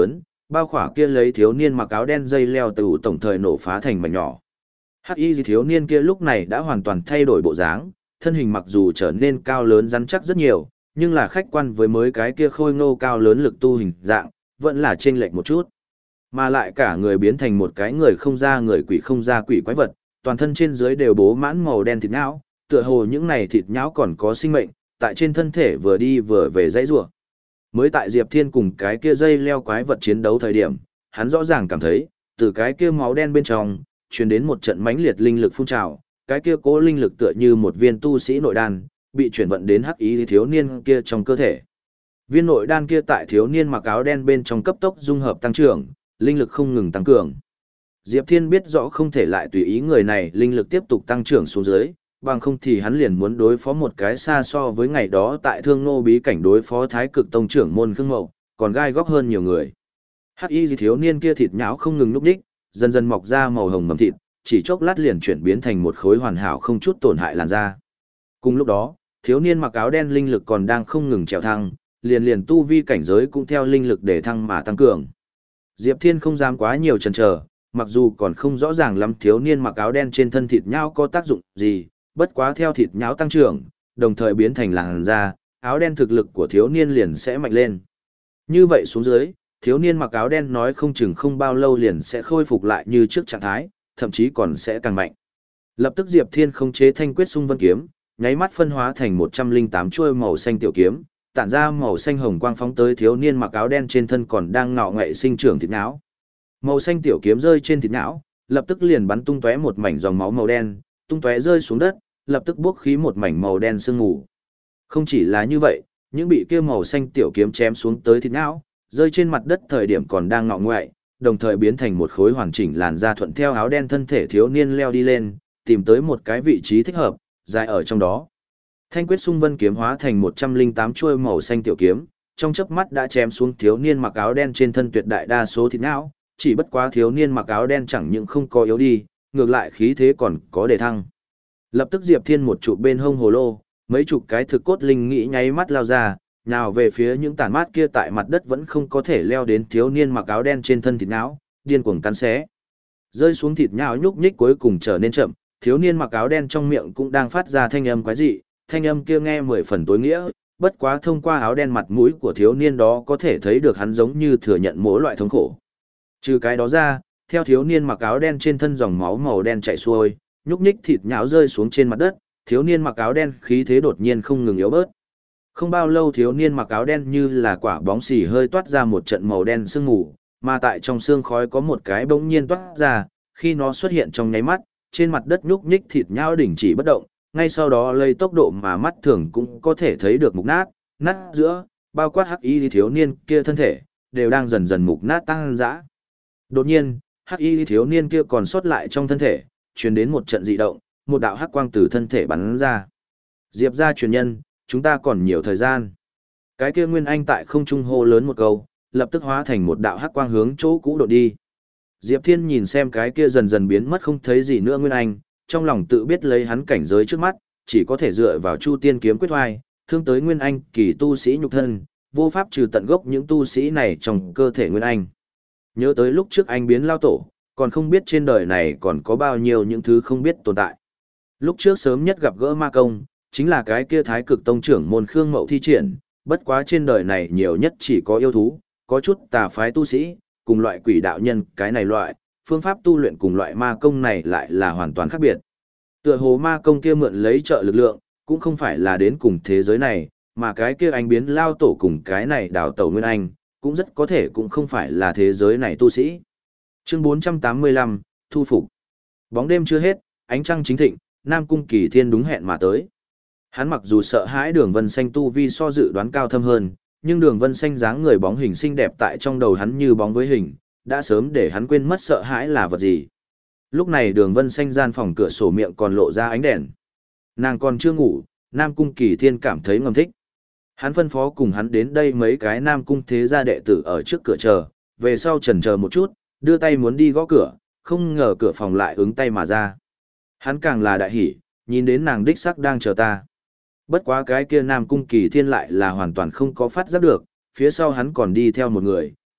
Bao khỏa kia lấy thiếu niên mặc áo đen dây leo từ tổng thời nổ phá thành mảnh nhỏ. Hắc y thiếu niên kia lúc này đã hoàn toàn thay đổi bộ dáng, thân hình mặc dù trở nên cao lớn rắn chắc rất nhiều, nhưng là khách quan với mới cái kia khôi ngô cao lớn lực tu hình dạng, vẫn là chênh lệch một chút. Mà lại cả người biến thành một cái người không ra người quỷ không ra quỷ quái vật, toàn thân trên dưới đều bố mãn màu đen thịt nhão, tựa hồ những này thịt nhão còn có sinh mệnh, tại trên thân thể vừa đi vừa về dãy rủa. Mới tại Diệp Thiên cùng cái kia dây leo quái vật chiến đấu thời điểm, hắn rõ ràng cảm thấy, từ cái kia máu đen bên trong, truyền đến một trận mãnh liệt linh lực phun trào, cái kia cố linh lực tựa như một viên tu sĩ nội đan, bị chuyển vận đến hắc ý thiếu niên kia trong cơ thể. Viên nội đan kia tại thiếu niên mặc áo đen bên trong cấp tốc dung hợp tăng trưởng, linh lực không ngừng tăng cường. Diệp Thiên biết rõ không thể lại tùy ý người này linh lực tiếp tục tăng trưởng xuống dưới, bằng không thì hắn liền muốn đối phó một cái xa so với ngày đó tại Thương Nô bí cảnh đối phó Thái Cực Tông trưởng môn Khương Mậu, còn gai góc hơn nhiều người. Hắc y thiếu niên kia thịt nhão không ngừng núp đích, dần dần mọc ra màu hồng mầm thịt, chỉ chốc lát liền chuyển biến thành một khối hoàn hảo không chút tổn hại làn da. Cùng lúc đó, thiếu niên mặc áo đen linh lực còn đang không ngừng trèo thăng, liền liền tu vi cảnh giới cũng theo linh lực để thăng mà tăng cường. Diệp Thiên không dám quá nhiều chần chờ, mặc dù còn không rõ ràng lắm thiếu niên mặc áo đen trên thân thịt nhão có tác dụng gì, bất quá theo thịt nhão tăng trưởng, đồng thời biến thành làn da, áo đen thực lực của thiếu niên liền sẽ mạnh lên. Như vậy xuống dưới, thiếu niên mặc áo đen nói không chừng không bao lâu liền sẽ khôi phục lại như trước trạng thái, thậm chí còn sẽ càng mạnh. Lập tức Diệp Thiên khống chế Thanh Quyết Xung Vân kiếm, nháy mắt phân hóa thành một trăm linh tám chuôi màu xanh tiểu kiếm, tản ra màu xanh hồng quang phóng tới thiếu niên mặc áo đen trên thân còn đang ngọ ngậy sinh trưởng thịt não. Màu xanh tiểu kiếm rơi trên thịt não, lập tức liền bắn tung tóe một mảnh dòng máu màu đen, tung tóe rơi xuống đất, lập tức bốc khí một mảnh màu đen sương mù. Không chỉ là như vậy, những bị kia màu xanh tiểu kiếm chém xuống tới thịt não, rơi trên mặt đất thời điểm còn đang ngọ ngoại, đồng thời biến thành một khối hoàn chỉnh làn da thuận theo áo đen thân thể thiếu niên leo đi lên, tìm tới một cái vị trí thích hợp, dài ở trong đó. Thanh Quyết Xung Vân kiếm hóa thành một trăm linh tám chuôi màu xanh tiểu kiếm, trong chớp mắt đã chém xuống thiếu niên mặc áo đen trên thân tuyệt đại đa số thịt não, chỉ bất quá thiếu niên mặc áo đen chẳng những không có yếu đi, ngược lại khí thế còn có đề thăng. Lập tức Diệp Thiên một chụp bên hông hồ lô, mấy chục cái thực cốt linh nghĩ nháy mắt lao ra, nào về phía những tàn mát kia tại mặt đất vẫn không có thể leo đến thiếu niên mặc áo đen trên thân thịt não, điên cuồng cắn xé. Rơi xuống thịt nhão nhúc nhích cuối cùng trở nên chậm, thiếu niên mặc áo đen trong miệng cũng đang phát ra thanh âm quái dị, thanh âm kia nghe mười phần tối nghĩa, bất quá thông qua áo đen mặt mũi của thiếu niên đó có thể thấy được hắn giống như thừa nhận mỗi loại thống khổ. Trừ cái đó ra, theo thiếu niên mặc áo đen trên thân dòng máu màu đen chảy xuôi, nhúc nhích thịt nhão rơi xuống trên mặt đất, thiếu niên mặc áo đen khí thế đột nhiên không ngừng yếu bớt. Không bao lâu thiếu niên mặc áo đen như là quả bóng xì hơi toát ra một trận màu đen sương mù, mà tại trong sương khói có một cái bỗng nhiên toát ra, khi nó xuất hiện trong nháy mắt, trên mặt đất nhúc nhích thịt nhão đình chỉ bất động, ngay sau đó lấy tốc độ mà mắt thường cũng có thể thấy được mục nát, nát giữa, bao quát hắc y thiếu niên kia thân thể, đều đang dần dần mục nát tăng dã. Đột nhiên, hắc y thiếu niên kia còn sót lại trong thân thể, truyền đến một trận dị động, một đạo hắc quang từ thân thể bắn ra. Diệp gia truyền nhân, chúng ta còn nhiều thời gian. Cái kia Nguyên Anh tại không trung hô lớn một câu, lập tức hóa thành một đạo hắc quang hướng chỗ cũ đột đi. Diệp Thiên nhìn xem cái kia dần dần biến mất không thấy gì nữa Nguyên Anh, trong lòng tự biết lấy hắn cảnh giới trước mắt, chỉ có thể dựa vào Chu Tiên kiếm quyết hoài, thương tới Nguyên Anh kỳ tu sĩ nhục thân, vô pháp trừ tận gốc những tu sĩ này trong cơ thể Nguyên Anh. Nhớ tới lúc trước anh biến lao tổ, còn không biết trên đời này còn có bao nhiêu những thứ không biết tồn tại. Lúc trước sớm nhất gặp gỡ ma công, chính là cái kia Thái Cực Tông trưởng môn Khương Mậu thi triển, bất quá trên đời này nhiều nhất chỉ có yêu thú, có chút tà phái tu sĩ, cùng loại quỷ đạo nhân, cái này loại, phương pháp tu luyện cùng loại ma công này lại là hoàn toàn khác biệt. Tựa hồ ma công kia mượn lấy trợ lực lượng, cũng không phải là đến cùng thế giới này, mà cái kia anh biến lao tổ cùng cái này đào tẩu Nguyên Anh, cũng rất có thể cũng không phải là thế giới này tu sĩ. Chương bốn trăm tám mươi lăm, Thu phục. Bóng đêm chưa hết, ánh trăng chính thịnh, Nam Cung Kỳ Thiên đúng hẹn mà tới. Hắn mặc dù sợ hãi Đường Vân Xanh tu vi so dự đoán cao thâm hơn, nhưng Đường Vân Xanh dáng người bóng hình xinh đẹp tại trong đầu hắn như bóng với hình, đã sớm để hắn quên mất sợ hãi là vật gì. Lúc này Đường Vân Xanh gian phòng cửa sổ miệng còn lộ ra ánh đèn. Nàng còn chưa ngủ, Nam Cung Kỳ Thiên cảm thấy ngầm thích. Hắn phân phó cùng hắn đến đây mấy cái Nam Cung thế gia đệ tử ở trước cửa chờ, về sau chần chờ một chút, đưa tay muốn đi gõ cửa, không ngờ cửa phòng lại ứng tay mà ra. Hắn càng là đại hỉ, nhìn đến nàng đích sắc đang chờ ta. Bất quá cái kia Nam Cung Kỳ Thiên lại là hoàn toàn không có phát giác được, phía sau hắn còn đi theo một người,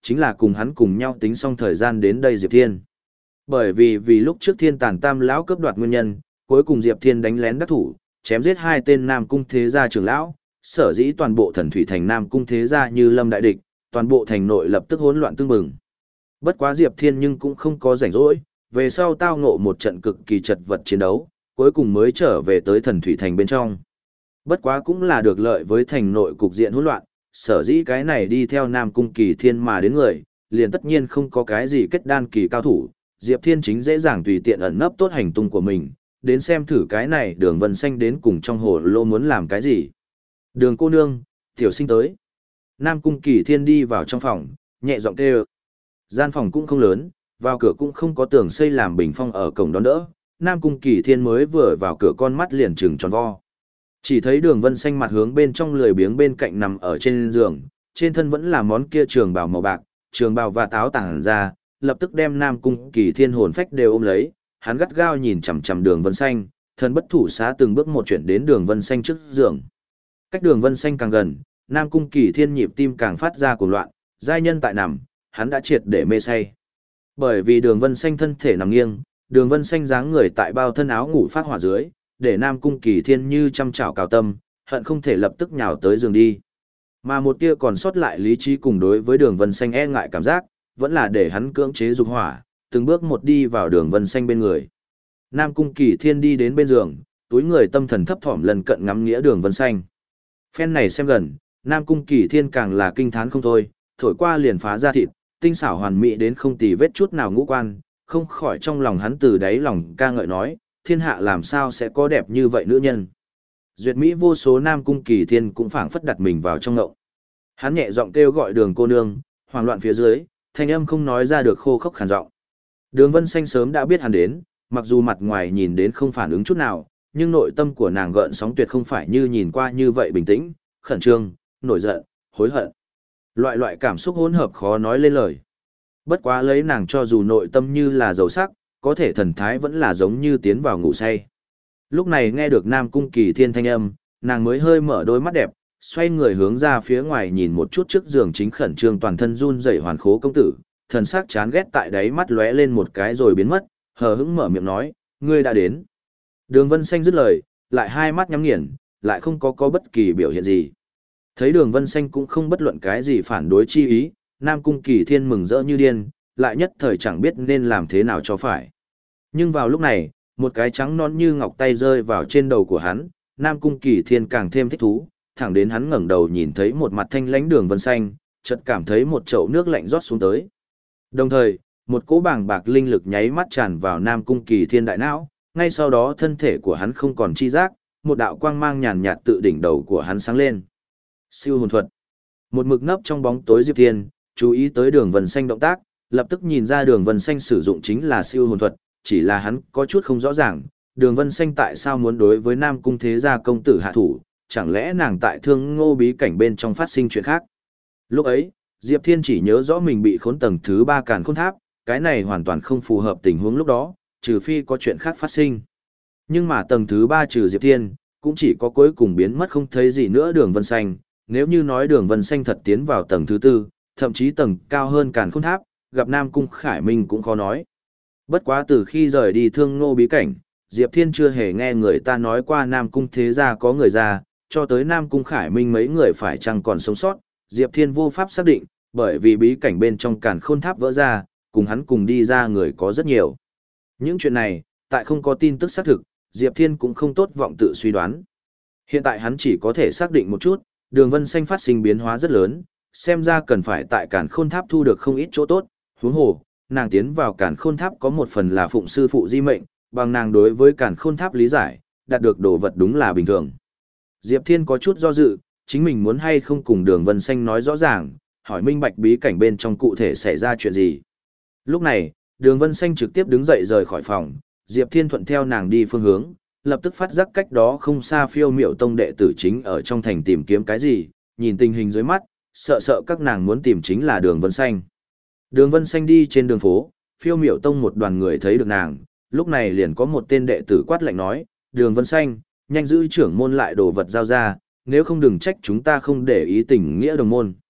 chính là cùng hắn cùng nhau tính xong thời gian đến đây Diệp Thiên. Bởi vì vì lúc trước Thiên Tàn Tam lão cướp đoạt nguyên nhân, cuối cùng Diệp Thiên đánh lén đắc thủ, chém giết hai tên Nam Cung thế gia trưởng lão, sở dĩ toàn bộ Thần Thủy thành Nam Cung thế gia như lâm đại địch, toàn bộ thành nội lập tức hỗn loạn tương mừng. Bất quá Diệp Thiên nhưng cũng không có rảnh rỗi, về sau tao ngộ một trận cực kỳ chật vật chiến đấu, cuối cùng mới trở về tới Thần Thủy thành bên trong. Bất quá cũng là được lợi với thành nội cục diện hỗn loạn, sở dĩ cái này đi theo Nam Cung Kỳ Thiên mà đến người, liền tất nhiên không có cái gì kết đan kỳ cao thủ, Diệp Thiên chính dễ dàng tùy tiện ẩn nấp tốt hành tung của mình, đến xem thử cái này Đường Vân Xanh đến cùng trong hồ lô muốn làm cái gì. Đường cô nương, tiểu sinh tới. Nam Cung Kỳ Thiên đi vào trong phòng, nhẹ giọng kêu. Gian phòng cũng không lớn, vào cửa cũng không có tường xây làm bình phong ở cổng đón đỡ, Nam Cung Kỳ Thiên mới vừa vào cửa con mắt liền trừng tròn vo. Chỉ thấy Đường Vân Xanh mặt hướng bên trong lười biếng bên cạnh nằm ở trên giường, trên thân vẫn là món kia trường bào màu bạc, trường bào và táo tàng ra, lập tức đem Nam Cung Kỳ Thiên hồn phách đều ôm lấy, hắn gắt gao nhìn chằm chằm Đường Vân Xanh, thân bất thủ xá từng bước một chuyển đến Đường Vân Xanh trước giường. Cách Đường Vân Xanh càng gần, Nam Cung Kỳ Thiên nhịp tim càng phát ra cuồng loạn, giai nhân tại nằm, hắn đã triệt để mê say. Bởi vì Đường Vân Xanh thân thể nằm nghiêng, Đường Vân Xanh dáng người tại bao thân áo ngủ phát hỏa dưới, để Nam Cung Kỳ Thiên như chăm chảo cào tâm, hận không thể lập tức nhào tới giường đi. Mà một tia còn sót lại lý trí cùng đối với Đường Vân Xanh e ngại cảm giác, vẫn là để hắn cưỡng chế dục hỏa, từng bước một đi vào Đường Vân Xanh bên người. Nam Cung Kỳ Thiên đi đến bên giường, túi người tâm thần thấp thỏm lần cận ngắm nghĩa Đường Vân Xanh. Phen này xem gần, Nam Cung Kỳ Thiên càng là kinh thán không thôi, thổi qua liền phá ra thịt, tinh xảo hoàn mỹ đến không tì vết chút nào ngũ quan, không khỏi trong lòng hắn từ đáy lòng ca ngợi nói, thiên hạ làm sao sẽ có đẹp như vậy nữ nhân. Duyệt Mỹ vô số Nam Cung Kỳ Thiên cũng phảng phất đặt mình vào trong ngộng. Hắn nhẹ giọng kêu gọi Đường cô nương, hoảng loạn phía dưới, thanh âm không nói ra được khô khốc khàn giọng. Đường Vân Xanh sớm đã biết hắn đến, mặc dù mặt ngoài nhìn đến không phản ứng chút nào, nhưng nội tâm của nàng gợn sóng tuyệt không phải như nhìn qua như vậy bình tĩnh, khẩn trương, nổi giận, hối hận. Loại loại cảm xúc hỗn hợp khó nói lên lời. Bất quá lấy nàng cho dù nội tâm như là dầu sắc, có thể thần thái vẫn là giống như tiến vào ngủ say. Lúc này nghe được Nam Cung Kỳ Thiên thanh âm, nàng mới hơi mở đôi mắt đẹp, xoay người hướng ra phía ngoài nhìn một chút trước giường chính khẩn trương toàn thân run rẩy Hoàn Khố công tử, thần sắc chán ghét tại đáy mắt lóe lên một cái rồi biến mất, hờ hững mở miệng nói, ngươi đã đến. Đường Vân Xanh dứt lời, lại hai mắt nhắm nghiền, lại không có có bất kỳ biểu hiện gì. Thấy Đường Vân Xanh cũng không bất luận cái gì phản đối chi ý, Nam Cung Kỳ Thiên mừng rỡ như điên, lại nhất thời chẳng biết nên làm thế nào cho phải. Nhưng vào lúc này, một cái trắng non như ngọc tay rơi vào trên đầu của hắn, Nam Cung Kỳ Thiên càng thêm thích thú, thẳng đến hắn ngẩng đầu nhìn thấy một mặt thanh lãnh Đường Vân Xanh, chợt cảm thấy một chậu nước lạnh rót xuống tới. Đồng thời, một cỗ bàng bạc linh lực nháy mắt tràn vào Nam Cung Kỳ Thiên đại não, ngay sau đó thân thể của hắn không còn chi giác, một đạo quang mang nhàn nhạt tự đỉnh đầu của hắn sáng lên. Siêu hồn thuật. Một mực nấp trong bóng tối Diệp Thiên, chú ý tới Đường Vân Xanh động tác, lập tức nhìn ra Đường Vân Xanh sử dụng chính là siêu hồn thuật, chỉ là hắn có chút không rõ ràng, Đường Vân Xanh tại sao muốn đối với Nam Cung thế gia công tử hạ thủ, chẳng lẽ nàng tại Thương Ngô bí cảnh bên trong phát sinh chuyện khác. Lúc ấy, Diệp Thiên chỉ nhớ rõ mình bị khốn tầng thứ ba Càn Khôn Tháp, cái này hoàn toàn không phù hợp tình huống lúc đó, trừ phi có chuyện khác phát sinh. Nhưng mà tầng thứ ba trừ Diệp Thiên, cũng chỉ có cuối cùng biến mất không thấy gì nữa Đường Vân Xanh, nếu như nói Đường Vân Xanh thật tiến vào tầng thứ tư, thậm chí tầng cao hơn Càn Khôn Tháp, gặp Nam Cung Khải Minh cũng khó nói. Bất quá từ khi rời đi Thương Ngô bí cảnh, Diệp Thiên chưa hề nghe người ta nói qua Nam Cung thế gia có người ra, cho tới Nam Cung Khải Minh mấy người phải chăng còn sống sót, Diệp Thiên vô pháp xác định, bởi vì bí cảnh bên trong Càn Khôn Tháp vỡ ra, cùng hắn cùng đi ra người có rất nhiều. Những chuyện này, tại không có tin tức xác thực, Diệp Thiên cũng không tốt vọng tự suy đoán. Hiện tại hắn chỉ có thể xác định một chút, Đường Vân Xanh phát sinh biến hóa rất lớn, xem ra cần phải tại Càn Khôn Tháp thu được không ít chỗ tốt, huống hồ, nàng tiến vào Càn Khôn Tháp có một phần là phụng sư phụ di mệnh, bằng nàng đối với Càn Khôn Tháp lý giải, đạt được đồ vật đúng là bình thường. Diệp Thiên có chút do dự, chính mình muốn hay không cùng Đường Vân Xanh nói rõ ràng, hỏi minh bạch bí cảnh bên trong cụ thể xảy ra chuyện gì. Lúc này, Đường Vân Xanh trực tiếp đứng dậy rời khỏi phòng, Diệp Thiên thuận theo nàng đi phương hướng, lập tức phát giác cách đó không xa Phiêu Miểu Tông đệ tử chính ở trong thành tìm kiếm cái gì, nhìn tình hình dưới mắt, sợ sợ các nàng muốn tìm chính là Đường Vân Xanh. Đường Vân Xanh đi trên đường phố, Phiêu Miểu Tông một đoàn người thấy được nàng, lúc này liền có một tên đệ tử quát lạnh nói, Đường Vân Xanh, nhanh giữ trưởng môn lại đồ vật giao ra, nếu không đừng trách chúng ta không để ý tình nghĩa đồng môn.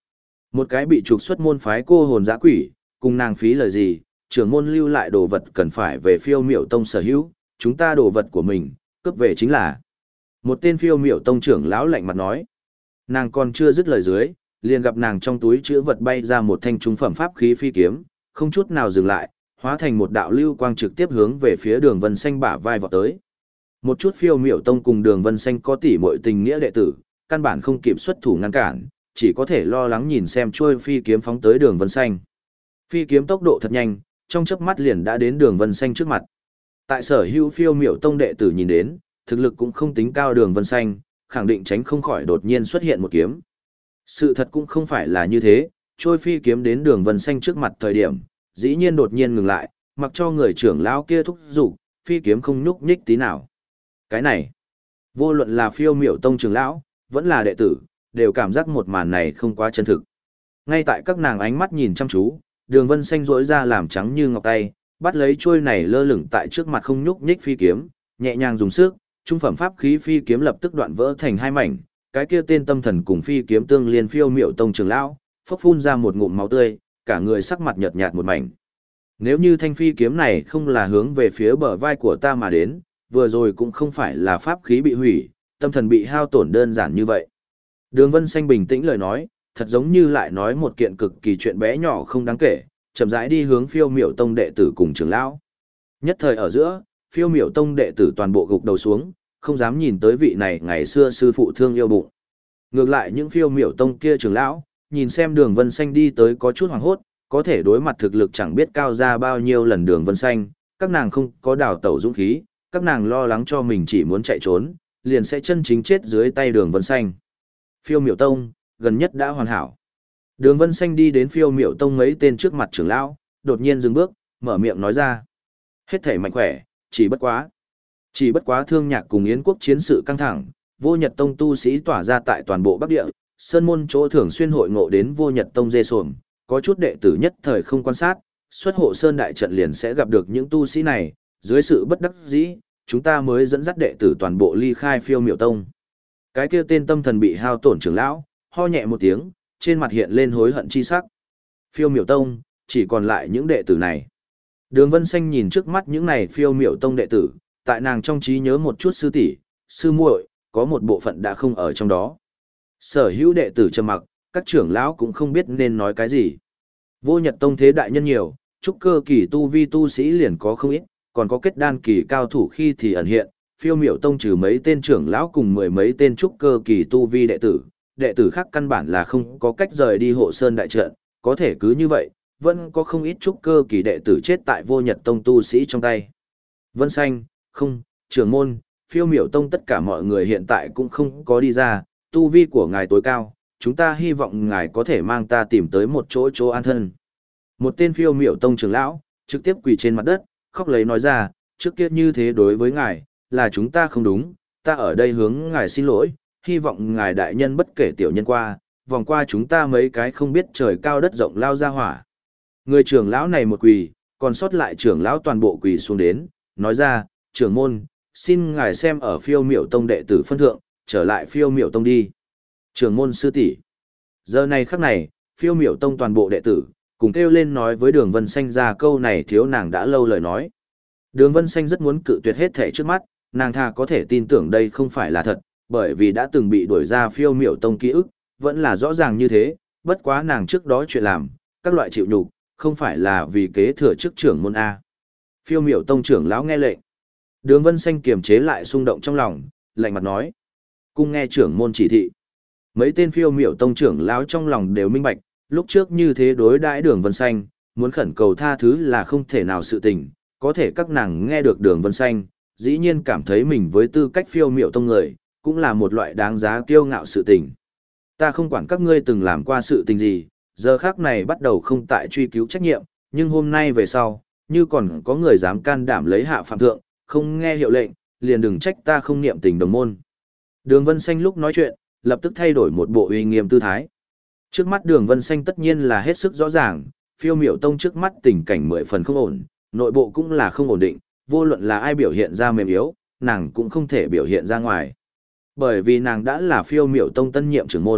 Một cái bị trục xuất môn phái cô hồn dã quỷ, cùng nàng phí lời gì, trưởng môn lưu lại đồ vật cần phải về phiêu miểu tông sở hữu, chúng ta đồ vật của mình, cướp về chính là. Một tên phiêu miểu tông trưởng lão lạnh mặt nói. Nàng còn chưa dứt lời dưới, liền gặp nàng trong túi chữ vật bay ra một thanh trung phẩm pháp khí phi kiếm, không chút nào dừng lại, hóa thành một đạo lưu quang trực tiếp hướng về phía Đường Vân Xanh bả vai vọt tới. Một chút phiêu miểu tông cùng Đường Vân Xanh có tỉ muội tình nghĩa đệ tử, căn bản không kịp xuất thủ ngăn cản, chỉ có thể lo lắng nhìn xem trôi phi kiếm phóng tới Đường Vân Xanh. Phi kiếm tốc độ thật nhanh, trong chớp mắt liền đã đến Đường Vân Xanh trước mặt. Tại sở hữu phiêu miểu tông đệ tử nhìn đến, thực lực cũng không tính cao Đường Vân Xanh, khẳng định tránh không khỏi đột nhiên xuất hiện một kiếm. Sự thật cũng không phải là như thế, trôi phi kiếm đến Đường Vân Xanh trước mặt thời điểm, dĩ nhiên đột nhiên ngừng lại, mặc cho người trưởng lão kia thúc giục, phi kiếm không nhúc nhích tí nào. Cái này, vô luận là phiêu miểu tông trưởng lão, vẫn là đệ tử, đều cảm giác một màn này không quá chân thực. Ngay tại các nàng ánh mắt nhìn chăm chú, Đường Vân Xanh rỗi ra làm trắng như ngọc tay, bắt lấy trôi này lơ lửng tại trước mặt không nhúc nhích phi kiếm, nhẹ nhàng dùng sức, trung phẩm pháp khí phi kiếm lập tức đoạn vỡ thành hai mảnh, cái kia tên tâm thần cùng phi kiếm tương liên phiêu miểu tông trưởng lão, phốc phun ra một ngụm máu tươi, cả người sắc mặt nhợt nhạt một mảnh. Nếu như thanh phi kiếm này không là hướng về phía bờ vai của ta mà đến, vừa rồi cũng không phải là pháp khí bị hủy, tâm thần bị hao tổn đơn giản như vậy. Đường Vân Xanh bình tĩnh lời nói, thật giống như lại nói một kiện cực kỳ chuyện bé nhỏ không đáng kể, chậm rãi đi hướng phiêu miểu tông đệ tử cùng trưởng lão. Nhất thời ở giữa, phiêu miểu tông đệ tử toàn bộ gục đầu xuống, không dám nhìn tới vị này ngày xưa sư phụ thương yêu bụng. Ngược lại những phiêu miểu tông kia trưởng lão, nhìn xem Đường Vân Xanh đi tới có chút hoảng hốt, có thể đối mặt thực lực chẳng biết cao ra bao nhiêu lần Đường Vân Xanh, các nàng không có đào tẩu dũng khí, các nàng lo lắng cho mình chỉ muốn chạy trốn, liền sẽ chân chính chết dưới tay Đường Vân Xanh. Phiêu miểu tông, gần nhất đã hoàn hảo. Đường Vân Xanh đi đến phiêu miểu tông mấy tên trước mặt trưởng lão, đột nhiên dừng bước, mở miệng nói ra. Hết thể mạnh khỏe, chỉ bất quá. Chỉ bất quá Thương Nhạc cùng Yến quốc chiến sự căng thẳng, Vô Nhật tông tu sĩ tỏa ra tại toàn bộ Bắc Địa, sơn môn chỗ thường xuyên hội ngộ đến Vô Nhật tông dê sồm, có chút đệ tử nhất thời không quan sát, xuất hộ sơn đại trận liền sẽ gặp được những tu sĩ này, dưới sự bất đắc dĩ, chúng ta mới dẫn dắt đệ tử toàn bộ ly khai phiêu miểu tông. Cái kia tên tâm thần bị hao tổn trưởng lão, ho nhẹ một tiếng, trên mặt hiện lên hối hận chi sắc. Phiêu miểu tông, chỉ còn lại những đệ tử này. Đường Vân Xanh nhìn trước mắt những này phiêu miểu tông đệ tử, tại nàng trong trí nhớ một chút sư tỷ, sư muội, có một bộ phận đã không ở trong đó. Sở hữu đệ tử trầm mặc, các trưởng lão cũng không biết nên nói cái gì. Vô Nhật tông thế đại nhân nhiều, trúc cơ kỳ tu vi tu sĩ liền có không ít, còn có kết đan kỳ cao thủ khi thì ẩn hiện, phiêu miểu tông trừ mấy tên trưởng lão cùng mười mấy tên trúc cơ kỳ tu vi đệ tử, đệ tử khác căn bản là không có cách rời đi hộ sơn đại trận, có thể cứ như vậy, vẫn có không ít trúc cơ kỳ đệ tử chết tại Vô Nhật tông tu sĩ trong tay. Vân Xanh, không, trưởng môn, phiêu miểu tông tất cả mọi người hiện tại cũng không có đi ra, tu vi của ngài tối cao, chúng ta hy vọng ngài có thể mang ta tìm tới một chỗ chỗ an thân. Một tên phiêu miểu tông trưởng lão, trực tiếp quỳ trên mặt đất, khóc lấy nói ra, trước kia như thế đối với ngài, là chúng ta không đúng, ta ở đây hướng ngài xin lỗi, hy vọng ngài đại nhân bất kể tiểu nhân qua, vòng qua chúng ta mấy cái không biết trời cao đất rộng lao ra hỏa. Người trưởng lão này một quỳ, còn sót lại trưởng lão toàn bộ quỳ xuống đến, nói ra, trưởng môn, xin ngài xem ở phiêu miểu tông đệ tử phân thượng, trở lại phiêu miểu tông đi. Trưởng môn sư tỷ. Giờ này khắc này, phiêu miểu tông toàn bộ đệ tử, cùng kêu lên nói với Đường Vân Xanh ra câu này thiếu nàng đã lâu lời nói. Đường Vân Xanh rất muốn cự tuyệt hết thể trước mắt, nàng thà có thể tin tưởng đây không phải là thật, bởi vì đã từng bị đuổi ra phiêu miểu tông ký ức, vẫn là rõ ràng như thế, bất quá nàng trước đó chuyện làm, các loại chịu nhục, không phải là vì kế thừa chức trưởng môn A. Phiêu miểu tông trưởng lão nghe lệnh. Đường Vân Xanh kiềm chế lại xung động trong lòng, lạnh mặt nói. Cung nghe trưởng môn chỉ thị. Mấy tên phiêu miểu tông trưởng lão trong lòng đều minh bạch, lúc trước như thế đối đãi Đường Vân Xanh, muốn khẩn cầu tha thứ là không thể nào sự tình, có thể các nàng nghe được Đường Vân Xanh, dĩ nhiên cảm thấy mình với tư cách phiêu miểu tông người, cũng là một loại đáng giá kiêu ngạo sự tình. Ta không quản các ngươi từng làm qua sự tình gì, giờ khác này bắt đầu không tại truy cứu trách nhiệm, nhưng hôm nay về sau, như còn có người dám can đảm lấy hạ phạm thượng, không nghe hiệu lệnh, liền đừng trách ta không niệm tình đồng môn. Đường Vân Xanh lúc nói chuyện, lập tức thay đổi một bộ uy nghiêm tư thái. Trước mắt Đường Vân Xanh tất nhiên là hết sức rõ ràng, phiêu miểu tông trước mắt tình cảnh mười phần không ổn, nội bộ cũng là không ổn định, vô luận là ai biểu hiện ra mềm yếu, nàng cũng không thể biểu hiện ra ngoài. Bởi vì nàng đã là phiêu miểu tông tân nhiệm trưởng môn,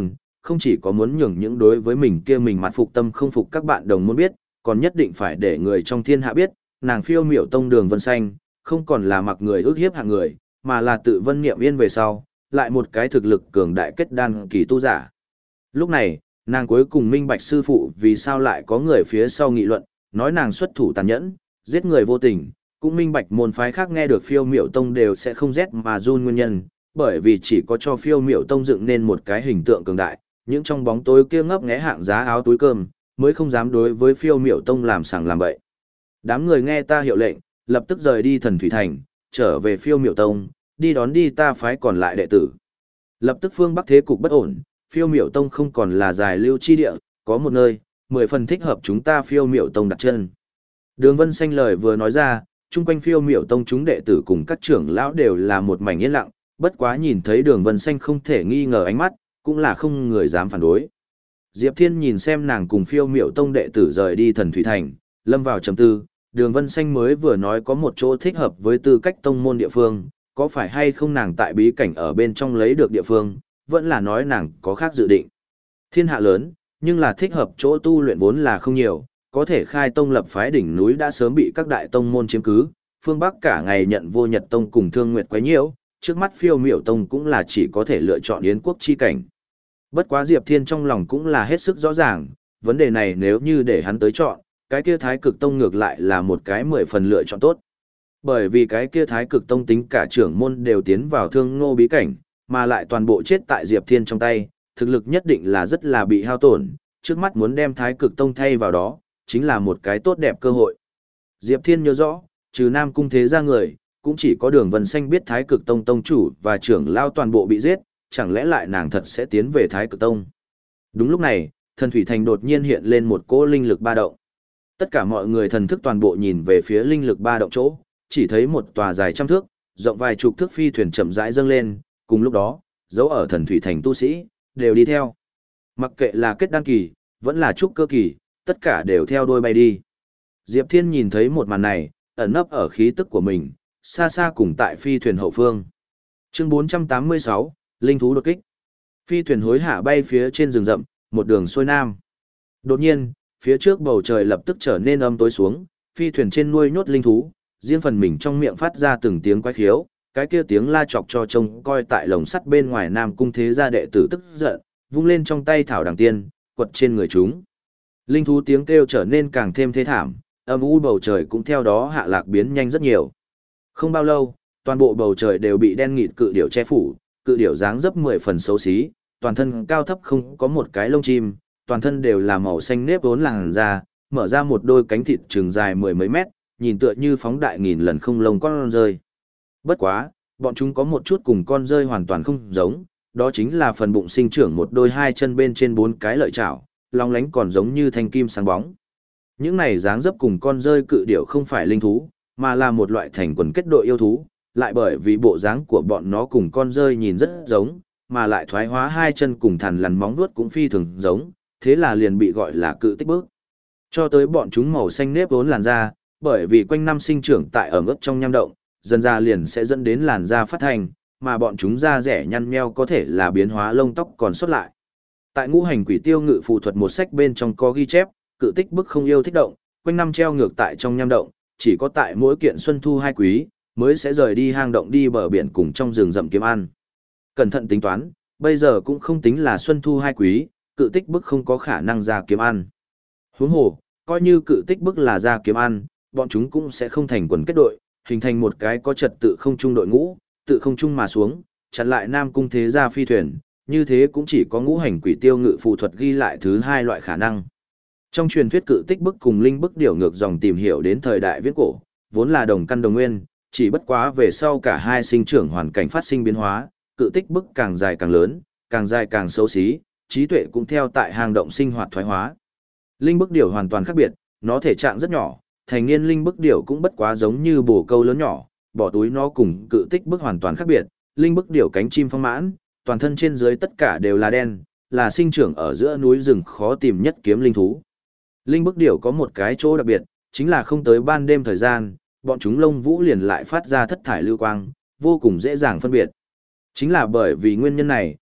không chỉ có muốn nhường những đối với mình kia mình mặt phục tâm không phục các bạn đồng môn biết, còn nhất định phải để người trong thiên hạ biết, nàng phiêu miểu tông Đường Vân Xanh, không còn là mặc người ước hiếp hạng người, mà là tự vân niệm yên về sau, lại một cái thực lực cường đại kết đan kỳ tu giả. Lúc này, nàng cuối cùng minh bạch sư phụ vì sao lại có người phía sau nghị luận, nói nàng xuất thủ tàn nhẫn, giết người vô tình, cũng minh bạch môn phái khác nghe được phiêu miểu tông đều sẽ không rét mà run nguyên nhân, bởi vì chỉ có cho phiêu miểu tông dựng nên một cái hình tượng cường đại, những trong bóng tối kia ngấp nghé hạng giá áo túi cơm, mới không dám đối với phiêu miểu tông làm sàng làm bậy. Đám người nghe ta hiệu lệnh, lập tức rời đi Thần Thủy Thành, trở về phiêu miểu tông, đi đón đi ta phái còn lại đệ tử. Lập tức phương Bắc thế cục bất ổn, phiêu miểu tông không còn là dài lưu chi địa, có một nơi, mười phần thích hợp chúng ta phiêu miểu tông đặt chân. Đường Vân Xanh lời vừa nói ra, chung quanh phiêu miểu tông chúng đệ tử cùng các trưởng lão đều là một mảnh yên lặng, bất quá nhìn thấy Đường Vân Xanh không thể nghi ngờ ánh mắt, cũng là không người dám phản đối. Diệp Thiên nhìn xem nàng cùng phiêu miểu tông đệ tử rời đi Thần Thủy Thành, lâm vào trầm tư, Đường Vân Xanh mới vừa nói có một chỗ thích hợp với tư cách tông môn địa phương, có phải hay không nàng tại bí cảnh ở bên trong lấy được địa phương, vẫn là nói nàng có khác dự định. Thiên hạ lớn, nhưng là thích hợp chỗ tu luyện vốn là không nhiều, có thể khai tông lập phái đỉnh núi đã sớm bị các đại tông môn chiếm cứ, phương Bắc cả ngày nhận vô Nhật tông cùng Thương Nguyệt quấy nhiễu, trước mắt phiêu miểu tông cũng là chỉ có thể lựa chọn Yến quốc chi cảnh. Bất quá Diệp Thiên trong lòng cũng là hết sức rõ ràng, vấn đề này nếu như để hắn tới chọn, cái kia Thái Cực Tông ngược lại là một cái mười phần lựa chọn tốt. Bởi vì cái kia Thái Cực Tông tính cả trưởng môn đều tiến vào Thương Ngô bí cảnh, mà lại toàn bộ chết tại Diệp Thiên trong tay, thực lực nhất định là rất là bị hao tổn, trước mắt muốn đem Thái Cực Tông thay vào đó, chính là một cái tốt đẹp cơ hội. Diệp Thiên nhớ rõ, trừ Nam Cung thế gia người, cũng chỉ có Đường Vân Xanh biết Thái Cực Tông tông chủ và trưởng lao toàn bộ bị giết, chẳng lẽ lại nàng thật sẽ tiến về Thái Cực Tông. Đúng lúc này, Thần Thủy Thành đột nhiên hiện lên một cỗ linh lực ba động. Tất cả mọi người thần thức toàn bộ nhìn về phía linh lực ba động chỗ, chỉ thấy một tòa dài trăm thước, rộng vài chục thước phi thuyền chậm rãi dâng lên, cùng lúc đó, dấu ở Thần Thủy Thành tu sĩ, đều đi theo. Mặc kệ là kết đan kỳ, vẫn là trúc cơ kỳ, tất cả đều theo đuôi bay đi. Diệp Thiên nhìn thấy một màn này, ẩn nấp ở khí tức của mình, xa xa cùng tại phi thuyền hậu phương. Chương bốn trăm tám mươi sáu, Linh thú đột kích. Phi thuyền hối hạ bay phía trên rừng rậm, một đường xuôi nam. Đột nhiên, phía trước bầu trời lập tức trở nên âm tối xuống, phi thuyền trên nuôi nhốt linh thú, riêng phần mình trong miệng phát ra từng tiếng quái khiếu, cái kia tiếng la chọc cho trông coi tại lồng sắt bên ngoài Nam Cung thế gia đệ tử tức giận, vung lên trong tay thảo đằng tiên, quật trên người chúng. Linh thú tiếng kêu trở nên càng thêm thê thảm, âm u bầu trời cũng theo đó hạ lạc biến nhanh rất nhiều. Không bao lâu, toàn bộ bầu trời đều bị đen nghịt cự điểu che phủ, cự điểu dáng dấp mười phần xấu xí, toàn thân cao thấp không có một cái lông chim, toàn thân đều là màu xanh nếp vốn làn da, mở ra một đôi cánh thịt trường dài mười mấy mét, nhìn tựa như phóng đại nghìn lần không lông con rơi. Bất quá, bọn chúng có một chút cùng con rơi hoàn toàn không giống, đó chính là phần bụng sinh trưởng một đôi hai chân bên trên bốn cái lợi chảo, long lánh còn giống như thanh kim sáng bóng. Những này dáng dấp cùng con rơi cự điểu không phải linh thú, mà là một loại thành quần kết đội yêu thú, lại bởi vì bộ dáng của bọn nó cùng con rơi nhìn rất giống, mà lại thoái hóa hai chân cùng thằn lằn móng vuốt cũng phi thường giống, thế là liền bị gọi là cự tích bước. Cho tới bọn chúng màu xanh nếp vốn làn da, bởi vì quanh năm sinh trưởng tại ở mức trong nham động, dần ra liền sẽ dẫn đến làn da phát thành, mà bọn chúng da rẻ nhăn nheo có thể là biến hóa lông tóc còn sót lại. Tại ngũ hành quỷ tiêu ngự phù thuật một sách bên trong có ghi chép, cự tích bức không yêu thích động, quanh năm treo ngược tại trong nham động, chỉ có tại mỗi kiện xuân thu hai quý, mới sẽ rời đi hang động đi bờ biển cùng trong rừng rậm kiếm ăn. Cẩn thận tính toán, bây giờ cũng không tính là xuân thu hai quý, cự tích bức không có khả năng ra kiếm ăn. Huống hồ, coi như cự tích bức là ra kiếm ăn, bọn chúng cũng sẽ không thành quần kết đội, hình thành một cái có trật tự không chung đội ngũ, tự không chung mà xuống, chặn lại Nam Cung thế gia phi thuyền, như thế cũng chỉ có ngũ hành quỷ tiêu ngự phù thuật ghi lại thứ hai loại khả năng. Trong truyền thuyết cự tích bức cùng linh bức điều ngược dòng tìm hiểu đến thời đại viễn cổ, vốn là đồng căn đồng nguyên, chỉ bất quá về sau cả hai sinh trưởng hoàn cảnh phát sinh biến hóa, cự tích bức càng dài càng lớn, càng dài càng xấu xí, trí tuệ cũng theo tại hang động sinh hoạt thoái hóa. Linh bức điều hoàn toàn khác biệt, nó thể trạng rất nhỏ, thành niên linh bức điều cũng bất quá giống như bồ câu lớn nhỏ, bỏ túi nó cùng cự tích bức hoàn toàn khác biệt, linh bức điều cánh chim phong mãn, toàn thân trên dưới tất cả đều là đen, là sinh trưởng ở giữa núi rừng khó tìm nhất kiếm linh thú. Linh bức điểu có một cái chỗ đặc biệt, chính là không tới ban đêm thời gian, bọn chúng lông vũ liền lại phát ra thất thải lưu quang, vô cùng dễ dàng phân biệt. Chính là bởi vì nguyên nhân này,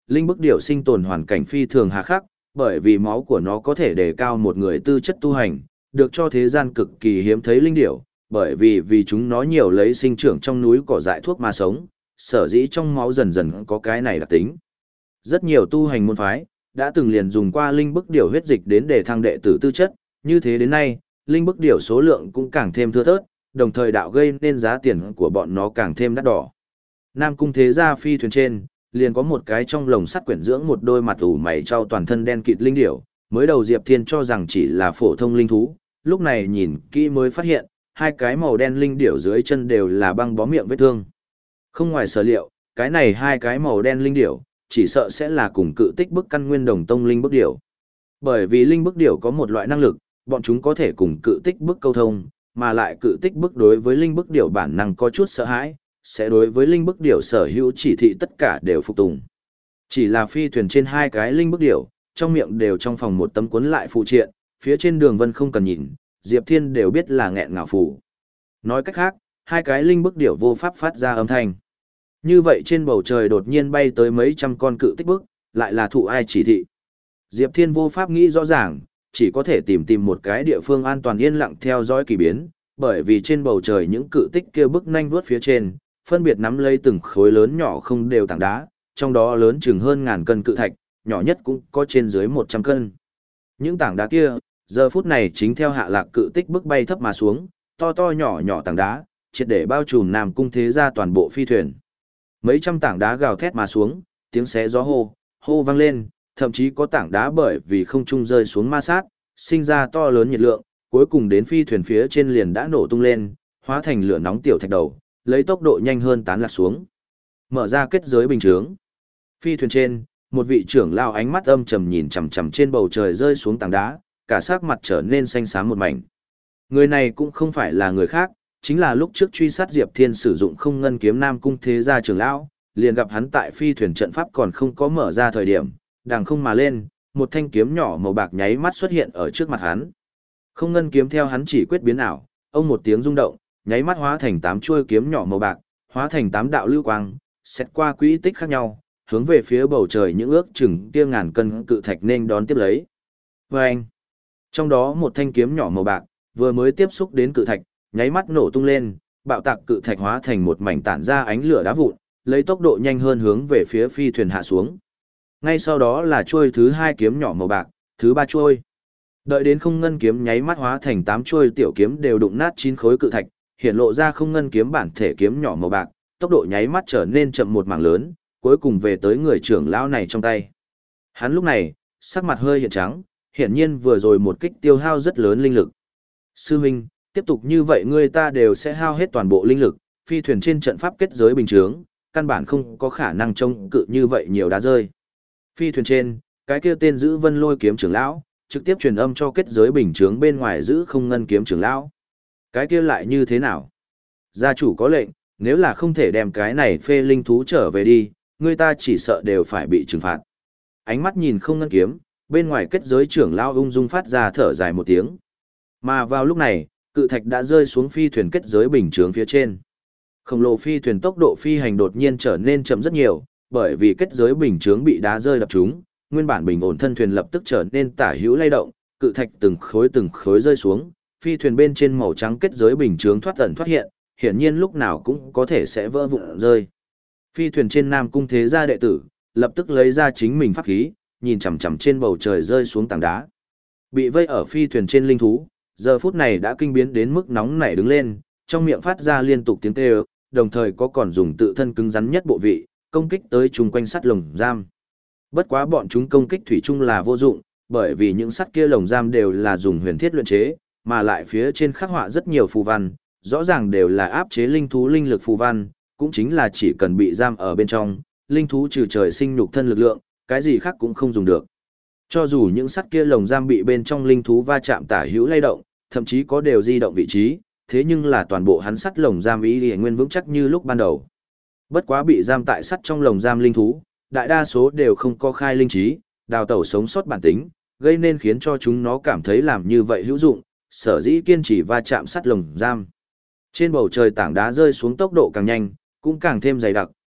linh bức điểu sinh tồn hoàn cảnh phi thường hà khắc, bởi vì máu của nó có thể đề cao một người tư chất tu hành, được cho thế gian cực kỳ hiếm thấy linh điểu, bởi vì vì chúng nó nhiều lấy sinh trưởng trong núi cỏ dại thuốc mà sống, sở dĩ trong máu dần dần có cái này đặc tính. Rất nhiều tu hành môn phái đã từng liền dùng qua linh bức điểu huyết dịch đến để thăng đệ tử tư chất, như thế đến nay, linh bức điểu số lượng cũng càng thêm thưa thớt, đồng thời đạo gây nên giá tiền của bọn nó càng thêm đắt đỏ. Nam cung thế gia phi thuyền trên, liền có một cái trong lồng sắt quyển dưỡng một đôi mặt ủ mày trao toàn thân đen kịt linh điểu, mới đầu Diệp Thiên cho rằng chỉ là phổ thông linh thú, lúc này nhìn kỹ mới phát hiện, hai cái màu đen linh điểu dưới chân đều là băng bó miệng vết thương. Không ngoài sở liệu, cái này hai cái màu đen linh điểu, chỉ sợ sẽ là cùng cự tích bức căn nguyên đồng tông linh bức điểu. Bởi vì linh bức điểu có một loại năng lực, bọn chúng có thể cùng cự tích bức câu thông, mà lại cự tích bức đối với linh bức điểu bản năng có chút sợ hãi, sẽ đối với linh bức điểu sở hữu chỉ thị tất cả đều phục tùng. Chỉ là phi thuyền trên hai cái linh bức điểu, trong miệng đều trong phòng một tấm cuốn lại phụ triện, phía trên đường vân không cần nhìn, Diệp Thiên đều biết là nghẹn ngào phù. Nói cách khác, hai cái linh bức điểu vô pháp phát ra âm thanh. Như vậy trên bầu trời đột nhiên bay tới mấy trăm con cự tích bức, lại là thụ ai chỉ thị. Diệp Thiên vô pháp nghĩ rõ ràng, chỉ có thể tìm tìm một cái địa phương an toàn yên lặng theo dõi kỳ biến, bởi vì trên bầu trời những cự tích kia bức nhanh vuốt phía trên, phân biệt nắm lấy từng khối lớn nhỏ không đều tảng đá, trong đó lớn chừng hơn ngàn cân cự thạch, nhỏ nhất cũng có trên dưới một trăm cân. Những tảng đá kia, giờ phút này chính theo hạ lạc cự tích bức bay thấp mà xuống, to to nhỏ nhỏ tảng đá, triệt để bao trùm Nam cung thế gia toàn bộ phi thuyền. Mấy trăm tảng đá gào thét mà xuống, tiếng xé gió hô, hô vang lên, thậm chí có tảng đá bởi vì không trung rơi xuống ma sát, sinh ra to lớn nhiệt lượng, cuối cùng đến phi thuyền phía trên liền đã nổ tung lên, hóa thành lửa nóng tiểu thạch đầu, lấy tốc độ nhanh hơn tán lạc xuống. Mở ra kết giới bình chướng. Phi thuyền trên, một vị trưởng lao ánh mắt âm trầm nhìn chằm chằm trên bầu trời rơi xuống tảng đá, cả sắc mặt trở nên xanh xám một mảnh. Người này cũng không phải là người khác, chính là lúc trước truy sát Diệp Thiên sử dụng không ngân kiếm Nam cung thế gia trưởng lão, liền gặp hắn tại phi thuyền trận pháp còn không có mở ra thời điểm, đằng không mà lên, một thanh kiếm nhỏ màu bạc nháy mắt xuất hiện ở trước mặt hắn. Không ngân kiếm theo hắn chỉ quyết biến ảo, ông một tiếng rung động, nháy mắt hóa thành tám chuôi kiếm nhỏ màu bạc, hóa thành tám đạo lưu quang, xét qua quỹ tích khác nhau, hướng về phía bầu trời những ước chừng kia ngàn cân cự thạch nên đón tiếp lấy. Và anh, trong đó một thanh kiếm nhỏ màu bạc, vừa mới tiếp xúc đến cự thạch, nháy mắt nổ tung lên, bạo tạc cự thạch hóa thành một mảnh tản ra ánh lửa đá vụn, lấy tốc độ nhanh hơn hướng về phía phi thuyền hạ xuống. Ngay sau đó là chuôi thứ hai kiếm nhỏ màu bạc, thứ ba chuôi. Đợi đến không ngân kiếm nháy mắt hóa thành tám chuôi tiểu kiếm đều đụng nát chín khối cự thạch, hiện lộ ra không ngân kiếm bản thể kiếm nhỏ màu bạc, tốc độ nháy mắt trở nên chậm một mảng lớn, cuối cùng về tới người trưởng lão này trong tay. Hắn lúc này, sắc mặt hơi hiện trắng, hiển nhiên vừa rồi một kích tiêu hao rất lớn linh lực. Sư huynh, tiếp tục như vậy ngươi ta đều sẽ hao hết toàn bộ linh lực, phi thuyền trên trận pháp kết giới bình chướng, căn bản không có khả năng chống cự như vậy nhiều đá rơi. Phi thuyền trên, cái kia tên giữ Vân Lôi kiếm trưởng lão, trực tiếp truyền âm cho kết giới bình chướng bên ngoài giữ không ngân kiếm trưởng lão. Cái kia lại như thế nào? Gia chủ có lệnh, nếu là không thể đem cái này phê linh thú trở về đi, người ta chỉ sợ đều phải bị trừng phạt. Ánh mắt nhìn không ngân kiếm, bên ngoài kết giới trưởng lão ung dung phát ra thở dài một tiếng. Mà vào lúc này, cự thạch đã rơi xuống phi thuyền kết giới bình chướng phía trên. Khổng lồ phi thuyền tốc độ phi hành đột nhiên trở nên chậm rất nhiều, bởi vì kết giới bình chướng bị đá rơi đập trúng, nguyên bản bình ổn thân thuyền lập tức trở nên tả hữu lay động, cự thạch từng khối từng khối rơi xuống, phi thuyền bên trên màu trắng kết giới bình chướng thoát ẩn thoát hiện, hiển nhiên lúc nào cũng có thể sẽ vỡ vụn rơi. Phi thuyền trên Nam cung thế gia đệ tử, lập tức lấy ra chính mình pháp khí, nhìn chằm chằm trên bầu trời rơi xuống tảng đá. Bị vây ở phi thuyền trên linh thú, giờ phút này đã kinh biến đến mức nóng nảy đứng lên, trong miệng phát ra liên tục tiếng kêu, đồng thời có còn dùng tự thân cứng rắn nhất bộ vị, công kích tới chung quanh sắt lồng giam. Bất quá bọn chúng công kích thủy chung là vô dụng, bởi vì những sắt kia lồng giam đều là dùng huyền thiết luyện chế, mà lại phía trên khắc họa rất nhiều phù văn, rõ ràng đều là áp chế linh thú linh lực phù văn, cũng chính là chỉ cần bị giam ở bên trong, linh thú trừ trời sinh nhục thân lực lượng, cái gì khác cũng không dùng được. Cho dù những sắt kia lồng giam bị bên trong linh thú va chạm tả hữu lay động, thậm chí có đều di động vị trí, thế nhưng là toàn bộ hắn sắt lồng giam ý thì nguyên vững chắc như lúc ban đầu. Bất quá bị giam tại sắt trong lồng giam linh thú, đại đa số đều không có khai linh trí, đào tẩu sống sót bản tính, gây nên khiến cho chúng nó cảm thấy làm như vậy hữu dụng, sở dĩ kiên trì va chạm sắt lồng giam. Trên bầu trời tảng đá rơi xuống tốc độ càng nhanh, cũng càng thêm dày đặc,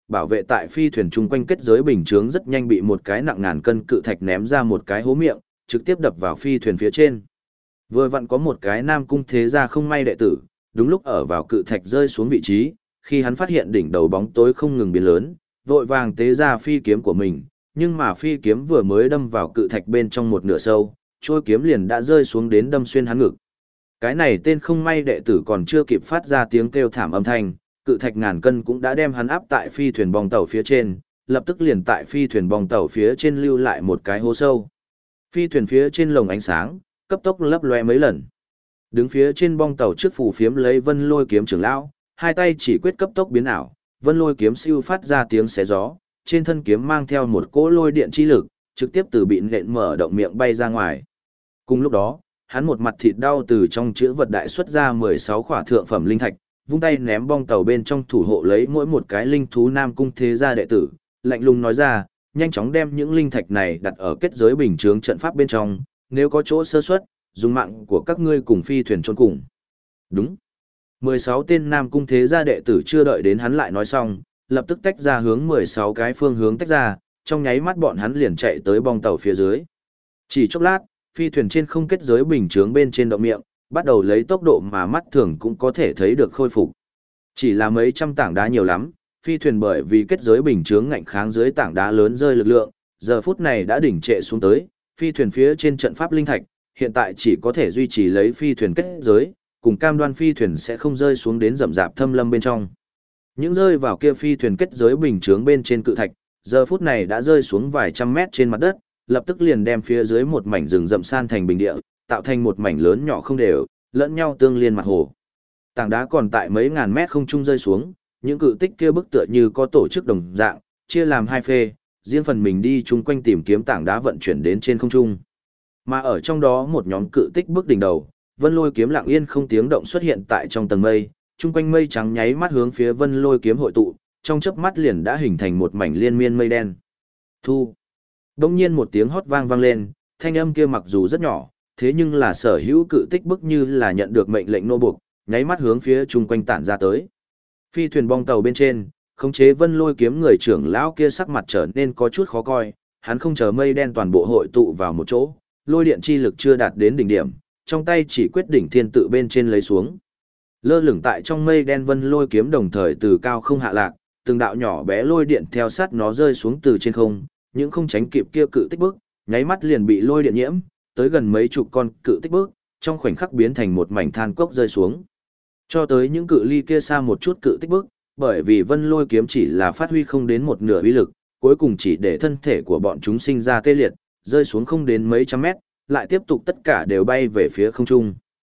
bảo vệ tại phi thuyền chung quanh kết giới bình chướng rất nhanh bị một cái nặng ngàn cân cự thạch ném ra một cái hố miệng, trực tiếp đập vào phi thuyền phía trên. Vừa vặn có một cái Nam Cung thế gia không may đệ tử, đúng lúc ở vào cự thạch rơi xuống vị trí, khi hắn phát hiện đỉnh đầu bóng tối không ngừng biến lớn, vội vàng tế ra phi kiếm của mình, nhưng mà phi kiếm vừa mới đâm vào cự thạch bên trong một nửa sâu, trôi kiếm liền đã rơi xuống đến đâm xuyên hắn ngực. Cái này tên không may đệ tử còn chưa kịp phát ra tiếng kêu thảm âm thanh, cự thạch ngàn cân cũng đã đem hắn áp tại phi thuyền bong tàu phía trên, lập tức liền tại phi thuyền bong tàu phía trên lưu lại một cái hố sâu. Phi thuyền phía trên lồng ánh sáng, cấp tốc lấp loe mấy lần. Đứng phía trên bong tàu trước phù phiếm lấy Vân Lôi kiếm trưởng lão, hai tay chỉ quyết cấp tốc biến ảo, Vân Lôi kiếm siêu phát ra tiếng xé gió, trên thân kiếm mang theo một cỗ lôi điện chi lực, trực tiếp từ bị nện mở động miệng bay ra ngoài. Cùng lúc đó, hắn một mặt thịt đau từ trong chữ vật đại xuất ra mười sáu khỏa thượng phẩm linh thạch, vung tay ném bong tàu bên trong thủ hộ lấy mỗi một cái linh thú Nam Cung thế gia đệ tử, lạnh lùng nói ra, nhanh chóng đem những linh thạch này đặt ở kết giới bình chướng trận pháp bên trong, nếu có chỗ sơ suất, dùng mạng của các ngươi cùng phi thuyền chôn cùng. Đúng. mười sáu tên Nam Cung thế gia đệ tử chưa đợi đến hắn lại nói xong, lập tức tách ra hướng mười sáu cái phương hướng tách ra, trong nháy mắt bọn hắn liền chạy tới bong tàu phía dưới. Chỉ chốc lát, phi thuyền trên không kết giới bình chướng bên trên động miệng, bắt đầu lấy tốc độ mà mắt thường cũng có thể thấy được khôi phục. Chỉ là mấy trăm tảng đá nhiều lắm, phi thuyền bởi vì kết giới bình chướng ngạnh kháng dưới tảng đá lớn rơi lực lượng, giờ phút này đã đỉnh trệ xuống tới, phi thuyền phía trên trận pháp linh thạch, hiện tại chỉ có thể duy trì lấy phi thuyền kết giới, cùng cam đoan phi thuyền sẽ không rơi xuống đến rậm rạp thâm lâm bên trong. Những rơi vào kia phi thuyền kết giới bình chướng bên trên cự thạch, giờ phút này đã rơi xuống vài trăm mét trên mặt đất, lập tức liền đem phía dưới một mảnh rừng rậm san thành bình địa, tạo thành một mảnh lớn nhỏ không đều, lẫn nhau tương liên mặt hồ. Tảng đá còn tại mấy ngàn mét không trung rơi xuống, những cự tích kia bức tựa như có tổ chức đồng dạng, chia làm hai phê, riêng phần mình đi chung quanh tìm kiếm tảng đá vận chuyển đến trên không trung. Mà ở trong đó một nhóm cự tích bước đỉnh đầu, Vân Lôi kiếm lặng yên không tiếng động xuất hiện tại trong tầng mây, chung quanh mây trắng nháy mắt hướng phía Vân Lôi kiếm hội tụ, trong chớp mắt liền đã hình thành một mảnh liên miên mây đen. Thu. Đông nhiên một tiếng hót vang vang lên, thanh âm kia mặc dù rất nhỏ, thế nhưng là sở hữu cự tích bức như là nhận được mệnh lệnh nô buộc, nháy mắt hướng phía chung quanh tản ra tới. Phi thuyền bong tàu bên trên, khống chế Vân Lôi kiếm người trưởng lão kia sắc mặt trở nên có chút khó coi, hắn không chờ mây đen toàn bộ hội tụ vào một chỗ, lôi điện chi lực chưa đạt đến đỉnh điểm, trong tay chỉ quyết đỉnh thiên tự bên trên lấy xuống. Lơ lửng tại trong mây đen Vân Lôi kiếm đồng thời từ cao không hạ lạc, từng đạo nhỏ bé lôi điện theo sát nó rơi xuống từ trên không, những không tránh kịp kia cự tích bước, nháy mắt liền bị lôi điện nhiễm, tới gần mấy chục con cự tích bước, trong khoảnh khắc biến thành một mảnh than cốc rơi xuống. Cho tới những cự ly kia xa một chút cự tích bước, bởi vì Vân Lôi kiếm chỉ là phát huy không đến một nửa uy lực, cuối cùng chỉ để thân thể của bọn chúng sinh ra tê liệt, rơi xuống không đến mấy trăm mét, lại tiếp tục tất cả đều bay về phía không trung.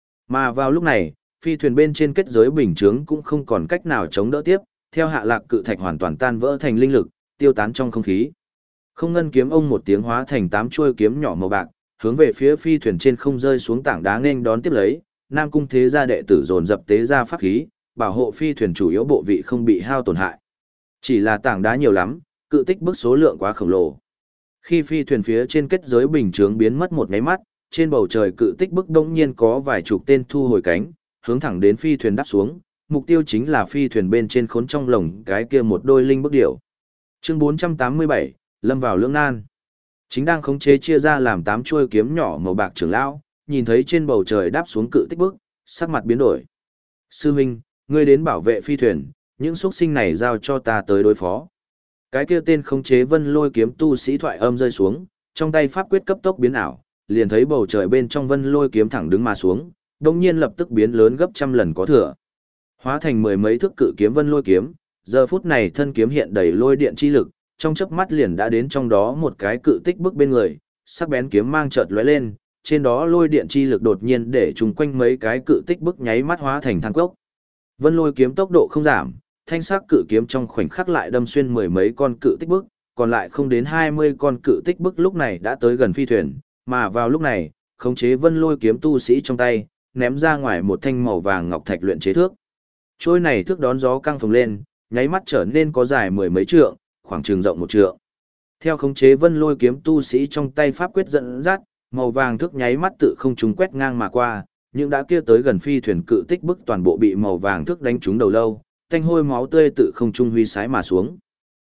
Mà vào lúc này, phi thuyền bên trên kết giới bình chướng cũng không còn cách nào chống đỡ tiếp, theo hạ lạc cự thạch hoàn toàn tan vỡ thành linh lực, tiêu tán trong không khí. Không ngân kiếm ông một tiếng hóa thành tám chuôi kiếm nhỏ màu bạc, hướng về phía phi thuyền trên không rơi xuống tảng đá nên đón tiếp lấy, Nam Cung thế gia đệ tử dồn dập tế ra pháp khí, bảo hộ phi thuyền chủ yếu bộ vị không bị hao tổn hại. Chỉ là tảng đá nhiều lắm, cự tích bức số lượng quá khổng lồ. Khi phi thuyền phía trên kết giới bình chướng biến mất một cái mắt, trên bầu trời cự tích bức đống nhiên có vài chục tên thu hồi cánh, hướng thẳng đến phi thuyền đáp xuống, mục tiêu chính là phi thuyền bên trên khốn trong lồng cái kia một đôi linh bức điểu. Chương bốn trăm tám mươi bảy, lâm vào lưỡng nan. Chính đang khống chế chia ra làm tám chuôi kiếm nhỏ màu bạc trưởng lão, nhìn thấy trên bầu trời đáp xuống cự tích bức, sắc mặt biến đổi. Sư huynh, ngươi đến bảo vệ phi thuyền, những xuất sinh này giao cho ta tới đối phó. Cái kia tên khống chế Vân Lôi kiếm tu sĩ thoại âm rơi xuống, trong tay pháp quyết cấp tốc biến ảo, liền thấy bầu trời bên trong Vân Lôi kiếm thẳng đứng mà xuống, đột nhiên lập tức biến lớn gấp trăm lần có thừa. Hóa thành mười mấy thước cự kiếm Vân Lôi kiếm, giờ phút này thân kiếm hiện đầy lôi điện chi lực, trong chớp mắt liền đã đến trong đó một cái cự tích bức bên người, sắc bén kiếm mang chợt lóe lên, trên đó lôi điện chi lực đột nhiên để chung quanh mấy cái cự tích bức nháy mắt hóa thành than cốc. Vân Lôi kiếm tốc độ không giảm, thanh sắc cự kiếm trong khoảnh khắc lại đâm xuyên mười mấy con cự tích bức, còn lại không đến hai mươi con cự tích bức lúc này đã tới gần phi thuyền, mà vào lúc này, khống chế Vân Lôi kiếm tu sĩ trong tay, ném ra ngoài một thanh màu vàng ngọc thạch luyện chế thước. Trôi này thước đón gió căng phồng lên, nháy mắt trở nên có dài mười mấy trượng, khoảng trường rộng một trượng. Theo khống chế Vân Lôi kiếm tu sĩ trong tay pháp quyết dẫn dắt, màu vàng thước nháy mắt tự không trung quét ngang mà qua, nhưng đã kia tới gần phi thuyền cự tích bức toàn bộ bị màu vàng thước đánh trúng đầu lâu, tanh hôi máu tươi tự không trung huy sái mà xuống.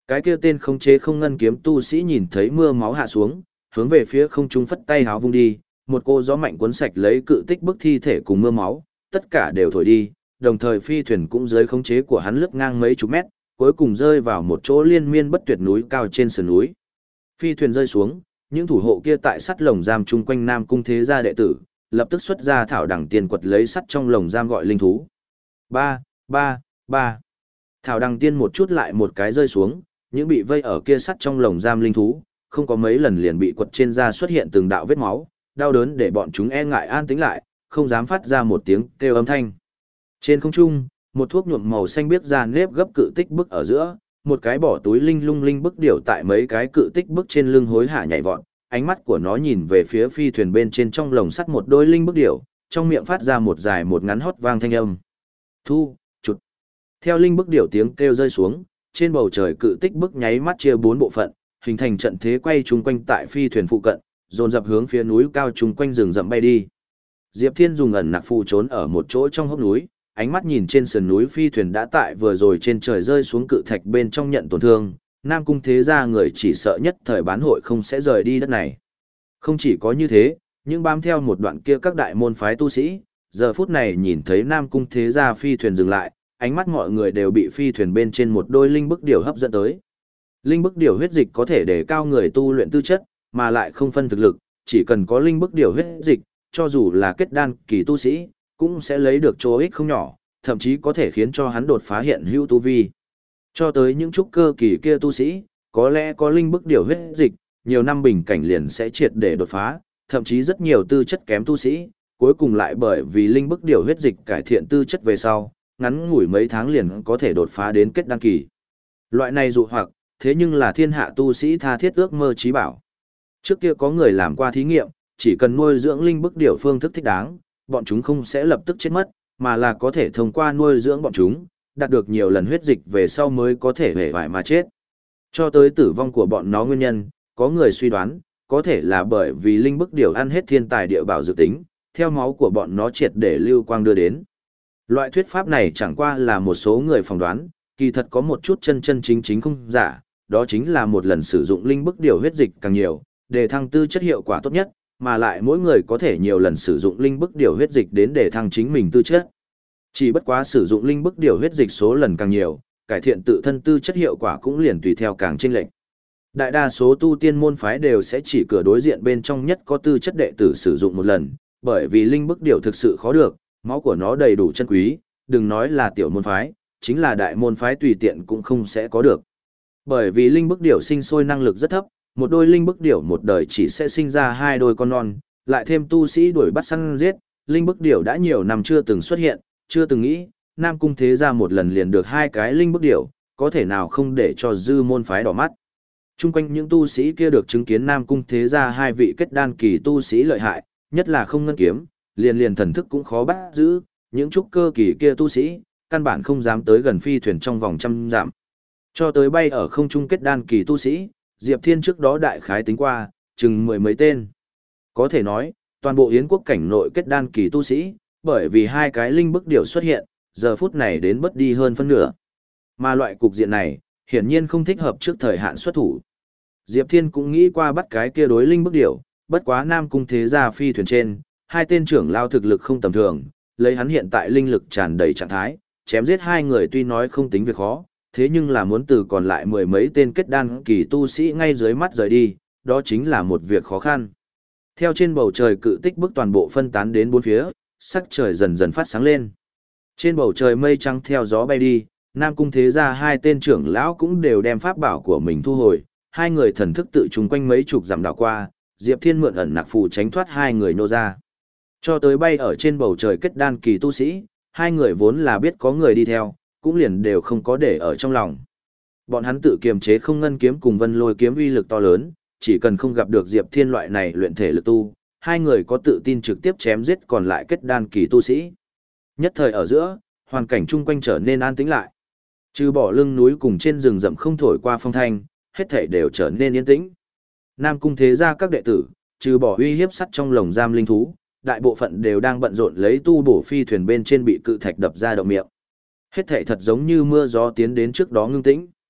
Cái kia tên khống chế không ngân kiếm tu sĩ nhìn thấy mưa máu hạ xuống, hướng về phía không trung phất tay háo vung đi, một cô gió mạnh cuốn sạch lấy cự tích bức thi thể cùng mưa máu, tất cả đều thổi đi, đồng thời phi thuyền cũng dưới khống chế của hắn lướt ngang mấy chục mét, cuối cùng rơi vào một chỗ liên miên bất tuyệt núi cao trên sườn núi. Phi thuyền rơi xuống, những thủ hộ kia tại sắt lồng giam chung quanh Nam Cung thế gia đệ tử, lập tức xuất ra thảo đằng tiên quật lấy sắt trong lồng giam gọi linh thú. Ba, ba, ba. Thảo đằng tiên một chút lại một cái rơi xuống, những bị vây ở kia sắt trong lồng giam linh thú, không có mấy lần liền bị quật trên da xuất hiện từng đạo vết máu, đau đớn để bọn chúng e ngại an tĩnh lại, không dám phát ra một tiếng kêu âm thanh. Trên không trung, một thuốc nhuộm màu xanh biếc ra nếp gấp cự tích bức ở giữa, một cái bỏ túi linh lung linh bức điểu tại mấy cái cự tích bức trên lưng hối hả nhảy vọt, ánh mắt của nó nhìn về phía phi thuyền bên trên trong lồng sắt một đôi linh bức điểu, trong miệng phát ra một dài một ngắn hót vang thanh âm. Thu, chụt. Theo linh bức điểu tiếng kêu rơi xuống, trên bầu trời cự tích bức nháy mắt chia bốn bộ phận, hình thành trận thế quay chung quanh tại phi thuyền phụ cận, dồn dập hướng phía núi cao chung quanh rừng rậm bay đi. Diệp Thiên dùng ẩn nặc phù trốn ở một chỗ trong hốc núi, ánh mắt nhìn trên sườn núi phi thuyền đã tại vừa rồi trên trời rơi xuống cự thạch bên trong nhận tổn thương, Nam Cung thế gia người chỉ sợ nhất thời bán hội không sẽ rời đi đất này. Không chỉ có như thế, nhưng bám theo một đoạn kia các đại môn phái tu sĩ, giờ phút này nhìn thấy Nam Cung thế gia phi thuyền dừng lại, ánh mắt mọi người đều bị phi thuyền bên trên một đôi linh bức điểu hấp dẫn tới. Linh bức điểu huyết dịch có thể để cao người tu luyện tư chất, mà lại không phân thực lực, chỉ cần có linh bức điểu huyết dịch, cho dù là kết đan kỳ tu sĩ, cũng sẽ lấy được chỗ ích không nhỏ, thậm chí có thể khiến cho hắn đột phá hiện hữu tu vi. Cho tới những trúc cơ kỳ kia tu sĩ, có lẽ có linh bức điểu huyết dịch, nhiều năm bình cảnh liền sẽ triệt để đột phá, thậm chí rất nhiều tư chất kém tu sĩ, cuối cùng lại bởi vì linh bức điểu huyết dịch cải thiện tư chất về sau, ngắn ngủi mấy tháng liền có thể đột phá đến kết đan kỳ. Loại này dụ hoặc, thế nhưng là thiên hạ tu sĩ tha thiết ước mơ chí bảo. Trước kia có người làm qua thí nghiệm, chỉ cần nuôi dưỡng linh bức điểu phương thức thích đáng, bọn chúng không sẽ lập tức chết mất, mà là có thể thông qua nuôi dưỡng bọn chúng, đạt được nhiều lần huyết dịch về sau mới có thể hề vải mà chết. Cho tới tử vong của bọn nó nguyên nhân, có người suy đoán, có thể là bởi vì linh bức điểu ăn hết thiên tài địa bảo dự tính, theo máu của bọn nó triệt để lưu quang đưa đến. Loại thuyết pháp này chẳng qua là một số người phỏng đoán, kỳ thật có một chút chân chân chính chính không giả, đó chính là một lần sử dụng linh bức điểu huyết dịch càng nhiều, để thăng tư chất hiệu quả tốt nhất, mà lại mỗi người có thể nhiều lần sử dụng linh bức điểu huyết dịch đến để thăng chính mình tư chất. Chỉ bất quá sử dụng linh bức điểu huyết dịch số lần càng nhiều, cải thiện tự thân tư chất hiệu quả cũng liền tùy theo càng chênh lệch. Đại đa số tu tiên môn phái đều sẽ chỉ cửa đối diện bên trong nhất có tư chất đệ tử sử dụng một lần, bởi vì linh bức điểu thực sự khó được, máu của nó đầy đủ chân quý, đừng nói là tiểu môn phái, chính là đại môn phái tùy tiện cũng không sẽ có được. Bởi vì linh bức điểu sinh sôi năng lực rất thấp, một đôi linh bức điểu một đời chỉ sẽ sinh ra hai đôi con non, lại thêm tu sĩ đuổi bắt săn giết, linh bức điểu đã nhiều năm chưa từng xuất hiện, chưa từng nghĩ, Nam Cung thế gia một lần liền được hai cái linh bức điểu, có thể nào không để cho dư môn phái đỏ mắt. Trung quanh những tu sĩ kia được chứng kiến Nam Cung thế gia hai vị kết đan kỳ tu sĩ lợi hại, nhất là không ngân kiếm, liền liền thần thức cũng khó bắt giữ, những trúc cơ kỳ kia tu sĩ, căn bản không dám tới gần phi thuyền trong vòng trăm dặm. Cho tới bay ở không trung kết đan kỳ tu sĩ, Diệp Thiên trước đó đại khái tính qua, chừng mười mấy tên. Có thể nói, toàn bộ Yến quốc cảnh nội kết đan kỳ tu sĩ, bởi vì hai cái linh bức điểu xuất hiện, giờ phút này đến bất đi hơn phân nửa. Mà loại cục diện này, hiển nhiên không thích hợp trước thời hạn xuất thủ. Diệp Thiên cũng nghĩ qua bắt cái kia đối linh bức điểu, bất quá Nam Cung thế gia phi thuyền trên, hai tên trưởng lao thực lực không tầm thường, lấy hắn hiện tại linh lực tràn đầy trạng thái, chém giết hai người tuy nói không tính việc khó, thế nhưng là muốn từ còn lại mười mấy tên kết đan kỳ tu sĩ ngay dưới mắt rời đi, đó chính là một việc khó khăn. Theo trên bầu trời cự tích bức toàn bộ phân tán đến bốn phía, sắc trời dần dần phát sáng lên. Trên bầu trời mây trắng theo gió bay đi, Nam Cung thế gia hai tên trưởng lão cũng đều đem pháp bảo của mình thu hồi, hai người thần thức tự trùng quanh mấy chục dặm đảo qua, Diệp Thiên mượn ẩn nặc phù tránh thoát hai người nô ra. Cho tới bay ở trên bầu trời kết đan kỳ tu sĩ, hai người vốn là biết có người đi theo, cũng liền đều không có để ở trong lòng. Bọn hắn tự kiềm chế không ngân kiếm cùng vân lôi kiếm uy lực to lớn, chỉ cần không gặp được Diệp Thiên loại này luyện thể lực tu, hai người có tự tin trực tiếp chém giết còn lại kết đan kỳ tu sĩ. Nhất thời ở giữa, hoàn cảnh chung quanh trở nên an tĩnh lại. Trừ bỏ lưng núi cùng trên rừng rậm không thổi qua phong thanh, hết thảy đều trở nên yên tĩnh. Nam Cung thế gia các đệ tử, trừ bỏ uy hiếp sắt trong lồng giam linh thú, đại bộ phận đều đang bận rộn lấy tu bổ phi thuyền bên trên bị cự thạch đập ra động miệng. Hết thảy thật giống như mưa gió tiến đến trước đó ngưng tĩnh.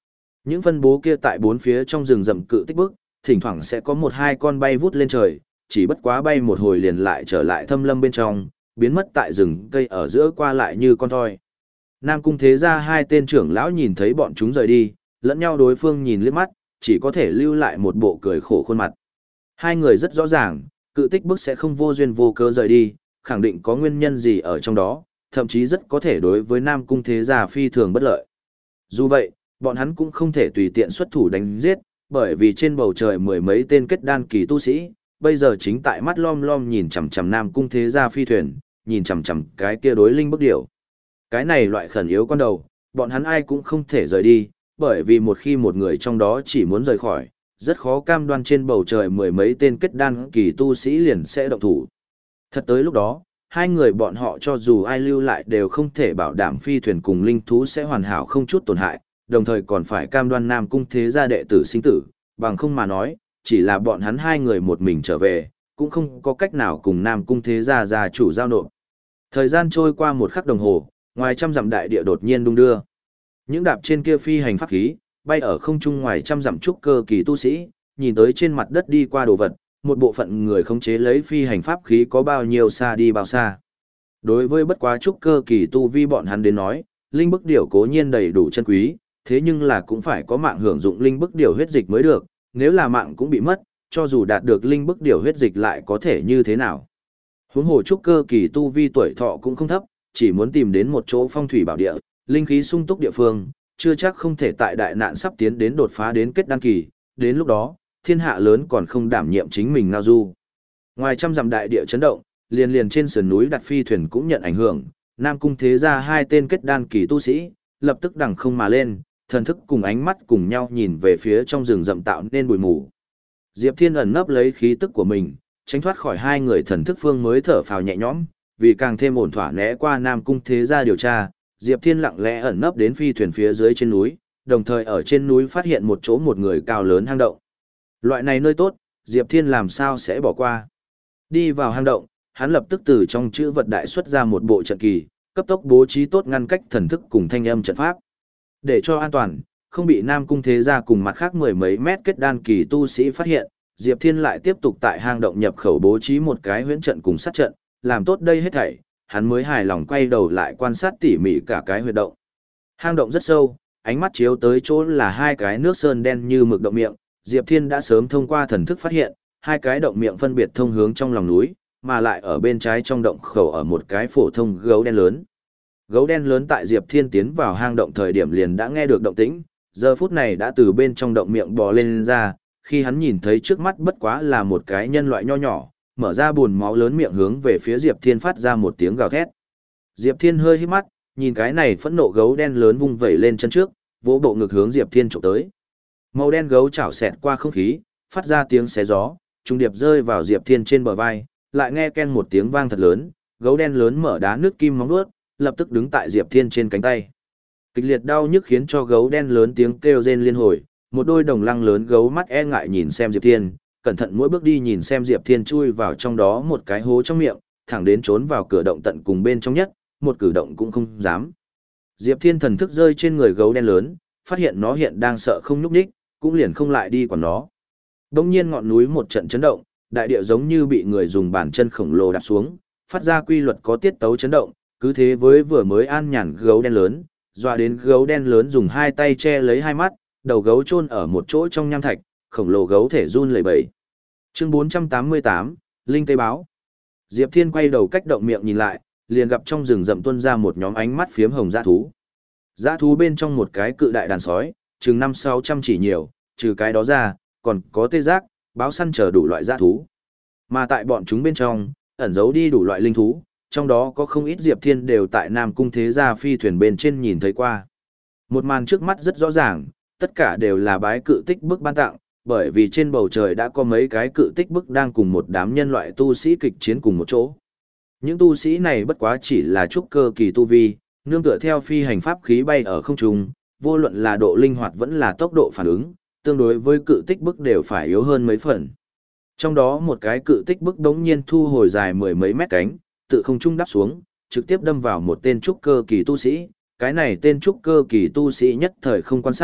Những phân bố kia tại bốn phía trong rừng rậm cự tích bức, thỉnh thoảng sẽ có một hai con bay vút lên trời, chỉ bất quá bay một hồi liền lại trở lại thâm lâm bên trong, biến mất tại rừng cây ở giữa qua lại như con thoi. Nam Cung Thế Gia hai tên trưởng lão nhìn thấy bọn chúng rời đi, lẫn nhau đối phương nhìn liếc mắt, chỉ có thể lưu lại một bộ cười khổ khuôn mặt. Hai người rất rõ ràng, cự tích bức sẽ không vô duyên vô cớ rời đi, khẳng định có nguyên nhân gì ở trong đó, thậm chí rất có thể đối với Nam Cung Thế Gia phi thường bất lợi. Dù vậy, bọn hắn cũng không thể tùy tiện xuất thủ đánh giết, bởi vì trên bầu trời mười mấy tên kết đan kỳ tu sĩ, bây giờ chính tại mắt lom lom nhìn chằm chằm Nam Cung Thế Gia phi thuyền, nhìn chằm chằm cái kia đối linh bức điểu. Cái này loại khẩn yếu con đầu, bọn hắn ai cũng không thể rời đi, bởi vì một khi một người trong đó chỉ muốn rời khỏi, rất khó cam đoan trên bầu trời mười mấy tên kết đan kỳ tu sĩ liền sẽ động thủ. Thật tới lúc đó, hai người bọn họ cho dù ai lưu lại đều không thể bảo đảm phi thuyền cùng linh thú sẽ hoàn hảo không chút tổn hại, đồng thời còn phải cam đoan Nam Cung Thế Gia đệ tử sinh tử, bằng không mà nói, chỉ là bọn hắn hai người một mình trở về, cũng không có cách nào cùng Nam Cung Thế Gia gia chủ giao nộp. Thời gian trôi qua một khắc đồng hồ, ngoài trăm dặm đại địa đột nhiên đung đưa. Những đạp trên kia phi hành pháp khí, bay ở không trung ngoài trăm dặm trúc cơ kỳ tu sĩ, nhìn tới trên mặt đất đi qua đồ vật, một bộ phận người khống chế lấy phi hành pháp khí có bao nhiêu xa đi bao xa. Đối với bất quá trúc cơ kỳ tu vi bọn hắn đến nói, linh bức điểu cố nhiên đầy đủ chân quý, thế nhưng là cũng phải có mạng hưởng dụng linh bức điểu huyết dịch mới được, nếu là mạng cũng bị mất, cho dù đạt được linh bức điểu huyết dịch lại có thể như thế nào. Huống hồ trúc cơ kỳ tu vi tuổi thọ cũng không thấp, chỉ muốn tìm đến một chỗ phong thủy bảo địa, linh khí sung túc địa phương, chưa chắc không thể tại đại nạn sắp tiến đến đột phá đến kết đan kỳ, đến lúc đó, thiên hạ lớn còn không đảm nhiệm chính mình ngao du. Ngoài trăm dặm đại địa chấn động, liền liền trên sườn núi đặt phi thuyền cũng nhận ảnh hưởng, Nam Cung Thế Gia hai tên kết đan kỳ tu sĩ, lập tức đằng không mà lên, thần thức cùng ánh mắt cùng nhau nhìn về phía trong rừng rậm tạo nên bụi mù. Diệp Thiên ẩn nấp lấy khí tức của mình, tránh thoát khỏi hai người thần thức phương mới thở phào nhẹ nhõm, vì càng thêm ổn thỏa né qua Nam Cung Thế Gia điều tra, Diệp Thiên lặng lẽ ẩn nấp đến phi thuyền phía dưới trên núi, đồng thời ở trên núi phát hiện một chỗ một người cao lớn hang động. Loại này nơi tốt, Diệp Thiên làm sao sẽ bỏ qua. Đi vào hang động, hắn lập tức từ trong chữ vật đại xuất ra một bộ trận kỳ, cấp tốc bố trí tốt ngăn cách thần thức cùng thanh âm trận pháp. Để cho an toàn, không bị Nam Cung Thế Gia cùng mặt khác mười mấy mét kết đan kỳ tu sĩ phát hiện, Diệp Thiên lại tiếp tục tại hang động nhập khẩu bố trí một cái huyễn trận cùng sát trận, làm tốt đây hết thảy, hắn mới hài lòng quay đầu lại quan sát tỉ mỉ cả cái huyệt động. Hang động rất sâu, ánh mắt chiếu tới chỗ là hai cái nước sơn đen như mực động miệng, Diệp Thiên đã sớm thông qua thần thức phát hiện, hai cái động miệng phân biệt thông hướng trong lòng núi, mà lại ở bên trái trong động khẩu ở một cái phổ thông gấu đen lớn. Gấu đen lớn tại Diệp Thiên tiến vào hang động thời điểm liền đã nghe được động tĩnh, giờ phút này đã từ bên trong động miệng bò lên ra, khi hắn nhìn thấy trước mắt bất quá là một cái nhân loại nho nhỏ, mở ra buồn máu lớn miệng hướng về phía Diệp Thiên phát ra một tiếng gào thét. Diệp Thiên hơi hít mắt, nhìn cái này phẫn nộ gấu đen lớn vung vẩy lên chân trước, vỗ bộ ngực hướng Diệp Thiên chụp tới. Màu đen gấu chảo xẹt qua không khí, phát ra tiếng xé gió, trung điệp rơi vào Diệp Thiên trên bờ vai, lại nghe ken một tiếng vang thật lớn, gấu đen lớn mở đá nước kim móng vuốt, lập tức đứng tại Diệp Thiên trên cánh tay. Kịch liệt đau nhức khiến cho gấu đen lớn tiếng kêu rên liên hồi, một đôi đồng lăng lớn gấu mắt e ngại nhìn xem Diệp Thiên, cẩn thận mỗi bước đi nhìn xem Diệp Thiên chui vào trong đó một cái hố trong miệng, thẳng đến trốn vào cửa động tận cùng bên trong nhất, một cử động cũng không dám. Diệp Thiên thần thức rơi trên người gấu đen lớn, phát hiện nó hiện đang sợ không nhúc nhích, cũng liền không lại đi quản nó. Đống nhiên ngọn núi một trận chấn động, đại địa giống như bị người dùng bàn chân khổng lồ đạp xuống, phát ra quy luật có tiết tấu chấn động, cứ thế với vừa mới an nhàn gấu đen lớn, dọa đến gấu đen lớn dùng hai tay che lấy hai mắt, đầu gấu chôn ở một chỗ trong nham thạch, khổng lồ gấu thể run lẩy bẩy. Chương bốn trăm tám mươi tám, Linh Tê Báo. Diệp Thiên quay đầu cách động miệng nhìn lại, liền gặp trong rừng rậm tuôn ra một nhóm ánh mắt phiếm hồng dã thú. Dã thú bên trong một cái cự đại đàn sói, chừng năm sáu trăm chỉ nhiều, trừ cái đó ra, còn có tê giác, báo săn chờ đủ loại dã thú. Mà tại bọn chúng bên trong, ẩn giấu đi đủ loại linh thú, trong đó có không ít Diệp Thiên đều tại Nam Cung Thế Gia phi thuyền bên trên nhìn thấy qua. Một màn trước mắt rất rõ ràng, tất cả đều là bái cự tích bức ban tặng, bởi vì trên bầu trời đã có mấy cái cự tích bức đang cùng một đám nhân loại tu sĩ kịch chiến cùng một chỗ. Những tu sĩ này bất quá chỉ là trúc cơ kỳ tu vi, nương tựa theo phi hành pháp khí bay ở không trung, vô luận là độ linh hoạt vẫn là tốc độ phản ứng, tương đối với cự tích bức đều phải yếu hơn mấy phần. Trong đó một cái cự tích bức đống nhiên thu hồi dài mười mấy mét cánh, tự không trung đáp xuống, trực tiếp đâm vào một tên trúc cơ kỳ tu sĩ, cái này tên trúc cơ kỳ tu sĩ nhất thời không quan sát,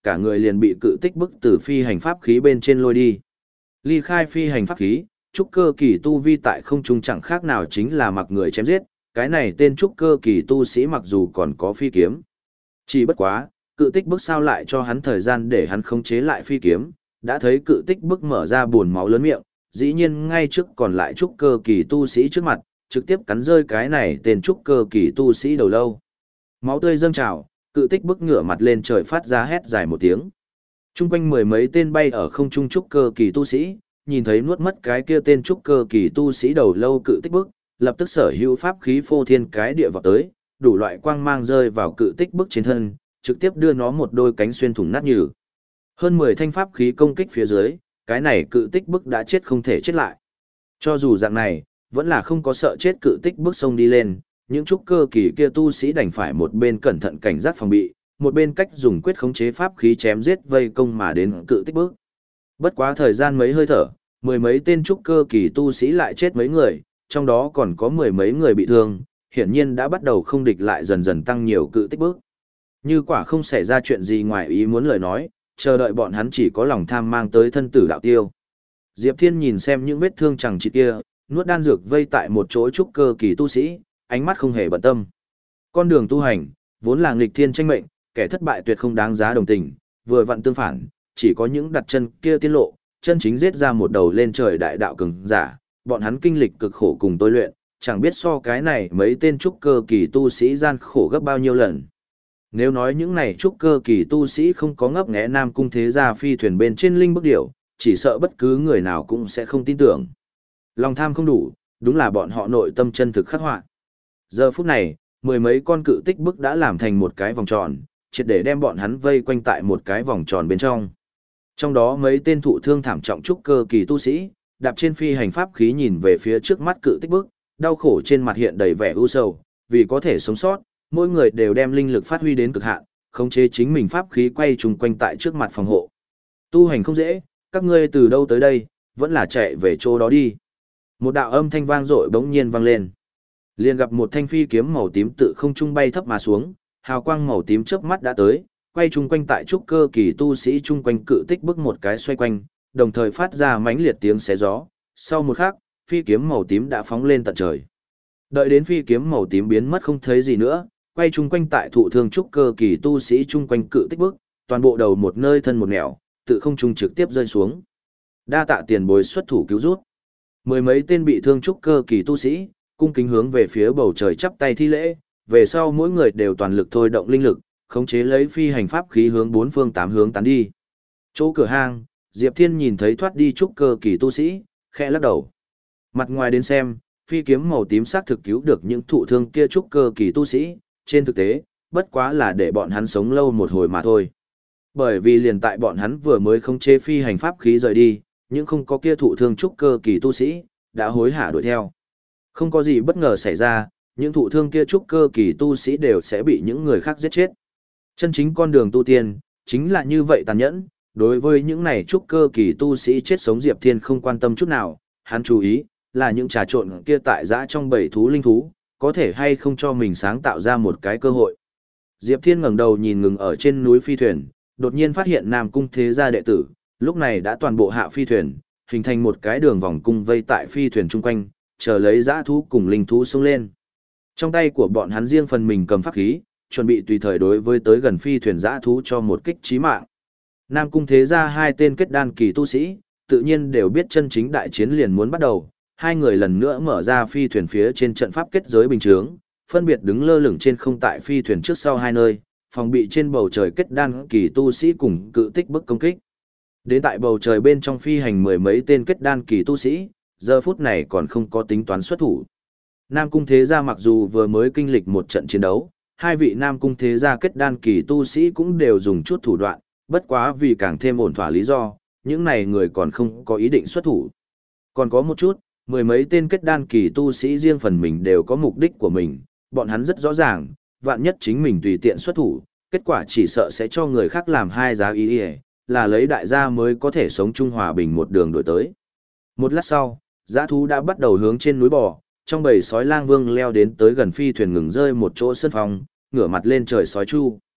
cả người liền bị cự tích bức từ phi hành pháp khí bên trên lôi đi. Ly khai phi hành pháp khí, trúc cơ kỳ tu vi tại không trung chẳng khác nào chính là mặc người chém giết, cái này tên trúc cơ kỳ tu sĩ mặc dù còn có phi kiếm. Chỉ bất quá, cự tích bức sao lại cho hắn thời gian để hắn khống chế lại phi kiếm, đã thấy cự tích bức mở ra buồn máu lớn miệng, dĩ nhiên ngay trước còn lại trúc cơ kỳ tu sĩ trước mặt, trực tiếp cắn rơi cái này tên trúc cơ kỳ tu sĩ đầu lâu. Máu tươi dâng trào, cự tích bức ngửa mặt lên trời phát ra hét dài một tiếng. Trung quanh mười mấy tên bay ở không trung trúc cơ kỳ tu sĩ, nhìn thấy nuốt mất cái kia tên trúc cơ kỳ tu sĩ đầu lâu cự tích bức, lập tức sở hữu pháp khí phô thiên cái địa vào tới, đủ loại quang mang rơi vào cự tích bức trên thân, trực tiếp đưa nó một đôi cánh xuyên thủng nát nhừ. Hơn mười thanh pháp khí công kích phía dưới, cái này cự tích bức đã chết không thể chết lại. Cho dù dạng này, vẫn là không có sợ chết cự tích bức sông đi lên, những trúc cơ kỳ kia tu sĩ đành phải một bên cẩn thận cảnh giác phòng bị, một bên cách dùng quyết khống chế pháp khí chém giết vây công mà đến cự tích bức. Bất quá thời gian mấy hơi thở, mười mấy tên trúc cơ kỳ tu sĩ lại chết mấy người, trong đó còn có mười mấy người bị thương, hiển nhiên đã bắt đầu không địch lại dần dần tăng nhiều cự tích bức. Như quả không xảy ra chuyện gì ngoài ý muốn lời nói, chờ đợi bọn hắn chỉ có lòng tham mang tới thân tử đạo tiêu. Diệp Thiên nhìn xem những vết thương chẳng trị kia, nuốt đan dược vây tại một chỗ trúc cơ kỳ tu sĩ, ánh mắt không hề bận tâm. Con đường tu hành, vốn là nghịch thiên tranh mệnh, kẻ thất bại tuyệt không đáng giá đồng tình, vừa vặn tương phản, chỉ có những đặt chân kia tiên lộ, chân chính giết ra một đầu lên trời đại đạo cường giả, bọn hắn kinh lịch cực khổ cùng tôi luyện, chẳng biết so cái này mấy tên trúc cơ kỳ tu sĩ gian khổ gấp bao nhiêu lần. Nếu nói những này trúc cơ kỳ tu sĩ không có ngấp nghé Nam Cung Thế Gia phi thuyền bên trên linh bức điểu, chỉ sợ bất cứ người nào cũng sẽ không tin tưởng. Lòng tham không đủ, đúng là bọn họ nội tâm chân thực khắc họa. Giờ phút này, mười mấy con cự tích bức đã làm thành một cái vòng tròn, triệt để đem bọn hắn vây quanh tại một cái vòng tròn bên trong. Trong đó mấy tên thụ thương thảm trọng trúc cơ kỳ tu sĩ, đạp trên phi hành pháp khí nhìn về phía trước mắt cự tích bức, đau khổ trên mặt hiện đầy vẻ u sầu, vì có thể sống sót, mỗi người đều đem linh lực phát huy đến cực hạn, khống chế chính mình pháp khí quay trùng quanh tại trước mặt phòng hộ. Tu hành không dễ, các ngươi từ đâu tới đây, vẫn là chạy về chỗ đó đi. Một đạo âm thanh vang dội bỗng nhiên vang lên. Liền gặp một thanh phi kiếm màu tím tự không trung bay thấp mà xuống, hào quang màu tím chớp mắt đã tới, quay chung quanh tại trúc cơ kỳ tu sĩ chung quanh cự tích bức một cái xoay quanh, đồng thời phát ra mãnh liệt tiếng xé gió. Sau một khắc, phi kiếm màu tím đã phóng lên tận trời. Đợi đến phi kiếm màu tím biến mất không thấy gì nữa, quay chung quanh tại thụ thương trúc cơ kỳ tu sĩ chung quanh cự tích bức, toàn bộ đầu một nơi thân một nẻo, tự không trung trực tiếp rơi xuống. Đa tạ tiền bối xuất thủ cứu rút. Mười mấy tên bị thương trúc cơ kỳ tu sĩ, cung kính hướng về phía bầu trời chắp tay thi lễ, về sau mỗi người đều toàn lực thôi động linh lực, khống chế lấy phi hành pháp khí hướng bốn phương tám hướng tán đi. Chỗ cửa hang, Diệp Thiên nhìn thấy thoát đi trúc cơ kỳ tu sĩ, khẽ lắc đầu. Mặt ngoài đến xem, phi kiếm màu tím xác thực cứu được những thụ thương kia trúc cơ kỳ tu sĩ, trên thực tế, bất quá là để bọn hắn sống lâu một hồi mà thôi. Bởi vì liền tại bọn hắn vừa mới khống chế phi hành pháp khí rời đi, những không có kia thụ thương trúc cơ kỳ tu sĩ, đã hối hả đuổi theo. Không có gì bất ngờ xảy ra, những thụ thương kia trúc cơ kỳ tu sĩ đều sẽ bị những người khác giết chết. Chân chính con đường tu tiên, chính là như vậy tàn nhẫn, đối với những này trúc cơ kỳ tu sĩ chết sống Diệp Thiên không quan tâm chút nào, hắn chú ý, là những trà trộn kia tại dã trong bầy thú linh thú, có thể hay không cho mình sáng tạo ra một cái cơ hội. Diệp Thiên ngẩng đầu nhìn ngừng ở trên núi phi thuyền, đột nhiên phát hiện Nam Cung Thế Gia đệ tử, lúc này đã toàn bộ hạ phi thuyền, hình thành một cái đường vòng cung vây tại phi thuyền chung quanh, chờ lấy dã thú cùng linh thú xông lên. Trong tay của bọn hắn riêng phần mình cầm pháp khí, chuẩn bị tùy thời đối với tới gần phi thuyền dã thú cho một kích chí mạng. Nam Cung Thế Gia hai tên kết đan kỳ tu sĩ, tự nhiên đều biết chân chính đại chiến liền muốn bắt đầu, hai người lần nữa mở ra phi thuyền phía trên trận pháp kết giới bình chướng, phân biệt đứng lơ lửng trên không tại phi thuyền trước sau hai nơi, phòng bị trên bầu trời kết đan kỳ tu sĩ cùng cự tích bức công kích. Đến tại bầu trời bên trong phi hành mười mấy tên kết đan kỳ tu sĩ, giờ phút này còn không có tính toán xuất thủ. Nam Cung Thế Gia mặc dù vừa mới kinh lịch một trận chiến đấu, hai vị Nam Cung Thế Gia kết đan kỳ tu sĩ cũng đều dùng chút thủ đoạn, bất quá vì càng thêm ổn thỏa lý do, những này người còn không có ý định xuất thủ. Còn có một chút, mười mấy tên kết đan kỳ tu sĩ riêng phần mình đều có mục đích của mình, bọn hắn rất rõ ràng, vạn nhất chính mình tùy tiện xuất thủ, kết quả chỉ sợ sẽ cho người khác làm hai giá ý ý, là lấy đại gia mới có thể sống chung hòa bình một đường đổi tới. Một lát sau, dã thú đã bắt đầu hướng trên núi bò, trong bầy sói lang vương leo đến tới gần phi thuyền ngừng rơi một chỗ sân phòng, ngửa mặt lên trời sói chu.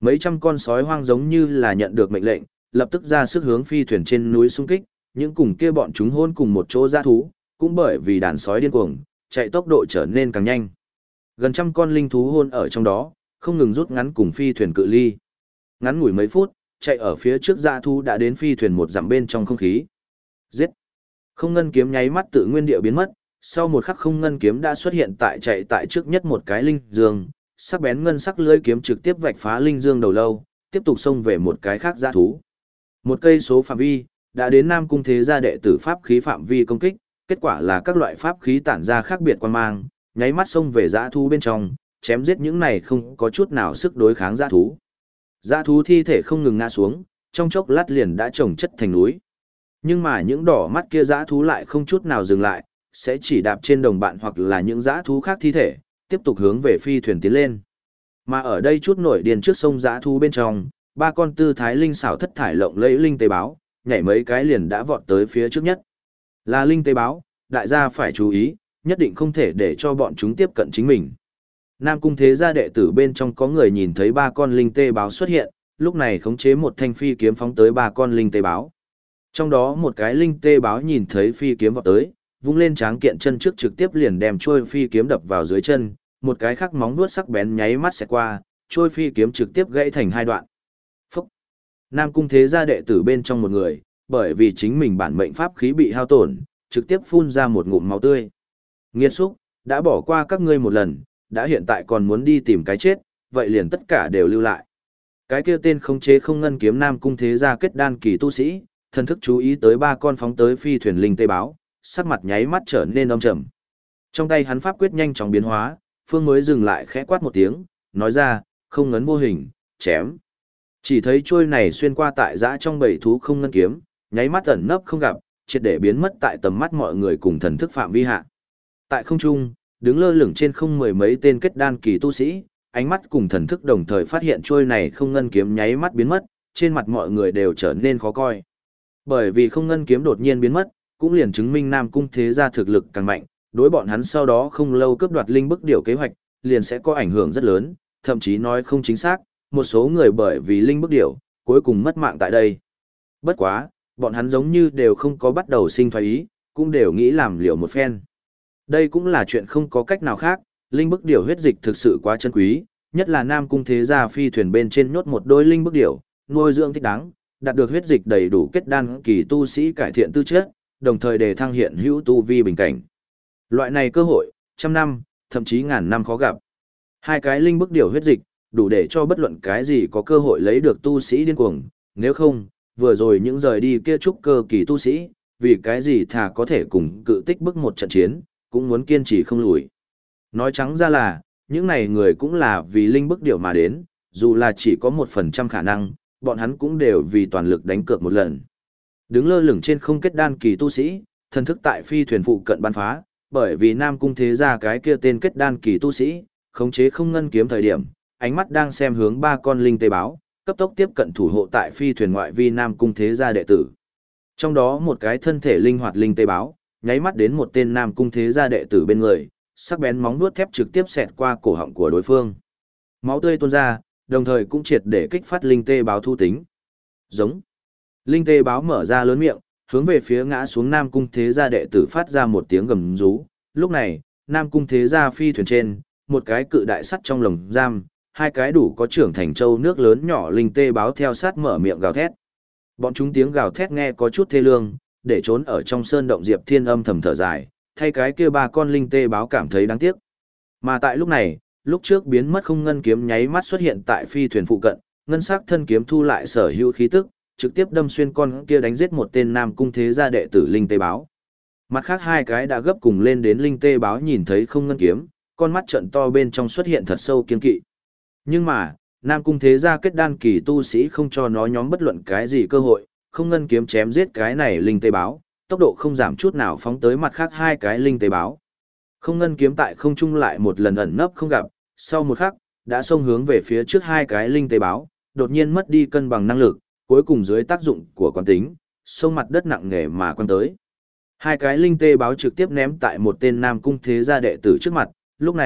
Mấy trăm con sói hoang giống như là nhận được mệnh lệnh, lập tức ra sức hướng phi thuyền trên núi xung kích, những cùng kia bọn chúng hôn cùng một chỗ dã thú, cũng bởi vì đàn sói điên cuồng, chạy tốc độ trở nên càng nhanh. Gần trăm con linh thú hôn ở trong đó, không ngừng rút ngắn cùng phi thuyền cự ly. Ngắn ngủi mấy phút, chạy ở phía trước dã thú đã đến phi thuyền một dặm bên trong không khí. Giết! Không ngân kiếm nháy mắt tự nguyên địa biến mất, sau một khắc không ngân kiếm đã xuất hiện tại chạy tại trước nhất một cái linh dương, sắc bén ngân sắc lưỡi kiếm trực tiếp vạch phá linh dương đầu lâu, tiếp tục xông về một cái khác dã thú. Một cây số phạm vi, đã đến Nam Cung Thế Gia đệ tử pháp khí phạm vi công kích, kết quả là các loại pháp khí tản ra khác biệt quan mang, nháy mắt xông về dã thú bên trong, chém giết những này không có chút nào sức đối kháng dã thú. Dã thú thi thể không ngừng ngã xuống, trong chốc lát liền đã chồng chất thành núi. Nhưng mà những đỏ mắt kia dã thú lại không chút nào dừng lại, sẽ chỉ đạp trên đồng bạn hoặc là những dã thú khác thi thể, tiếp tục hướng về phi thuyền tiến lên. Mà ở đây chút nổi điên trước sông dã thú bên trong, ba con tư thái linh xảo thất thải lộng lẫy linh tế báo, nhảy mấy cái liền đã vọt tới phía trước nhất. Là linh tế báo, đại gia phải chú ý, nhất định không thể để cho bọn chúng tiếp cận chính mình. Nam Cung Thế Gia đệ tử bên trong có người nhìn thấy ba con linh tê báo xuất hiện, lúc này khống chế một thanh phi kiếm phóng tới ba con linh tê báo. Trong đó một cái linh tê báo nhìn thấy phi kiếm vọt tới, vung lên tráng kiện chân trước trực tiếp liền đem trôi phi kiếm đập vào dưới chân, một cái khác móng vuốt sắc bén nháy mắt xẹt qua, trôi phi kiếm trực tiếp gãy thành hai đoạn. Phúc! Nam Cung Thế Gia đệ tử bên trong một người, bởi vì chính mình bản mệnh pháp khí bị hao tổn, trực tiếp phun ra một ngụm máu tươi. Nghiệt xúc, đã bỏ qua các ngươi một lần, đã hiện tại còn muốn đi tìm cái chết, vậy liền tất cả đều lưu lại. Cái kia tên khống chế không ngân kiếm Nam Cung Thế Gia kết đan kỳ tu sĩ, thần thức chú ý tới ba con phóng tới phi thuyền linh tê báo, sắc mặt nháy mắt trở nên âm trầm. Trong tay hắn pháp quyết nhanh chóng biến hóa, phương mới dừng lại khẽ quát một tiếng, nói ra, không ngấn vô hình, chém. Chỉ thấy trôi này xuyên qua tại dã trong bầy thú không ngân kiếm, nháy mắt ẩn nấp không gặp, triệt để biến mất tại tầm mắt mọi người cùng thần thức phạm vi hạ. Tại không trung, đứng lơ lửng trên không mười mấy tên kết đan kỳ tu sĩ, ánh mắt cùng thần thức đồng thời phát hiện trôi này không ngân kiếm nháy mắt biến mất, trên mặt mọi người đều trở nên khó coi. Bởi vì không ngân kiếm đột nhiên biến mất, cũng liền chứng minh Nam Cung Thế Gia thực lực càng mạnh, đối bọn hắn sau đó không lâu cướp đoạt linh bức điểu kế hoạch, liền sẽ có ảnh hưởng rất lớn, thậm chí nói không chính xác, một số người bởi vì linh bức điểu, cuối cùng mất mạng tại đây. Bất quá, bọn hắn giống như đều không có bắt đầu sinh thoái ý, cũng đều nghĩ làm liều một phen. Đây cũng là chuyện không có cách nào khác, linh bức điểu huyết dịch thực sự quá chân quý, nhất là Nam Cung Thế Gia phi thuyền bên trên nhốt một đôi linh bức điểu, nuôi dưỡng thích đáng, đạt được huyết dịch đầy đủ kết đan kỳ tu sĩ cải thiện tư chất, đồng thời đề thăng hiện hữu tu vi bình cảnh. Loại này cơ hội, trăm năm, thậm chí ngàn năm khó gặp. Hai cái linh bức điểu huyết dịch, đủ để cho bất luận cái gì có cơ hội lấy được tu sĩ điên cuồng, nếu không, vừa rồi những rời đi kia trúc cơ kỳ tu sĩ, vì cái gì thà có thể cùng cự tích bức một trận chiến, cũng muốn kiên trì không lùi. Nói trắng ra là, những này người cũng là vì linh bức điểu mà đến, dù là chỉ có một phần trăm khả năng, bọn hắn cũng đều vì toàn lực đánh cược một lần. Đứng lơ lửng trên không kết đan kỳ tu sĩ, thần thức tại phi thuyền phụ cận bắn phá, bởi vì Nam Cung Thế Gia cái kia tên kết đan kỳ tu sĩ, khống chế không ngân kiếm thời điểm, ánh mắt đang xem hướng ba con linh tê báo, cấp tốc tiếp cận thủ hộ tại phi thuyền ngoại vi Nam Cung Thế Gia đệ tử. Trong đó một cái thân thể linh hoạt linh tê báo, nháy mắt đến một tên Nam Cung Thế Gia đệ tử bên người, sắc bén móng vuốt thép trực tiếp xẹt qua cổ họng của đối phương. Máu tươi tuôn ra, đồng thời cũng triệt để kích phát linh tê báo thu tính. Giống. Linh tê báo mở ra lớn miệng, hướng về phía ngã xuống Nam Cung Thế Gia đệ tử phát ra một tiếng gầm rú. Lúc này, Nam Cung Thế Gia phi thuyền trên, một cái cự đại sắt trong lồng giam, hai cái đủ có trưởng thành châu nước lớn nhỏ linh tê báo theo sát mở miệng gào thét. Bọn chúng tiếng gào thét nghe có chút thê lương, để trốn ở trong sơn động Diệp Thiên âm thầm thở dài, thay cái kia ba con linh tê báo cảm thấy đáng tiếc. Mà tại lúc này, lúc trước biến mất không ngân kiếm nháy mắt xuất hiện tại phi thuyền phụ cận, ngân sắc thân kiếm thu lại sở hữu khí tức, trực tiếp đâm xuyên con kia đánh giết một tên Nam Cung Thế Gia đệ tử linh tê báo. Mặt khác hai cái đã gấp cùng lên đến linh tê báo nhìn thấy không ngân kiếm, con mắt trận to bên trong xuất hiện thật sâu kiên kỵ. Nhưng mà, Nam Cung Thế Gia kết đan kỳ tu sĩ không cho nó nhóm bất luận cái gì cơ hội, không ngân kiếm chém giết cái này linh tê báo, tốc độ không giảm chút nào phóng tới mặt khác hai cái linh tê báo. Không ngân kiếm tại không trung lại một lần ẩn nấp không gặp, sau một khắc, đã xông hướng về phía trước hai cái linh tê báo, đột nhiên mất đi cân bằng năng lực, cuối cùng dưới tác dụng của quán tính, xông mặt đất nặng nề mà quăng tới. Hai cái linh tê báo trực tiếp ném tại một tên Nam Cung Thế Gia đệ tử trước mặt, lúc này,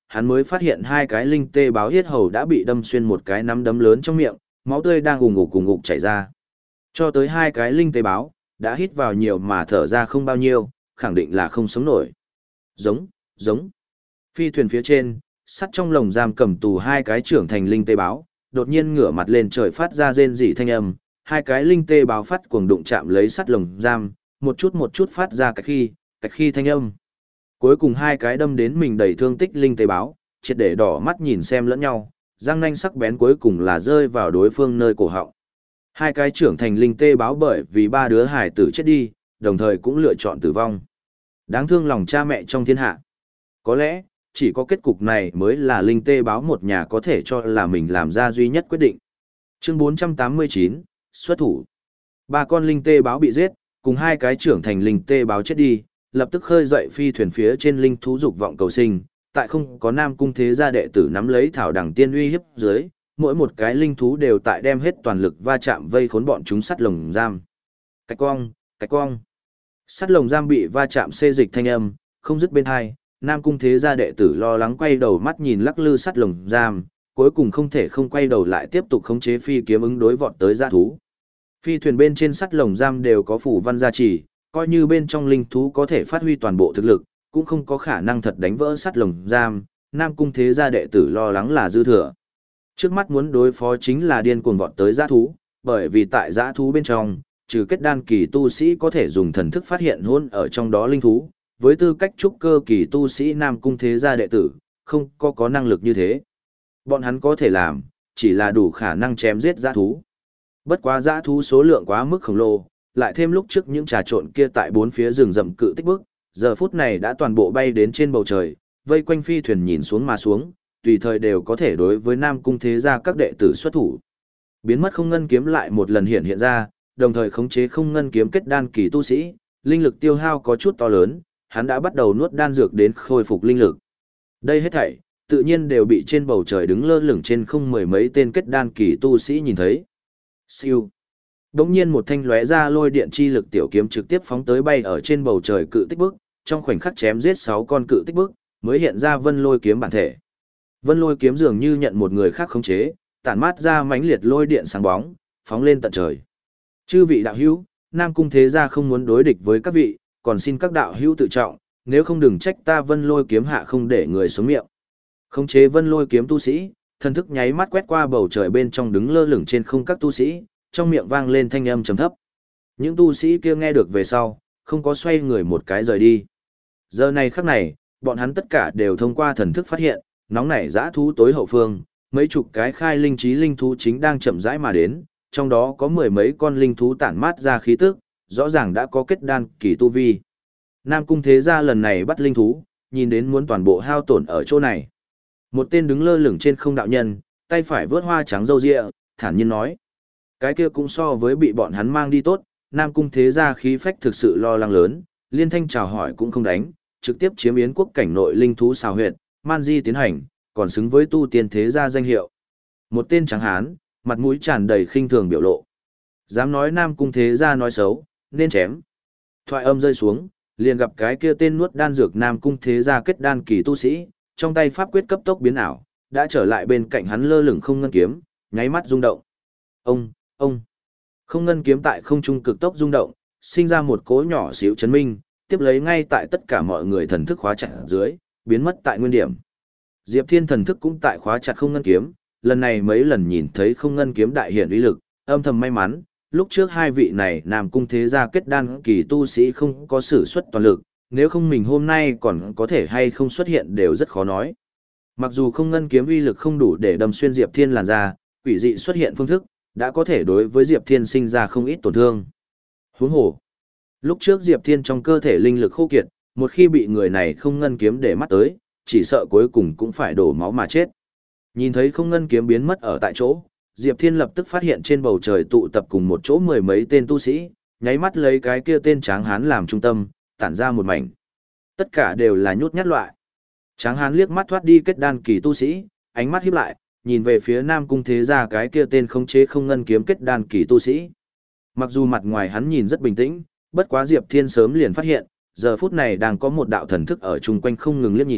hắn mới phát hiện hai cái linh tê báo yết hầu đã bị đâm xuyên một cái nắm đấm lớn trong miệng, máu tươi đang ùng ục ùng ục chảy ra. Cho tới hai cái linh tê báo, đã hít vào nhiều mà thở ra không bao nhiêu, khẳng định là không sống nổi. Giống, giống. Phi thuyền phía trên, sắt trong lồng giam cầm tù hai cái trưởng thành linh tê báo, đột nhiên ngửa mặt lên trời phát ra rên rỉ thanh âm, hai cái linh tê báo phát cuồng đụng chạm lấy sắt lồng giam, một chút một chút phát ra cách khi, cách khi thanh âm. Cuối cùng hai cái đâm đến mình đầy thương tích linh tê báo, triệt để đỏ mắt nhìn xem lẫn nhau, răng nanh sắc bén cuối cùng là rơi vào đối phương nơi cổ họng. Hai cái trưởng thành linh tê báo bởi vì ba đứa hải tử chết đi, đồng thời cũng lựa chọn tử vong. Đáng thương lòng cha mẹ trong thiên hạ. Có lẽ, chỉ có kết cục này mới là linh tê báo một nhà có thể cho là mình làm ra duy nhất quyết định. Chương bốn trăm tám mươi chín, xuất thủ. Ba con linh tê báo bị giết, cùng hai cái trưởng thành linh tê báo chết đi, lập tức khơi dậy phi thuyền phía trên linh thú dục vọng cầu sinh, tại không có Nam Cung Thế Gia đệ tử nắm lấy thảo đằng tiên uy hiếp dưới, mỗi một cái linh thú đều tại đem hết toàn lực va chạm vây khốn bọn chúng sắt lồng giam. Cách cong, cách cong. Sắt lồng giam bị va chạm xê dịch thanh âm, không dứt bên hai, Nam Cung Thế Gia đệ tử lo lắng quay đầu mắt nhìn lắc lư sắt lồng giam, cuối cùng không thể không quay đầu lại tiếp tục khống chế phi kiếm ứng đối vọt tới dã thú. Phi thuyền bên trên sắt lồng giam đều có phủ văn gia trì, coi như bên trong linh thú có thể phát huy toàn bộ thực lực, cũng không có khả năng thật đánh vỡ sắt lồng giam, Nam Cung Thế Gia đệ tử lo lắng là dư thừa. Trước mắt muốn đối phó chính là điên cuồng vọt tới dã thú, bởi vì tại dã thú bên trong, trừ kết đan kỳ tu sĩ có thể dùng thần thức phát hiện hôn ở trong đó linh thú, với tư cách trúc cơ kỳ tu sĩ Nam Cung Thế Gia đệ tử, không có có năng lực như thế. Bọn hắn có thể làm, chỉ là đủ khả năng chém giết dã thú. Bất quá dã thú số lượng quá mức khổng lồ, lại thêm lúc trước những trà trộn kia tại bốn phía rừng rậm cự tích bức, giờ phút này đã toàn bộ bay đến trên bầu trời, vây quanh phi thuyền nhìn xuống mà xuống, tùy thời đều có thể đối với Nam Cung Thế Gia các đệ tử xuất thủ. Biến mất không ngân kiếm lại một lần hiện hiện ra, đồng thời khống chế không ngân kiếm kết đan kỳ tu sĩ, linh lực tiêu hao có chút to lớn, hắn đã bắt đầu nuốt đan dược đến khôi phục linh lực. Đây hết thảy, tự nhiên đều bị trên bầu trời đứng lơ lửng trên không mười mấy tên kết đan kỳ tu sĩ nhìn thấy. Siêu. Đống nhiên một thanh lóe ra lôi điện chi lực tiểu kiếm trực tiếp phóng tới bay ở trên bầu trời cự tích bức, trong khoảnh khắc chém giết sáu con cự tích bức, mới hiện ra vân lôi kiếm bản thể. Vân lôi kiếm dường như nhận một người khác khống chế, tản mát ra mãnh liệt lôi điện sáng bóng, phóng lên tận trời. Chư vị đạo hữu, Nam Cung Thế Gia không muốn đối địch với các vị, còn xin các đạo hữu tự trọng, nếu không đừng trách ta vân lôi kiếm hạ không để người xuống miệng. Khống chế vân lôi kiếm tu sĩ, thần thức nháy mắt quét qua bầu trời bên trong đứng lơ lửng trên không các tu sĩ, trong miệng vang lên thanh âm trầm thấp. Những tu sĩ kia nghe được về sau, không có xoay người một cái rời đi. Giờ này khắc này, bọn hắn tất cả đều thông qua thần thức phát hiện, nóng nảy dã thú tối hậu phương, mấy chục cái khai linh trí linh thú chính đang chậm rãi mà đến, trong đó có mười mấy con linh thú tản mát ra khí tức, rõ ràng đã có kết đan kỳ tu vi. Nam Cung Thế Gia lần này bắt linh thú, nhìn đến muốn toàn bộ hao tổn ở chỗ này. Một tên đứng lơ lửng trên không đạo nhân, tay phải vớt hoa trắng râu ria, thản nhiên nói: cái kia cũng so với bị bọn hắn mang đi tốt, Nam Cung Thế Gia khí phách thực sự lo lắng lớn, liên thanh chào hỏi cũng không đánh, trực tiếp chiếm yến quốc cảnh nội linh thú xào huyệt, man di tiến hành, còn xứng với tu tiên thế gia danh hiệu. Một tên trắng hán, mặt mũi tràn đầy khinh thường biểu lộ. Dám nói Nam Cung Thế Gia nói xấu, nên chém. Thoại âm rơi xuống, liền gặp cái kia tên nuốt đan dược Nam Cung Thế Gia kết đan kỳ tu sĩ, trong tay pháp quyết cấp tốc biến ảo, đã trở lại bên cạnh hắn lơ lửng không ngân kiếm, nháy mắt rung động. Ông, ông. Không ngân kiếm tại không trung cực tốc rung động, sinh ra một cỗ nhỏ xíu chấn minh, tiếp lấy ngay tại tất cả mọi người thần thức khóa chặt dưới, biến mất tại nguyên điểm. Diệp Thiên thần thức cũng tại khóa chặt không ngân kiếm, lần này mấy lần nhìn thấy không ngân kiếm đại hiển uy lực, âm thầm may mắn, lúc trước hai vị này Nam Cung Thế Gia kết đan kỳ tu sĩ không có sử xuất toàn lực, nếu không mình hôm nay còn có thể hay không xuất hiện đều rất khó nói. Mặc dù không ngân kiếm uy lực không đủ để đâm xuyên Diệp Thiên làn ra, quỷ dị xuất hiện phương thức, đã có thể đối với Diệp Thiên sinh ra không ít tổn thương. Huống hồ, lúc trước Diệp Thiên trong cơ thể linh lực khô kiệt, một khi bị người này không ngân kiếm để mắt tới, chỉ sợ cuối cùng cũng phải đổ máu mà chết. Nhìn thấy không ngân kiếm biến mất ở tại chỗ, Diệp Thiên lập tức phát hiện trên bầu trời tụ tập cùng một chỗ mười mấy tên tu sĩ, nháy mắt lấy cái kia tên Tráng Hán làm trung tâm, tản ra một mảnh. Tất cả đều là nhút nhát loại. Tráng Hán liếc mắt thoát đi kết đan kỳ tu sĩ, ánh mắt híp lại, nhìn về phía Nam Cung Thế Gia cái kia tên khống chế không ngân kiếm kết đan kỳ tu sĩ. Mặc dù mặt ngoài hắn nhìn rất bình tĩnh, bất quá Diệp Thiên sớm liền phát hiện, giờ phút này đang có một đạo thần thức ở chung quanh không ngừng liếc nhìn,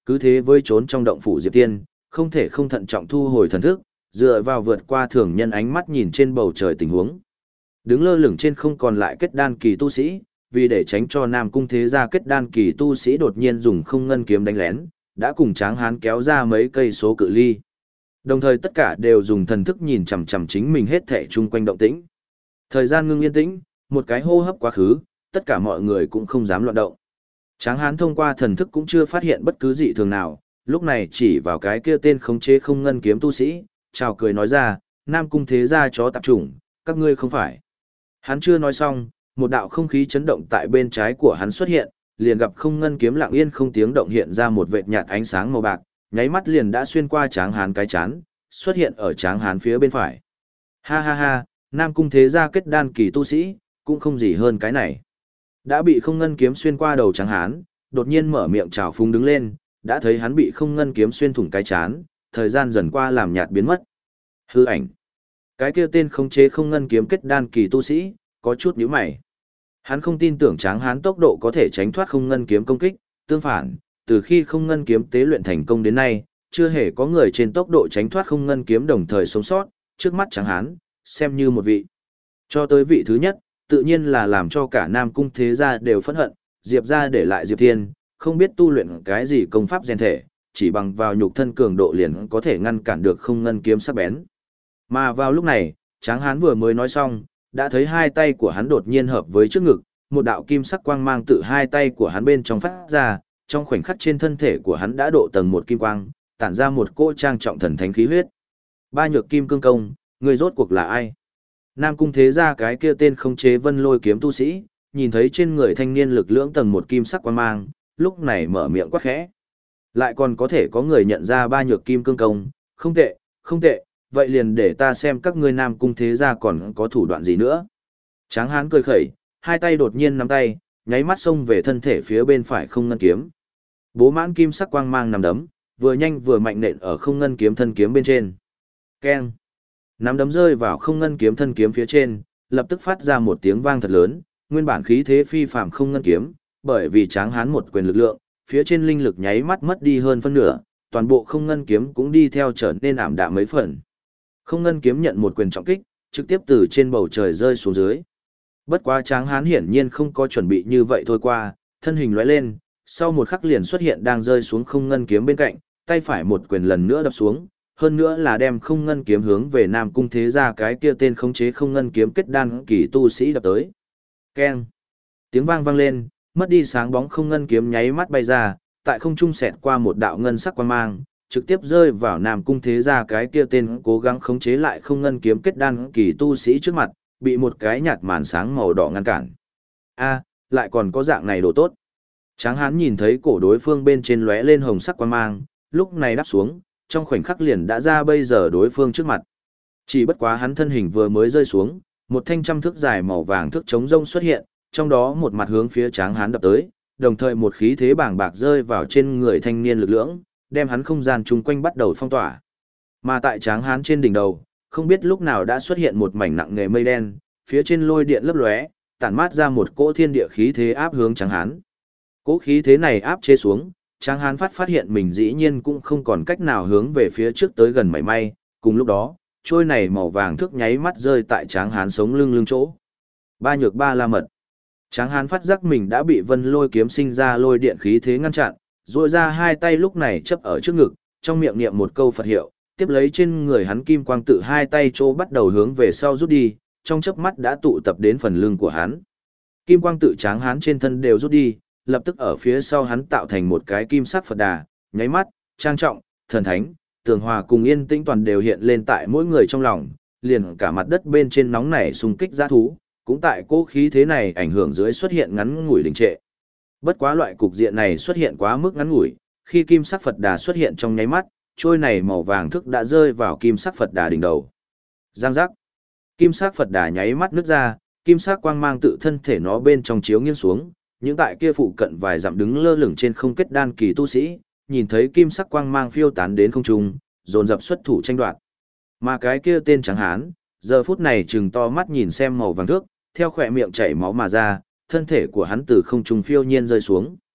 Cứ thế với trốn trong động phủ Diệp Tiên, không thể không thận trọng thu hồi thần thức, dựa vào vượt qua thường nhân ánh mắt nhìn trên bầu trời tình huống. Đứng lơ lửng trên không còn lại kết đan kỳ tu sĩ, vì để tránh cho Nam Cung Thế Gia kết đan kỳ tu sĩ đột nhiên dùng không ngân kiếm đánh lén, đã cùng Tráng Hán kéo ra mấy cây số cự ly. Đồng thời tất cả đều dùng thần thức nhìn chằm chằm chính mình hết thảy chung quanh động tĩnh. Thời gian ngưng yên tĩnh, một cái hô hấp quá khứ, tất cả mọi người cũng không dám loạn động. Tráng Hán thông qua thần thức cũng chưa phát hiện bất cứ dị thường nào, lúc này chỉ vào cái kia tên khống chế không ngân kiếm tu sĩ, chào cười nói ra, Nam Cung Thế Gia chó tạp chủng, các ngươi không phải. Hắn chưa nói xong, một đạo không khí chấn động tại bên trái của hắn xuất hiện, liền gặp không ngân kiếm lặng yên không tiếng động hiện ra một vệt nhạt ánh sáng màu bạc, nháy mắt liền đã xuyên qua Tráng Hán cái chán, xuất hiện ở Tráng Hán phía bên phải. Ha ha ha, Nam Cung Thế Gia kết đan kỳ tu sĩ, cũng không gì hơn cái này. Đã bị không ngân kiếm xuyên qua đầu Tráng Hán, đột nhiên mở miệng trào phúng đứng lên, đã thấy hắn bị không ngân kiếm xuyên thủng cái chán, thời gian dần qua làm nhạt biến mất. Hư ảnh. Cái kia tên khống chế không ngân kiếm kết đan kỳ tu sĩ, có chút nhíu mày. Hắn không tin tưởng Tráng Hán tốc độ có thể tránh thoát không ngân kiếm công kích, tương phản, từ khi không ngân kiếm tế luyện thành công đến nay, chưa hề có người trên tốc độ tránh thoát không ngân kiếm đồng thời sống sót, trước mắt Tráng Hán, xem như một vị. Cho tới vị thứ nhất, tự nhiên là làm cho cả Nam Cung Thế Gia đều phẫn hận, Diệp gia để lại Diệp Thiên, không biết tu luyện cái gì công pháp rèn thể, chỉ bằng vào nhục thân cường độ liền có thể ngăn cản được không ngân kiếm sắc bén. Mà vào lúc này, Tráng Hán vừa mới nói xong, đã thấy hai tay của hắn đột nhiên hợp với trước ngực, một đạo kim sắc quang mang tự hai tay của hắn bên trong phát ra, trong khoảnh khắc trên thân thể của hắn đã độ tầng một kim quang, tản ra một cỗ trang trọng thần thánh khí huyết. Ba nhược kim cương công, người rốt cuộc là ai? Nam Cung Thế Gia cái kia tên không chế vân lôi kiếm tu sĩ, nhìn thấy trên người thanh niên lực lưỡng tầng một kim sắc quang mang, lúc này mở miệng quát khẽ. Lại còn có thể có người nhận ra ba nhược kim cương công, không tệ, không tệ, vậy liền để ta xem các ngươi Nam Cung Thế Gia còn có thủ đoạn gì nữa. Tráng Hán cười khẩy, hai tay đột nhiên nắm tay, nháy mắt xông về thân thể phía bên phải không ngân kiếm. Bố mãn kim sắc quang mang nằm đấm, vừa nhanh vừa mạnh nện ở không ngân kiếm thân kiếm bên trên. Keng. Nắm đấm rơi vào không ngân kiếm thân kiếm phía trên, lập tức phát ra một tiếng vang thật lớn, nguyên bản khí thế phi phàm không ngân kiếm, bởi vì Tráng Hán một quyền lực lượng, phía trên linh lực nháy mắt mất đi hơn phân nửa, toàn bộ không ngân kiếm cũng đi theo trở nên ảm đạm mấy phần. Không ngân kiếm nhận một quyền trọng kích, trực tiếp từ trên bầu trời rơi xuống dưới. Bất quá Tráng Hán hiển nhiên không có chuẩn bị như vậy thôi qua, thân hình lóe lên, sau một khắc liền xuất hiện đang rơi xuống không ngân kiếm bên cạnh, tay phải một quyền lần nữa đập xuống, hơn nữa là đem không ngân kiếm hướng về Nam Cung Thế Gia cái kia tên khống chế không ngân kiếm kết đan kỳ tu sĩ đập tới. Keng. Tiếng vang vang lên, mất đi sáng bóng không ngân kiếm nháy mắt bay ra, tại không trung xẹt qua một đạo ngân sắc quang mang, trực tiếp rơi vào Nam Cung Thế Gia cái kia tên cố gắng khống chế lại không ngân kiếm kết đan kỳ tu sĩ trước mặt, bị một cái nhạt màn sáng màu đỏ ngăn cản. A, lại còn có dạng này đồ tốt. Tráng Hán nhìn thấy cổ đối phương bên trên lóe lên hồng sắc quang mang, lúc này đáp xuống, trong khoảnh khắc liền đã ra bây giờ đối phương trước mặt. Chỉ bất quá hắn thân hình vừa mới rơi xuống, một thanh trăm thước dài màu vàng thước chống rông xuất hiện, trong đó một mặt hướng phía Tráng Hán đập tới, đồng thời một khí thế bàng bạc rơi vào trên người thanh niên lực lưỡng, đem hắn không gian chung quanh bắt đầu phong tỏa. Mà tại Tráng Hán trên đỉnh đầu, không biết lúc nào đã xuất hiện một mảnh nặng nề mây đen, phía trên lôi điện lấp lóe, tản mát ra một cỗ thiên địa khí thế áp hướng Tráng Hán. Cỗ khí thế này áp chế xuống, Tráng Hán phát phát hiện mình dĩ nhiên cũng không còn cách nào hướng về phía trước tới gần mảy may, cùng lúc đó, trôi này màu vàng thước nháy mắt rơi tại Tráng Hán sống lưng lưng chỗ. Ba nhược ba la mật. Tráng Hán phát giác mình đã bị vân lôi kiếm sinh ra lôi điện khí thế ngăn chặn, duỗi ra hai tay lúc này chấp ở trước ngực, trong miệng niệm một câu Phật hiệu, tiếp lấy trên người hắn kim quang tự hai tay chỗ bắt đầu hướng về sau rút đi, trong chớp mắt đã tụ tập đến phần lưng của hắn. Kim quang tự Tráng Hán trên thân đều rút đi, lập tức ở phía sau hắn tạo thành một cái kim sắc Phật đà, nháy mắt, trang trọng, thần thánh, tường hòa cùng yên tĩnh toàn đều hiện lên tại mỗi người trong lòng, liền cả mặt đất bên trên nóng nảy xung kích dã thú, cũng tại cố khí thế này ảnh hưởng dưới xuất hiện ngắn ngủi đình trệ. Bất quá loại cục diện này xuất hiện quá mức ngắn ngủi, khi kim sắc Phật đà xuất hiện trong nháy mắt, trôi này màu vàng thức đã rơi vào kim sắc Phật đà đỉnh đầu. Giang giác. Kim sắc Phật đà nháy mắt nứt ra, kim sắc quang mang tự thân thể nó bên trong chiếu nghiêng xuống, những tại kia phụ cận vài dặm đứng lơ lửng trên không kết đan kỳ tu sĩ, nhìn thấy kim sắc quang mang phiêu tán đến không trung, dồn dập xuất thủ tranh đoạt. Mà cái kia tên Tráng Hán, giờ phút này trừng to mắt nhìn xem màu vàng thước, theo khỏe miệng chảy máu mà ra, thân thể của hắn từ không trung phiêu nhiên rơi xuống.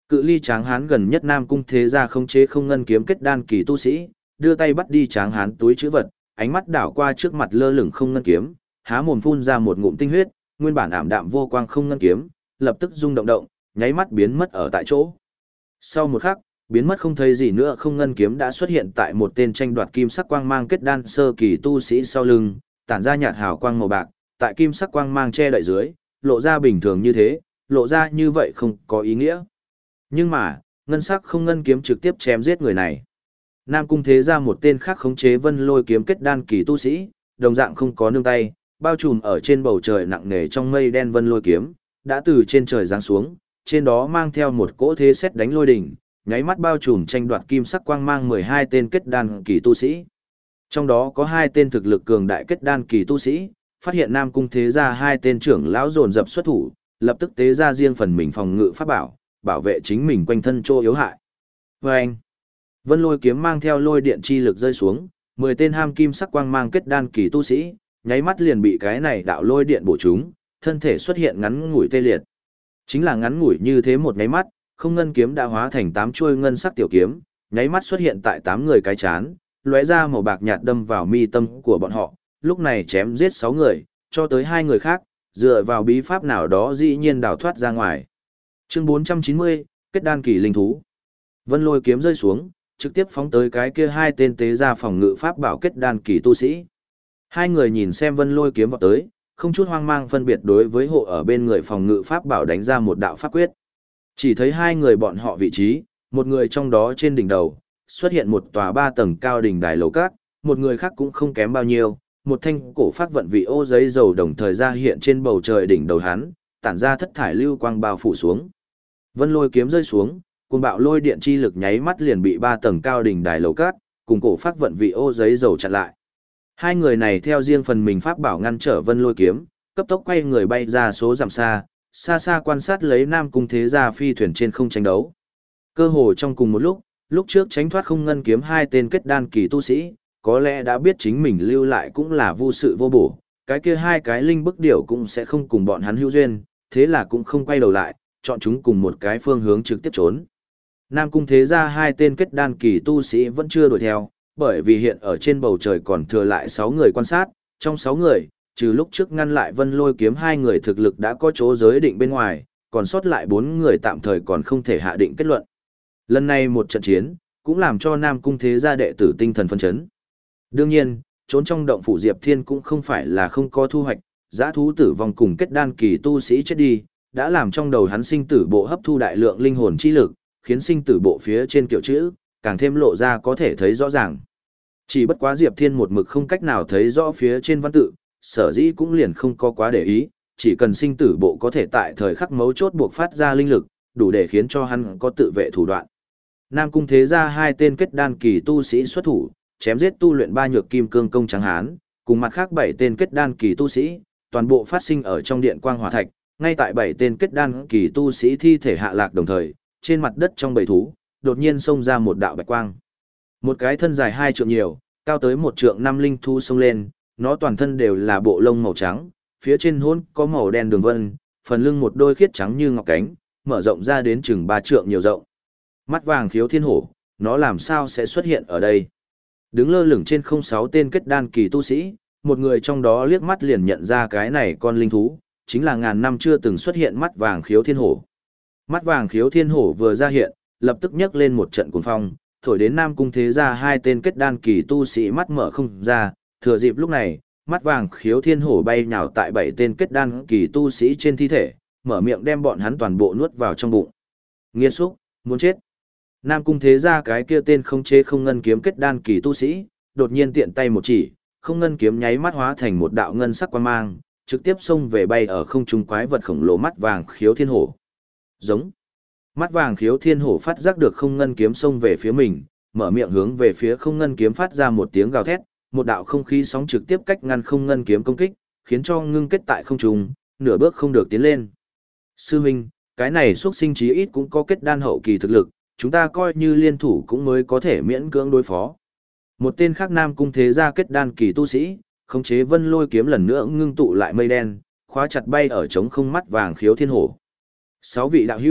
Cự ly Tráng Hán gần nhất Nam Cung Thế Gia khống chế không ngân kiếm kết đan kỳ tu sĩ, đưa tay bắt đi Tráng Hán túi trữ vật, ánh mắt đảo qua trước mặt lơ lửng không ngân kiếm, há mồm phun ra một ngụm tinh huyết, nguyên bản ảm đạm vô quang không ngân kiếm, lập tức rung động động, nháy mắt biến mất ở tại chỗ. Sau một khắc, biến mất không thấy gì nữa, không ngân kiếm đã xuất hiện tại một tên tranh đoạt kim sắc quang mang kết đan sơ kỳ tu sĩ sau lưng, tản ra nhạt hào quang màu bạc, tại kim sắc quang mang che đậy dưới, lộ ra bình thường như thế, lộ ra như vậy không có ý nghĩa. Nhưng mà, ngân sắc không ngân kiếm trực tiếp chém giết người này. Nam Cung Thế Gia một tên khác khống chế vân lôi kiếm kết đan kỳ tu sĩ, đồng dạng không có nương tay, bao trùm ở trên bầu trời nặng nề trong mây đen vân lôi kiếm, đã từ trên trời giáng xuống, trên đó mang theo một cỗ thế sét đánh lôi đỉnh, nháy mắt bao trùm tranh đoạt kim sắc quang mang mười hai tên kết đan kỳ tu sĩ. Trong đó có hai tên thực lực cường đại kết đan kỳ tu sĩ, phát hiện Nam Cung Thế Gia hai tên trưởng lão dồn dập xuất thủ, lập tức tế ra riêng phần mình phòng ngự pháp bảo, bảo vệ chính mình quanh thân chỗ yếu hại. Vâng! Vân lôi kiếm mang theo lôi điện chi lực rơi xuống, mười tên ham kim sắc quang mang kết đan kỳ tu sĩ, nháy mắt liền bị cái này đạo lôi điện bổ trúng, thân thể xuất hiện ngắn ngủi tê liệt. Chính là ngắn ngủi như thế một nháy mắt, không ngân kiếm đã hóa thành tám chuôi ngân sắc tiểu kiếm, nháy mắt xuất hiện tại tám người cái chán, lóe ra màu bạc nhạt đâm vào mi tâm của bọn họ, lúc này chém giết sáu người, cho tới hai người khác, dựa vào bí pháp nào đó dĩ nhiên đào thoát ra ngoài. Chương bốn trăm chín mươi, kết đan kỳ linh thú. Vân lôi kiếm rơi xuống, trực tiếp phóng tới cái kia hai tên tế gia phòng ngự pháp bảo kết đan kỳ tu sĩ. Hai người nhìn xem vân lôi kiếm vọt tới, không chút hoang mang phân biệt đối với hộ ở bên người phòng ngự pháp bảo đánh ra một đạo pháp quyết. Chỉ thấy hai người bọn họ vị trí, một người trong đó trên đỉnh đầu, xuất hiện một tòa ba tầng cao đỉnh đài lầu cát, một người khác cũng không kém bao nhiêu, một thanh cổ phát vận vị ô giấy dầu đồng thời ra hiện trên bầu trời đỉnh đầu hắn, tản ra thất thải lưu quang bao phủ xuống. Vân lôi kiếm rơi xuống, cuồng bạo lôi điện chi lực nháy mắt liền bị ba tầng cao đỉnh đài lầu cát, cùng cổ phát vận vị ô giấy dầu chặn lại. Hai người này theo riêng phần mình pháp bảo ngăn trở vân lôi kiếm, cấp tốc quay người bay ra số dặm xa, xa xa quan sát lấy Nam Cung Thế Gia phi thuyền trên không tranh đấu. Cơ hồ trong cùng một lúc, lúc trước tránh thoát không ngân kiếm hai tên kết đan kỳ tu sĩ, có lẽ đã biết chính mình lưu lại cũng là vô sự vô bổ, cái kia hai cái linh bức điểu cũng sẽ không cùng bọn hắn hữu duyên, thế là cũng không quay đầu lại, chọn chúng cùng một cái phương hướng trực tiếp trốn. Nam Cung Thế Gia hai tên kết đan kỳ tu sĩ vẫn chưa đuổi theo, bởi vì hiện ở trên bầu trời còn thừa lại sáu người quan sát, trong sáu người, trừ lúc trước ngăn lại vân lôi kiếm hai người thực lực đã có chỗ giới định bên ngoài, còn sót lại bốn người tạm thời còn không thể hạ định kết luận. Lần này một trận chiến, cũng làm cho Nam Cung Thế Gia đệ tử tinh thần phấn chấn. Đương nhiên, trốn trong động phủ Diệp Thiên cũng không phải là không có thu hoạch, giã thú tử vong cùng kết đan kỳ tu sĩ chết đi, đã làm trong đầu hắn sinh tử bộ hấp thu đại lượng linh hồn chi lực, khiến sinh tử bộ phía trên kiểu chữ, càng thêm lộ ra có thể thấy rõ ràng. Chỉ bất quá Diệp Thiên một mực không cách nào thấy rõ phía trên văn tự, sở dĩ cũng liền không có quá để ý, chỉ cần sinh tử bộ có thể tại thời khắc mấu chốt buộc phát ra linh lực, đủ để khiến cho hắn có tự vệ thủ đoạn. Nam Cung Thế Gia hai tên kết đan kỳ tu sĩ xuất thủ, chém giết tu luyện ba nhược kim cương công trắng hán, cùng mặt khác bảy tên kết đan kỳ tu sĩ, toàn bộ phát sinh ở trong điện quang hỏa thạch, ngay tại bảy tên kết đan kỳ tu sĩ thi thể hạ lạc đồng thời, trên mặt đất trong bầy thú, đột nhiên xông ra một đạo bạch quang. Một cái thân dài hai trượng nhiều, cao tới một trượng năm linh thú xông lên, nó toàn thân đều là bộ lông màu trắng, phía trên hôn có màu đen đường vân, phần lưng một đôi khiết trắng như ngọc cánh, mở rộng ra đến chừng ba trượng nhiều rộng. Mắt vàng khiếu thiên hổ, nó làm sao sẽ xuất hiện ở đây? Đứng lơ lửng trên không sáu tên kết đan kỳ tu sĩ, một người trong đó liếc mắt liền nhận ra cái này con linh thú, chính là ngàn năm chưa từng xuất hiện mắt vàng khiếu thiên hổ. Mắt vàng khiếu thiên hổ vừa ra hiện, lập tức nhấc lên một trận cuồng phong, thổi đến Nam Cung Thế Gia hai tên kết đan kỳ tu sĩ mắt mở không ra, thừa dịp lúc này, mắt vàng khiếu thiên hổ bay nhào tại bảy tên kết đan kỳ tu sĩ trên thi thể, mở miệng đem bọn hắn toàn bộ nuốt vào trong bụng. Nghiệt xúc, muốn chết. Nam Cung Thế Gia cái kia tên không chế không ngân kiếm kết đan kỳ tu sĩ, đột nhiên tiện tay một chỉ, không ngân kiếm nháy mắt hóa thành một đạo ngân sắc quang mang, trực tiếp xông về bay ở không trung quái vật khổng lồ mắt vàng khiếu thiên hổ. Giống. Mắt vàng khiếu thiên hổ phát giác được không ngân kiếm xông về phía mình, mở miệng hướng về phía không ngân kiếm phát ra một tiếng gào thét, một đạo không khí sóng trực tiếp cách ngăn không ngân kiếm công kích, khiến cho ngưng kết tại không trung, nửa bước không được tiến lên. Sư huynh, cái này xuất sinh chí ít cũng có kết đan hậu kỳ thực lực, chúng ta coi như liên thủ cũng mới có thể miễn cưỡng đối phó. Một tên khác Nam Cung Thế Gia kết đan kỳ tu sĩ, khống chế vân lôi kiếm lần nữa ngưng tụ lại mây đen, khóa chặt bay ở trống không mắt vàng khiếu thiên hổ. Sáu vị đạo hữu,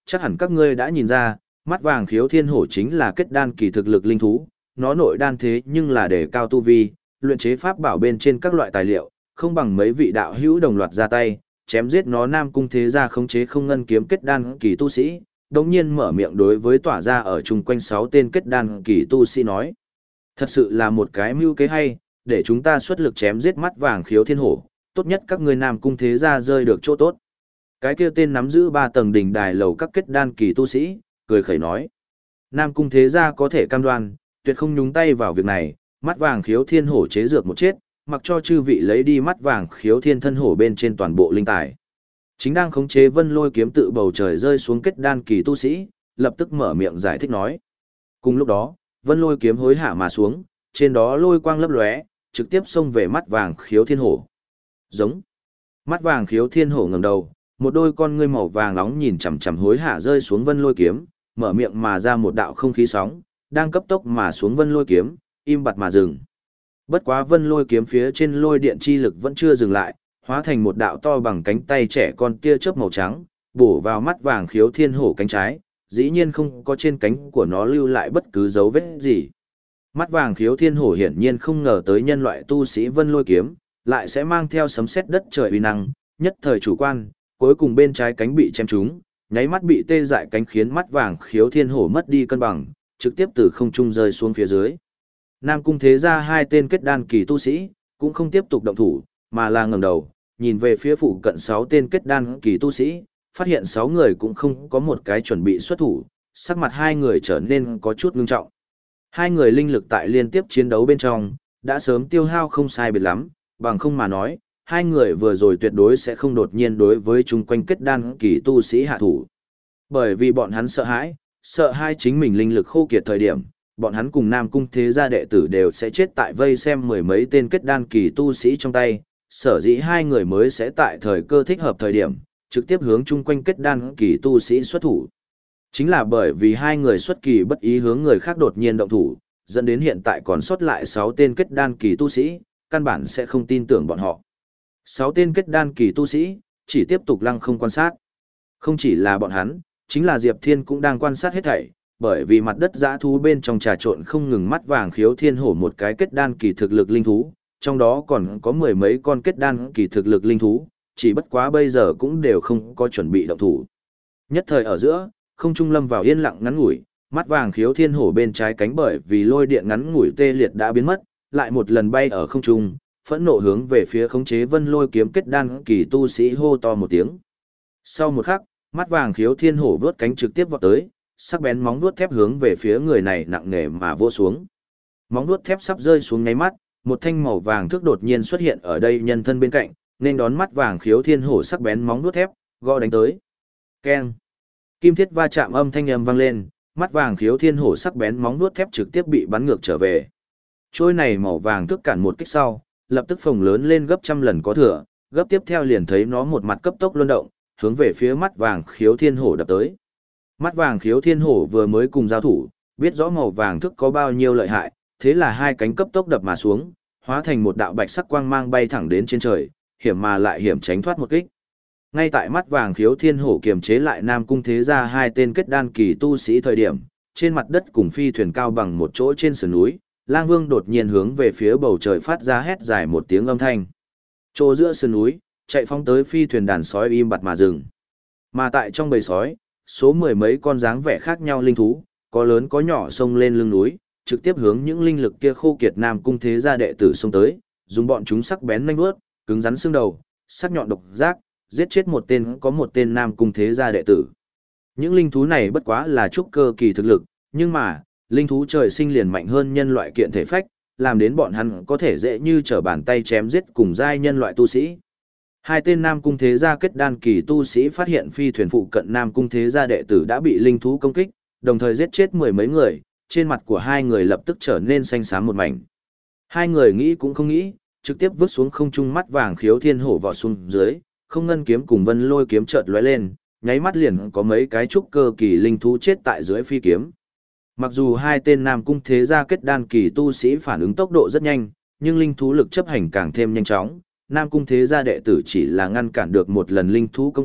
chắc hẳn các ngươi đã nhìn ra, mắt vàng khiếu thiên hổ chính là kết đan kỳ thực lực linh thú, nó nội đan thế nhưng là để cao tu vi, luyện chế pháp bảo bên trên các loại tài liệu, không bằng mấy vị đạo hữu đồng loạt ra tay, chém giết nó. Nam Cung Thế Gia khống chế không ngân kiếm kết đan kỳ tu sĩ, đồng nhiên mở miệng đối với tỏa ra ở chung quanh sáu tên kết đan kỳ tu sĩ nói. Thật sự là một cái mưu kế hay, để chúng ta xuất lực chém giết mắt vàng khiếu thiên hổ, tốt nhất các ngươi Nam Cung Thế Gia rơi được chỗ tốt. Cái kia tên nắm giữ ba tầng đỉnh đài lầu các kết đan kỳ tu sĩ, cười khẩy nói. Nam Cung Thế Gia có thể cam đoan, tuyệt không nhúng tay vào việc này, mắt vàng khiếu thiên hổ chế dược một chết, mặc cho chư vị lấy đi mắt vàng khiếu thiên thân hổ bên trên toàn bộ linh tài. Chính đang khống chế vân lôi kiếm tự bầu trời rơi xuống kết đan kỳ tu sĩ, lập tức mở miệng giải thích nói. Cùng lúc đó, vân lôi kiếm hối hả mà xuống, trên đó lôi quang lấp lóe, trực tiếp xông về mắt vàng khiếu thiên hổ. Giống. Mắt vàng khiếu thiên hổ ngẩng đầu, một đôi con ngươi màu vàng nóng nhìn chằm chằm hối hả rơi xuống vân lôi kiếm, mở miệng mà ra một đạo không khí sóng, đang cấp tốc mà xuống vân lôi kiếm, im bặt mà dừng. Bất quá vân lôi kiếm phía trên lôi điện chi lực vẫn chưa dừng lại, hóa thành một đạo to bằng cánh tay trẻ con tia chớp màu trắng, bổ vào mắt vàng khiếu thiên hổ cánh trái, dĩ nhiên không có trên cánh của nó lưu lại bất cứ dấu vết gì. Mắt vàng khiếu thiên hổ hiển nhiên không ngờ tới nhân loại tu sĩ vân lôi kiếm, lại sẽ mang theo sấm sét đất trời uy năng, nhất thời chủ quan, cuối cùng bên trái cánh bị chém trúng, nháy mắt bị tê dại cánh khiến mắt vàng khiếu thiên hổ mất đi cân bằng, trực tiếp từ không trung rơi xuống phía dưới. Nam Cung Thế Gia hai tên kết đan kỳ tu sĩ, cũng không tiếp tục động thủ, mà là ngẩng đầu, nhìn về phía phụ cận sáu tên kết đan kỳ tu sĩ, phát hiện sáu người cũng không có một cái chuẩn bị xuất thủ, sắc mặt hai người trở nên có chút ngưng trọng. Hai người linh lực tại liên tiếp chiến đấu bên trong, đã sớm tiêu hao không sai biệt lắm, bằng không mà nói, hai người vừa rồi tuyệt đối sẽ không đột nhiên đối với chung quanh kết đan kỳ tu sĩ hạ thủ. Bởi vì bọn hắn sợ hãi, sợ hai chính mình linh lực khô kiệt thời điểm, bọn hắn cùng Nam Cung Thế Gia đệ tử đều sẽ chết tại vây xem mười mấy tên kết đan kỳ tu sĩ trong tay, sở dĩ hai người mới sẽ tại thời cơ thích hợp thời điểm, trực tiếp hướng chung quanh kết đan kỳ tu sĩ xuất thủ. Chính là bởi vì hai người xuất kỳ bất ý hướng người khác đột nhiên động thủ, dẫn đến hiện tại còn sót lại sáu tên kết đan kỳ tu sĩ, căn bản sẽ không tin tưởng bọn họ. Sáu tên kết đan kỳ tu sĩ, chỉ tiếp tục lăng không quan sát. Không chỉ là bọn hắn, chính là Diệp Thiên cũng đang quan sát hết thảy, bởi vì mặt đất dã thú bên trong trà trộn không ngừng mắt vàng khiếu thiên hổ một cái kết đan kỳ thực lực linh thú, trong đó còn có mười mấy con kết đan kỳ thực lực linh thú, chỉ bất quá bây giờ cũng đều không có chuẩn bị động thủ. Nhất thời ở giữa, không trung lâm vào yên lặng ngắn ngủi, mắt vàng khiếu thiên hổ bên trái cánh bởi vì lôi điện ngắn ngủi tê liệt đã biến mất, lại một lần bay ở không trung, phẫn nộ hướng về phía khống chế vân lôi kiếm kết đan kỳ tu sĩ hô to một tiếng. Sau một khắc, mắt vàng khiếu thiên hổ vướt cánh trực tiếp vọt tới, sắc bén móng vuốt thép hướng về phía người này nặng nề mà vỗ xuống. Móng vuốt thép sắp rơi xuống nháy mắt, một thanh màu vàng thước đột nhiên xuất hiện ở đây nhân thân bên cạnh, nên đón mắt vàng khiếu thiên hổ sắc bén móng vuốt thép, gõ đánh tới. Keng. Kim thiết va chạm âm thanh âm vang lên, mắt vàng khiếu thiên hổ sắc bén móng vuốt thép trực tiếp bị bắn ngược trở về. Trôi này màu vàng thước cản một kích sau, lập tức phồng lớn lên gấp trăm lần có thừa, gấp tiếp theo liền thấy nó một mặt cấp tốc luân động, hướng về phía mắt vàng khiếu thiên hổ đập tới. Mắt vàng khiếu thiên hổ vừa mới cùng giao thủ, biết rõ màu vàng thức có bao nhiêu lợi hại, thế là hai cánh cấp tốc đập mà xuống, hóa thành một đạo bạch sắc quang mang bay thẳng đến trên trời, hiểm mà lại hiểm tránh thoát một kích. Ngay tại mắt vàng khiếu thiên hổ kiềm chế lại Nam Cung Thế Gia hai tên kết đan kỳ tu sĩ thời điểm, trên mặt đất cùng phi thuyền cao bằng một chỗ trên sườn núi, Lang Vương đột nhiên hướng về phía bầu trời phát ra hét dài một tiếng âm thanh. Chỗ giữa sườn núi, chạy phóng tới phi thuyền đàn sói im bặt mà dừng. Mà tại trong bầy sói, số mười mấy con dáng vẻ khác nhau linh thú, có lớn có nhỏ xông lên lưng núi, trực tiếp hướng những linh lực kia khô kiệt Nam Cung Thế Gia đệ tử xông tới, dùng bọn chúng sắc bén nhanh vuốt, cứng rắn xương đầu, sắc nhọn độc giác, giết chết một tên có một tên Nam Cung Thế Gia đệ tử. Những linh thú này bất quá là trúc cơ kỳ thực lực, nhưng mà, linh thú trời sinh liền mạnh hơn nhân loại kiện thể phách, làm đến bọn hắn có thể dễ như trở bàn tay chém giết cùng giai nhân loại tu sĩ. Hai tên Nam Cung Thế Gia kết đan kỳ tu sĩ phát hiện phi thuyền phụ cận Nam Cung Thế Gia đệ tử đã bị linh thú công kích, đồng thời giết chết mười mấy người, trên mặt của hai người lập tức trở nên xanh xám một mảnh. Hai người nghĩ cũng không nghĩ, trực tiếp vứt xuống không trung mắt vàng khiếu thiên hổ vọt xuống dưới, không ngân kiếm cùng vân lôi kiếm chợt lóe lên, nháy mắt liền có mấy cái trúc cơ kỳ linh thú chết tại dưới phi kiếm. Mặc dù hai tên Nam Cung Thế Gia kết đan kỳ tu sĩ phản ứng tốc độ rất nhanh, nhưng linh thú lực chấp hành càng thêm nhanh chóng. Nam Cung Thế Gia đệ tử chỉ là ngăn cản được một lần linh thú công kích,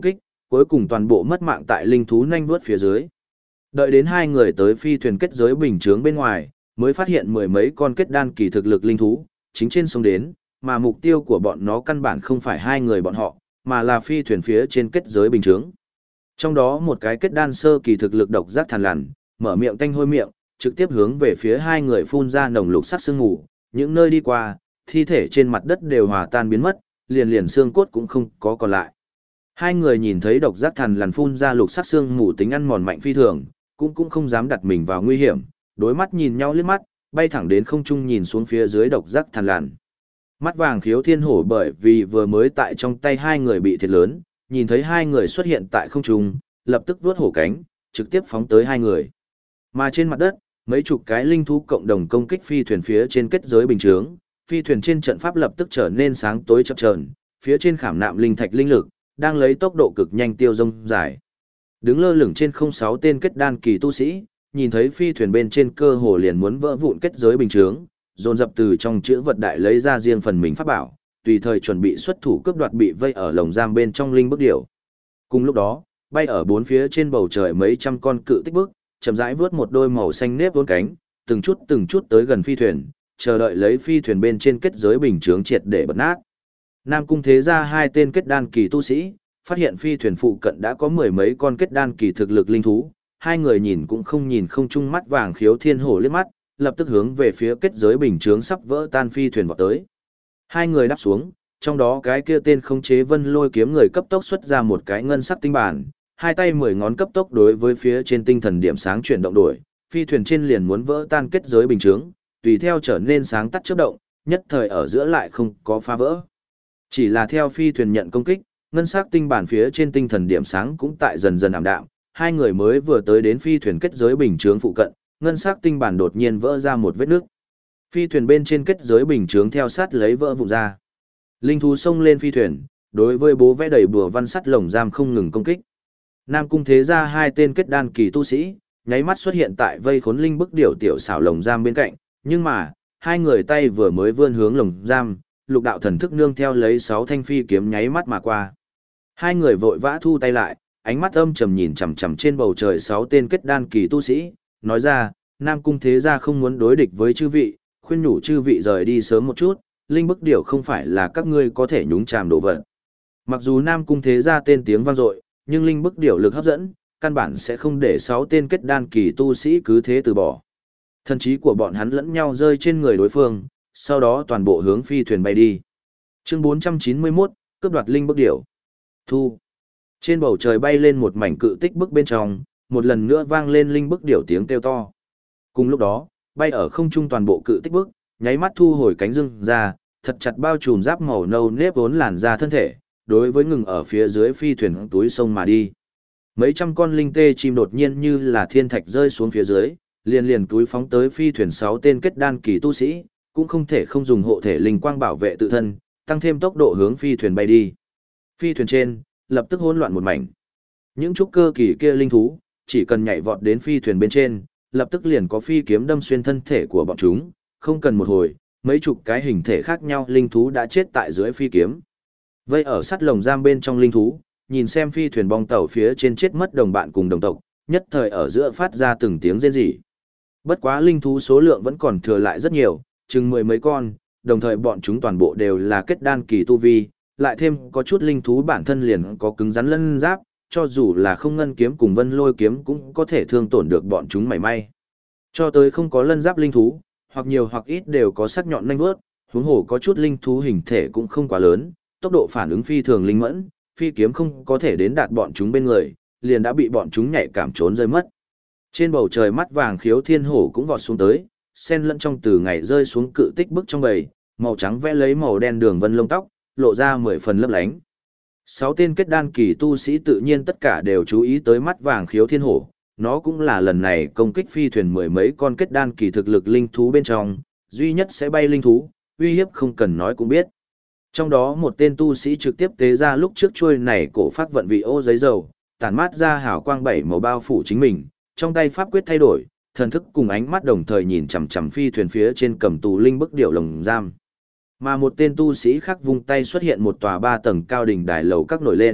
cuối cùng toàn bộ mất mạng tại linh thú nhanh vuốt phía dưới. Đợi đến hai người tới phi thuyền kết giới bình chướng bên ngoài, mới phát hiện mười mấy con kết đan kỳ thực lực linh thú, chính trên sông đến, mà mục tiêu của bọn nó căn bản không phải hai người bọn họ, mà là phi thuyền phía trên kết giới bình chướng. Trong đó một cái kết đan sơ kỳ thực lực độc giác thằn lằn, mở miệng tanh hôi miệng, trực tiếp hướng về phía hai người phun ra nồng lục sắc sương mù, những nơi đi qua, thi thể trên mặt đất đều hòa tan biến mất, liền liền xương cốt cũng không có còn lại. Hai người nhìn thấy độc giác thằn lằn phun ra lục sắc sương mù tính ăn mòn mạnh phi thường, cũng cũng không dám đặt mình vào nguy hiểm, đối mắt nhìn nhau liếc mắt, bay thẳng đến không trung nhìn xuống phía dưới độc giác thằn lằn. Mắt vàng khiếu thiên hổ bởi vì vừa mới tại trong tay hai người bị thiệt lớn, nhìn thấy hai người xuất hiện tại không trung, lập tức vuốt hổ cánh, trực tiếp phóng tới hai người. Mà trên mặt đất, mấy chục cái linh thú cộng đồng công kích phi thuyền phía trên kết giới bình chướng, phi thuyền trên trận pháp lập tức trở nên sáng tối chập chờn, phía trên khảm nạm linh thạch linh lực, đang lấy tốc độ cực nhanh tiêu rông dài. Đứng lơ lửng trên không sáu tên kết đan kỳ tu sĩ, nhìn thấy phi thuyền bên trên cơ hồ liền muốn vỡ vụn kết giới bình chướng, dồn dập từ trong chữ vật đại lấy ra riêng phần mình pháp bảo, tùy thời chuẩn bị xuất thủ cướp đoạt bị vây ở lồng giam bên trong linh bức điểu. Cùng lúc đó, bay ở bốn phía trên bầu trời mấy trăm con cự tích bức, chậm rãi vướt một đôi màu xanh nếp vốn cánh, từng chút từng chút tới gần phi thuyền, chờ đợi lấy phi thuyền bên trên kết giới bình chướng triệt để bật nát. Nam cung thế gia hai tên kết đan kỳ tu sĩ, phát hiện phi thuyền phụ cận đã có mười mấy con kết đan kỳ thực lực linh thú, hai người nhìn cũng không nhìn không chung mắt vàng khiếu thiên hổ liếc mắt, lập tức hướng về phía kết giới bình chướng sắp vỡ tan phi thuyền vọt tới. Hai người đáp xuống, trong đó cái kia tên không chế vân lôi kiếm người cấp tốc xuất ra một cái ngân sắc tinh bản, hai tay mười ngón cấp tốc đối với phía trên tinh thần điểm sáng chuyển động đổi, phi thuyền trên liền muốn vỡ tan kết giới bình chướng, tùy theo trở nên sáng tắt chớp động, nhất thời ở giữa lại không có phá vỡ. Chỉ là theo phi thuyền nhận công kích, ngân sắc tinh bản phía trên tinh thần điểm sáng cũng tại dần dần ảm đạm, hai người mới vừa tới đến phi thuyền kết giới bình chướng phụ cận, ngân sắc tinh bản đột nhiên vỡ ra một vết nứt. Phi thuyền bên trên kết giới bình chướng theo sát lấy vỡ vụn ra. Linh thú xông lên phi thuyền, đối với bố vẽ đầy bùa văn sắt lồng giam không ngừng công kích. Nam cung thế gia hai tên kết đan kỳ tu sĩ, nháy mắt xuất hiện tại vây khốn linh bức điểu tiểu xảo lồng giam bên cạnh, nhưng mà, hai người tay vừa mới vươn hướng lồng giam, lục đạo thần thức nương theo lấy sáu thanh phi kiếm nháy mắt mà qua. Hai người vội vã thu tay lại, ánh mắt âm trầm nhìn chằm chằm trên bầu trời sáu tên kết đan kỳ tu sĩ, nói ra, Nam cung thế gia không muốn đối địch với chư vị, khuyên nhủ chư vị rời đi sớm một chút, linh bức điểu không phải là các ngươi có thể nhúng chàm đồ vật. Mặc dù Nam cung thế gia tên tiếng vang dội, nhưng linh bức điểu lực hấp dẫn, căn bản sẽ không để sáu tên kết đan kỳ tu sĩ cứ thế từ bỏ. Thần trí của bọn hắn lẫn nhau rơi trên người đối phương, sau đó toàn bộ hướng phi thuyền bay đi. Chương bốn trăm chín mươi mốt, cướp đoạt linh bức điểu. Thu. Trên bầu trời bay lên một mảnh cự tích bức bên trong, một lần nữa vang lên linh bức điểu tiếng kêu to. Cùng lúc đó, bay ở không trung toàn bộ cự tích bức, nháy mắt thu hồi cánh dưng ra, thật chặt bao trùm giáp màu nâu nếp vốn làn ra thân thể, đối với ngừng ở phía dưới phi thuyền túi sông mà đi. Mấy trăm con linh tê chim đột nhiên như là thiên thạch rơi xuống phía dưới, liền liền túi phóng tới phi thuyền sáu tên kết đan kỳ tu sĩ, cũng không thể không dùng hộ thể linh quang bảo vệ tự thân, tăng thêm tốc độ hướng phi thuyền bay đi. Phi thuyền trên, lập tức hỗn loạn một mảnh. Những trúc cơ kỳ kia linh thú, chỉ cần nhảy vọt đến phi thuyền bên trên, lập tức liền có phi kiếm đâm xuyên thân thể của bọn chúng, không cần một hồi, mấy chục cái hình thể khác nhau linh thú đã chết tại dưới phi kiếm. Vây ở sắt lồng giam bên trong linh thú, nhìn xem phi thuyền bong tàu phía trên chết mất đồng bạn cùng đồng tộc, nhất thời ở giữa phát ra từng tiếng rên rỉ. Bất quá linh thú số lượng vẫn còn thừa lại rất nhiều, chừng mười mấy con, đồng thời bọn chúng toàn bộ đều là kết đan kỳ tu vi, lại thêm có chút linh thú bản thân liền có cứng rắn lân giáp, cho dù là không ngân kiếm cùng vân lôi kiếm cũng có thể thương tổn được bọn chúng mảy may. Cho tới không có lân giáp linh thú, hoặc nhiều hoặc ít đều có sắc nhọn nanh vớt, huống hồ có chút linh thú hình thể cũng không quá lớn, tốc độ phản ứng phi thường linh mẫn, phi kiếm không có thể đến đạt bọn chúng bên người, liền đã bị bọn chúng nhạy cảm trốn rơi mất. Trên bầu trời mắt vàng khiếu thiên hổ cũng vọt xuống tới, sen lẫn trong từ ngày rơi xuống cự tích bức trong bầy, màu trắng vẽ lấy màu đen đường vân lông tóc, lộ ra mười phần lấp lánh. Sáu tên kết đan kỳ tu sĩ tự nhiên tất cả đều chú ý tới mắt vàng khiếu thiên hổ, nó cũng là lần này công kích phi thuyền mười mấy con kết đan kỳ thực lực linh thú bên trong, duy nhất sẽ bay linh thú, uy hiếp không cần nói cũng biết. Trong đó một tên tu sĩ trực tiếp tế ra lúc trước chuôi này cổ phát vận vị ô giấy dầu, tản mát ra hào quang bảy màu bao phủ chính mình, trong tay pháp quyết thay đổi, thần thức cùng ánh mắt đồng thời nhìn chằm chằm phi thuyền phía trên cầm tù linh bức điểu lồng giam. Mà một tên tu sĩ khác vung tay xuất hiện một tòa ba tầng cao đỉnh đài lầu các nổi lên,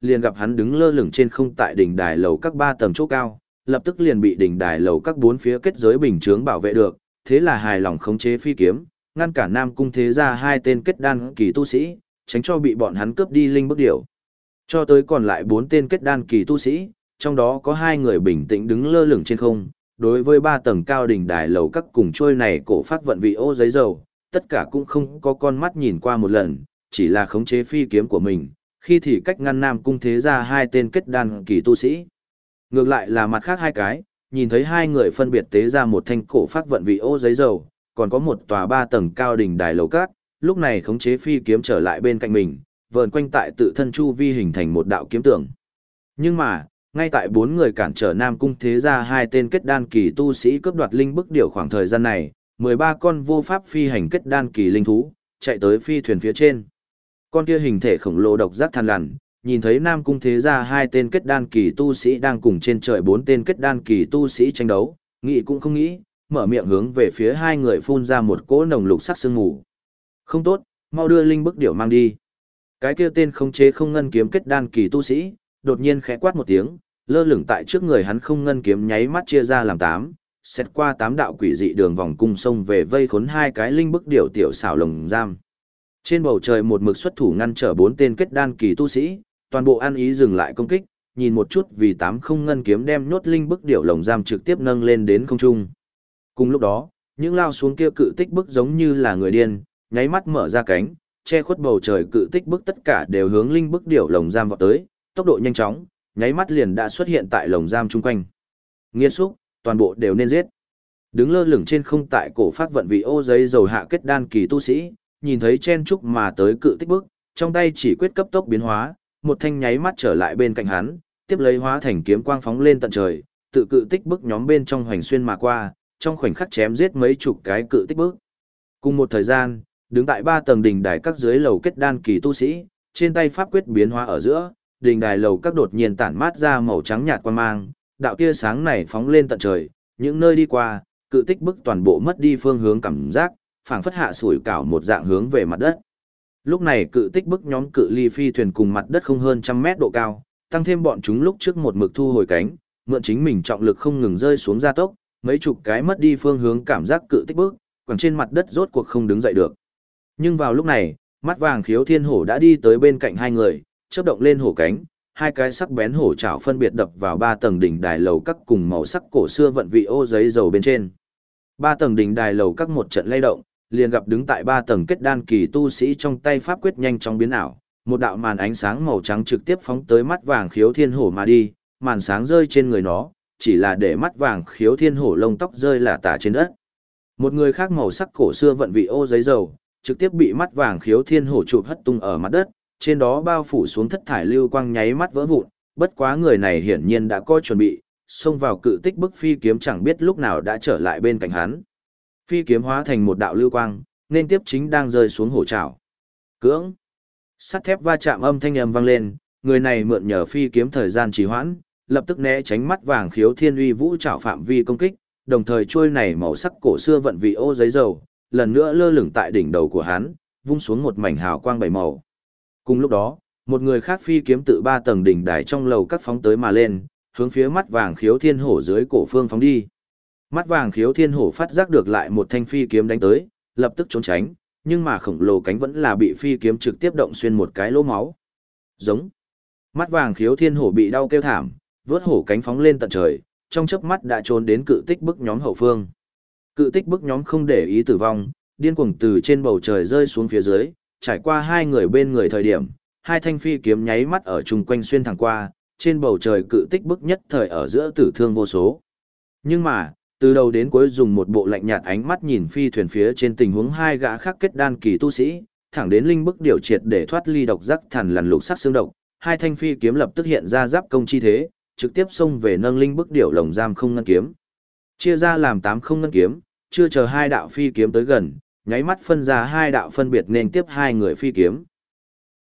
liền gặp hắn đứng lơ lửng trên không tại đỉnh đài lầu các ba tầng chỗ cao, lập tức liền bị đỉnh đài lầu các bốn phía kết giới bình chướng bảo vệ được, thế là hài lòng khống chế phi kiếm, ngăn cả Nam Cung Thế Gia hai tên kết đan kỳ tu sĩ, tránh cho bị bọn hắn cướp đi linh bức điểu. Cho tới còn lại bốn tên kết đan kỳ tu sĩ, trong đó có hai người bình tĩnh đứng lơ lửng trên không, đối với ba tầng cao đỉnh đài lầu các cùng trôi này cổ phát vận vị ô giấy dầu, tất cả cũng không có con mắt nhìn qua một lần, chỉ là khống chế phi kiếm của mình, khi thì cách ngăn Nam Cung Thế Gia hai tên kết đan kỳ tu sĩ. Ngược lại là mặt khác hai cái, nhìn thấy hai người phân biệt tế ra một thanh cổ phát vận vị ô giấy dầu, còn có một tòa ba tầng cao đỉnh đài lầu các, lúc này khống chế phi kiếm trở lại bên cạnh mình, vờn quanh tại tự thân chu vi hình thành một đạo kiếm tường. Nhưng mà, ngay tại bốn người cản trở Nam Cung Thế Gia hai tên kết đan kỳ tu sĩ cướp đoạt linh bức điểu khoảng thời gian này, mười ba con vô pháp phi hành kết đan kỳ linh thú, chạy tới phi thuyền phía trên. Con kia hình thể khổng lồ độc giác than lằn, nhìn thấy Nam Cung Thế Gia hai tên kết đan kỳ tu sĩ đang cùng trên trời bốn tên kết đan kỳ tu sĩ tranh đấu, nghĩ cũng không nghĩ, mở miệng hướng về phía hai người phun ra một cỗ nồng lục sắc sương mù. Không tốt, mau đưa linh bức điểu mang đi. Cái kia tên khống chế không ngân kiếm kết đan kỳ tu sĩ, đột nhiên khẽ quát một tiếng, lơ lửng tại trước người hắn không ngân kiếm nháy mắt chia ra làm tám, xét qua tám đạo quỷ dị đường vòng cung sông về vây khốn hai cái linh bức điểu tiểu xảo lồng giam. Trên bầu trời một mực xuất thủ ngăn trở bốn tên kết đan kỳ tu sĩ, toàn bộ ăn ý dừng lại công kích, nhìn một chút vì tám không ngân kiếm đem nhốt linh bức điểu lồng giam trực tiếp nâng lên đến không trung. Cùng lúc đó, những lao xuống kia cự tích bức giống như là người điên, nháy mắt mở ra cánh, che khuất bầu trời cự tích bức tất cả đều hướng linh bức điểu lồng giam vọt tới, tốc độ nhanh chóng, nháy mắt liền đã xuất hiện tại lồng giam chung quanh. Nghiệt xúc, toàn bộ đều nên giết. Đứng lơ lửng trên không tại cổ phát vận vị ô giấy dầu hạ kết đan kỳ tu sĩ, nhìn thấy chen trúc mà tới cự tích bức, trong tay chỉ quyết cấp tốc biến hóa, một thanh nháy mắt trở lại bên cạnh hắn, tiếp lấy hóa thành kiếm quang phóng lên tận trời, tự cự tích bức nhóm bên trong hoành xuyên mà qua, trong khoảnh khắc chém giết mấy chục cái cự tích bức. Cùng một thời gian, đứng tại ba tầng đỉnh đài các dưới lầu kết đan kỳ tu sĩ, trên tay pháp quyết biến hóa ở giữa, đỉnh đài lầu các đột nhiên tản mát ra màu trắng nhạt quang mang, đạo tia sáng này phóng lên tận trời, những nơi đi qua, cự tích bức toàn bộ mất đi phương hướng cảm giác, phảng phất hạ sủi cảo một dạng hướng về mặt đất. Lúc này cự tích bức nhóm cự ly phi thuyền cùng mặt đất không hơn trăm mét độ cao, tăng thêm bọn chúng lúc trước một mực thu hồi cánh, mượn chính mình trọng lực không ngừng rơi xuống gia tốc, mấy chục cái mất đi phương hướng cảm giác cự tích bức, quẳng trên mặt đất rốt cuộc không đứng dậy được. Nhưng vào lúc này, mắt vàng khiếu thiên hổ đã đi tới bên cạnh hai người, chớp động lên hổ cánh, hai cái sắc bén hổ chảo phân biệt đập vào ba tầng đỉnh đài lầu các cùng màu sắc cổ xưa vận vị ô giấy dầu bên trên. Ba tầng đỉnh đài lầu các một trận lay động, liền gặp đứng tại ba tầng kết đan kỳ tu sĩ trong tay pháp quyết nhanh chóng biến ảo, một đạo màn ánh sáng màu trắng trực tiếp phóng tới mắt vàng khiếu thiên hổ mà đi, màn sáng rơi trên người nó, chỉ là để mắt vàng khiếu thiên hổ lông tóc rơi lả tả trên đất. Một người khác màu sắc cổ xưa vận vị ô giấy dầu, trực tiếp bị mắt vàng khiếu thiên hổ chụp hất tung ở mặt đất, trên đó bao phủ xuống thất thải lưu quang nháy mắt vỡ vụn, bất quá người này hiển nhiên đã có chuẩn bị, xông vào cự tích bức phi kiếm chẳng biết lúc nào đã trở lại bên cạnh hắn. Phi kiếm hóa thành một đạo lưu quang, nên tiếp chính đang rơi xuống hổ trảo. Cưỡng. Sắt thép va chạm âm thanh ầm vang lên, người này mượn nhờ phi kiếm thời gian trì hoãn, lập tức né tránh mắt vàng khiếu thiên uy vũ trảo phạm vi công kích, đồng thời chuôi này màu sắc cổ xưa vận vị ô giấy dầu, lần nữa lơ lửng tại đỉnh đầu của hắn, vung xuống một mảnh hào quang bảy màu. Cùng lúc đó, một người khác phi kiếm tự ba tầng đỉnh đài trong lầu các phóng tới mà lên, hướng phía mắt vàng khiếu thiên hổ dưới cổ phương phóng đi. Mắt vàng khiếu thiên hổ phát giác được lại một thanh phi kiếm đánh tới, lập tức trốn tránh, nhưng mà khổng lồ cánh vẫn là bị phi kiếm trực tiếp động xuyên một cái lỗ máu. Giống. Mắt vàng khiếu thiên hổ bị đau kêu thảm, vớt hổ cánh phóng lên tận trời, trong chớp mắt đã trốn đến cự tích bức nhóm hậu phương. Cự tích bức nhóm không để ý tử vong, điên cuồng từ trên bầu trời rơi xuống phía dưới, trải qua hai người bên người thời điểm, hai thanh phi kiếm nháy mắt ở chung quanh xuyên thẳng qua, trên bầu trời cự tích bức nhất thời ở giữa tử thương vô số. Nhưng mà, từ đầu đến cuối dùng một bộ lạnh nhạt ánh mắt nhìn phi thuyền phía trên tình huống hai gã khác kết đan kỳ tu sĩ, thẳng đến linh bức điều triệt để thoát ly độc giác thần lằn lục sắc xương độc, hai thanh phi kiếm lập tức hiện ra giáp công chi thế, trực tiếp xông về nâng linh bức điểu lồng giam không ngân kiếm. Chia ra làm tám không ngân kiếm, chưa chờ hai đạo phi kiếm tới gần, nháy mắt phân ra hai đạo phân biệt nên tiếp hai người phi kiếm.